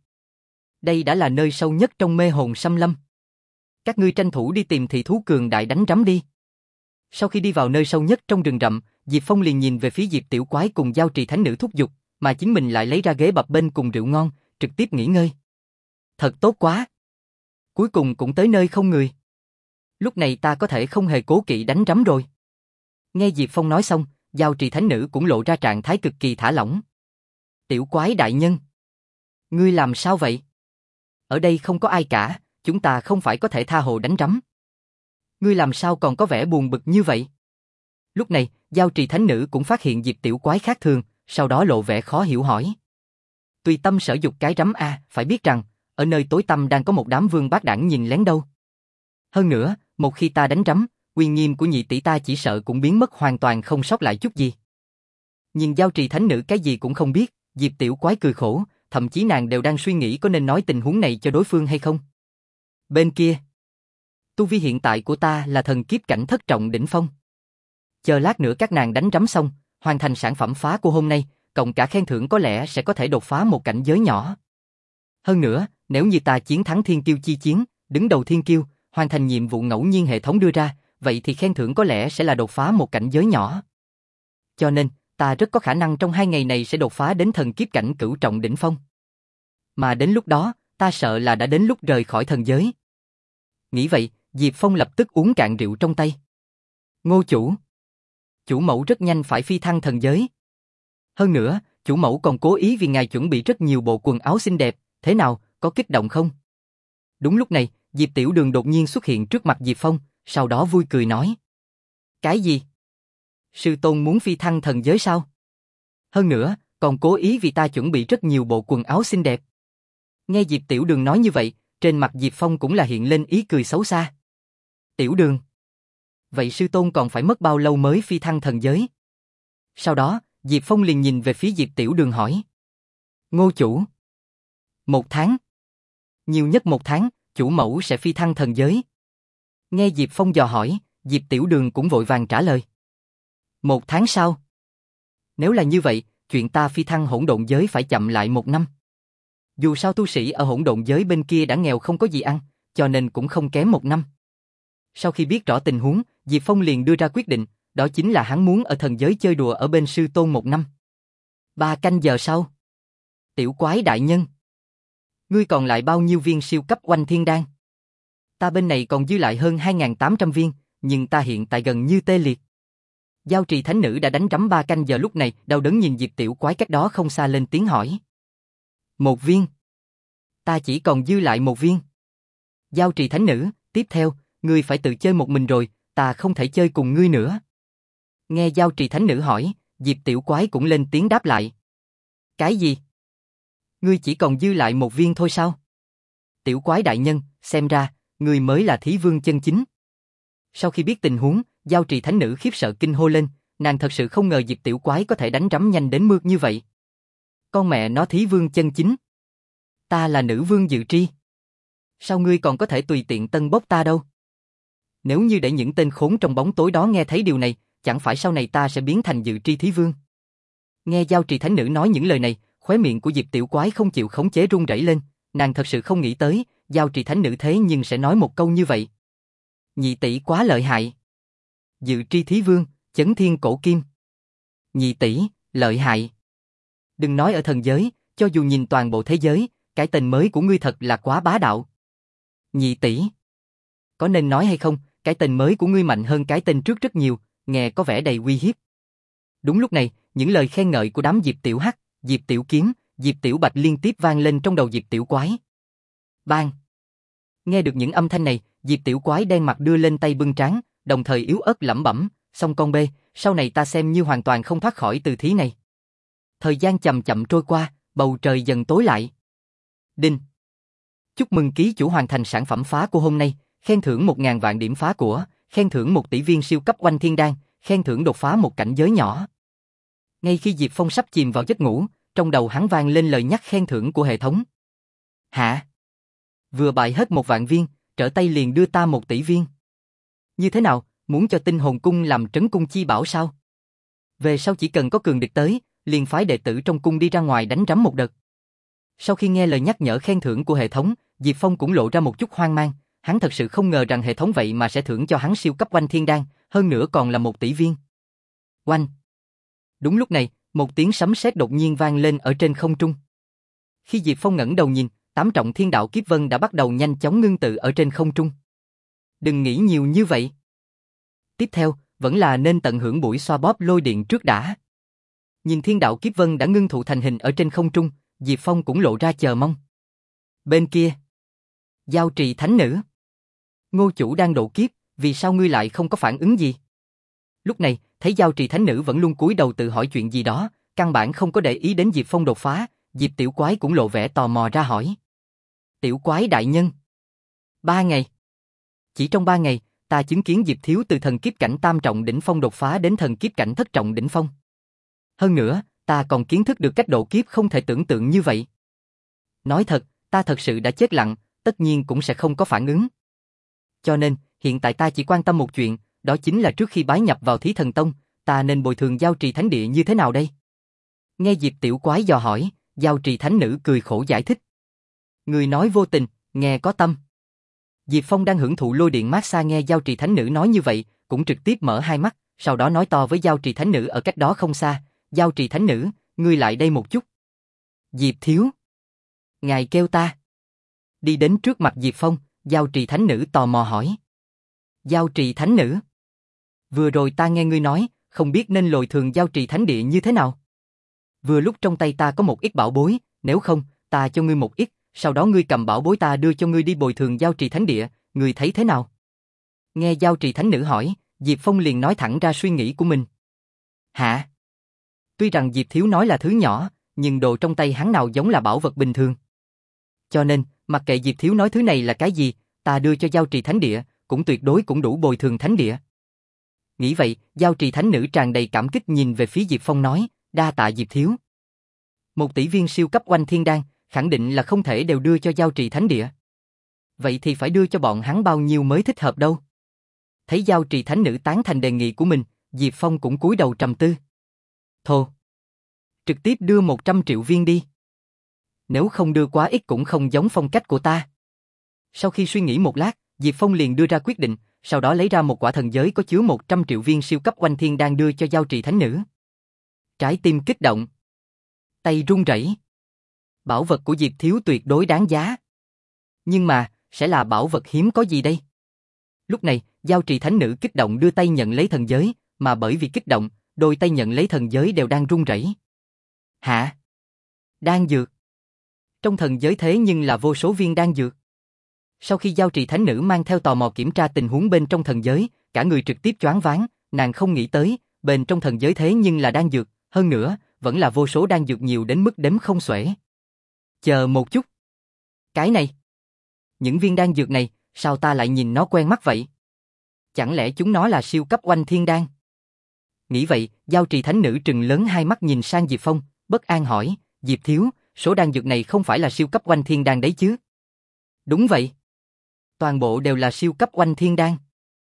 Đây đã là nơi sâu nhất trong mê hồn xâm lâm. Các ngươi tranh thủ đi tìm thị thú cường đại đánh rắm đi. Sau khi đi vào nơi sâu nhất trong rừng rậm, Diệp Phong liền nhìn về phía Diệp Tiểu Quái cùng Giao Trì Thánh Nữ thúc giục, mà chính mình lại lấy ra ghế bập bênh cùng rượu ngon, trực tiếp nghỉ ngơi. Thật tốt quá. Cuối cùng cũng tới nơi không người. Lúc này ta có thể không hề cố kỵ đánh rắm rồi. Nghe Diệp Phong nói xong, Giao Trì Thánh Nữ cũng lộ ra trạng thái cực kỳ thả lỏng. Tiểu Quái đại nhân. Ngươi làm sao vậy? Ở đây không có ai cả, chúng ta không phải có thể tha hồ đánh rắm. Ngươi làm sao còn có vẻ buồn bực như vậy? Lúc này, Giao Trì Thánh Nữ cũng phát hiện Diệp Tiểu Quái khác thường, sau đó lộ vẻ khó hiểu hỏi. Tùy tâm sở dục cái rắm a, phải biết rằng, ở nơi tối tăm đang có một đám vương bát đảng nhìn lén đâu. Hơn nữa, một khi ta đánh rắm, uy nghiêm của nhị tỷ ta chỉ sợ cũng biến mất hoàn toàn không sót lại chút gì. Nhìn Giao Trì Thánh Nữ cái gì cũng không biết, Diệp Tiểu Quái cười khổ, thậm chí nàng đều đang suy nghĩ có nên nói tình huống này cho đối phương hay không. Bên kia, tu vi hiện tại của ta là thần kiếp cảnh thất trọng đỉnh phong. Chờ lát nữa các nàng đánh rắm xong, hoàn thành sản phẩm phá của hôm nay, cộng cả khen thưởng có lẽ sẽ có thể đột phá một cảnh giới nhỏ. Hơn nữa, nếu như ta chiến thắng thiên kiêu chi chiến, đứng đầu thiên kiêu, hoàn thành nhiệm vụ ngẫu nhiên hệ thống đưa ra, vậy thì khen thưởng có lẽ sẽ là đột phá một cảnh giới nhỏ. Cho nên, ta rất có khả năng trong hai ngày này sẽ đột phá đến thần kiếp cảnh cửu trọng đỉnh phong. Mà đến lúc đó, ta sợ là đã đến lúc rời khỏi thần giới. Nghĩ vậy, Diệp Phong lập tức uống cạn rượu trong tay. Ngô chủ. Chủ mẫu rất nhanh phải phi thăng thần giới. Hơn nữa, chủ mẫu còn cố ý vì ngài chuẩn bị rất nhiều bộ quần áo xinh đẹp, thế nào, có kích động không? Đúng lúc này, Diệp Tiểu Đường đột nhiên xuất hiện trước mặt Diệp Phong, sau đó vui cười nói. Cái gì? Sư tôn muốn phi thăng thần giới sao? Hơn nữa, còn cố ý vì ta chuẩn bị rất nhiều bộ quần áo xinh đẹp. Nghe Diệp Tiểu Đường nói như vậy, trên mặt Diệp Phong cũng là hiện lên ý cười xấu xa. Tiểu Đường. Vậy sư tôn còn phải mất bao lâu mới phi thăng thần giới? Sau đó, Diệp Phong liền nhìn về phía Diệp Tiểu Đường hỏi. Ngô chủ. Một tháng. Nhiều nhất một tháng, chủ mẫu sẽ phi thăng thần giới. Nghe Diệp Phong dò hỏi, Diệp Tiểu Đường cũng vội vàng trả lời. Một tháng sau. Nếu là như vậy, chuyện ta phi thăng hỗn độn giới phải chậm lại một năm. Dù sao tu sĩ ở hỗn độn giới bên kia đã nghèo không có gì ăn, cho nên cũng không kém một năm. Sau khi biết rõ tình huống, Diệp Phong liền đưa ra quyết định, đó chính là hắn muốn ở thần giới chơi đùa ở bên sư tôn một năm. Ba canh giờ sau. Tiểu quái đại nhân. Ngươi còn lại bao nhiêu viên siêu cấp oanh thiên đan? Ta bên này còn dư lại hơn hai nghìn tám trăm viên, nhưng ta hiện tại gần như tê liệt. Giao trì thánh nữ đã đánh rắm ba canh giờ lúc này, đau đớn nhìn Diệp Tiểu quái cách đó không xa lên tiếng hỏi. Một viên. Ta chỉ còn dư lại một viên. Giao trì thánh nữ, tiếp theo, ngươi phải tự chơi một mình rồi, ta không thể chơi cùng ngươi nữa. Nghe giao trì thánh nữ hỏi, Diệp Tiểu quái cũng lên tiếng đáp lại. Cái gì? Ngươi chỉ còn dư lại một viên thôi sao? Tiểu quái đại nhân, xem ra, ngươi mới là thí vương chân chính. Sau khi biết tình huống, giao trì thánh nữ khiếp sợ kinh hô lên, nàng thật sự không ngờ Diệp Tiểu quái có thể đánh rắm nhanh đến mức như vậy. Con mẹ nó thí vương chân chính. Ta là nữ vương Dự Tri. Sao ngươi còn có thể tùy tiện tân bốc ta đâu? Nếu như để những tên khốn trong bóng tối đó nghe thấy điều này, chẳng phải sau này ta sẽ biến thành Dự Tri thí vương. Nghe giao trì thánh nữ nói những lời này, khóe miệng của Diệp Tiểu quái không chịu khống chế run rẩy lên, nàng thật sự không nghĩ tới, giao trì thánh nữ thế nhưng sẽ nói một câu như vậy. Nhị tỷ quá lợi hại. Dự Tri thí vương, chấn thiên cổ kim. Nhị tỷ, lợi hại. Đừng nói ở thần giới, cho dù nhìn toàn bộ thế giới, cái tên mới của ngươi thật là quá bá đạo. Nhị tỷ. Có nên nói hay không, cái tên mới của ngươi mạnh hơn cái tên trước rất nhiều, nghe có vẻ đầy uy hiếp. Đúng lúc này, những lời khen ngợi của đám Diệp Tiểu Hắc, Diệp Tiểu Kiếm, Diệp Tiểu Bạch liên tiếp vang lên trong đầu Diệp Tiểu Quái. Bang! Nghe được những âm thanh này, Diệp Tiểu Quái đen mặt đưa lên tay bưng trán, đồng thời yếu ớt lẩm bẩm, xong con bê, sau này ta xem như hoàn toàn không thoát khỏi từ thí này. Thời gian chậm chậm trôi qua, bầu trời dần tối lại. Đinh! Chúc mừng ký chủ hoàn thành sản phẩm phá của hôm nay, khen thưởng một ngàn vạn điểm phá của, khen thưởng một tỷ viên siêu cấp oanh thiên đan, khen thưởng đột phá một cảnh giới nhỏ. Ngay khi Diệp Phong sắp chìm vào giấc ngủ, trong đầu hắn vang lên lời nhắc khen thưởng của hệ thống. Hả? Vừa bại hết một vạn viên, trở tay liền đưa ta một tỷ viên. Như thế nào, muốn cho tinh hồn cung làm trấn cung chi bảo sao? Về sau chỉ cần có cường địch tới, liền phái đệ tử trong cung đi ra ngoài đánh rắm một đợt. Sau khi nghe lời nhắc nhở khen thưởng của hệ thống, Diệp Phong cũng lộ ra một chút hoang mang, hắn thật sự không ngờ rằng hệ thống vậy mà sẽ thưởng cho hắn siêu cấp oanh thiên đan, hơn nữa còn là một tỷ viên. Oanh! Đúng lúc này, một tiếng sấm sét đột nhiên vang lên ở trên không trung. Khi Diệp Phong ngẩng đầu nhìn, tám trọng thiên đạo kiếp vân đã bắt đầu nhanh chóng ngưng tụ ở trên không trung. Đừng nghĩ nhiều như vậy. Tiếp theo, vẫn là nên tận hưởng buổi xoa bóp lôi điện trước đã. Nhìn thiên đạo kiếp vân đã ngưng tụ thành hình ở trên không trung, Diệp Phong cũng lộ ra chờ mong. Bên kia, giao trì thánh nữ. Ngô chủ đang độ kiếp, vì sao ngươi lại không có phản ứng gì? Lúc này, thấy giao trì thánh nữ vẫn luôn cúi đầu tự hỏi chuyện gì đó, căn bản không có để ý đến Diệp Phong đột phá, Diệp Tiểu Quái cũng lộ vẻ tò mò ra hỏi. Tiểu Quái đại nhân. Ba ngày. Chỉ trong ba ngày, ta chứng kiến Diệp Thiếu từ thần kiếp cảnh tam trọng đỉnh phong đột phá đến thần kiếp cảnh thất trọng đỉnh phong. Hơn nữa, ta còn kiến thức được cách độ kiếp không thể tưởng tượng như vậy. Nói thật, ta thật sự đã chết lặng, tất nhiên cũng sẽ không có phản ứng. Cho nên, hiện tại ta chỉ quan tâm một chuyện, đó chính là trước khi bái nhập vào Thí Thần Tông, ta nên bồi thường giao trì thánh địa như thế nào đây? Nghe Diệp Tiểu Quái dò hỏi, giao trì thánh nữ cười khổ giải thích. Người nói vô tình, nghe có tâm. Diệp Phong đang hưởng thụ lôi điện mát xa nghe giao trì thánh nữ nói như vậy, cũng trực tiếp mở hai mắt, sau đó nói to với giao trì thánh nữ ở cách đó không xa, giao trì thánh nữ, ngươi lại đây một chút. Diệp Thiếu. Ngài kêu ta. Đi đến trước mặt Diệp Phong, giao trì thánh nữ tò mò hỏi. Giao trì thánh nữ. Vừa rồi ta nghe ngươi nói, không biết nên lồi thường giao trì thánh địa như thế nào. Vừa lúc trong tay ta có một ít bảo bối, nếu không, ta cho ngươi một ít, sau đó ngươi cầm bảo bối ta đưa cho ngươi đi bồi thường giao trì thánh địa, ngươi thấy thế nào? Nghe giao trì thánh nữ hỏi, Diệp Phong liền nói thẳng ra suy nghĩ của mình. Hả? Tuy rằng Diệp Thiếu nói là thứ nhỏ, nhưng đồ trong tay hắn nào giống là bảo vật bình thường. Cho nên, mặc kệ Diệp Thiếu nói thứ này là cái gì, ta đưa cho Giao Trì Thánh Địa, cũng tuyệt đối cũng đủ bồi thường thánh địa. Nghĩ vậy, Giao Trì Thánh Nữ tràn đầy cảm kích nhìn về phía Diệp Phong nói, đa tạ Diệp Thiếu. Một tỷ viên siêu cấp oanh thiên đan, khẳng định là không thể đều đưa cho Giao Trì Thánh Địa. Vậy thì phải đưa cho bọn hắn bao nhiêu mới thích hợp đâu? Thấy Giao Trì Thánh Nữ tán thành đề nghị của mình, Diệp Phong cũng cúi đầu trầm tư. Thô, trực tiếp đưa một trăm triệu viên đi. Nếu không đưa quá ít cũng không giống phong cách của ta. Sau khi suy nghĩ một lát, Diệp Phong liền đưa ra quyết định, sau đó lấy ra một quả thần giới có chứa một trăm triệu viên siêu cấp oanh thiên đan đưa cho Giao Trì Thánh Nữ. Trái tim kích động, tay run rẩy. Bảo vật của Diệp Thiếu tuyệt đối đáng giá. Nhưng mà, sẽ là bảo vật hiếm có gì đây? Lúc này, Giao Trì Thánh Nữ kích động đưa tay nhận lấy thần giới, mà bởi vì kích động, đôi tay nhận lấy thần giới đều đang run rẩy. Hả? Đan dược? Trong thần giới thế nhưng là vô số viên đan dược. Sau khi Giao Trì Thánh Nữ mang theo tò mò kiểm tra tình huống bên trong thần giới, cả người trực tiếp choáng váng, nàng không nghĩ tới, bên trong thần giới thế nhưng là đan dược, hơn nữa, vẫn là vô số đan dược nhiều đến mức đếm không xuể. Chờ một chút. Cái này. Những viên đan dược này, sao ta lại nhìn nó quen mắt vậy? Chẳng lẽ chúng nó là siêu cấp oanh thiên đan? Nghĩ vậy, Giao Trì Thánh Nữ trừng lớn hai mắt nhìn sang Diệp Phong, bất an hỏi, Diệp Thiếu, số đan dược này không phải là siêu cấp oanh thiên đan đấy chứ? Đúng vậy. Toàn bộ đều là siêu cấp oanh thiên đan.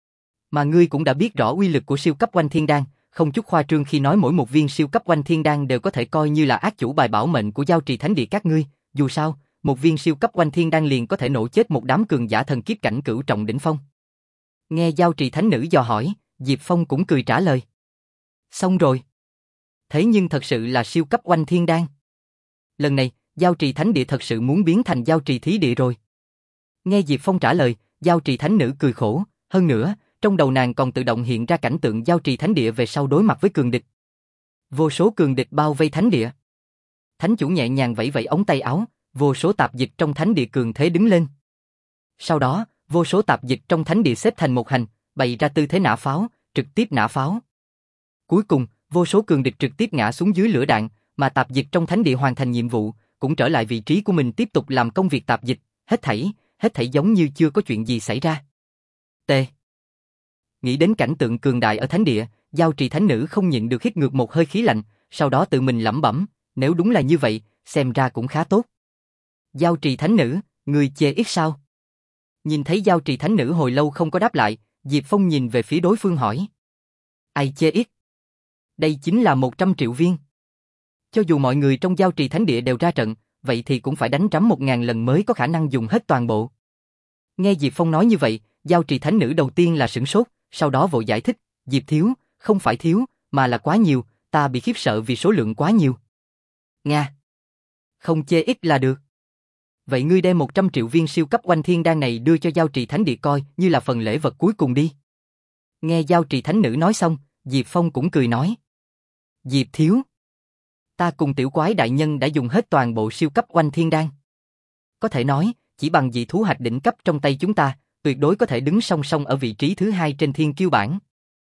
Mà ngươi cũng đã biết rõ uy lực của siêu cấp oanh thiên đan, không chút khoa trương khi nói mỗi một viên siêu cấp oanh thiên đan đều có thể coi như là ác chủ bài bảo mệnh của Giao Trì Thánh Địa các ngươi, dù sao, một viên siêu cấp oanh thiên đan liền có thể nổ chết một đám cường giả thần kiếp cảnh cửu trọng đỉnh phong. Nghe Giao Trì Thánh Nữ dò hỏi, Diệp Phong cũng cười trả lời. Xong rồi. Thế nhưng thật sự là siêu cấp oanh thiên đan. Lần này, Giao Trì Thánh Địa thật sự muốn biến thành Giao Trì Thí Địa rồi. Nghe Diệp Phong trả lời, Giao Trì Thánh Nữ cười khổ, hơn nữa, trong đầu nàng còn tự động hiện ra cảnh tượng Giao Trì Thánh Địa về sau đối mặt với cường địch. Vô số cường địch bao vây thánh địa. Thánh chủ nhẹ nhàng vẫy vẫy ống tay áo, vô số tạp dịch trong thánh địa cường thế đứng lên. Sau đó, vô số tạp dịch trong thánh địa xếp thành một hành, bày ra tư thế nã pháo, trực tiếp nã pháo. Cuối cùng, vô số cường địch trực tiếp ngã xuống dưới lửa đạn, mà tạp dịch trong thánh địa hoàn thành nhiệm vụ, cũng trở lại vị trí của mình tiếp tục làm công việc tạp dịch, hết thảy, hết thảy giống như chưa có chuyện gì xảy ra. T. Nghĩ đến cảnh tượng cường đại ở thánh địa, Giao Trì Thánh Nữ không nhịn được hít ngược một hơi khí lạnh, sau đó tự mình lẩm bẩm, nếu đúng là như vậy, xem ra cũng khá tốt. Giao Trì Thánh Nữ, người chê ít sao? Nhìn thấy Giao Trì Thánh Nữ hồi lâu không có đáp lại, Diệp Phong nhìn về phía đối phương hỏi. Ai chê ít? Đây chính là một trăm triệu viên. Cho dù mọi người trong Giao Trì Thánh Địa đều ra trận, vậy thì cũng phải đánh trắm một ngàn lần mới có khả năng dùng hết toàn bộ. Nghe Diệp Phong nói như vậy, Giao Trì Thánh Nữ đầu tiên là sửng sốt, sau đó vội giải thích, Diệp Thiếu, không phải thiếu, mà là quá nhiều, ta bị khiếp sợ vì số lượng quá nhiều. Nga. Không chê ít là được. Vậy ngươi đem một trăm triệu viên siêu cấp oanh thiên đan này đưa cho Giao Trì Thánh Địa coi như là phần lễ vật cuối cùng đi. Nghe Giao Trì Thánh Nữ nói xong, Diệp Phong cũng cười nói. Diệp Thiếu. Ta cùng tiểu quái đại nhân đã dùng hết toàn bộ siêu cấp oanh thiên đan. Có thể nói, chỉ bằng dị thú hạch đỉnh cấp trong tay chúng ta, tuyệt đối có thể đứng song song ở vị trí thứ hai trên thiên kiêu bảng.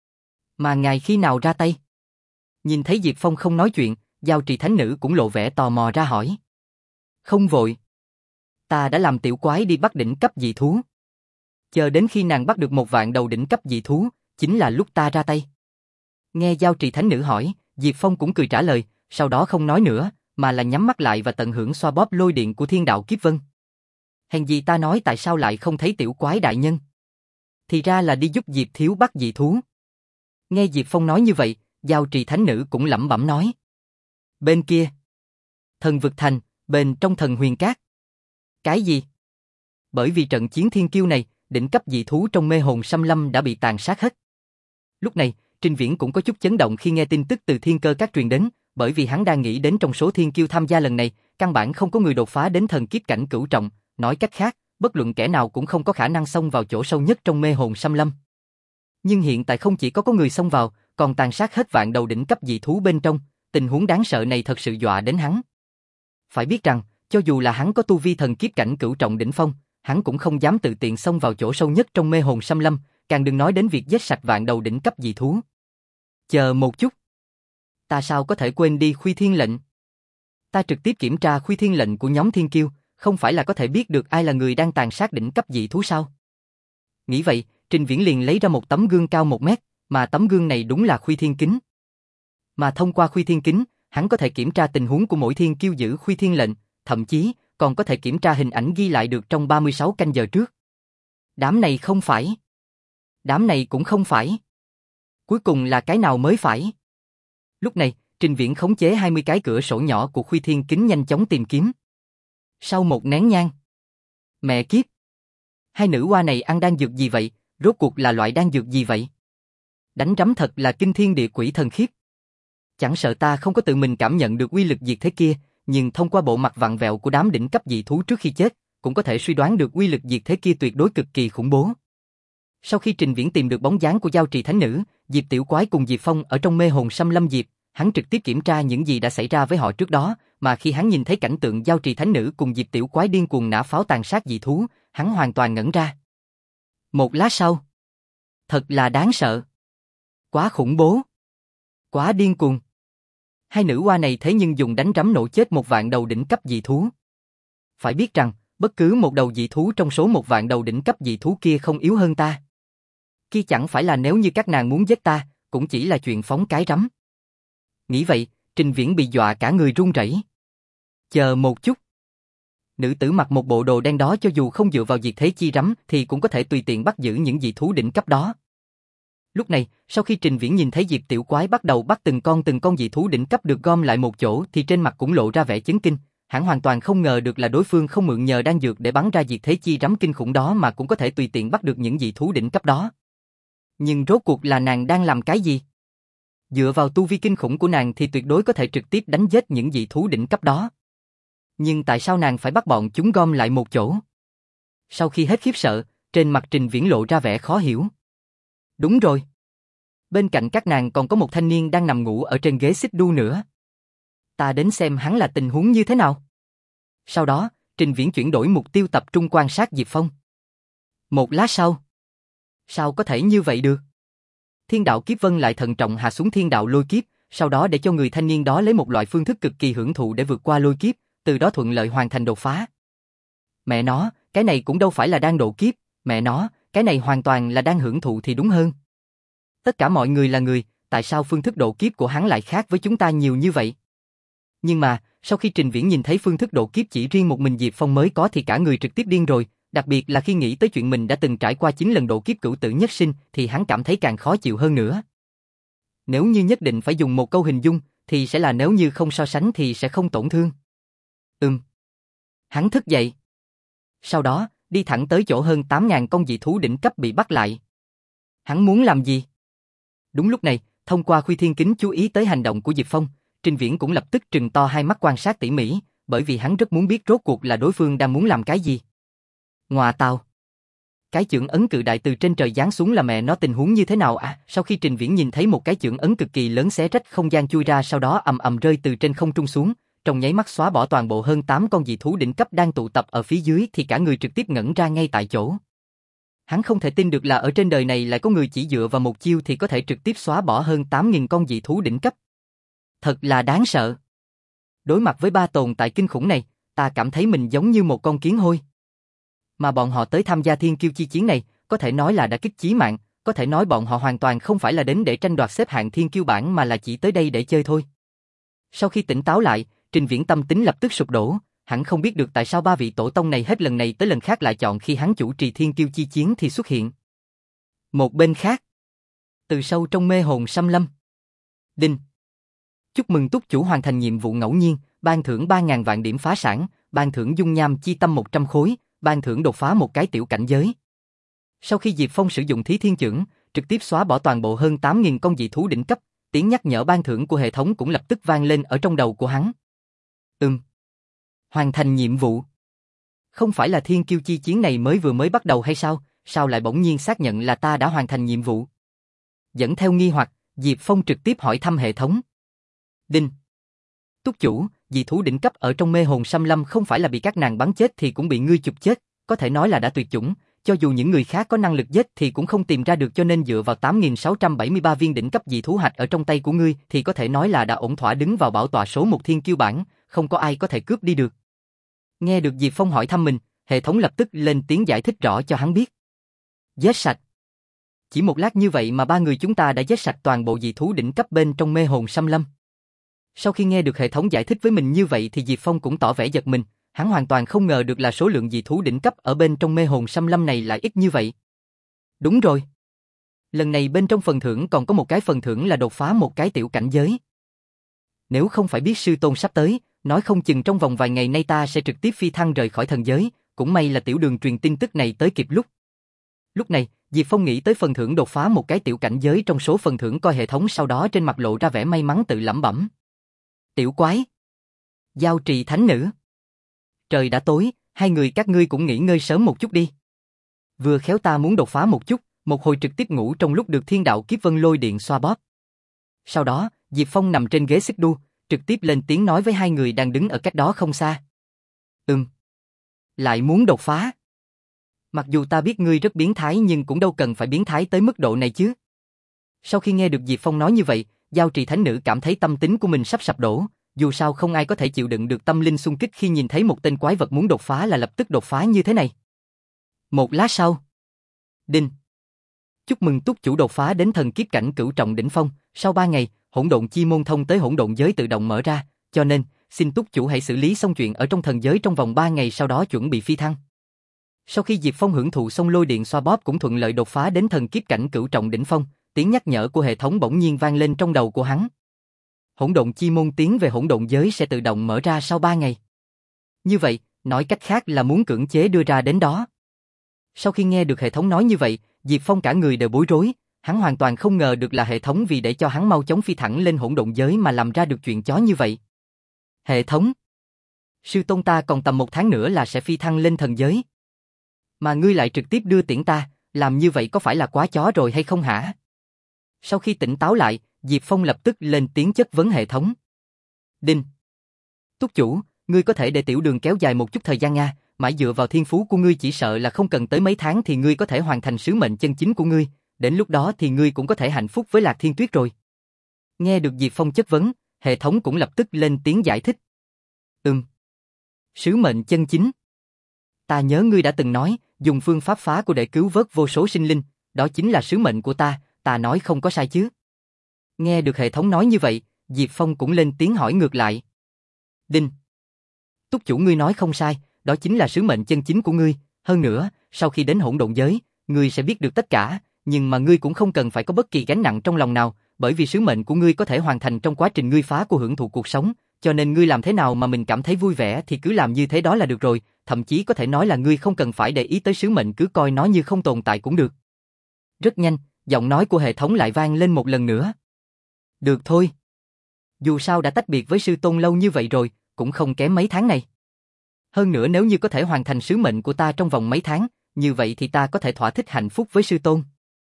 Mà ngài khi nào ra tay? Nhìn thấy Diệp Phong không nói chuyện, Giao Trì Thánh Nữ cũng lộ vẻ tò mò ra hỏi. Không vội. Ta đã làm tiểu quái đi bắt đỉnh cấp dị thú. Chờ đến khi nàng bắt được một vạn đầu đỉnh cấp dị thú, chính là lúc ta ra tay. Nghe Giao Trì Thánh Nữ hỏi, Diệp Phong cũng cười trả lời, sau đó không nói nữa, mà là nhắm mắt lại và tận hưởng xoa bóp lôi điện của thiên đạo kiếp vân. Hèn gì ta nói tại sao lại không thấy tiểu quái đại nhân? Thì ra là đi giúp Diệp Thiếu bắt dị thú. Nghe Diệp Phong nói như vậy, Giao Trì Thánh Nữ cũng lẩm bẩm nói. Bên kia. Thần vực thành, bên trong thần huyền cát. Cái gì? Bởi vì trận chiến thiên kiêu này, đỉnh cấp dị thú trong mê hồn xâm lâm đã bị tàn sát hết. Lúc này, Trình Viễn cũng có chút chấn động khi nghe tin tức từ thiên cơ các truyền đến, bởi vì hắn đang nghĩ đến trong số thiên kiêu tham gia lần này, căn bản không có người đột phá đến thần kiếp cảnh cửu trọng, nói cách khác, bất luận kẻ nào cũng không có khả năng xông vào chỗ sâu nhất trong mê hồn xâm lâm. Nhưng hiện tại không chỉ có có người xông vào, còn tàn sát hết vạn đầu đỉnh cấp dị thú bên trong, tình huống đáng sợ này thật sự dọa đến hắn. Phải biết rằng, cho dù là hắn có tu vi thần kiếp cảnh cửu trọng đỉnh phong, hắn cũng không dám tự tiện xông vào chỗ sâu nhất trong mê hồn xâm lâm, càng đừng nói đến việc giết sạch vạn đầu đỉnh cấp dị thú. Chờ một chút. Ta sao có thể quên đi Khuy Thiên lệnh? Ta trực tiếp kiểm tra Khuy Thiên lệnh của nhóm Thiên Kiêu, không phải là có thể biết được ai là người đang tàn sát đỉnh cấp dị thú sao? Nghĩ vậy, Trình Viễn liền lấy ra một tấm gương cao một mét, mà tấm gương này đúng là Khuy Thiên kính. Mà thông qua Khuy Thiên kính, hắn có thể kiểm tra tình huống của mỗi thiên kiêu giữ Khuy Thiên lệnh, thậm chí còn có thể kiểm tra hình ảnh ghi lại được trong ba mươi sáu canh giờ trước. Đám này không phải. Đám này cũng không phải. Cuối cùng là cái nào mới phải? Lúc này, Trình Viễn khống chế hai mươi cái cửa sổ nhỏ của Khuy Thiên kính nhanh chóng tìm kiếm. Sau một nén nhang. Mẹ kiếp! Hai nữ hoa này ăn đan dược gì vậy? Rốt cuộc là loại đan dược gì vậy? Đánh rắm thật là kinh thiên địa quỷ thần khiếp. Chẳng sợ ta không có tự mình cảm nhận được uy lực diệt thế kia, nhưng thông qua bộ mặt vặn vẹo của đám đỉnh cấp dị thú trước khi chết, cũng có thể suy đoán được uy lực diệt thế kia tuyệt đối cực kỳ khủng bố. Sau khi Trình Viễn tìm được bóng dáng của giao trì thánh nữ, Diệp Tiểu Quái cùng Diệp Phong ở trong mê hồn xâm lâm Diệp, hắn trực tiếp kiểm tra những gì đã xảy ra với họ trước đó, mà khi hắn nhìn thấy cảnh tượng giao trì thánh nữ cùng Diệp Tiểu Quái điên cuồng nã pháo tàn sát dị thú, hắn hoàn toàn ngẩn ra. Một lát sau, thật là đáng sợ. Quá khủng bố. Quá điên cuồng. Hai nữ hoa này thế nhưng dùng đánh rắm nổ chết một vạn đầu đỉnh cấp dị thú. Phải biết rằng, bất cứ một đầu dị thú trong số một vạn đầu đỉnh cấp dị thú kia không yếu hơn ta. Kia chẳng phải là nếu như các nàng muốn giết ta, cũng chỉ là chuyện phóng cái rắm. Nghĩ vậy, Trình Viễn bị dọa cả người run rẩy. Chờ một chút. Nữ tử mặc một bộ đồ đen đó cho dù không dựa vào diệt thế chi rắm thì cũng có thể tùy tiện bắt giữ những dị thú đỉnh cấp đó. Lúc này, sau khi Trình Viễn nhìn thấy Diệp Tiểu Quái bắt đầu bắt từng con từng con dị thú đỉnh cấp được gom lại một chỗ thì trên mặt cũng lộ ra vẻ chấn kinh. Hắn hoàn toàn không ngờ được là đối phương không mượn nhờ đan dược để bắn ra diệt thế chi rắm kinh khủng đó mà cũng có thể tùy tiện bắt được những dị thú đỉnh cấp đó. Nhưng rốt cuộc là nàng đang làm cái gì? Dựa vào tu vi kinh khủng của nàng thì tuyệt đối có thể trực tiếp đánh giết những dị thú đỉnh cấp đó. Nhưng tại sao nàng phải bắt bọn chúng gom lại một chỗ? Sau khi hết khiếp sợ, trên mặt Trình Viễn lộ ra vẻ khó hiểu. Đúng rồi. Bên cạnh các nàng còn có một thanh niên đang nằm ngủ ở trên ghế xích đu nữa. Ta đến xem hắn là tình huống như thế nào. Sau đó, Trình Viễn chuyển đổi mục tiêu tập trung quan sát Diệp Phong. Một lát sau. Sao có thể như vậy được? Thiên đạo kiếp vân lại thận trọng hạ xuống thiên đạo lôi kiếp, sau đó để cho người thanh niên đó lấy một loại phương thức cực kỳ hưởng thụ để vượt qua lôi kiếp, từ đó thuận lợi hoàn thành đột phá. Mẹ nó, cái này cũng đâu phải là đang độ kiếp, mẹ nó, cái này hoàn toàn là đang hưởng thụ thì đúng hơn. Tất cả mọi người là người, tại sao phương thức độ kiếp của hắn lại khác với chúng ta nhiều như vậy? Nhưng mà, sau khi Trình Viễn nhìn thấy phương thức độ kiếp chỉ riêng một mình Diệp Phong mới có thì cả người trực tiếp điên rồi, đặc biệt là khi nghĩ tới chuyện mình đã từng trải qua chín lần độ kiếp cửu tử nhất sinh thì hắn cảm thấy càng khó chịu hơn nữa. Nếu như nhất định phải dùng một câu hình dung thì sẽ là nếu như không so sánh thì sẽ không tổn thương. Ừm. Hắn thức dậy. Sau đó, đi thẳng tới chỗ hơn tám nghìn con dị thú đỉnh cấp bị bắt lại. Hắn muốn làm gì? Đúng lúc này, thông qua Khuy Thiên kính chú ý tới hành động của Diệp Phong, Trình Viễn cũng lập tức trừng to hai mắt quan sát tỉ mỉ, bởi vì hắn rất muốn biết rốt cuộc là đối phương đang muốn làm cái gì. Ngoà tào. Cái chưởng ấn cự đại từ trên trời giáng xuống là mẹ nó tình huống như thế nào à? Sau khi Trình Viễn nhìn thấy một cái chưởng ấn cực kỳ lớn xé rách không gian chui ra sau đó ầm ầm rơi từ trên không trung xuống, trong nháy mắt xóa bỏ toàn bộ hơn tám con dị thú đỉnh cấp đang tụ tập ở phía dưới thì cả người trực tiếp ngẩn ra ngay tại chỗ. Hắn không thể tin được là ở trên đời này lại có người chỉ dựa vào một chiêu thì có thể trực tiếp xóa bỏ hơn tám nghìn con dị thú đỉnh cấp. Thật là đáng sợ. Đối mặt với ba tồn tại kinh khủng này, ta cảm thấy mình giống như một con kiến hôi. Mà bọn họ tới tham gia thiên kiêu chi chiến này, có thể nói là đã kích chí mạng, có thể nói bọn họ hoàn toàn không phải là đến để tranh đoạt xếp hạng thiên kiêu bảng mà là chỉ tới đây để chơi thôi. Sau khi tỉnh táo lại, Trình Viễn tâm tính lập tức sụp đổ, hắn không biết được tại sao ba vị tổ tông này hết lần này tới lần khác lại chọn khi hắn chủ trì thiên kiêu chi chiến thì xuất hiện. Một bên khác, từ sâu trong mê hồn xâm lâm. Đinh. Chúc mừng túc chủ hoàn thành nhiệm vụ ngẫu nhiên, ban thưởng ba nghìn vạn điểm phá sản, ban thưởng dung nham chi tâm một trăm khối, ban thưởng đột phá một cái tiểu cảnh giới. Sau khi Diệp Phong sử dụng Thí Thiên Chưởng, trực tiếp xóa bỏ toàn bộ hơn tám nghìn con dị thú đỉnh cấp, tiếng nhắc nhở ban thưởng của hệ thống cũng lập tức vang lên ở trong đầu của hắn. Ừm. Hoàn thành nhiệm vụ. Không phải là thiên kiêu chi chiến này mới vừa mới bắt đầu hay sao, sao lại bỗng nhiên xác nhận là ta đã hoàn thành nhiệm vụ? Dẫn theo nghi hoặc, Diệp Phong trực tiếp hỏi thăm hệ thống. Đinh. Túc chủ, dị thú đỉnh cấp ở trong mê hồn xâm lâm không phải là bị các nàng bắn chết thì cũng bị ngươi chụp chết, có thể nói là đã tuyệt chủng, cho dù những người khác có năng lực giết thì cũng không tìm ra được, cho nên dựa vào tám nghìn sáu trăm bảy mươi ba viên đỉnh cấp dị thú hạch ở trong tay của ngươi thì có thể nói là đã ổn thỏa đứng vào bảo tọa số một thiên kiêu bảng, không có ai có thể cướp đi được. Nghe được Diệp Phong hỏi thăm mình, hệ thống lập tức lên tiếng giải thích rõ cho hắn biết. Giết sạch. Chỉ một lát như vậy mà ba người chúng ta đã giết sạch toàn bộ dị thú đỉnh cấp bên trong mê hồn xâm lâm. Sau khi nghe được hệ thống giải thích với mình như vậy thì Diệp Phong cũng tỏ vẻ giật mình, hắn hoàn toàn không ngờ được là số lượng dị thú đỉnh cấp ở bên trong mê hồn xâm lâm này lại ít như vậy. Đúng rồi. Lần này bên trong phần thưởng còn có một cái phần thưởng là đột phá một cái tiểu cảnh giới. Nếu không phải biết sư tôn sắp tới, nói không chừng trong vòng vài ngày nay ta sẽ trực tiếp phi thăng rời khỏi thần giới, cũng may là tiểu đường truyền tin tức này tới kịp lúc. Lúc này, Diệp Phong nghĩ tới phần thưởng đột phá một cái tiểu cảnh giới trong số phần thưởng coi hệ thống, sau đó trên mặt lộ ra vẻ may mắn tự lẩm bẩm. Tiểu quái. Giao trì thánh nữ. Trời đã tối, hai người các ngươi cũng nghỉ ngơi sớm một chút đi. Vừa khéo ta muốn đột phá một chút, một hồi trực tiếp ngủ trong lúc được thiên đạo kiếp vân lôi điện xoa bóp. Sau đó, Diệp Phong nằm trên ghế xích đu, trực tiếp lên tiếng nói với hai người đang đứng ở cách đó không xa. Ừm. Lại muốn đột phá. Mặc dù ta biết ngươi rất biến thái nhưng cũng đâu cần phải biến thái tới mức độ này chứ. Sau khi nghe được Diệp Phong nói như vậy, Giao trì thánh nữ cảm thấy tâm tính của mình sắp sập đổ, dù sao không ai có thể chịu đựng được tâm linh xung kích khi nhìn thấy một tên quái vật muốn đột phá là lập tức đột phá như thế này. Một lát sau. Đinh. Chúc mừng túc chủ đột phá đến thần kiếp cảnh cửu trọng đỉnh phong, sau ba ngày, hỗn độn chi môn thông tới hỗn độn giới tự động mở ra, cho nên, xin túc chủ hãy xử lý xong chuyện ở trong thần giới trong vòng ba ngày sau đó chuẩn bị phi thăng. Sau khi Diệp Phong hưởng thụ xong lôi điện xoa bóp cũng thuận lợi đột phá đến thần kiếp cảnh cửu trọng đỉnh phong, tiếng nhắc nhở của hệ thống bỗng nhiên vang lên trong đầu của hắn. Hỗn độn chi môn tiến về hỗn độn giới sẽ tự động mở ra sau ba ngày. Như vậy, nói cách khác là muốn cưỡng chế đưa ra đến đó. Sau khi nghe được hệ thống nói như vậy, Diệp Phong cả người đều bối rối, hắn hoàn toàn không ngờ được là hệ thống vì để cho hắn mau chóng phi thẳng lên hỗn độn giới mà làm ra được chuyện chó như vậy. Hệ thống. Sư tôn ta còn tầm một tháng nữa là sẽ phi thăng lên thần giới. Mà ngươi lại trực tiếp đưa tiễn ta, làm như vậy có phải là quá chó rồi hay không hả? Sau khi tỉnh táo lại, Diệp Phong lập tức lên tiếng chất vấn hệ thống. Đinh. Túc chủ, ngươi có thể để tiểu đường kéo dài một chút thời gian nha, mãi dựa vào thiên phú của ngươi chỉ sợ là không cần tới mấy tháng thì ngươi có thể hoàn thành sứ mệnh chân chính của ngươi, đến lúc đó thì ngươi cũng có thể hạnh phúc với Lạc Thiên Tuyết rồi. Nghe được Diệp Phong chất vấn, hệ thống cũng lập tức lên tiếng giải thích. Ừm. Sứ mệnh chân chính. Ta nhớ ngươi đã từng nói, dùng phương pháp phá của để cứu vớt vô số sinh linh, đó chính là sứ mệnh của ta, ta nói không có sai chứ. Nghe được hệ thống nói như vậy, Diệp Phong cũng lên tiếng hỏi ngược lại. Đinh. Túc chủ ngươi nói không sai, đó chính là sứ mệnh chân chính của ngươi, hơn nữa, sau khi đến hỗn độn giới, ngươi sẽ biết được tất cả, nhưng mà ngươi cũng không cần phải có bất kỳ gánh nặng trong lòng nào, bởi vì sứ mệnh của ngươi có thể hoàn thành trong quá trình ngươi phá của hưởng thụ cuộc sống, cho nên ngươi làm thế nào mà mình cảm thấy vui vẻ thì cứ làm như thế đó là được rồi, thậm chí có thể nói là ngươi không cần phải để ý tới sứ mệnh, cứ coi nó như không tồn tại cũng được. Rất nhanh, giọng nói của hệ thống lại vang lên một lần nữa. Được thôi. Dù sao đã tách biệt với sư tôn lâu như vậy rồi, cũng không kém mấy tháng này. Hơn nữa nếu như có thể hoàn thành sứ mệnh của ta trong vòng mấy tháng, như vậy thì ta có thể thỏa thích hạnh phúc với sư tôn.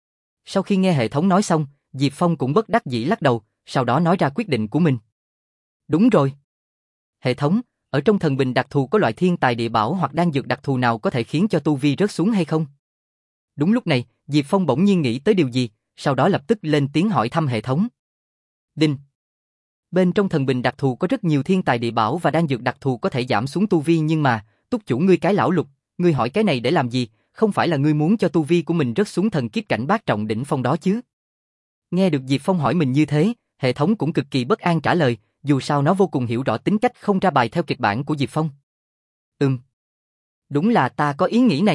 Sau khi nghe hệ thống nói xong, Diệp Phong cũng bất đắc dĩ lắc đầu, sau đó nói ra quyết định của mình. Đúng rồi. Hệ thống, ở trong thần bình đặc thù có loại thiên tài địa bảo hoặc đan dược đặc thù nào có thể khiến cho tu vi rớt xuống hay không? Đúng lúc này, Diệp Phong bỗng nhiên nghĩ tới điều gì, sau đó lập tức lên tiếng hỏi thăm hệ thống. Đinh. Bên trong thần bình đặc thù có rất nhiều thiên tài địa bảo và đan dược đặc thù có thể giảm xuống tu vi, nhưng mà, túc chủ ngươi cái lão lục, ngươi hỏi cái này để làm gì, không phải là ngươi muốn cho tu vi của mình rớt xuống thần kiếp cảnh bát trọng đỉnh phong đó chứ? Nghe được Diệp Phong hỏi mình như thế, hệ thống cũng cực kỳ bất an trả lời, dù sao nó vô cùng hiểu rõ tính cách không ra bài theo kịch bản của Diệp Phong. Ừm. Đúng là ta có ý nghĩ này.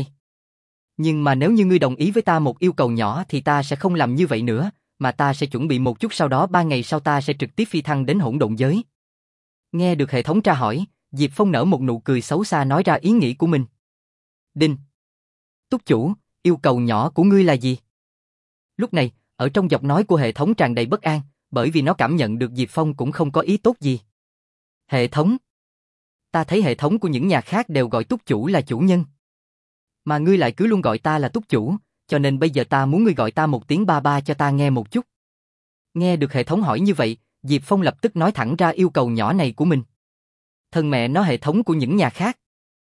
Nhưng mà nếu như ngươi đồng ý với ta một yêu cầu nhỏ thì ta sẽ không làm như vậy nữa, mà ta sẽ chuẩn bị một chút, sau đó ba ngày sau ta sẽ trực tiếp phi thăng đến hỗn độn giới. Nghe được hệ thống tra hỏi, Diệp Phong nở một nụ cười xấu xa nói ra ý nghĩ của mình. Đinh. Túc chủ, yêu cầu nhỏ của ngươi là gì? Lúc này, ở trong giọng nói của hệ thống tràn đầy bất an, bởi vì nó cảm nhận được Diệp Phong cũng không có ý tốt gì. Hệ thống. Ta thấy hệ thống của những nhà khác đều gọi túc chủ là chủ nhân. Mà ngươi lại cứ luôn gọi ta là túc chủ, cho nên bây giờ ta muốn ngươi gọi ta một tiếng ba ba cho ta nghe một chút. Nghe được hệ thống hỏi như vậy, Diệp Phong lập tức nói thẳng ra yêu cầu nhỏ này của mình. Thân mẹ nó hệ thống của những nhà khác.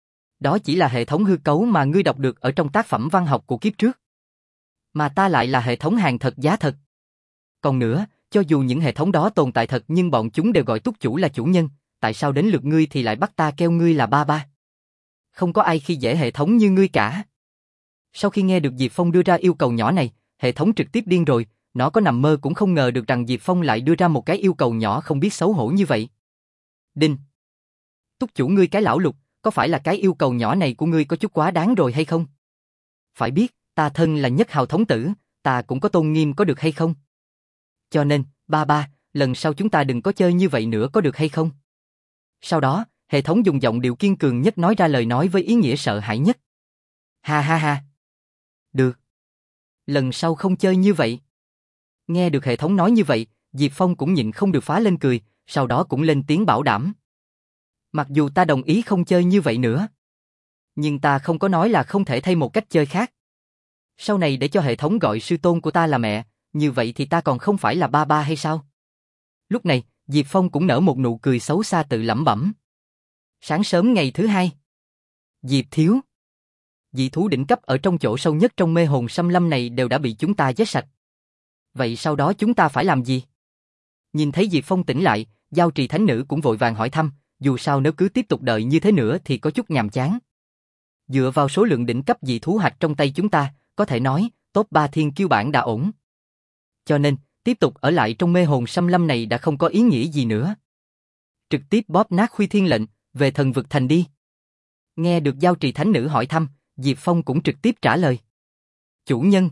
Đó chỉ là hệ thống hư cấu mà ngươi đọc được ở trong tác phẩm văn học của kiếp trước. Mà ta lại là hệ thống hàng thật giá thật. Còn nữa, cho dù những hệ thống đó tồn tại thật nhưng bọn chúng đều gọi túc chủ là chủ nhân, tại sao đến lượt ngươi thì lại bắt ta kêu ngươi là ba ba? Không có ai khi dễ hệ thống như ngươi cả. Sau khi nghe được Diệp Phong đưa ra yêu cầu nhỏ này, hệ thống trực tiếp điên rồi, nó có nằm mơ cũng không ngờ được rằng Diệp Phong lại đưa ra một cái yêu cầu nhỏ không biết xấu hổ như vậy. Đinh. Túc chủ ngươi cái lão lục, có phải là cái yêu cầu nhỏ này của ngươi có chút quá đáng rồi hay không? Phải biết, ta thân là nhất hào thống tử, ta cũng có tôn nghiêm có được hay không? Cho nên, ba ba, lần sau chúng ta đừng có chơi như vậy nữa có được hay không? Sau đó, hệ thống dùng giọng điệu kiên cường nhất nói ra lời nói với ý nghĩa sợ hãi nhất. Ha ha ha. Được. Lần sau không chơi như vậy. Nghe được hệ thống nói như vậy, Diệp Phong cũng nhịn không được phá lên cười, sau đó cũng lên tiếng bảo đảm. Mặc dù ta đồng ý không chơi như vậy nữa, nhưng ta không có nói là không thể thay một cách chơi khác. Sau này để cho hệ thống gọi sư tôn của ta là mẹ, như vậy thì ta còn không phải là ba ba hay sao? Lúc này, Diệp Phong cũng nở một nụ cười xấu xa tự lẩm bẩm. Sáng sớm ngày thứ hai. Diệp thiếu. Dị thú đỉnh cấp ở trong chỗ sâu nhất trong mê hồn xâm lâm này đều đã bị chúng ta giết sạch. Vậy sau đó chúng ta phải làm gì? Nhìn thấy Diệp Phong tỉnh lại, Giao Trì Thánh Nữ cũng vội vàng hỏi thăm, dù sao nếu cứ tiếp tục đợi như thế nữa thì có chút nhàm chán. Dựa vào số lượng đỉnh cấp dị thú hạch trong tay chúng ta, có thể nói, top ba thiên kiêu bảng đã ổn. Cho nên, tiếp tục ở lại trong mê hồn xâm lâm này đã không có ý nghĩa gì nữa. Trực tiếp bóp nát Khuy Thiên lệnh, về thần vực thành đi. Nghe được Giao Trì Thánh Nữ hỏi thăm, Diệp Phong cũng trực tiếp trả lời. Chủ nhân.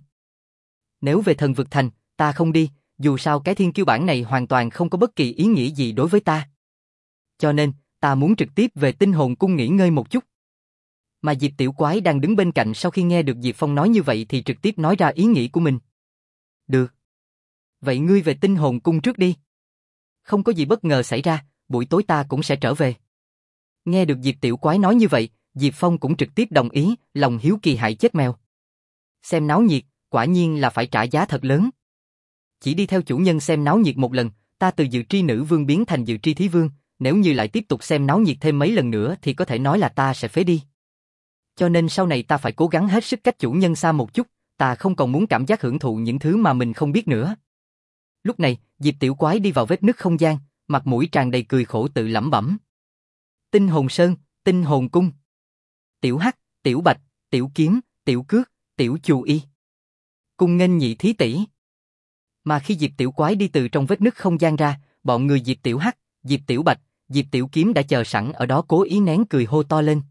Nếu về thần vực thành, ta không đi, dù sao cái thiên kiêu bảng này hoàn toàn không có bất kỳ ý nghĩa gì đối với ta. Cho nên, ta muốn trực tiếp về tinh hồn cung nghỉ ngơi một chút. Mà Diệp Tiểu Quái đang đứng bên cạnh sau khi nghe được Diệp Phong nói như vậy thì trực tiếp nói ra ý nghĩ của mình. Được. Vậy ngươi về tinh hồn cung trước đi. Không có gì bất ngờ xảy ra, buổi tối ta cũng sẽ trở về. Nghe được Diệp Tiểu Quái nói như vậy, Diệp Phong cũng trực tiếp đồng ý, lòng hiếu kỳ hại chết mèo. Xem náo nhiệt, quả nhiên là phải trả giá thật lớn. Chỉ đi theo chủ nhân xem náo nhiệt một lần, ta từ dự tri nữ vương biến thành dự tri thí vương, nếu như lại tiếp tục xem náo nhiệt thêm mấy lần nữa thì có thể nói là ta sẽ phế đi. Cho nên sau này ta phải cố gắng hết sức cách chủ nhân xa một chút, ta không còn muốn cảm giác hưởng thụ những thứ mà mình không biết nữa. Lúc này, Diệp Tiểu Quái đi vào vết nứt không gian, mặt mũi tràn đầy cười khổ tự lẩm bẩm. Tinh hồn sơn, tinh hồn cung. Tiểu Hắc, Tiểu Bạch, Tiểu Kiếm, Tiểu Cước, Tiểu Chù Y. Cung nghênh nhị thí tỷ. Mà khi Diệp Tiểu Quái đi từ trong vết nứt không gian ra, bọn người Diệp Tiểu Hắc, Diệp Tiểu Bạch, Diệp Tiểu Kiếm đã chờ sẵn ở đó cố ý nén cười hô to lên.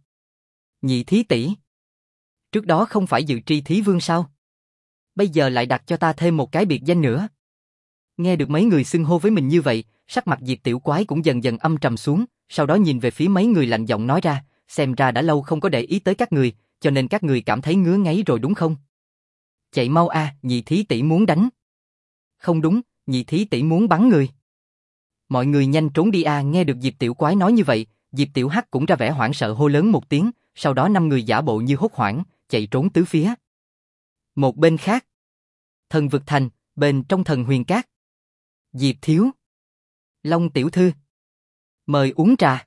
Nhị thí tỷ. Trước đó không phải dự tri thí vương sao? Bây giờ lại đặt cho ta thêm một cái biệt danh nữa. Nghe được mấy người xưng hô với mình như vậy, sắc mặt Diệp Tiểu Quái cũng dần dần âm trầm xuống, sau đó nhìn về phía mấy người lạnh giọng nói ra, xem ra đã lâu không có để ý tới các người, cho nên các người cảm thấy ngứa ngáy rồi đúng không? Chạy mau a, à, nhị thí tỷ muốn đánh. Không đúng, nhị thí tỷ muốn bắn người. Mọi người nhanh trốn đi a, à, nghe được Diệp Tiểu Quái nói như vậy, Diệp Tiểu Hắc cũng ra vẻ hoảng sợ hô lớn một tiếng, sau đó năm người giả bộ như hốt hoảng, chạy trốn tứ phía. Một bên khác, thần vực thành, bên trong thần huyền cát. Diệp thiếu. Long tiểu thư. Mời uống trà.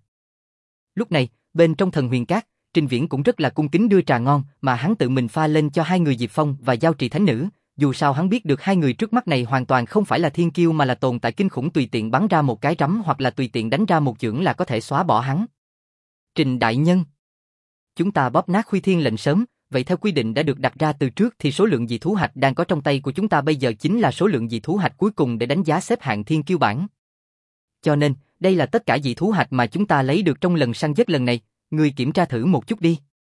Lúc này, bên trong thần huyền cát, Trình Viễn cũng rất là cung kính đưa trà ngon mà hắn tự mình pha lên cho hai người Diệp Phong và Giao Trì Thánh Nữ, dù sao hắn biết được hai người trước mắt này hoàn toàn không phải là thiên kiêu mà là tồn tại kinh khủng tùy tiện bắn ra một cái rắm hoặc là tùy tiện đánh ra một chưởng là có thể xóa bỏ hắn. Trình đại nhân. Chúng ta bóp nát Khuy Thiên lệnh sớm, vậy theo quy định đã được đặt ra từ trước thì số lượng dị thú hạch đang có trong tay của chúng ta bây giờ chính là số lượng dị thú hạch cuối cùng để đánh giá xếp hạng thiên kiêu bảng. Cho nên, đây là tất cả dị thú hạch mà chúng ta lấy được trong lần săn giết lần này, ngươi kiểm tra thử một chút đi.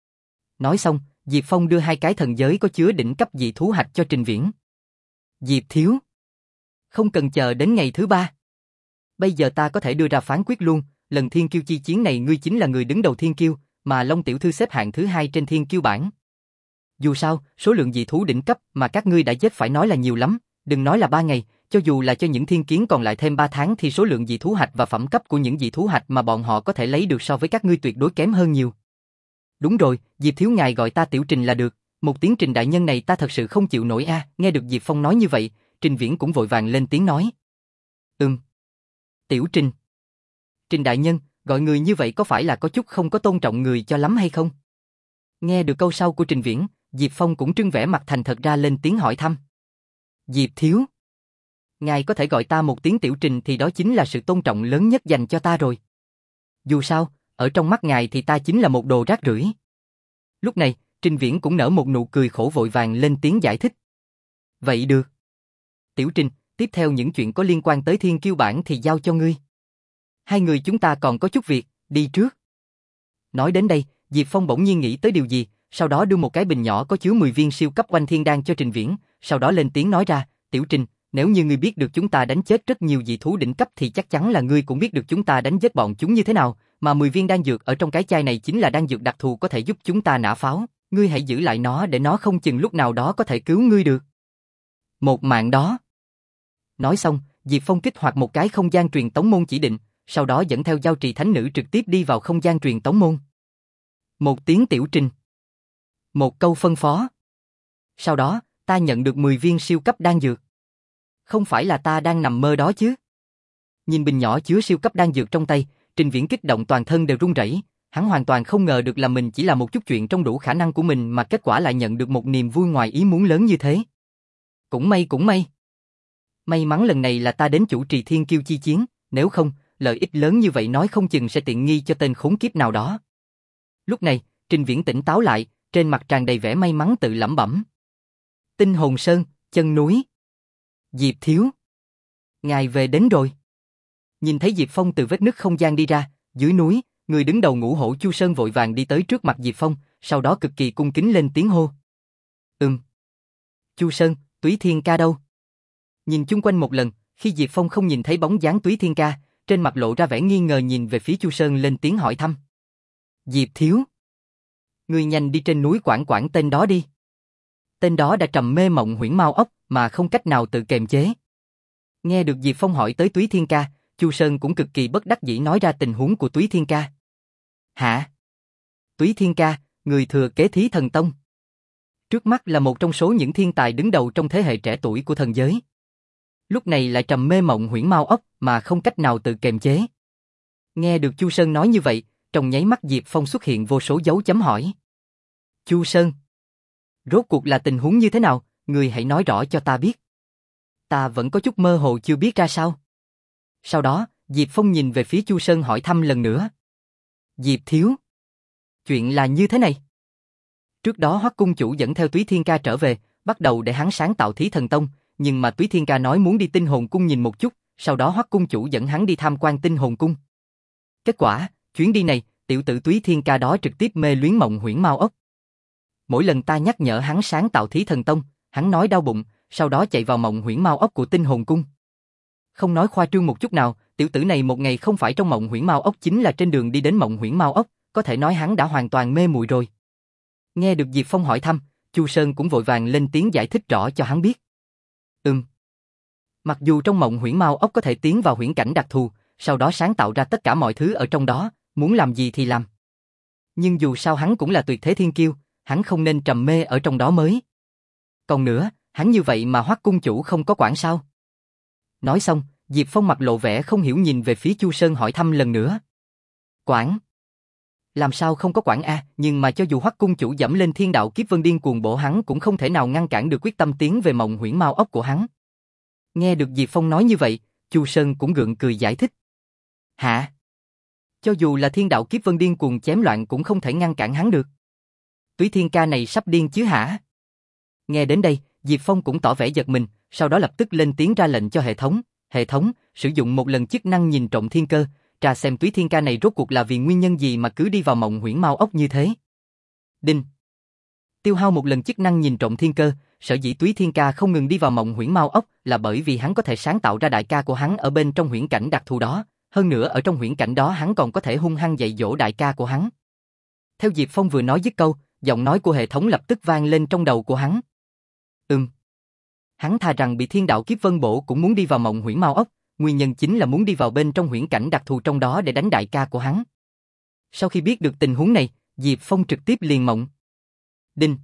Nói xong, Diệp Phong đưa hai cái thần giới có chứa đỉnh cấp dị thú hạch cho Trình Viễn. Diệp thiếu. Không cần chờ đến ngày thứ ba. Bây giờ ta có thể đưa ra phán quyết luôn, lần thiên kiêu chi chiến này ngươi chính là người đứng đầu thiên kiêu, mà Long tiểu thư xếp hạng thứ hai trên thiên kiêu bảng. Dù sao, số lượng dị thú đỉnh cấp mà các ngươi đã giết phải nói là nhiều lắm, đừng nói là ba ngày, cho dù là cho những thiên kiến còn lại thêm ba tháng thì số lượng dị thú hạch và phẩm cấp của những dị thú hạch mà bọn họ có thể lấy được so với các ngươi tuyệt đối kém hơn nhiều. Đúng rồi, Diệp thiếu ngài gọi ta Tiểu Trình là được, một tiếng Trình đại nhân này ta thật sự không chịu nổi a. À. Nghe được Diệp Phong nói như vậy, Trình Viễn cũng vội vàng lên tiếng nói. Ừm. Tiểu Trình. Trình đại nhân, gọi người như vậy có phải là có chút không có tôn trọng người cho lắm hay không? Nghe được câu sau của Trình Viễn, Diệp Phong cũng trưng vẻ mặt thành thật ra lên tiếng hỏi thăm. Diệp thiếu. Ngài có thể gọi ta một tiếng tiểu Trình thì đó chính là sự tôn trọng lớn nhất dành cho ta rồi. Dù sao, ở trong mắt ngài thì ta chính là một đồ rác rưởi. Lúc này, Trình Viễn cũng nở một nụ cười khổ vội vàng lên tiếng giải thích. Vậy được. Tiểu Trình, tiếp theo những chuyện có liên quan tới Thiên Kiêu Bảng thì giao cho ngươi. Hai người chúng ta còn có chút việc, đi trước. Nói đến đây, Diệp Phong bỗng nhiên nghĩ tới điều gì, sau đó đưa một cái bình nhỏ có chứa mười viên siêu cấp oanh thiên đan cho Trình Viễn, sau đó lên tiếng nói ra, Tiểu Trình, nếu như ngươi biết được chúng ta đánh chết rất nhiều dị thú đỉnh cấp thì chắc chắn là ngươi cũng biết được chúng ta đánh chết bọn chúng như thế nào, mà mười viên đan dược ở trong cái chai này chính là đan dược đặc thù có thể giúp chúng ta nã pháo, ngươi hãy giữ lại nó để nó không chừng lúc nào đó có thể cứu ngươi được. Một mạng đó. Nói xong, Diệp Phong kích hoạt một cái không gian truyền tống môn chỉ định, sau đó dẫn theo giao trì thánh nữ trực tiếp đi vào không gian truyền tống môn. Một tiếng Tiểu Trình. Một câu phân phó. Sau đó, ta nhận được mười viên siêu cấp đan dược. Không phải là ta đang nằm mơ đó chứ? Nhìn bình nhỏ chứa siêu cấp đan dược trong tay, Trình Viễn kích động toàn thân đều run rẩy, hắn hoàn toàn không ngờ được là mình chỉ là một chút chuyện trong đủ khả năng của mình mà kết quả lại nhận được một niềm vui ngoài ý muốn lớn như thế. Cũng may cũng may. May mắn lần này là ta đến chủ trì thiên kiêu chi chiến, nếu không, lợi ích lớn như vậy nói không chừng sẽ tiện nghi cho tên khốn kiếp nào đó. Lúc này, Trình Viễn tỉnh táo lại, trên mặt tràn đầy vẻ may mắn tự lẩm bẩm. Tinh Hồn Sơn, chân núi. Diệp thiếu. Ngài về đến rồi. Nhìn thấy Diệp Phong từ vết nứt không gian đi ra, dưới núi, người đứng đầu ngũ hổ Chu Sơn vội vàng đi tới trước mặt Diệp Phong, sau đó cực kỳ cung kính lên tiếng hô. Ừm. Chu Sơn, Túy Thiên ca đâu? Nhìn chung quanh một lần, khi Diệp Phong không nhìn thấy bóng dáng Túy Thiên ca, trên mặt lộ ra vẻ nghi ngờ nhìn về phía Chu Sơn lên tiếng hỏi thăm. Diệp thiếu. Ngươi nhanh đi trên núi quản quản tên đó đi. Tên đó đã trầm mê mộng huyễn mau ốc mà không cách nào tự kiềm chế. Nghe được Diệp Phong hỏi tới Túy Thiên ca, Chu Sơn cũng cực kỳ bất đắc dĩ nói ra tình huống của Túy Thiên ca. Hả? Túy Thiên ca, người thừa kế Thí Thần Tông. Trước mắt là một trong số những thiên tài đứng đầu trong thế hệ trẻ tuổi của thần giới. Lúc này lại trầm mê mộng huyễn mau ốc mà không cách nào tự kiềm chế. Nghe được Chu Sơn nói như vậy, trong nháy mắt Diệp Phong xuất hiện vô số dấu chấm hỏi. Chu Sơn, rốt cuộc là tình huống như thế nào, người hãy nói rõ cho ta biết. Ta vẫn có chút mơ hồ chưa biết ra sao. Sau đó, Diệp Phong nhìn về phía Chu Sơn hỏi thăm lần nữa. Diệp thiếu. Chuyện là như thế này. Trước đó Hoắc cung chủ dẫn theo Túy Thiên ca trở về, bắt đầu để hắn sáng tạo Thí Thần Tông, nhưng mà Túy Thiên ca nói muốn đi Tinh Hồn cung nhìn một chút, sau đó Hoắc cung chủ dẫn hắn đi tham quan Tinh Hồn cung. Kết quả, chuyến đi này, tiểu tử Túy Thiên ca đó trực tiếp mê luyến mộng huyễn mau ốc. Mỗi lần ta nhắc nhở hắn sáng tạo Thí Thần Tông, hắn nói đau bụng, sau đó chạy vào mộng huyễn mau ốc của Tinh Hồn cung. Không nói khoa trương một chút nào, tiểu tử này một ngày không phải trong mộng huyễn mau ốc chính là trên đường đi đến mộng huyễn mau ốc, có thể nói hắn đã hoàn toàn mê muội rồi. Nghe được Diệp Phong hỏi thăm, Chu Sơn cũng vội vàng lên tiếng giải thích rõ cho hắn biết. Ừm. Mặc dù trong mộng huyễn mau ốc có thể tiến vào huyễn cảnh đặc thù, sau đó sáng tạo ra tất cả mọi thứ ở trong đó, muốn làm gì thì làm. Nhưng dù sao hắn cũng là tuyệt thế thiên kiêu, hắn không nên trầm mê ở trong đó mới. Còn nữa, hắn như vậy mà Hoắc cung chủ không có quản sao? Nói xong, Diệp Phong mặt lộ vẻ không hiểu nhìn về phía Chu Sơn hỏi thăm lần nữa. Quản? Làm sao không có quản a? Nhưng mà cho dù Hoắc cung chủ dẫm lên thiên đạo kiếp vân điên cuồng bổ hắn cũng không thể nào ngăn cản được quyết tâm tiến về mộng huyễn mau ốc của hắn. Nghe được Diệp Phong nói như vậy, Chu Sơn cũng gượng cười giải thích. Hả? Cho dù là thiên đạo kiếp vân điên cuồng chém loạn cũng không thể ngăn cản hắn được. Túy Thiên ca này sắp điên chứ hả? Nghe đến đây, Diệp Phong cũng tỏ vẻ giật mình, sau đó lập tức lên tiếng ra lệnh cho hệ thống. Hệ thống, sử dụng một lần chức năng nhìn trộm thiên cơ, tra xem Túy Thiên ca này rốt cuộc là vì nguyên nhân gì mà cứ đi vào mộng huyễn mau ốc như thế. Đinh. Tiêu hao một lần chức năng nhìn trộm thiên cơ, sở dĩ Túy Thiên ca không ngừng đi vào mộng huyễn mau ốc là bởi vì hắn có thể sáng tạo ra đại ca của hắn ở bên trong huyễn cảnh đặc thù đó, hơn nữa ở trong huyễn cảnh đó hắn còn có thể hung hăng dạy dỗ đại ca của hắn. Theo Diệp Phong vừa nói dứt câu, giọng nói của hệ thống lập tức vang lên trong đầu của hắn. Ừm. Hắn thà rằng bị thiên đạo kiếp vân bổ cũng muốn đi vào mộng huyễn mau ốc, nguyên nhân chính là muốn đi vào bên trong huyễn cảnh đặc thù trong đó để đánh đại ca của hắn. Sau khi biết được tình huống này, Diệp Phong trực tiếp liền mộng. Đinh.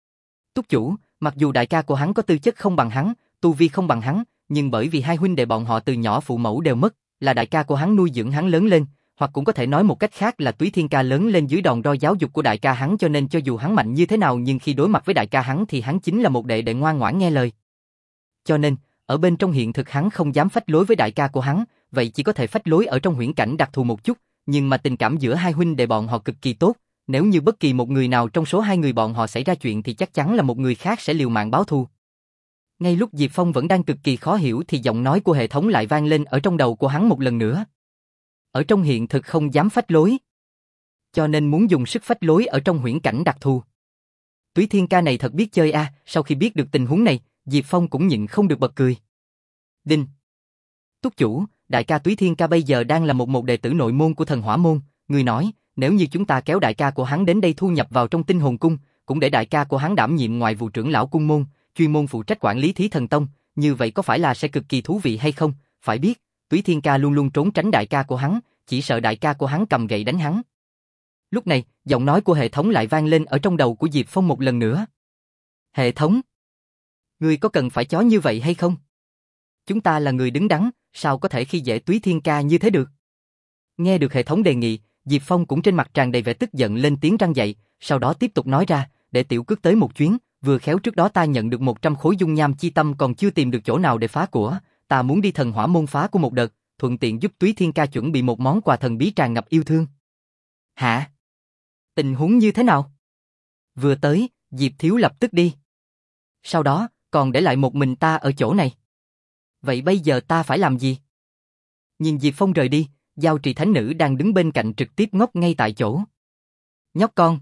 Túc chủ, mặc dù đại ca của hắn có tư chất không bằng hắn, tu vi không bằng hắn, nhưng bởi vì hai huynh đệ bọn họ từ nhỏ phụ mẫu đều mất, là đại ca của hắn nuôi dưỡng hắn lớn lên, hoặc cũng có thể nói một cách khác là Túy Thiên Ca lớn lên dưới đòn roi giáo dục của đại ca hắn, cho nên cho dù hắn mạnh như thế nào nhưng khi đối mặt với đại ca hắn thì hắn chính là một đệ đệ ngoan ngoãn nghe lời. Cho nên, ở bên trong hiện thực hắn không dám phách lối với đại ca của hắn, vậy chỉ có thể phách lối ở trong huyễn cảnh đặc thù một chút, nhưng mà tình cảm giữa hai huynh đệ bọn họ cực kỳ tốt, nếu như bất kỳ một người nào trong số hai người bọn họ xảy ra chuyện thì chắc chắn là một người khác sẽ liều mạng báo thù. Ngay lúc Diệp Phong vẫn đang cực kỳ khó hiểu thì giọng nói của hệ thống lại vang lên ở trong đầu của hắn một lần nữa. Ở trong hiện thực không dám phách lối, cho nên muốn dùng sức phách lối ở trong huyễn cảnh đặc thù. Túy Thiên Ca này thật biết chơi a, à, sau khi biết được tình huống này, Diệp Phong cũng nhịn không được bật cười. Đinh. Túc chủ, đại ca Túy Thiên Ca bây giờ đang là một một đệ tử nội môn của thần hỏa môn, người nói, nếu như chúng ta kéo đại ca của hắn đến đây thu nhập vào trong tinh hồn cung, cũng để đại ca của hắn đảm nhiệm ngoại vụ trưởng lão cung môn, chuyên môn phụ trách quản lý Thí Thần Tông, như vậy có phải là sẽ cực kỳ thú vị hay không? Phải biết, Túy Thiên Ca luôn luôn trốn tránh đại ca của hắn, chỉ sợ đại ca của hắn cầm gậy đánh hắn. Lúc này, giọng nói của hệ thống lại vang lên ở trong đầu của Diệp Phong một lần nữa. Hệ thống, ngươi có cần phải chó như vậy hay không? Chúng ta là người đứng đắn, sao có thể khi dễ Túy Thiên Ca như thế được? Nghe được hệ thống đề nghị, Diệp Phong cũng trên mặt tràn đầy vẻ tức giận lên tiếng răng dậy, sau đó tiếp tục nói ra, để tiểu cước tới một chuyến, vừa khéo trước đó ta nhận được một trăm khối dung nham chi tâm còn chưa tìm được chỗ nào để phá của, ta muốn đi thần hỏa môn phá của một đợt, thuận tiện giúp Túy Thiên Ca chuẩn bị một món quà thần bí tràn ngập yêu thương. Hả? Tình huống như thế nào? Vừa tới, Diệp Thiếu lập tức đi. Sau đó, còn để lại một mình ta ở chỗ này. Vậy bây giờ ta phải làm gì? Nhìn Diệp Phong rời đi, Giao Trì Thánh Nữ đang đứng bên cạnh trực tiếp ngốc ngay tại chỗ. Nhóc con,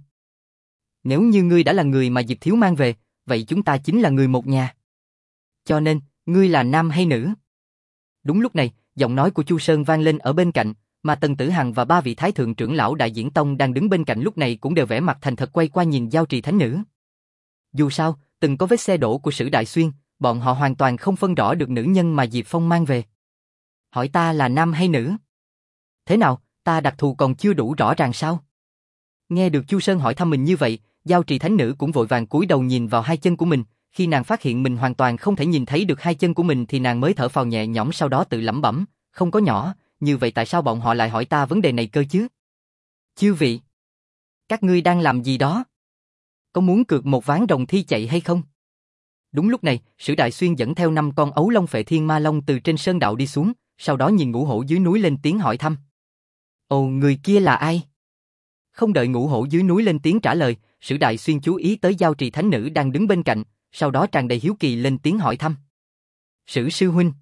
nếu như ngươi đã là người mà Diệp Thiếu mang về, vậy chúng ta chính là người một nhà. Cho nên, ngươi là nam hay nữ? Đúng lúc này, giọng nói của Chu Sơn vang lên ở bên cạnh, mà Tần Tử Hằng và ba vị thái thượng trưởng lão Đại Diễn Tông đang đứng bên cạnh lúc này cũng đều vẻ mặt thành thật quay qua nhìn Giao Trì Thánh Nữ. Dù sao, từng có vết xe đổ của Sử Đại Xuyên, bọn họ hoàn toàn không phân rõ được nữ nhân mà Diệp Phong mang về. Hỏi ta là nam hay nữ? Thế nào, ta đặc thù còn chưa đủ rõ ràng sao? Nghe được Chu Sơn hỏi thăm mình như vậy, Giao Trì Thánh Nữ cũng vội vàng cúi đầu nhìn vào hai chân của mình, khi nàng phát hiện mình hoàn toàn không thể nhìn thấy được hai chân của mình thì nàng mới thở phào nhẹ nhõm, sau đó tự lẩm bẩm, không có nhỏ, như vậy tại sao bọn họ lại hỏi ta vấn đề này cơ chứ? Chư vị, các ngươi đang làm gì đó? Có muốn cược một ván rồng thi chạy hay không? Đúng lúc này, Sử Đại Xuyên dẫn theo năm con ấu long phệ thiên ma long từ trên sơn đạo đi xuống, sau đó nhìn Ngũ Hổ dưới núi lên tiếng hỏi thăm. Ồ, người kia là ai? Không đợi Ngũ Hổ dưới núi lên tiếng trả lời, Sử Đại Xuyên chú ý tới Giao Trì Thánh Nữ đang đứng bên cạnh, sau đó tràn đầy hiếu kỳ lên tiếng hỏi thăm. Sử sư huynh,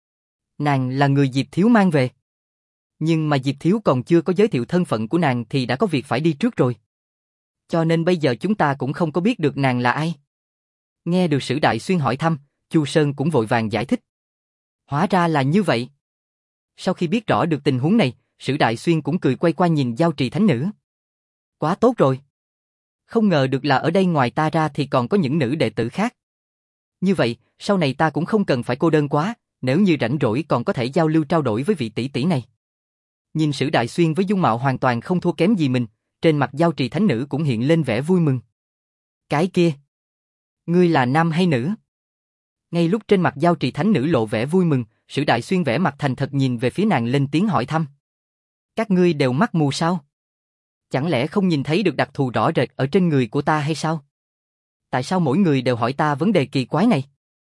nàng là người Diệp Thiếu mang về. Nhưng mà Diệp Thiếu còn chưa có giới thiệu thân phận của nàng thì đã có việc phải đi trước rồi. Cho nên bây giờ chúng ta cũng không có biết được nàng là ai. Nghe được Sử Đại Xuyên hỏi thăm, Chu Sơn cũng vội vàng giải thích. Hóa ra là như vậy. Sau khi biết rõ được tình huống này, Sử Đại Xuyên cũng cười quay qua nhìn Giao Trì Thánh Nữ. Quá tốt rồi. Không ngờ được là ở đây ngoài ta ra thì còn có những nữ đệ tử khác. Như vậy, sau này ta cũng không cần phải cô đơn quá, nếu như rảnh rỗi còn có thể giao lưu trao đổi với vị tỷ tỷ này. Nhìn Sử Đại Xuyên với dung mạo hoàn toàn không thua kém gì mình, trên mặt Giao Trì Thánh Nữ cũng hiện lên vẻ vui mừng. Cái kia, ngươi là nam hay nữ? Ngay lúc trên mặt Giao Trì Thánh Nữ lộ vẻ vui mừng, Sử Đại Xuyên vẻ mặt thành thật nhìn về phía nàng lên tiếng hỏi thăm. Các ngươi đều mắt mù sao? Chẳng lẽ không nhìn thấy được đặc thù rõ rệt ở trên người của ta hay sao? Tại sao mỗi người đều hỏi ta vấn đề kỳ quái này?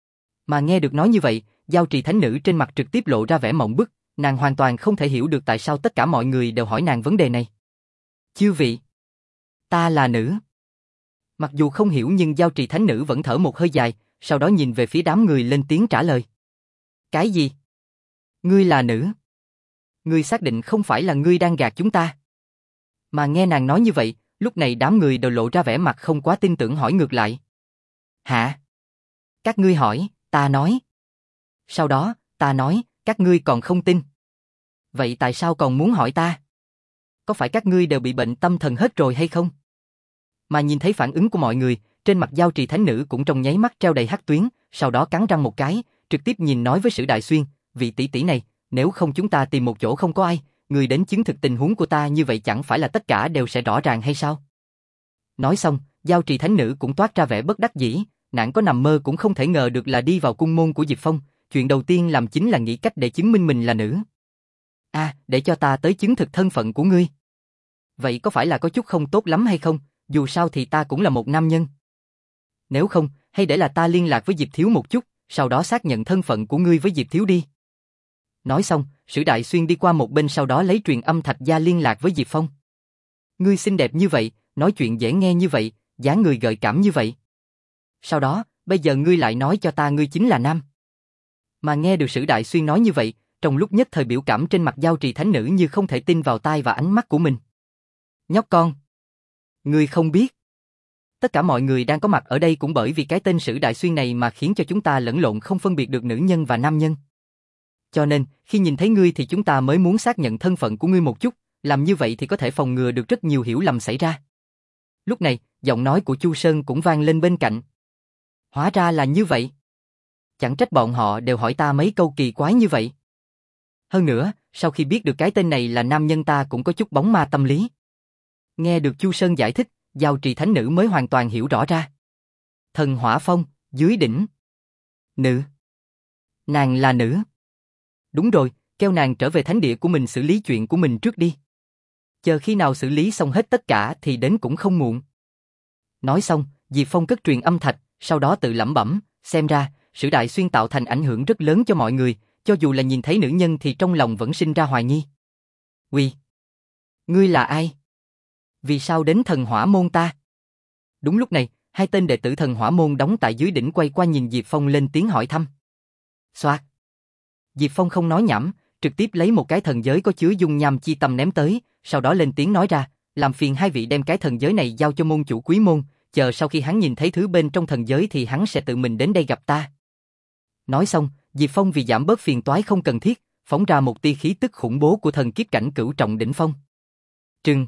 Mà nghe được nói như vậy, Giao Trì Thánh Nữ trên mặt trực tiếp lộ ra vẻ mộng bức, nàng hoàn toàn không thể hiểu được tại sao tất cả mọi người đều hỏi nàng vấn đề này. Chư vị, ta là nữ. Mặc dù không hiểu nhưng Giao Trì Thánh Nữ vẫn thở một hơi dài, sau đó nhìn về phía đám người lên tiếng trả lời. Cái gì? Ngươi là nữ? Ngươi xác định không phải là ngươi đang gạt chúng ta? Mà nghe nàng nói như vậy, lúc này đám người đều lộ ra vẻ mặt không quá tin tưởng hỏi ngược lại. Hả? Các ngươi hỏi, ta nói. Sau đó, ta nói, các ngươi còn không tin. Vậy tại sao còn muốn hỏi ta? Có phải các ngươi đều bị bệnh tâm thần hết rồi hay không? Mà nhìn thấy phản ứng của mọi người, trên mặt Giao Trì Thánh Nữ cũng trong nháy mắt treo đầy hắc tuyến, sau đó cắn răng một cái, trực tiếp nhìn nói với Sử Đại Xuyên, vị tỷ tỷ này, nếu không chúng ta tìm một chỗ không có ai, người đến chứng thực tình huống của ta như vậy chẳng phải là tất cả đều sẽ rõ ràng hay sao? Nói xong, Giao Trì Thánh Nữ cũng toát ra vẻ bất đắc dĩ, nàng có nằm mơ cũng không thể ngờ được là đi vào cung môn của Diệp Phong, chuyện đầu tiên làm chính là nghĩ cách để chứng minh mình là nữ. À, để cho ta tới chứng thực thân phận của ngươi. Vậy có phải là có chút không tốt lắm hay không, dù sao thì ta cũng là một nam nhân. Nếu không, hay để là ta liên lạc với Diệp Thiếu một chút, sau đó xác nhận thân phận của ngươi với Diệp Thiếu đi. Nói xong, Sử Đại Xuyên đi qua một bên sau đó lấy truyền âm thạch gia liên lạc với Diệp Phong. Ngươi xinh đẹp như vậy, nói chuyện dễ nghe như vậy, dáng người gợi cảm như vậy. Sau đó, bây giờ ngươi lại nói cho ta ngươi chính là nam. Mà nghe được Sử Đại Xuyên nói như vậy, trong lúc nhất thời biểu cảm trên mặt Giao Trì Thánh Nữ như không thể tin vào tai và ánh mắt của mình. Nhóc con! Ngươi không biết. Tất cả mọi người đang có mặt ở đây cũng bởi vì cái tên Sử Đại Xuyên này mà khiến cho chúng ta lẫn lộn không phân biệt được nữ nhân và nam nhân. Cho nên, khi nhìn thấy ngươi thì chúng ta mới muốn xác nhận thân phận của ngươi một chút, làm như vậy thì có thể phòng ngừa được rất nhiều hiểu lầm xảy ra. Lúc này, giọng nói của Chu Sơn cũng vang lên bên cạnh. Hóa ra là như vậy. Chẳng trách bọn họ đều hỏi ta mấy câu kỳ quái như vậy. Hơn nữa, sau khi biết được cái tên này là nam nhân ta cũng có chút bóng ma tâm lý. Nghe được Chu Sơn giải thích, Giao Trì Thánh Nữ mới hoàn toàn hiểu rõ ra. Thần Hỏa Phong, dưới đỉnh. Nữ. Nàng là nữ. Đúng rồi, kêu nàng trở về thánh địa của mình xử lý chuyện của mình trước đi. Chờ khi nào xử lý xong hết tất cả thì đến cũng không muộn. Nói xong, Diệp Phong cất truyền âm thạch, sau đó tự lẩm bẩm, xem ra, Sử Đại Xuyên tạo thành ảnh hưởng rất lớn cho mọi người, cho dù là nhìn thấy nữ nhân thì trong lòng vẫn sinh ra hoài nghi. Uy, ngươi là ai? Vì sao đến Thần Hỏa Môn ta? Đúng lúc này, hai tên đệ tử Thần Hỏa Môn đóng tại dưới đỉnh quay qua nhìn Diệp Phong lên tiếng hỏi thăm. Xoạt. Diệp Phong không nói nhảm, trực tiếp lấy một cái thần giới có chứa dung nham chi tâm ném tới, sau đó lên tiếng nói ra, làm phiền hai vị đem cái thần giới này giao cho môn chủ Quý môn, chờ sau khi hắn nhìn thấy thứ bên trong thần giới thì hắn sẽ tự mình đến đây gặp ta. Nói xong, Diệp Phong vì giảm bớt phiền toái không cần thiết, phóng ra một tia khí tức khủng bố của thần kiếp cảnh cửu trọng đỉnh phong. Trừng.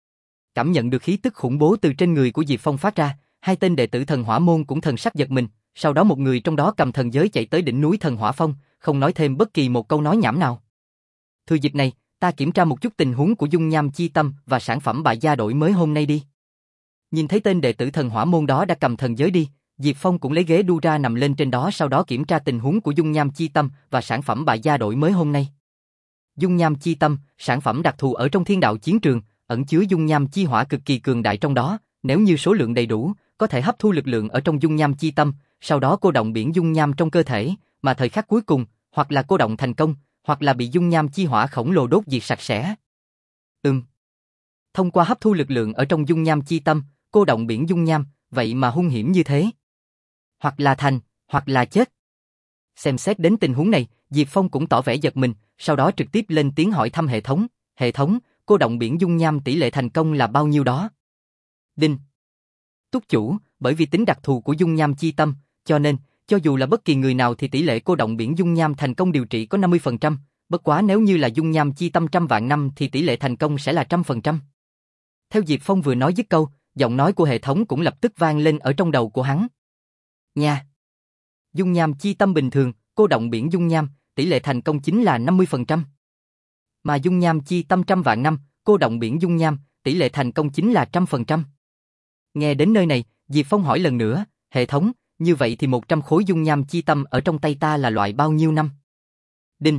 Cảm nhận được khí tức khủng bố từ trên người của Diệp Phong phát ra, hai tên đệ tử Thần Hỏa Môn cũng thần sắc giật mình, sau đó một người trong đó cầm thần giới chạy tới đỉnh núi Thần Hỏa Phong, không nói thêm bất kỳ một câu nói nhảm nào. Thừa dịp này, ta kiểm tra một chút tình huống của dung nham chi tâm và sản phẩm bại gia đổi mới hôm nay đi. Nhìn thấy tên đệ tử Thần Hỏa Môn đó đã cầm thần giới đi, Diệp Phong cũng lấy ghế đu ra nằm lên trên đó, sau đó kiểm tra tình huống của dung nham chi tâm và sản phẩm bại gia đổi mới hôm nay. Dung nham chi tâm, sản phẩm đặc thù ở trong thiên đạo chiến trường, ẩn chứa dung nham chi hỏa cực kỳ cường đại trong đó, nếu như số lượng đầy đủ, có thể hấp thu lực lượng ở trong dung nham chi tâm, sau đó cô động biển dung nham trong cơ thể, mà thời khắc cuối cùng, hoặc là cô động thành công, hoặc là bị dung nham chi hỏa khổng lồ đốt diệt sạch sẽ. Ừm. Thông qua hấp thu lực lượng ở trong dung nham chi tâm, cô động biển dung nham, vậy mà hung hiểm như thế. Hoặc là thành, hoặc là chết. Xem xét đến tình huống này, Diệp Phong cũng tỏ vẻ giật mình, sau đó trực tiếp lên tiếng hỏi thăm hệ thống, hệ thống, cô động biển dung nham tỷ lệ thành công là bao nhiêu đó? Đinh. Túc chủ, bởi vì tính đặc thù của dung nham chi tâm, cho nên, cho dù là bất kỳ người nào thì tỷ lệ cô động biển dung nham thành công điều trị có năm mươi phần trăm, bất quá nếu như là dung nham chi tâm trăm vạn năm thì tỷ lệ thành công sẽ là trăm phần trăm. Theo Diệp Phong vừa nói dứt câu, giọng nói của hệ thống cũng lập tức vang lên ở trong đầu của hắn. Nha. Dung nham chi tâm bình thường, cô động biển dung nham, tỷ lệ thành công chính là năm mươi phần trăm. Mà dung nham chi tâm trăm vạn năm, cô động biển dung nham, tỷ lệ thành công chính là trăm phần trăm. Nghe đến nơi này, Diệp Phong hỏi lần nữa, hệ thống, như vậy thì một trăm khối dung nham chi tâm ở trong tay ta là loại bao nhiêu năm? Đinh.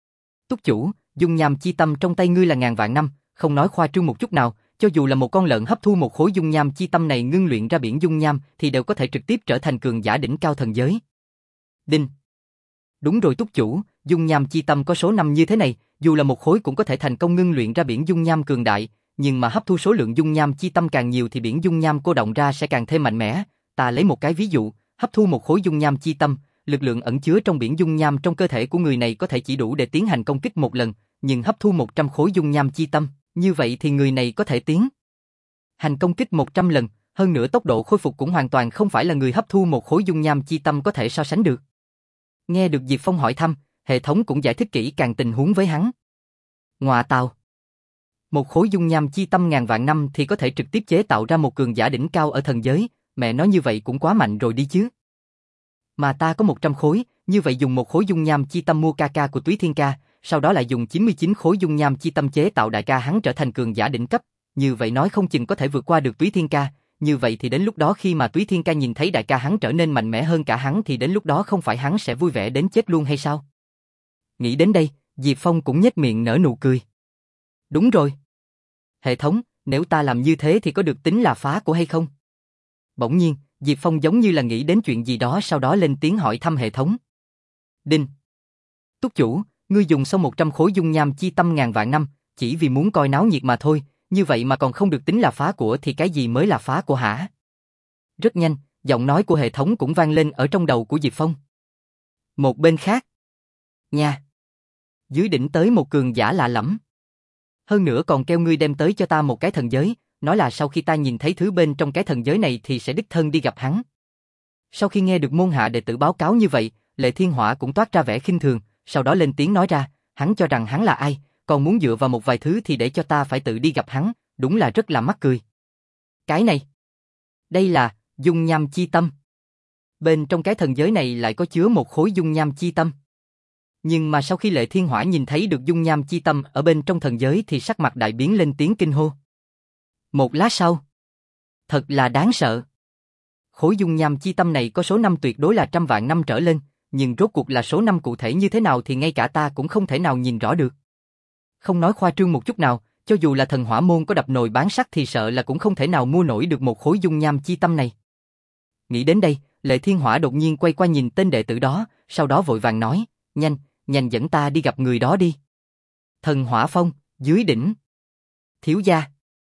Túc chủ, dung nham chi tâm trong tay ngươi là ngàn vạn năm, không nói khoa trương một chút nào, cho dù là một con lợn hấp thu một khối dung nham chi tâm này ngưng luyện ra biển dung nham thì đều có thể trực tiếp trở thành cường giả đỉnh cao thần giới. Đinh. Đúng rồi túc chủ, dung nham chi tâm có số năm như thế này, dù là một khối cũng có thể thành công ngưng luyện ra biển dung nham cường đại, nhưng mà hấp thu số lượng dung nham chi tâm càng nhiều thì biển dung nham cô động ra sẽ càng thêm mạnh mẽ. Ta lấy một cái ví dụ, hấp thu một khối dung nham chi tâm, lực lượng ẩn chứa trong biển dung nham trong cơ thể của người này có thể chỉ đủ để tiến hành công kích một lần, nhưng hấp thu một trăm khối dung nham chi tâm, như vậy thì người này có thể tiến hành công kích một trăm lần, hơn nữa tốc độ khôi phục cũng hoàn toàn không phải là người hấp thu một khối dung nham chi tâm có thể so sánh được. Nghe được Diệp Phong hỏi thăm, hệ thống cũng giải thích kỹ càng tình huống với hắn. Ngọa tào. Một khối dung nham chi tâm ngàn vạn năm thì có thể trực tiếp chế tạo ra một cường giả đỉnh cao ở thần giới, mẹ nói như vậy cũng quá mạnh rồi đi chứ. Mà ta có một trăm khối, như vậy dùng một khối dung nham chi tâm mua ca ca của Túy Thiên ca, sau đó lại dùng chín mươi chín khối dung nham chi tâm chế tạo đại ca hắn trở thành cường giả đỉnh cấp, như vậy nói không chừng có thể vượt qua được Túy Thiên ca, như vậy thì đến lúc đó khi mà Túy Thiên ca nhìn thấy đại ca hắn trở nên mạnh mẽ hơn cả hắn thì đến lúc đó không phải hắn sẽ vui vẻ đến chết luôn hay sao? Nghĩ đến đây, Diệp Phong cũng nhếch miệng nở nụ cười. Đúng rồi. Hệ thống, nếu ta làm như thế thì có được tính là phá của hay không? Bỗng nhiên, Diệp Phong giống như là nghĩ đến chuyện gì đó sau đó lên tiếng hỏi thăm hệ thống. Đinh. Túc chủ, ngươi dùng xong một trăm khối dung nham chi tâm ngàn vạn năm, chỉ vì muốn coi náo nhiệt mà thôi, như vậy mà còn không được tính là phá của thì cái gì mới là phá của hả? Rất nhanh, giọng nói của hệ thống cũng vang lên ở trong đầu của Diệp Phong. Một bên khác. Nha. Dưới đỉnh tới một cường giả lạ lẫm. Hơn nữa còn kêu ngươi đem tới cho ta một cái thần giới, nói là sau khi ta nhìn thấy thứ bên trong cái thần giới này thì sẽ đích thân đi gặp hắn. Sau khi nghe được môn hạ đệ tử báo cáo như vậy, Lệ Thiên Hỏa cũng toát ra vẻ khinh thường, sau đó lên tiếng nói ra, hắn cho rằng hắn là ai, còn muốn dựa vào một vài thứ thì để cho ta phải tự đi gặp hắn, đúng là rất là mắc cười. Cái này, đây là dung nham chi tâm. Bên trong cái thần giới này lại có chứa một khối dung nham chi tâm. Nhưng mà sau khi Lệ Thiên Hỏa nhìn thấy được dung nham chi tâm ở bên trong thần giới thì sắc mặt đại biến lên tiếng kinh hô. Một lát sau, thật là đáng sợ. Khối dung nham chi tâm này có số năm tuyệt đối là trăm vạn năm trở lên, nhưng rốt cuộc là số năm cụ thể như thế nào thì ngay cả ta cũng không thể nào nhìn rõ được. Không nói khoa trương một chút nào, cho dù là thần hỏa môn có đập nồi bán sắt thì sợ là cũng không thể nào mua nổi được một khối dung nham chi tâm này. Nghĩ đến đây, Lệ Thiên Hỏa đột nhiên quay qua nhìn tên đệ tử đó, sau đó vội vàng nói, nhanh, nhanh dẫn ta đi gặp người đó đi. Thần hỏa phong, dưới đỉnh. Thiếu gia.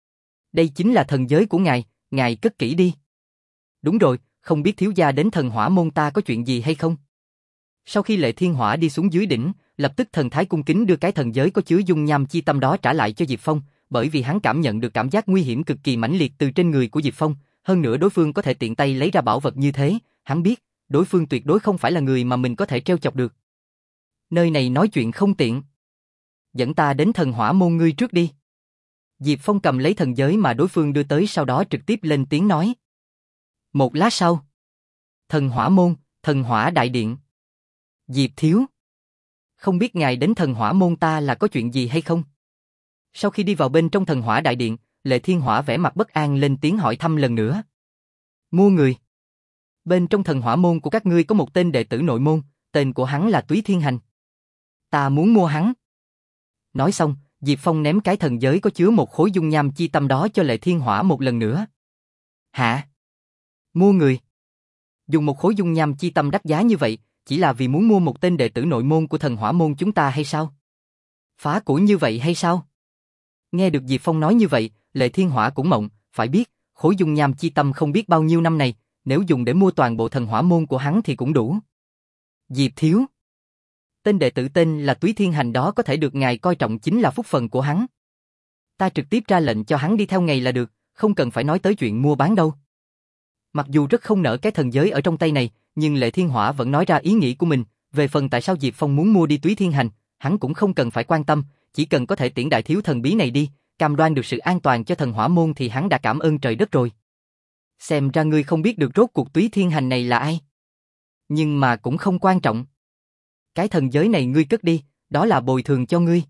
Đây chính là thần giới của ngài, ngài cất kỹ đi. Đúng rồi, không biết thiếu gia đến thần hỏa môn ta có chuyện gì hay không? Sau khi Lệ Thiên Hỏa đi xuống dưới đỉnh, lập tức thần thái cung kính đưa cái thần giới có chứa dung nham chi tâm đó trả lại cho Diệp Phong, bởi vì hắn cảm nhận được cảm giác nguy hiểm cực kỳ mãnh liệt từ trên người của Diệp Phong, hơn nữa đối phương có thể tiện tay lấy ra bảo vật như thế, hắn biết, đối phương tuyệt đối không phải là người mà mình có thể trêu chọc được. Nơi này nói chuyện không tiện. Dẫn ta đến thần hỏa môn ngươi trước đi. Diệp Phong cầm lấy thần giới mà đối phương đưa tới sau đó trực tiếp lên tiếng nói. Một lát sau. Thần hỏa môn, thần hỏa đại điện. Diệp thiếu. Không biết ngài đến thần hỏa môn ta là có chuyện gì hay không? Sau khi đi vào bên trong thần hỏa đại điện, Lệ Thiên Hỏa vẻ mặt bất an lên tiếng hỏi thăm lần nữa. Mua người. Bên trong thần hỏa môn của các ngươi có một tên đệ tử nội môn, tên của hắn là Túy Thiên Hành. Ta muốn mua hắn. Nói xong, Diệp Phong ném cái thần giới có chứa một khối dung nham chi tâm đó cho Lệ Thiên Hỏa một lần nữa. Hả? Mua người? Dùng một khối dung nham chi tâm đắt giá như vậy, chỉ là vì muốn mua một tên đệ tử nội môn của thần hỏa môn chúng ta hay sao? Phá của như vậy hay sao? Nghe được Diệp Phong nói như vậy, Lệ Thiên Hỏa cũng mộng, phải biết, khối dung nham chi tâm không biết bao nhiêu năm này, nếu dùng để mua toàn bộ thần hỏa môn của hắn thì cũng đủ. Diệp thiếu. Tên đệ tử tên là Túy Thiên Hành đó có thể được ngài coi trọng chính là phúc phần của hắn. Ta trực tiếp ra lệnh cho hắn đi theo ngài là được, không cần phải nói tới chuyện mua bán đâu. Mặc dù rất không nỡ cái thần giới ở trong tay này, nhưng Lệ Thiên Hỏa vẫn nói ra ý nghĩ của mình, về phần tại sao Diệp Phong muốn mua đi Túy Thiên Hành, hắn cũng không cần phải quan tâm, chỉ cần có thể tiễn đại thiếu thần bí này đi, cam đoan được sự an toàn cho thần hỏa môn thì hắn đã cảm ơn trời đất rồi. Xem ra ngươi không biết được rốt cuộc Túy Thiên Hành này là ai. Nhưng mà cũng không quan trọng. Cái thần giới này ngươi cất đi, đó là bồi thường cho ngươi.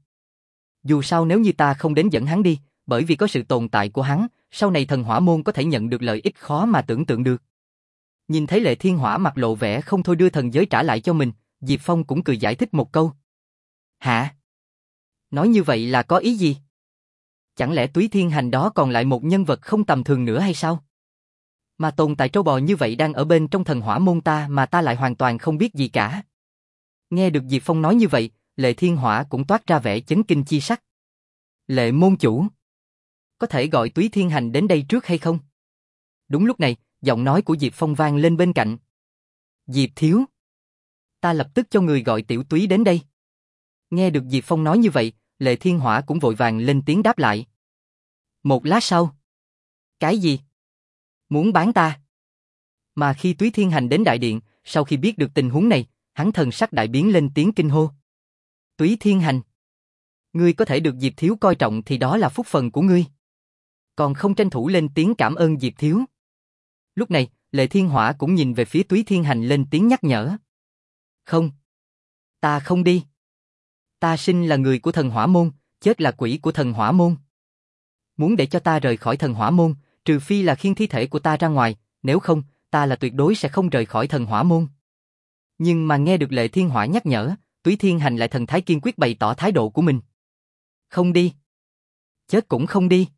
Dù sao nếu như ta không đến dẫn hắn đi, bởi vì có sự tồn tại của hắn, sau này thần hỏa môn có thể nhận được lợi ích khó mà tưởng tượng được. Nhìn thấy Lệ Thiên Hỏa mặt lộ vẻ không thôi đưa thần giới trả lại cho mình, Diệp Phong cũng cười giải thích một câu. Hả? Nói như vậy là có ý gì? Chẳng lẽ Túy Thiên Hành đó còn lại một nhân vật không tầm thường nữa hay sao? Mà tồn tại trâu bò như vậy đang ở bên trong thần hỏa môn ta mà ta lại hoàn toàn không biết gì cả. Nghe được Diệp Phong nói như vậy, Lệ Thiên Hỏa cũng toát ra vẻ chấn kinh chi sắc. Lệ môn chủ, có thể gọi Túy Thiên Hành đến đây trước hay không? Đúng lúc này, giọng nói của Diệp Phong vang lên bên cạnh. Diệp thiếu, ta lập tức cho người gọi Tiểu Túy đến đây. Nghe được Diệp Phong nói như vậy, Lệ Thiên Hỏa cũng vội vàng lên tiếng đáp lại. Một lát sau. Cái gì? Muốn bán ta? Mà khi Túy Thiên Hành đến đại điện, sau khi biết được tình huống này, hắn thần sắc đại biến lên tiếng kinh hô. Túy Thiên Hành, ngươi có thể được Diệp thiếu coi trọng thì đó là phúc phần của ngươi. Còn không tranh thủ lên tiếng cảm ơn Diệp thiếu. Lúc này, Lệ Thiên Hỏa cũng nhìn về phía Túy Thiên Hành lên tiếng nhắc nhở. Không. Ta không đi. Ta sinh là người của thần hỏa môn, chết là quỷ của thần hỏa môn. Muốn để cho ta rời khỏi thần hỏa môn, trừ phi là khiêng thi thể của ta ra ngoài, nếu không, ta là tuyệt đối sẽ không rời khỏi thần hỏa môn. Nhưng mà nghe được Lệ Thiên Hỏa nhắc nhở, Túy Thiên Hành lại thần thái kiên quyết bày tỏ thái độ của mình. Không đi. Chết cũng không đi.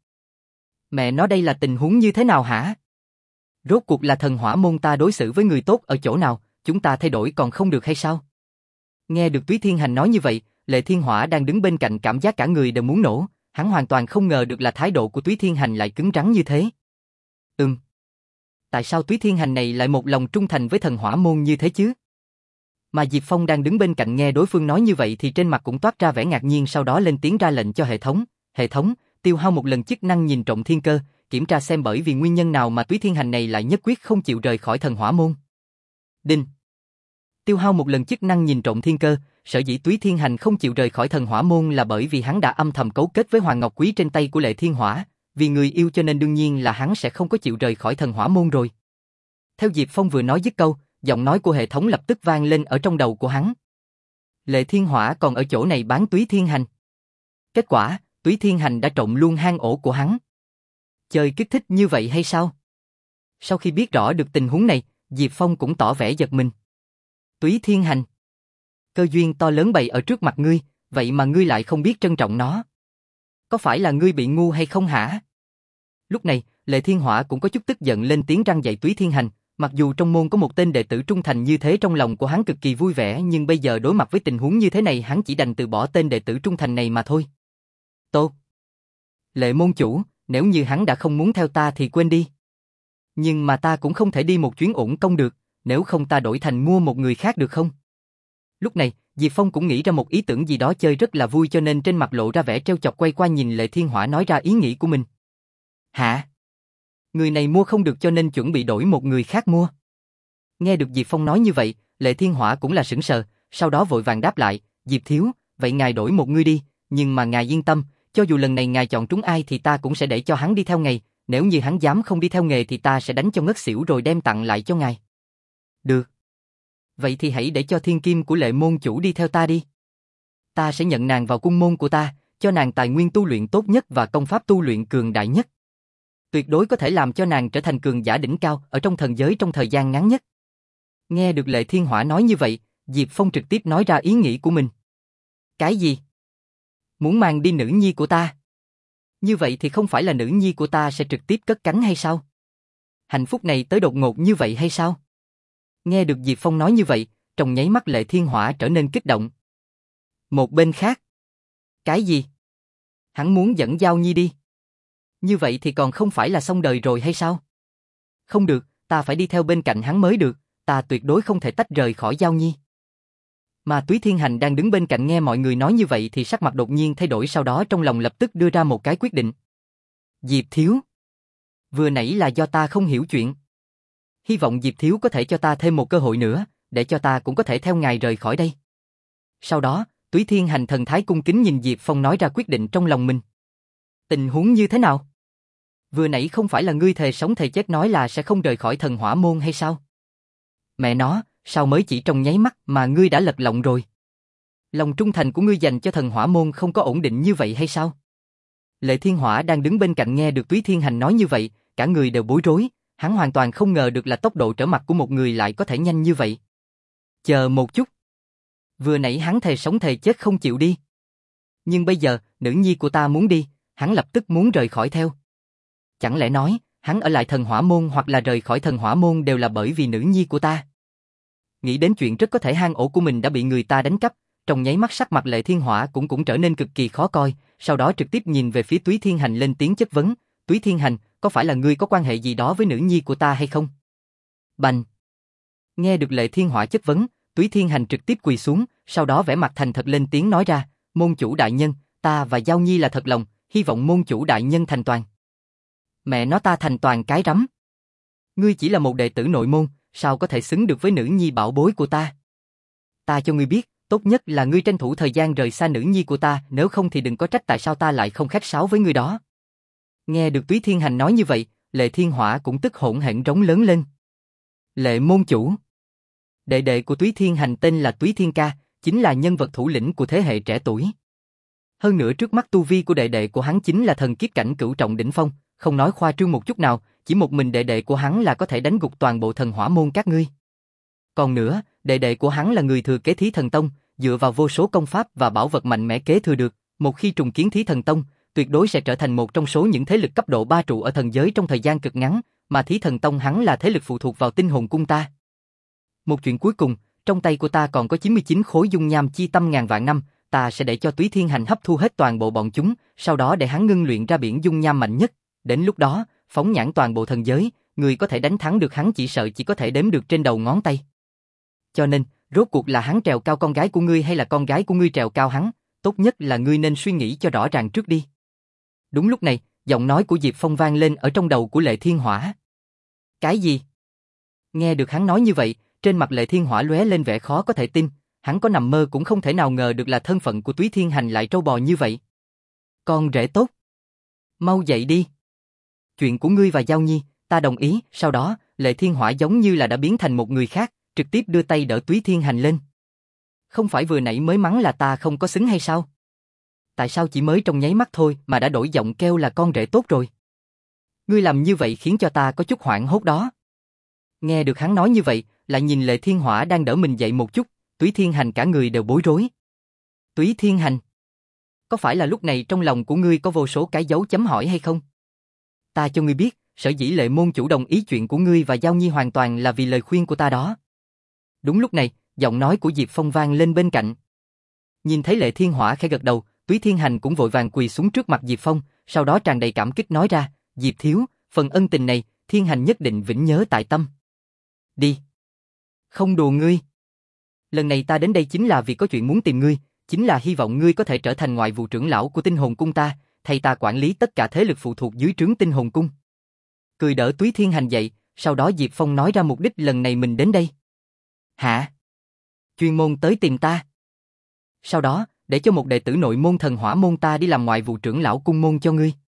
Mẹ nói đây là tình huống như thế nào hả? Rốt cuộc là thần hỏa môn ta đối xử với người tốt ở chỗ nào, chúng ta thay đổi còn không được hay sao? Nghe được Túy Thiên Hành nói như vậy, Lệ Thiên Hỏa đang đứng bên cạnh cảm giác cả người đều muốn nổ, hắn hoàn toàn không ngờ được là thái độ của Túy Thiên Hành lại cứng rắn như thế. Ừm. Tại sao Túy Thiên Hành này lại một lòng trung thành với thần hỏa môn như thế chứ? Mà Diệp Phong đang đứng bên cạnh nghe đối phương nói như vậy thì trên mặt cũng toát ra vẻ ngạc nhiên, sau đó lên tiếng ra lệnh cho hệ thống. Hệ thống, tiêu hao một lần chức năng nhìn trộm thiên cơ, kiểm tra xem bởi vì nguyên nhân nào mà Túy Thiên Hành này lại nhất quyết không chịu rời khỏi thần hỏa môn. Đinh. Tiêu hao một lần chức năng nhìn trộm thiên cơ, sở dĩ Túy Thiên Hành không chịu rời khỏi thần hỏa môn là bởi vì hắn đã âm thầm cấu kết với Hoàng Ngọc Quý trên tay của Lệ Thiên Hỏa, vì người yêu cho nên đương nhiên là hắn sẽ không có chịu rời khỏi thần hỏa môn rồi. Theo Diệp Phong vừa nói dứt câu, giọng nói của hệ thống lập tức vang lên ở trong đầu của hắn. Lệ Thiên Hỏa còn ở chỗ này bán Túy Thiên Hành. Kết quả, Túy Thiên Hành đã trộm luôn hang ổ của hắn. Chơi kích thích như vậy hay sao? Sau khi biết rõ được tình huống này, Diệp Phong cũng tỏ vẻ giật mình. Túy Thiên Hành. Cơ duyên to lớn bày ở trước mặt ngươi, vậy mà ngươi lại không biết trân trọng nó. Có phải là ngươi bị ngu hay không hả? Lúc này, Lệ Thiên Hỏa cũng có chút tức giận lên tiếng răn dạy Túy Thiên Hành, mặc dù trong môn có một tên đệ tử trung thành như thế trong lòng của hắn cực kỳ vui vẻ, nhưng bây giờ đối mặt với tình huống như thế này hắn chỉ đành từ bỏ tên đệ tử trung thành này mà thôi. Tốt. Lệ môn chủ, nếu như hắn đã không muốn theo ta thì quên đi. Nhưng mà ta cũng không thể đi một chuyến uổng công được, nếu không ta đổi thành mua một người khác được không? Lúc này, Diệp Phong cũng nghĩ ra một ý tưởng gì đó chơi rất là vui cho nên trên mặt lộ ra vẻ trêu chọc quay qua nhìn Lệ Thiên Hỏa nói ra ý nghĩ của mình. Hả? Người này mua không được cho nên chuẩn bị đổi một người khác mua. Nghe được Diệp Phong nói như vậy, Lệ Thiên Hỏa cũng là sững sờ, sau đó vội vàng đáp lại, Diệp thiếu, vậy ngài đổi một người đi, nhưng mà ngài yên tâm, cho dù lần này ngài chọn trúng ai thì ta cũng sẽ để cho hắn đi theo nghề, nếu như hắn dám không đi theo nghề thì ta sẽ đánh cho ngất xỉu rồi đem tặng lại cho ngài. Được. Vậy thì hãy để cho thiên kim của Lệ môn chủ đi theo ta đi. Ta sẽ nhận nàng vào cung môn của ta, cho nàng tài nguyên tu luyện tốt nhất và công pháp tu luyện cường đại nhất. Tuyệt đối có thể làm cho nàng trở thành cường giả đỉnh cao ở trong thần giới trong thời gian ngắn nhất. Nghe được Lệ Thiên Hỏa nói như vậy, Diệp Phong trực tiếp nói ra ý nghĩ của mình. Cái gì? Muốn mang đi nữ nhi của ta? Như vậy thì không phải là nữ nhi của ta sẽ trực tiếp cất cánh hay sao? Hạnh phúc này tới đột ngột như vậy hay sao? Nghe được Diệp Phong nói như vậy, trong nháy mắt Lệ Thiên Hỏa trở nên kích động. Một bên khác. Cái gì? Hắn muốn dẫn Giao Nhi đi. Như vậy thì còn không phải là xong đời rồi hay sao? Không được, ta phải đi theo bên cạnh hắn mới được, ta tuyệt đối không thể tách rời khỏi Giao Nhi. Mà Túy Thiên Hành đang đứng bên cạnh nghe mọi người nói như vậy thì sắc mặt đột nhiên thay đổi, sau đó trong lòng lập tức đưa ra một cái quyết định. Diệp thiếu. Vừa nãy là do ta không hiểu chuyện. Hy vọng Diệp thiếu có thể cho ta thêm một cơ hội nữa, để cho ta cũng có thể theo ngài rời khỏi đây. Sau đó, Túy Thiên Hành thần thái cung kính nhìn Diệp Phong nói ra quyết định trong lòng mình. Tình huống như thế nào? Vừa nãy không phải là ngươi thề sống thề chết nói là sẽ không rời khỏi thần hỏa môn hay sao? Mẹ nó, sao mới chỉ trong nháy mắt mà ngươi đã lật lọng rồi? Lòng trung thành của ngươi dành cho thần hỏa môn không có ổn định như vậy hay sao? Lệ Thiên Hỏa đang đứng bên cạnh nghe được Túy Thiên Hành nói như vậy, cả người đều bối rối, hắn hoàn toàn không ngờ được là tốc độ trở mặt của một người lại có thể nhanh như vậy. Chờ một chút. Vừa nãy hắn thề sống thề chết không chịu đi. Nhưng bây giờ, nữ nhi của ta muốn đi, hắn lập tức muốn rời khỏi theo. Chẳng lẽ nói, hắn ở lại thần hỏa môn hoặc là rời khỏi thần hỏa môn đều là bởi vì nữ nhi của ta? Nghĩ đến chuyện rất có thể hang ổ của mình đã bị người ta đánh cắp, trong nháy mắt sắc mặt Lệ Thiên Hỏa cũng cũng trở nên cực kỳ khó coi, sau đó trực tiếp nhìn về phía Túy Thiên Hành lên tiếng chất vấn, Túy Thiên Hành, có phải là ngươi có quan hệ gì đó với nữ nhi của ta hay không? Bành! Nghe được Lệ Thiên Hỏa chất vấn, Túy Thiên Hành trực tiếp quỳ xuống, sau đó vẻ mặt thành thật lên tiếng nói ra, môn chủ đại nhân, ta và Giao Nhi là thật lòng, hy vọng môn chủ đại nhân thành toàn. Mẹ nó ta thành toàn cái rắm. Ngươi chỉ là một đệ tử nội môn, sao có thể xứng được với nữ nhi bảo bối của ta? Ta cho ngươi biết, tốt nhất là ngươi tranh thủ thời gian rời xa nữ nhi của ta, nếu không thì đừng có trách tại sao ta lại không khách sáo với ngươi đó. Nghe được Túy Thiên Hành nói như vậy, Lệ Thiên Hỏa cũng tức hổn hển rống lớn lên. Lệ môn chủ. Đệ đệ của Túy Thiên Hành tên là Túy Thiên Ca, chính là nhân vật thủ lĩnh của thế hệ trẻ tuổi. Hơn nữa trước mắt tu vi của đệ đệ của hắn chính là thần kiếp cảnh cửu trọng đỉnh phong, không nói khoa trương một chút nào, chỉ một mình đệ đệ của hắn là có thể đánh gục toàn bộ thần hỏa môn các ngươi. Còn nữa, đệ đệ của hắn là người thừa kế Thí Thần Tông, dựa vào vô số công pháp và bảo vật mạnh mẽ kế thừa được, một khi trùng kiến Thí Thần Tông, tuyệt đối sẽ trở thành một trong số những thế lực cấp độ ba trụ ở thần giới trong thời gian cực ngắn, mà Thí Thần Tông hắn là thế lực phụ thuộc vào tinh hồn cung ta. Một chuyện cuối cùng, trong tay của ta còn có chín mươi chín khối dung nham chi tâm ngàn vạn năm, ta sẽ để cho Túy Thiên Hành hấp thu hết toàn bộ bọn chúng, sau đó để hắn ngưng luyện ra biển dung nham mạnh nhất, đến lúc đó, phóng nhãn toàn bộ thần giới, người có thể đánh thắng được hắn chỉ sợ chỉ có thể đếm được trên đầu ngón tay. Cho nên, rốt cuộc là hắn trèo cao con gái của ngươi hay là con gái của ngươi trèo cao hắn, tốt nhất là ngươi nên suy nghĩ cho rõ ràng trước đi. Đúng lúc này, giọng nói của Diệp Phong vang lên ở trong đầu của Lệ Thiên Hỏa. Cái gì? Nghe được hắn nói như vậy, trên mặt Lệ Thiên Hỏa lóe lên vẻ khó có thể tin, hắn có nằm mơ cũng không thể nào ngờ được là thân phận của Túy Thiên Hành lại trâu bò như vậy. Con rể tốt. Mau dậy đi. Chuyện của ngươi và Giao Nhi, ta đồng ý, sau đó, Lệ Thiên Hỏa giống như là đã biến thành một người khác, trực tiếp đưa tay đỡ Túy Thiên Hành lên. Không phải vừa nãy mới mắng là ta không có xứng hay sao? Tại sao chỉ mới trong nháy mắt thôi mà đã đổi giọng kêu là con rể tốt rồi? Ngươi làm như vậy khiến cho ta có chút hoảng hốt đó. Nghe được hắn nói như vậy, lại nhìn Lệ Thiên Hỏa đang đỡ mình dậy một chút, Túy Thiên Hành cả người đều bối rối. Túy Thiên Hành, có phải là lúc này trong lòng của ngươi có vô số cái dấu chấm hỏi hay không? Ta cho ngươi biết, sở dĩ Lệ môn chủ đồng ý chuyện của ngươi và Giao Nhi hoàn toàn là vì lời khuyên của ta đó. Đúng lúc này, giọng nói của Diệp Phong vang lên bên cạnh. Nhìn thấy Lệ Thiên Hỏa khẽ gật đầu, Túy Thiên Hành cũng vội vàng quỳ xuống trước mặt Diệp Phong, sau đó tràn đầy cảm kích nói ra, Diệp thiếu, phần ân tình này, Thiên Hành nhất định vĩnh nhớ tại tâm. Đi. Không đùa ngươi. Lần này ta đến đây chính là vì có chuyện muốn tìm ngươi, chính là hy vọng ngươi có thể trở thành ngoại vụ trưởng lão của tinh hồn cung ta, thay ta quản lý tất cả thế lực phụ thuộc dưới trướng tinh hồn cung. Cười đỡ Túy Thiên Hành dậy, sau đó Diệp Phong nói ra mục đích lần này mình đến đây. Hả? Chuyên môn tới tìm ta. Sau đó, để cho một đệ tử nội môn thần hỏa môn ta đi làm ngoại vụ trưởng lão cung môn cho ngươi.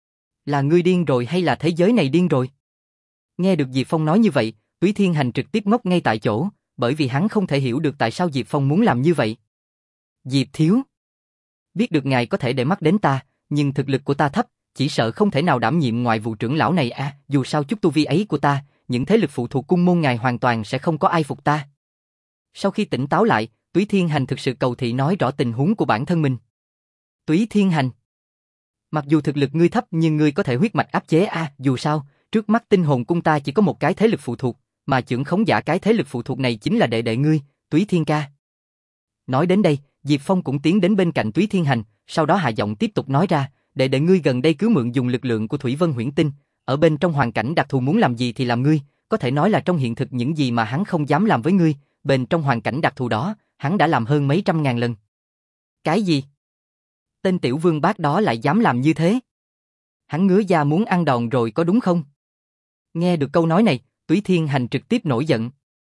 Là ngươi điên rồi hay là thế giới này điên rồi? Nghe được Diệp Phong nói như vậy, Túy Thiên Hành trực tiếp ngốc ngay tại chỗ, bởi vì hắn không thể hiểu được tại sao Diệp Phong muốn làm như vậy. Diệp thiếu, biết được ngài có thể để mắt đến ta, nhưng thực lực của ta thấp, chỉ sợ không thể nào đảm nhiệm ngoại vụ trưởng lão này à, dù sao chút tu vi ấy của ta, những thế lực phụ thuộc cung môn ngài hoàn toàn sẽ không có ai phục ta. Sau khi tỉnh táo lại, Túy Thiên Hành thực sự cầu thị nói rõ tình huống của bản thân mình. Túy Thiên Hành, mặc dù thực lực ngươi thấp nhưng ngươi có thể huyết mạch áp chế à, dù sao, trước mắt tinh hồn cung ta chỉ có một cái thế lực phụ thuộc, mà trưởng khống giả cái thế lực phụ thuộc này chính là đệ đệ ngươi, Túy Thiên ca. Nói đến đây, Diệp Phong cũng tiến đến bên cạnh Túy Thiên Hành, sau đó hạ giọng tiếp tục nói ra, đệ đệ ngươi gần đây cứ mượn dùng lực lượng của Thủy Vân Huyễn Tinh, ở bên trong hoàn cảnh đặc thù muốn làm gì thì làm ngươi, có thể nói là trong hiện thực những gì mà hắn không dám làm với ngươi, bên trong hoàn cảnh đặc thù đó, hắn đã làm hơn mấy trăm ngàn lần. Cái gì? Tên tiểu vương bát đó lại dám làm như thế? Hắn ngứa da muốn ăn đòn rồi có đúng không? Nghe được câu nói này, Túy Thiên Hành trực tiếp nổi giận.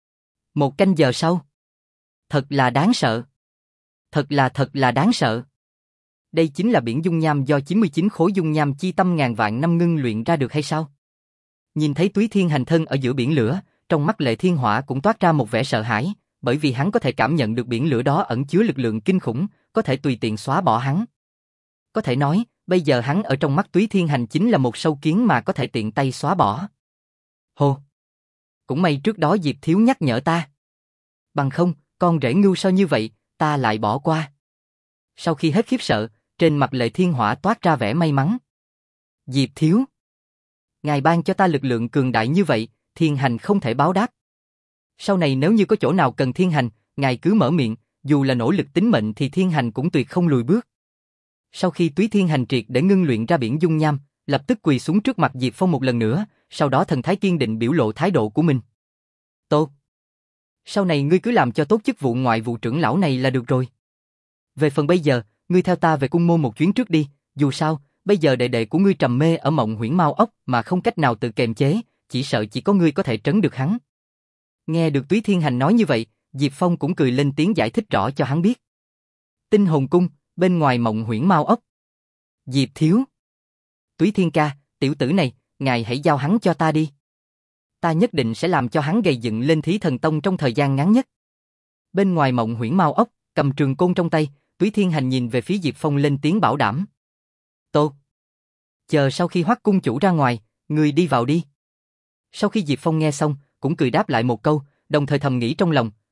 Một canh giờ sau. Thật là đáng sợ. Thật là thật là đáng sợ. Đây chính là biển dung nham do chín mươi chín khối dung nham chi tâm ngàn vạn năm ngưng luyện ra được hay sao? Nhìn thấy Túy Thiên Hành thân ở giữa biển lửa, trong mắt Lệ Thiên Hỏa cũng toát ra một vẻ sợ hãi, bởi vì hắn có thể cảm nhận được biển lửa đó ẩn chứa lực lượng kinh khủng, có thể tùy tiện xóa bỏ hắn. Có thể nói, bây giờ hắn ở trong mắt Túy Thiên Hành chính là một sâu kiến mà có thể tiện tay xóa bỏ. Hồ! Cũng may trước đó Diệp thiếu nhắc nhở ta. Bằng không, con rể ngu sao như vậy, ta lại bỏ qua. Sau khi hết khiếp sợ, trên mặt Lệ Thiên Hỏa toát ra vẻ may mắn. Diệp thiếu! Ngài ban cho ta lực lượng cường đại như vậy, Thiên Hành không thể báo đáp. Sau này nếu như có chỗ nào cần Thiên Hành, ngài cứ mở miệng, dù là nỗ lực tính mệnh thì Thiên Hành cũng tuyệt không lùi bước. Sau khi Túy Thiên Hành triệt để ngưng luyện ra biển dung nham, lập tức quỳ xuống trước mặt Diệp Phong một lần nữa, sau đó thần thái kiên định biểu lộ thái độ của mình. Tốt. Sau này ngươi cứ làm cho tốt chức vụ ngoại vụ trưởng lão này là được rồi. Về phần bây giờ, ngươi theo ta về cung môn một chuyến trước đi, dù sao, bây giờ đệ đệ của ngươi trầm mê ở mộng huyễn mau ốc mà không cách nào tự kiềm chế, chỉ sợ chỉ có ngươi có thể trấn được hắn. Nghe được Túy Thiên Hành nói như vậy, Diệp Phong cũng cười lên tiếng giải thích rõ cho hắn biết. Tinh hồn cung, bên ngoài mộng huyễn mau ốc. Diệp thiếu. Túy Thiên ca, tiểu tử này, ngài hãy giao hắn cho ta đi. Ta nhất định sẽ làm cho hắn gầy dựng lên Thí Thần Tông trong thời gian ngắn nhất. Bên ngoài mộng huyễn mau ốc, cầm trường côn trong tay, Túy Thiên Hành nhìn về phía Diệp Phong lên tiếng bảo đảm. Tốt. Chờ sau khi Hoắc cung chủ ra ngoài, ngươi đi vào đi. Sau khi Diệp Phong nghe xong, cũng cười đáp lại một câu, đồng thời thầm nghĩ trong lòng,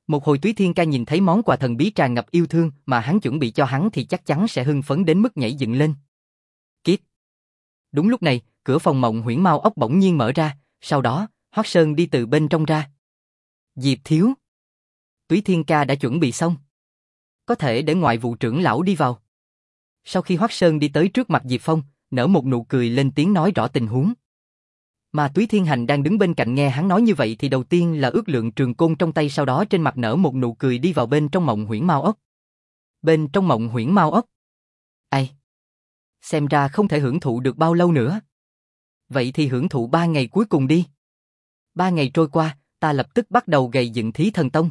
Một hồi Túy Thiên Ca nhìn thấy món quà thần bí tràn ngập yêu thương mà hắn chuẩn bị cho hắn thì chắc chắn sẽ hưng phấn đến mức nhảy dựng lên. Kiết. Đúng lúc này, cửa phòng Mộng Huyễn Mao Ốc bỗng nhiên mở ra, sau đó, Hoắc Sơn đi từ bên trong ra. Diệp thiếu. Túy Thiên Ca đã chuẩn bị xong. Có thể để ngoại vụ trưởng lão đi vào. Sau khi Hoắc Sơn đi tới trước mặt Diệp Phong, nở một nụ cười lên tiếng nói rõ tình huống. Mà Túy Thiên Hành đang đứng bên cạnh nghe hắn nói như vậy thì đầu tiên là ước lượng trường côn trong tay, sau đó trên mặt nở một nụ cười đi vào bên trong Mộng Huyễn Mao Ốc. Bên trong Mộng Huyễn Mao Ốc. Ai? Xem ra không thể hưởng thụ được bao lâu nữa. Vậy thì hưởng thụ ba ngày cuối cùng đi. Ba ngày trôi qua, ta lập tức bắt đầu gầy dựng Thí Thần Tông.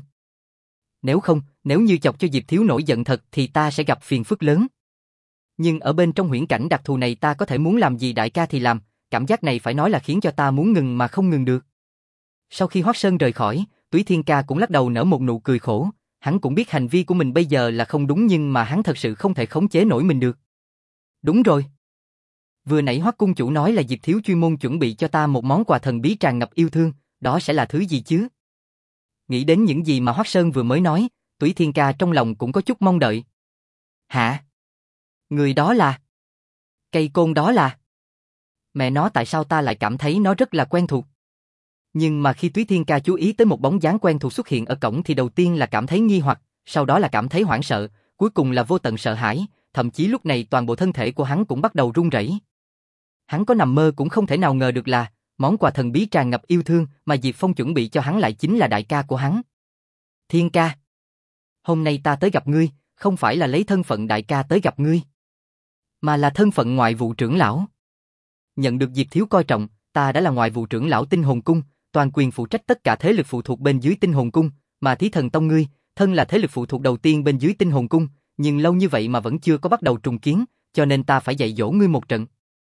Nếu không, nếu như chọc cho Diệp thiếu nổi giận thật thì ta sẽ gặp phiền phức lớn. Nhưng ở bên trong huyễn cảnh đặc thù này ta có thể muốn làm gì đại ca thì làm, cảm giác này phải nói là khiến cho ta muốn ngừng mà không ngừng được. Sau khi Hoắc Sơn rời khỏi, Túy Thiên Ca cũng lắc đầu nở một nụ cười khổ, hắn cũng biết hành vi của mình bây giờ là không đúng nhưng mà hắn thật sự không thể khống chế nổi mình được. Đúng rồi. Vừa nãy Hoắc cung chủ nói là Diệp thiếu chuyên môn chuẩn bị cho ta một món quà thần bí tràn ngập yêu thương, đó sẽ là thứ gì chứ? Nghĩ đến những gì mà Hoắc Sơn vừa mới nói, Túy Thiên Ca trong lòng cũng có chút mong đợi. Hả? Người đó là? Cây côn đó là? Mẹ nó, tại sao ta lại cảm thấy nó rất là quen thuộc? Nhưng mà khi Túy Thiên Ca chú ý tới một bóng dáng quen thuộc xuất hiện ở cổng thì đầu tiên là cảm thấy nghi hoặc, sau đó là cảm thấy hoảng sợ, cuối cùng là vô tận sợ hãi, thậm chí lúc này toàn bộ thân thể của hắn cũng bắt đầu run rẩy. Hắn có nằm mơ cũng không thể nào ngờ được là món quà thần bí tràn ngập yêu thương mà Diệp Phong chuẩn bị cho hắn lại chính là đại ca của hắn. Thiên Ca, hôm nay ta tới gặp ngươi, không phải là lấy thân phận đại ca tới gặp ngươi, mà là thân phận ngoại vụ trưởng lão. Nhận được Diệp thiếu coi trọng, ta đã là ngoại vụ trưởng lão Tinh Hồn Cung, toàn quyền phụ trách tất cả thế lực phụ thuộc bên dưới Tinh Hồn Cung, mà Thí Thần Tông ngươi, thân là thế lực phụ thuộc đầu tiên bên dưới Tinh Hồn Cung, nhưng lâu như vậy mà vẫn chưa có bắt đầu trùng kiến, cho nên ta phải dạy dỗ ngươi một trận.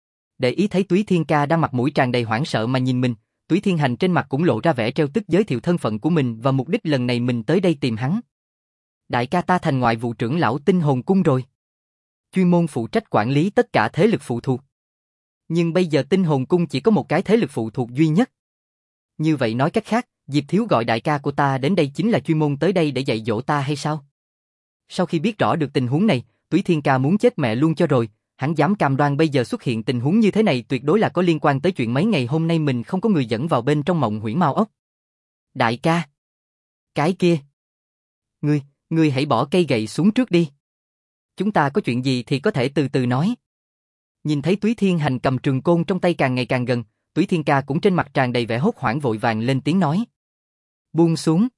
Để ý thấy Túy Thiên Ca đang mặt mũi tràn đầy hoảng sợ mà nhìn mình, Túy Thiên Hành trên mặt cũng lộ ra vẻ trêu tức giới thiệu thân phận của mình và mục đích lần này mình tới đây tìm hắn. Đại ca ta thành ngoại vụ trưởng lão Tinh Hồn Cung rồi. Chuyên môn phụ trách quản lý tất cả thế lực phụ thuộc. Nhưng bây giờ Tinh Hồn Cung chỉ có một cái thế lực phụ thuộc duy nhất. Như vậy nói cách khác, Diệp thiếu gọi đại ca của ta đến đây chính là chuyên môn tới đây để dạy dỗ ta hay sao? Sau khi biết rõ được tình huống này, Túy Thiên Ca muốn chết mẹ luôn cho rồi, hắn dám cam đoan bây giờ xuất hiện tình huống như thế này tuyệt đối là có liên quan tới chuyện mấy ngày hôm nay mình không có người dẫn vào bên trong Mộng Huyễn Mao Ốc. Đại ca! Cái kia! Ngươi, ngươi hãy bỏ cây gậy xuống trước đi. Chúng ta có chuyện gì thì có thể từ từ nói. Nhìn thấy Túy Thiên Hành cầm trường côn trong tay càng ngày càng gần, Túy Thiên Ca cũng trên mặt tràn đầy vẻ hốt hoảng vội vàng lên tiếng nói. Buông xuống.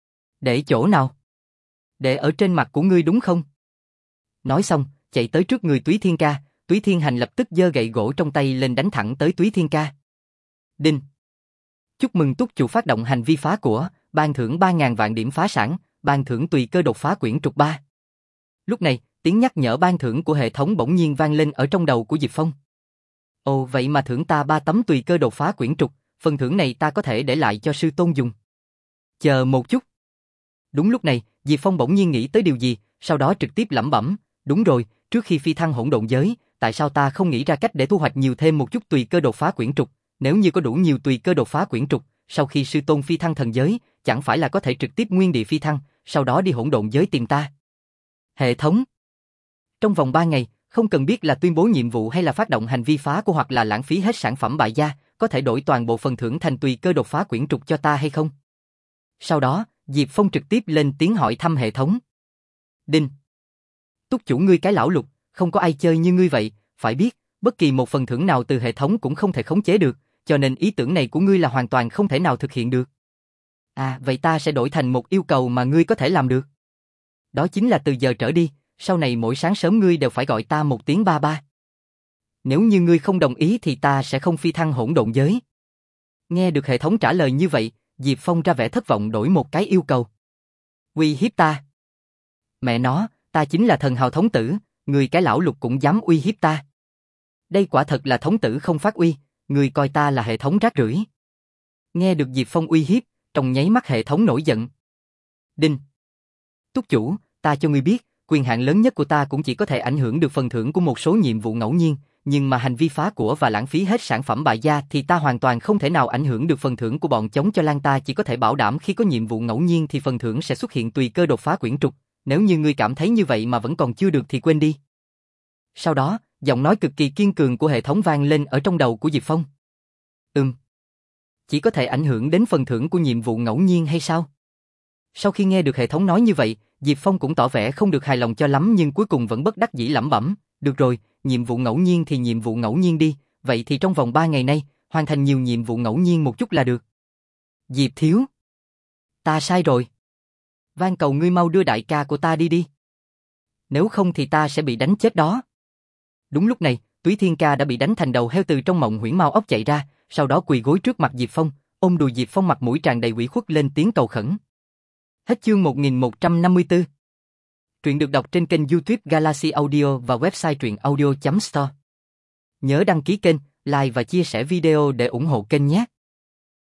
Để chỗ nào? Để ở trên mặt của ngươi đúng không? Nói xong, chạy tới trước người Túy Thiên Ca, Túy Thiên Hành lập tức giơ gậy gỗ trong tay lên đánh thẳng tới Túy Thiên Ca. Đinh! Chúc mừng túc chủ phát động hành vi phá của, ban thưởng ba ngàn vạn điểm phá sản, ban thưởng tùy cơ đột phá quyển trục ba. Lúc này, tiếng nhắc nhở ban thưởng của hệ thống bỗng nhiên vang lên ở trong đầu của Diệp Phong. Ồ, vậy mà thưởng ta ba tấm tùy cơ đột phá quyển trục, phần thưởng này ta có thể để lại cho sư tôn dùng. Chờ một chút. Đúng lúc này, Diệp Phong bỗng nhiên nghĩ tới điều gì, sau đó trực tiếp lẩm bẩm, đúng rồi, trước khi phi thăng hỗn độn giới, tại sao ta không nghĩ ra cách để thu hoạch nhiều thêm một chút tùy cơ đột phá quyển trục, nếu như có đủ nhiều tùy cơ đột phá quyển trục, sau khi sư tôn phi thăng thần giới, chẳng phải là có thể trực tiếp nguyên địa phi thăng, sau đó đi hỗn độn giới tìm ta. Hệ thống. Trong vòng ba ngày, không cần biết là tuyên bố nhiệm vụ hay là phát động hành vi phá của hoặc là lãng phí hết sản phẩm bại gia, có thể đổi toàn bộ phần thưởng thành tùy cơ đột phá quyển trục cho ta hay không? Sau đó, Diệp Phong trực tiếp lên tiếng hỏi thăm hệ thống. Đinh! Túc chủ ngươi cái lão lục, không có ai chơi như ngươi vậy, phải biết, bất kỳ một phần thưởng nào từ hệ thống cũng không thể khống chế được, cho nên ý tưởng này của ngươi là hoàn toàn không thể nào thực hiện được. À, vậy ta sẽ đổi thành một yêu cầu mà ngươi có thể làm được. Đó chính là từ giờ trở đi, sau này mỗi sáng sớm ngươi đều phải gọi ta một tiếng ba ba. Nếu như ngươi không đồng ý thì ta sẽ không phi thăng hỗn độn giới. Nghe được hệ thống trả lời như vậy, Diệp Phong ra vẻ thất vọng đổi một cái yêu cầu. Uy hiếp ta. Mẹ nó, ta chính là thần hào thống tử, người cái lão lục cũng dám uy hiếp ta. Đây quả thật là thống tử không phát uy, người coi ta là hệ thống rác rưởi. Nghe được Diệp Phong uy hiếp, trong nháy mắt hệ thống nổi giận. Đinh! Túc chủ, ta cho ngươi biết, quyền hạn lớn nhất của ta cũng chỉ có thể ảnh hưởng được phần thưởng của một số nhiệm vụ ngẫu nhiên, nhưng mà hành vi phá của và lãng phí hết sản phẩm bại gia thì ta hoàn toàn không thể nào ảnh hưởng được phần thưởng của bọn chống cho Lan, ta chỉ có thể bảo đảm khi có nhiệm vụ ngẫu nhiên thì phần thưởng sẽ xuất hiện tùy cơ đột phá quyển trục, nếu như ngươi cảm thấy như vậy mà vẫn còn chưa được thì quên đi. Sau đó, giọng nói cực kỳ kiên cường của hệ thống vang lên ở trong đầu của Diệp Phong. Ừm. Chỉ có thể ảnh hưởng đến phần thưởng của nhiệm vụ ngẫu nhiên hay sao? Sau khi nghe được hệ thống nói như vậy, Diệp Phong cũng tỏ vẻ không được hài lòng cho lắm nhưng cuối cùng vẫn bất đắc dĩ lẩm bẩm, được rồi, nhiệm vụ ngẫu nhiên thì nhiệm vụ ngẫu nhiên đi, vậy thì trong vòng ba ngày nay, hoàn thành nhiều nhiệm vụ ngẫu nhiên một chút là được. Diệp thiếu. Ta sai rồi. Van cầu ngươi mau đưa đại ca của ta đi đi. Nếu không thì ta sẽ bị đánh chết đó. Đúng lúc này, Túy Thiên Ca đã bị đánh thành đầu heo từ trong mộng huyễn Mao ốc chạy ra, sau đó quỳ gối trước mặt Diệp Phong, ôm đùi Diệp Phong mặt mũi tràn đầy ủy khuất lên tiếng cầu khẩn. Hết chương một nghìn một trăm năm mươi tư. Truyện được đọc trên kênh YouTube Galaxy Audio và website truyện audio chấm store. Nhớ đăng ký kênh, like và chia sẻ video để ủng hộ kênh nhé.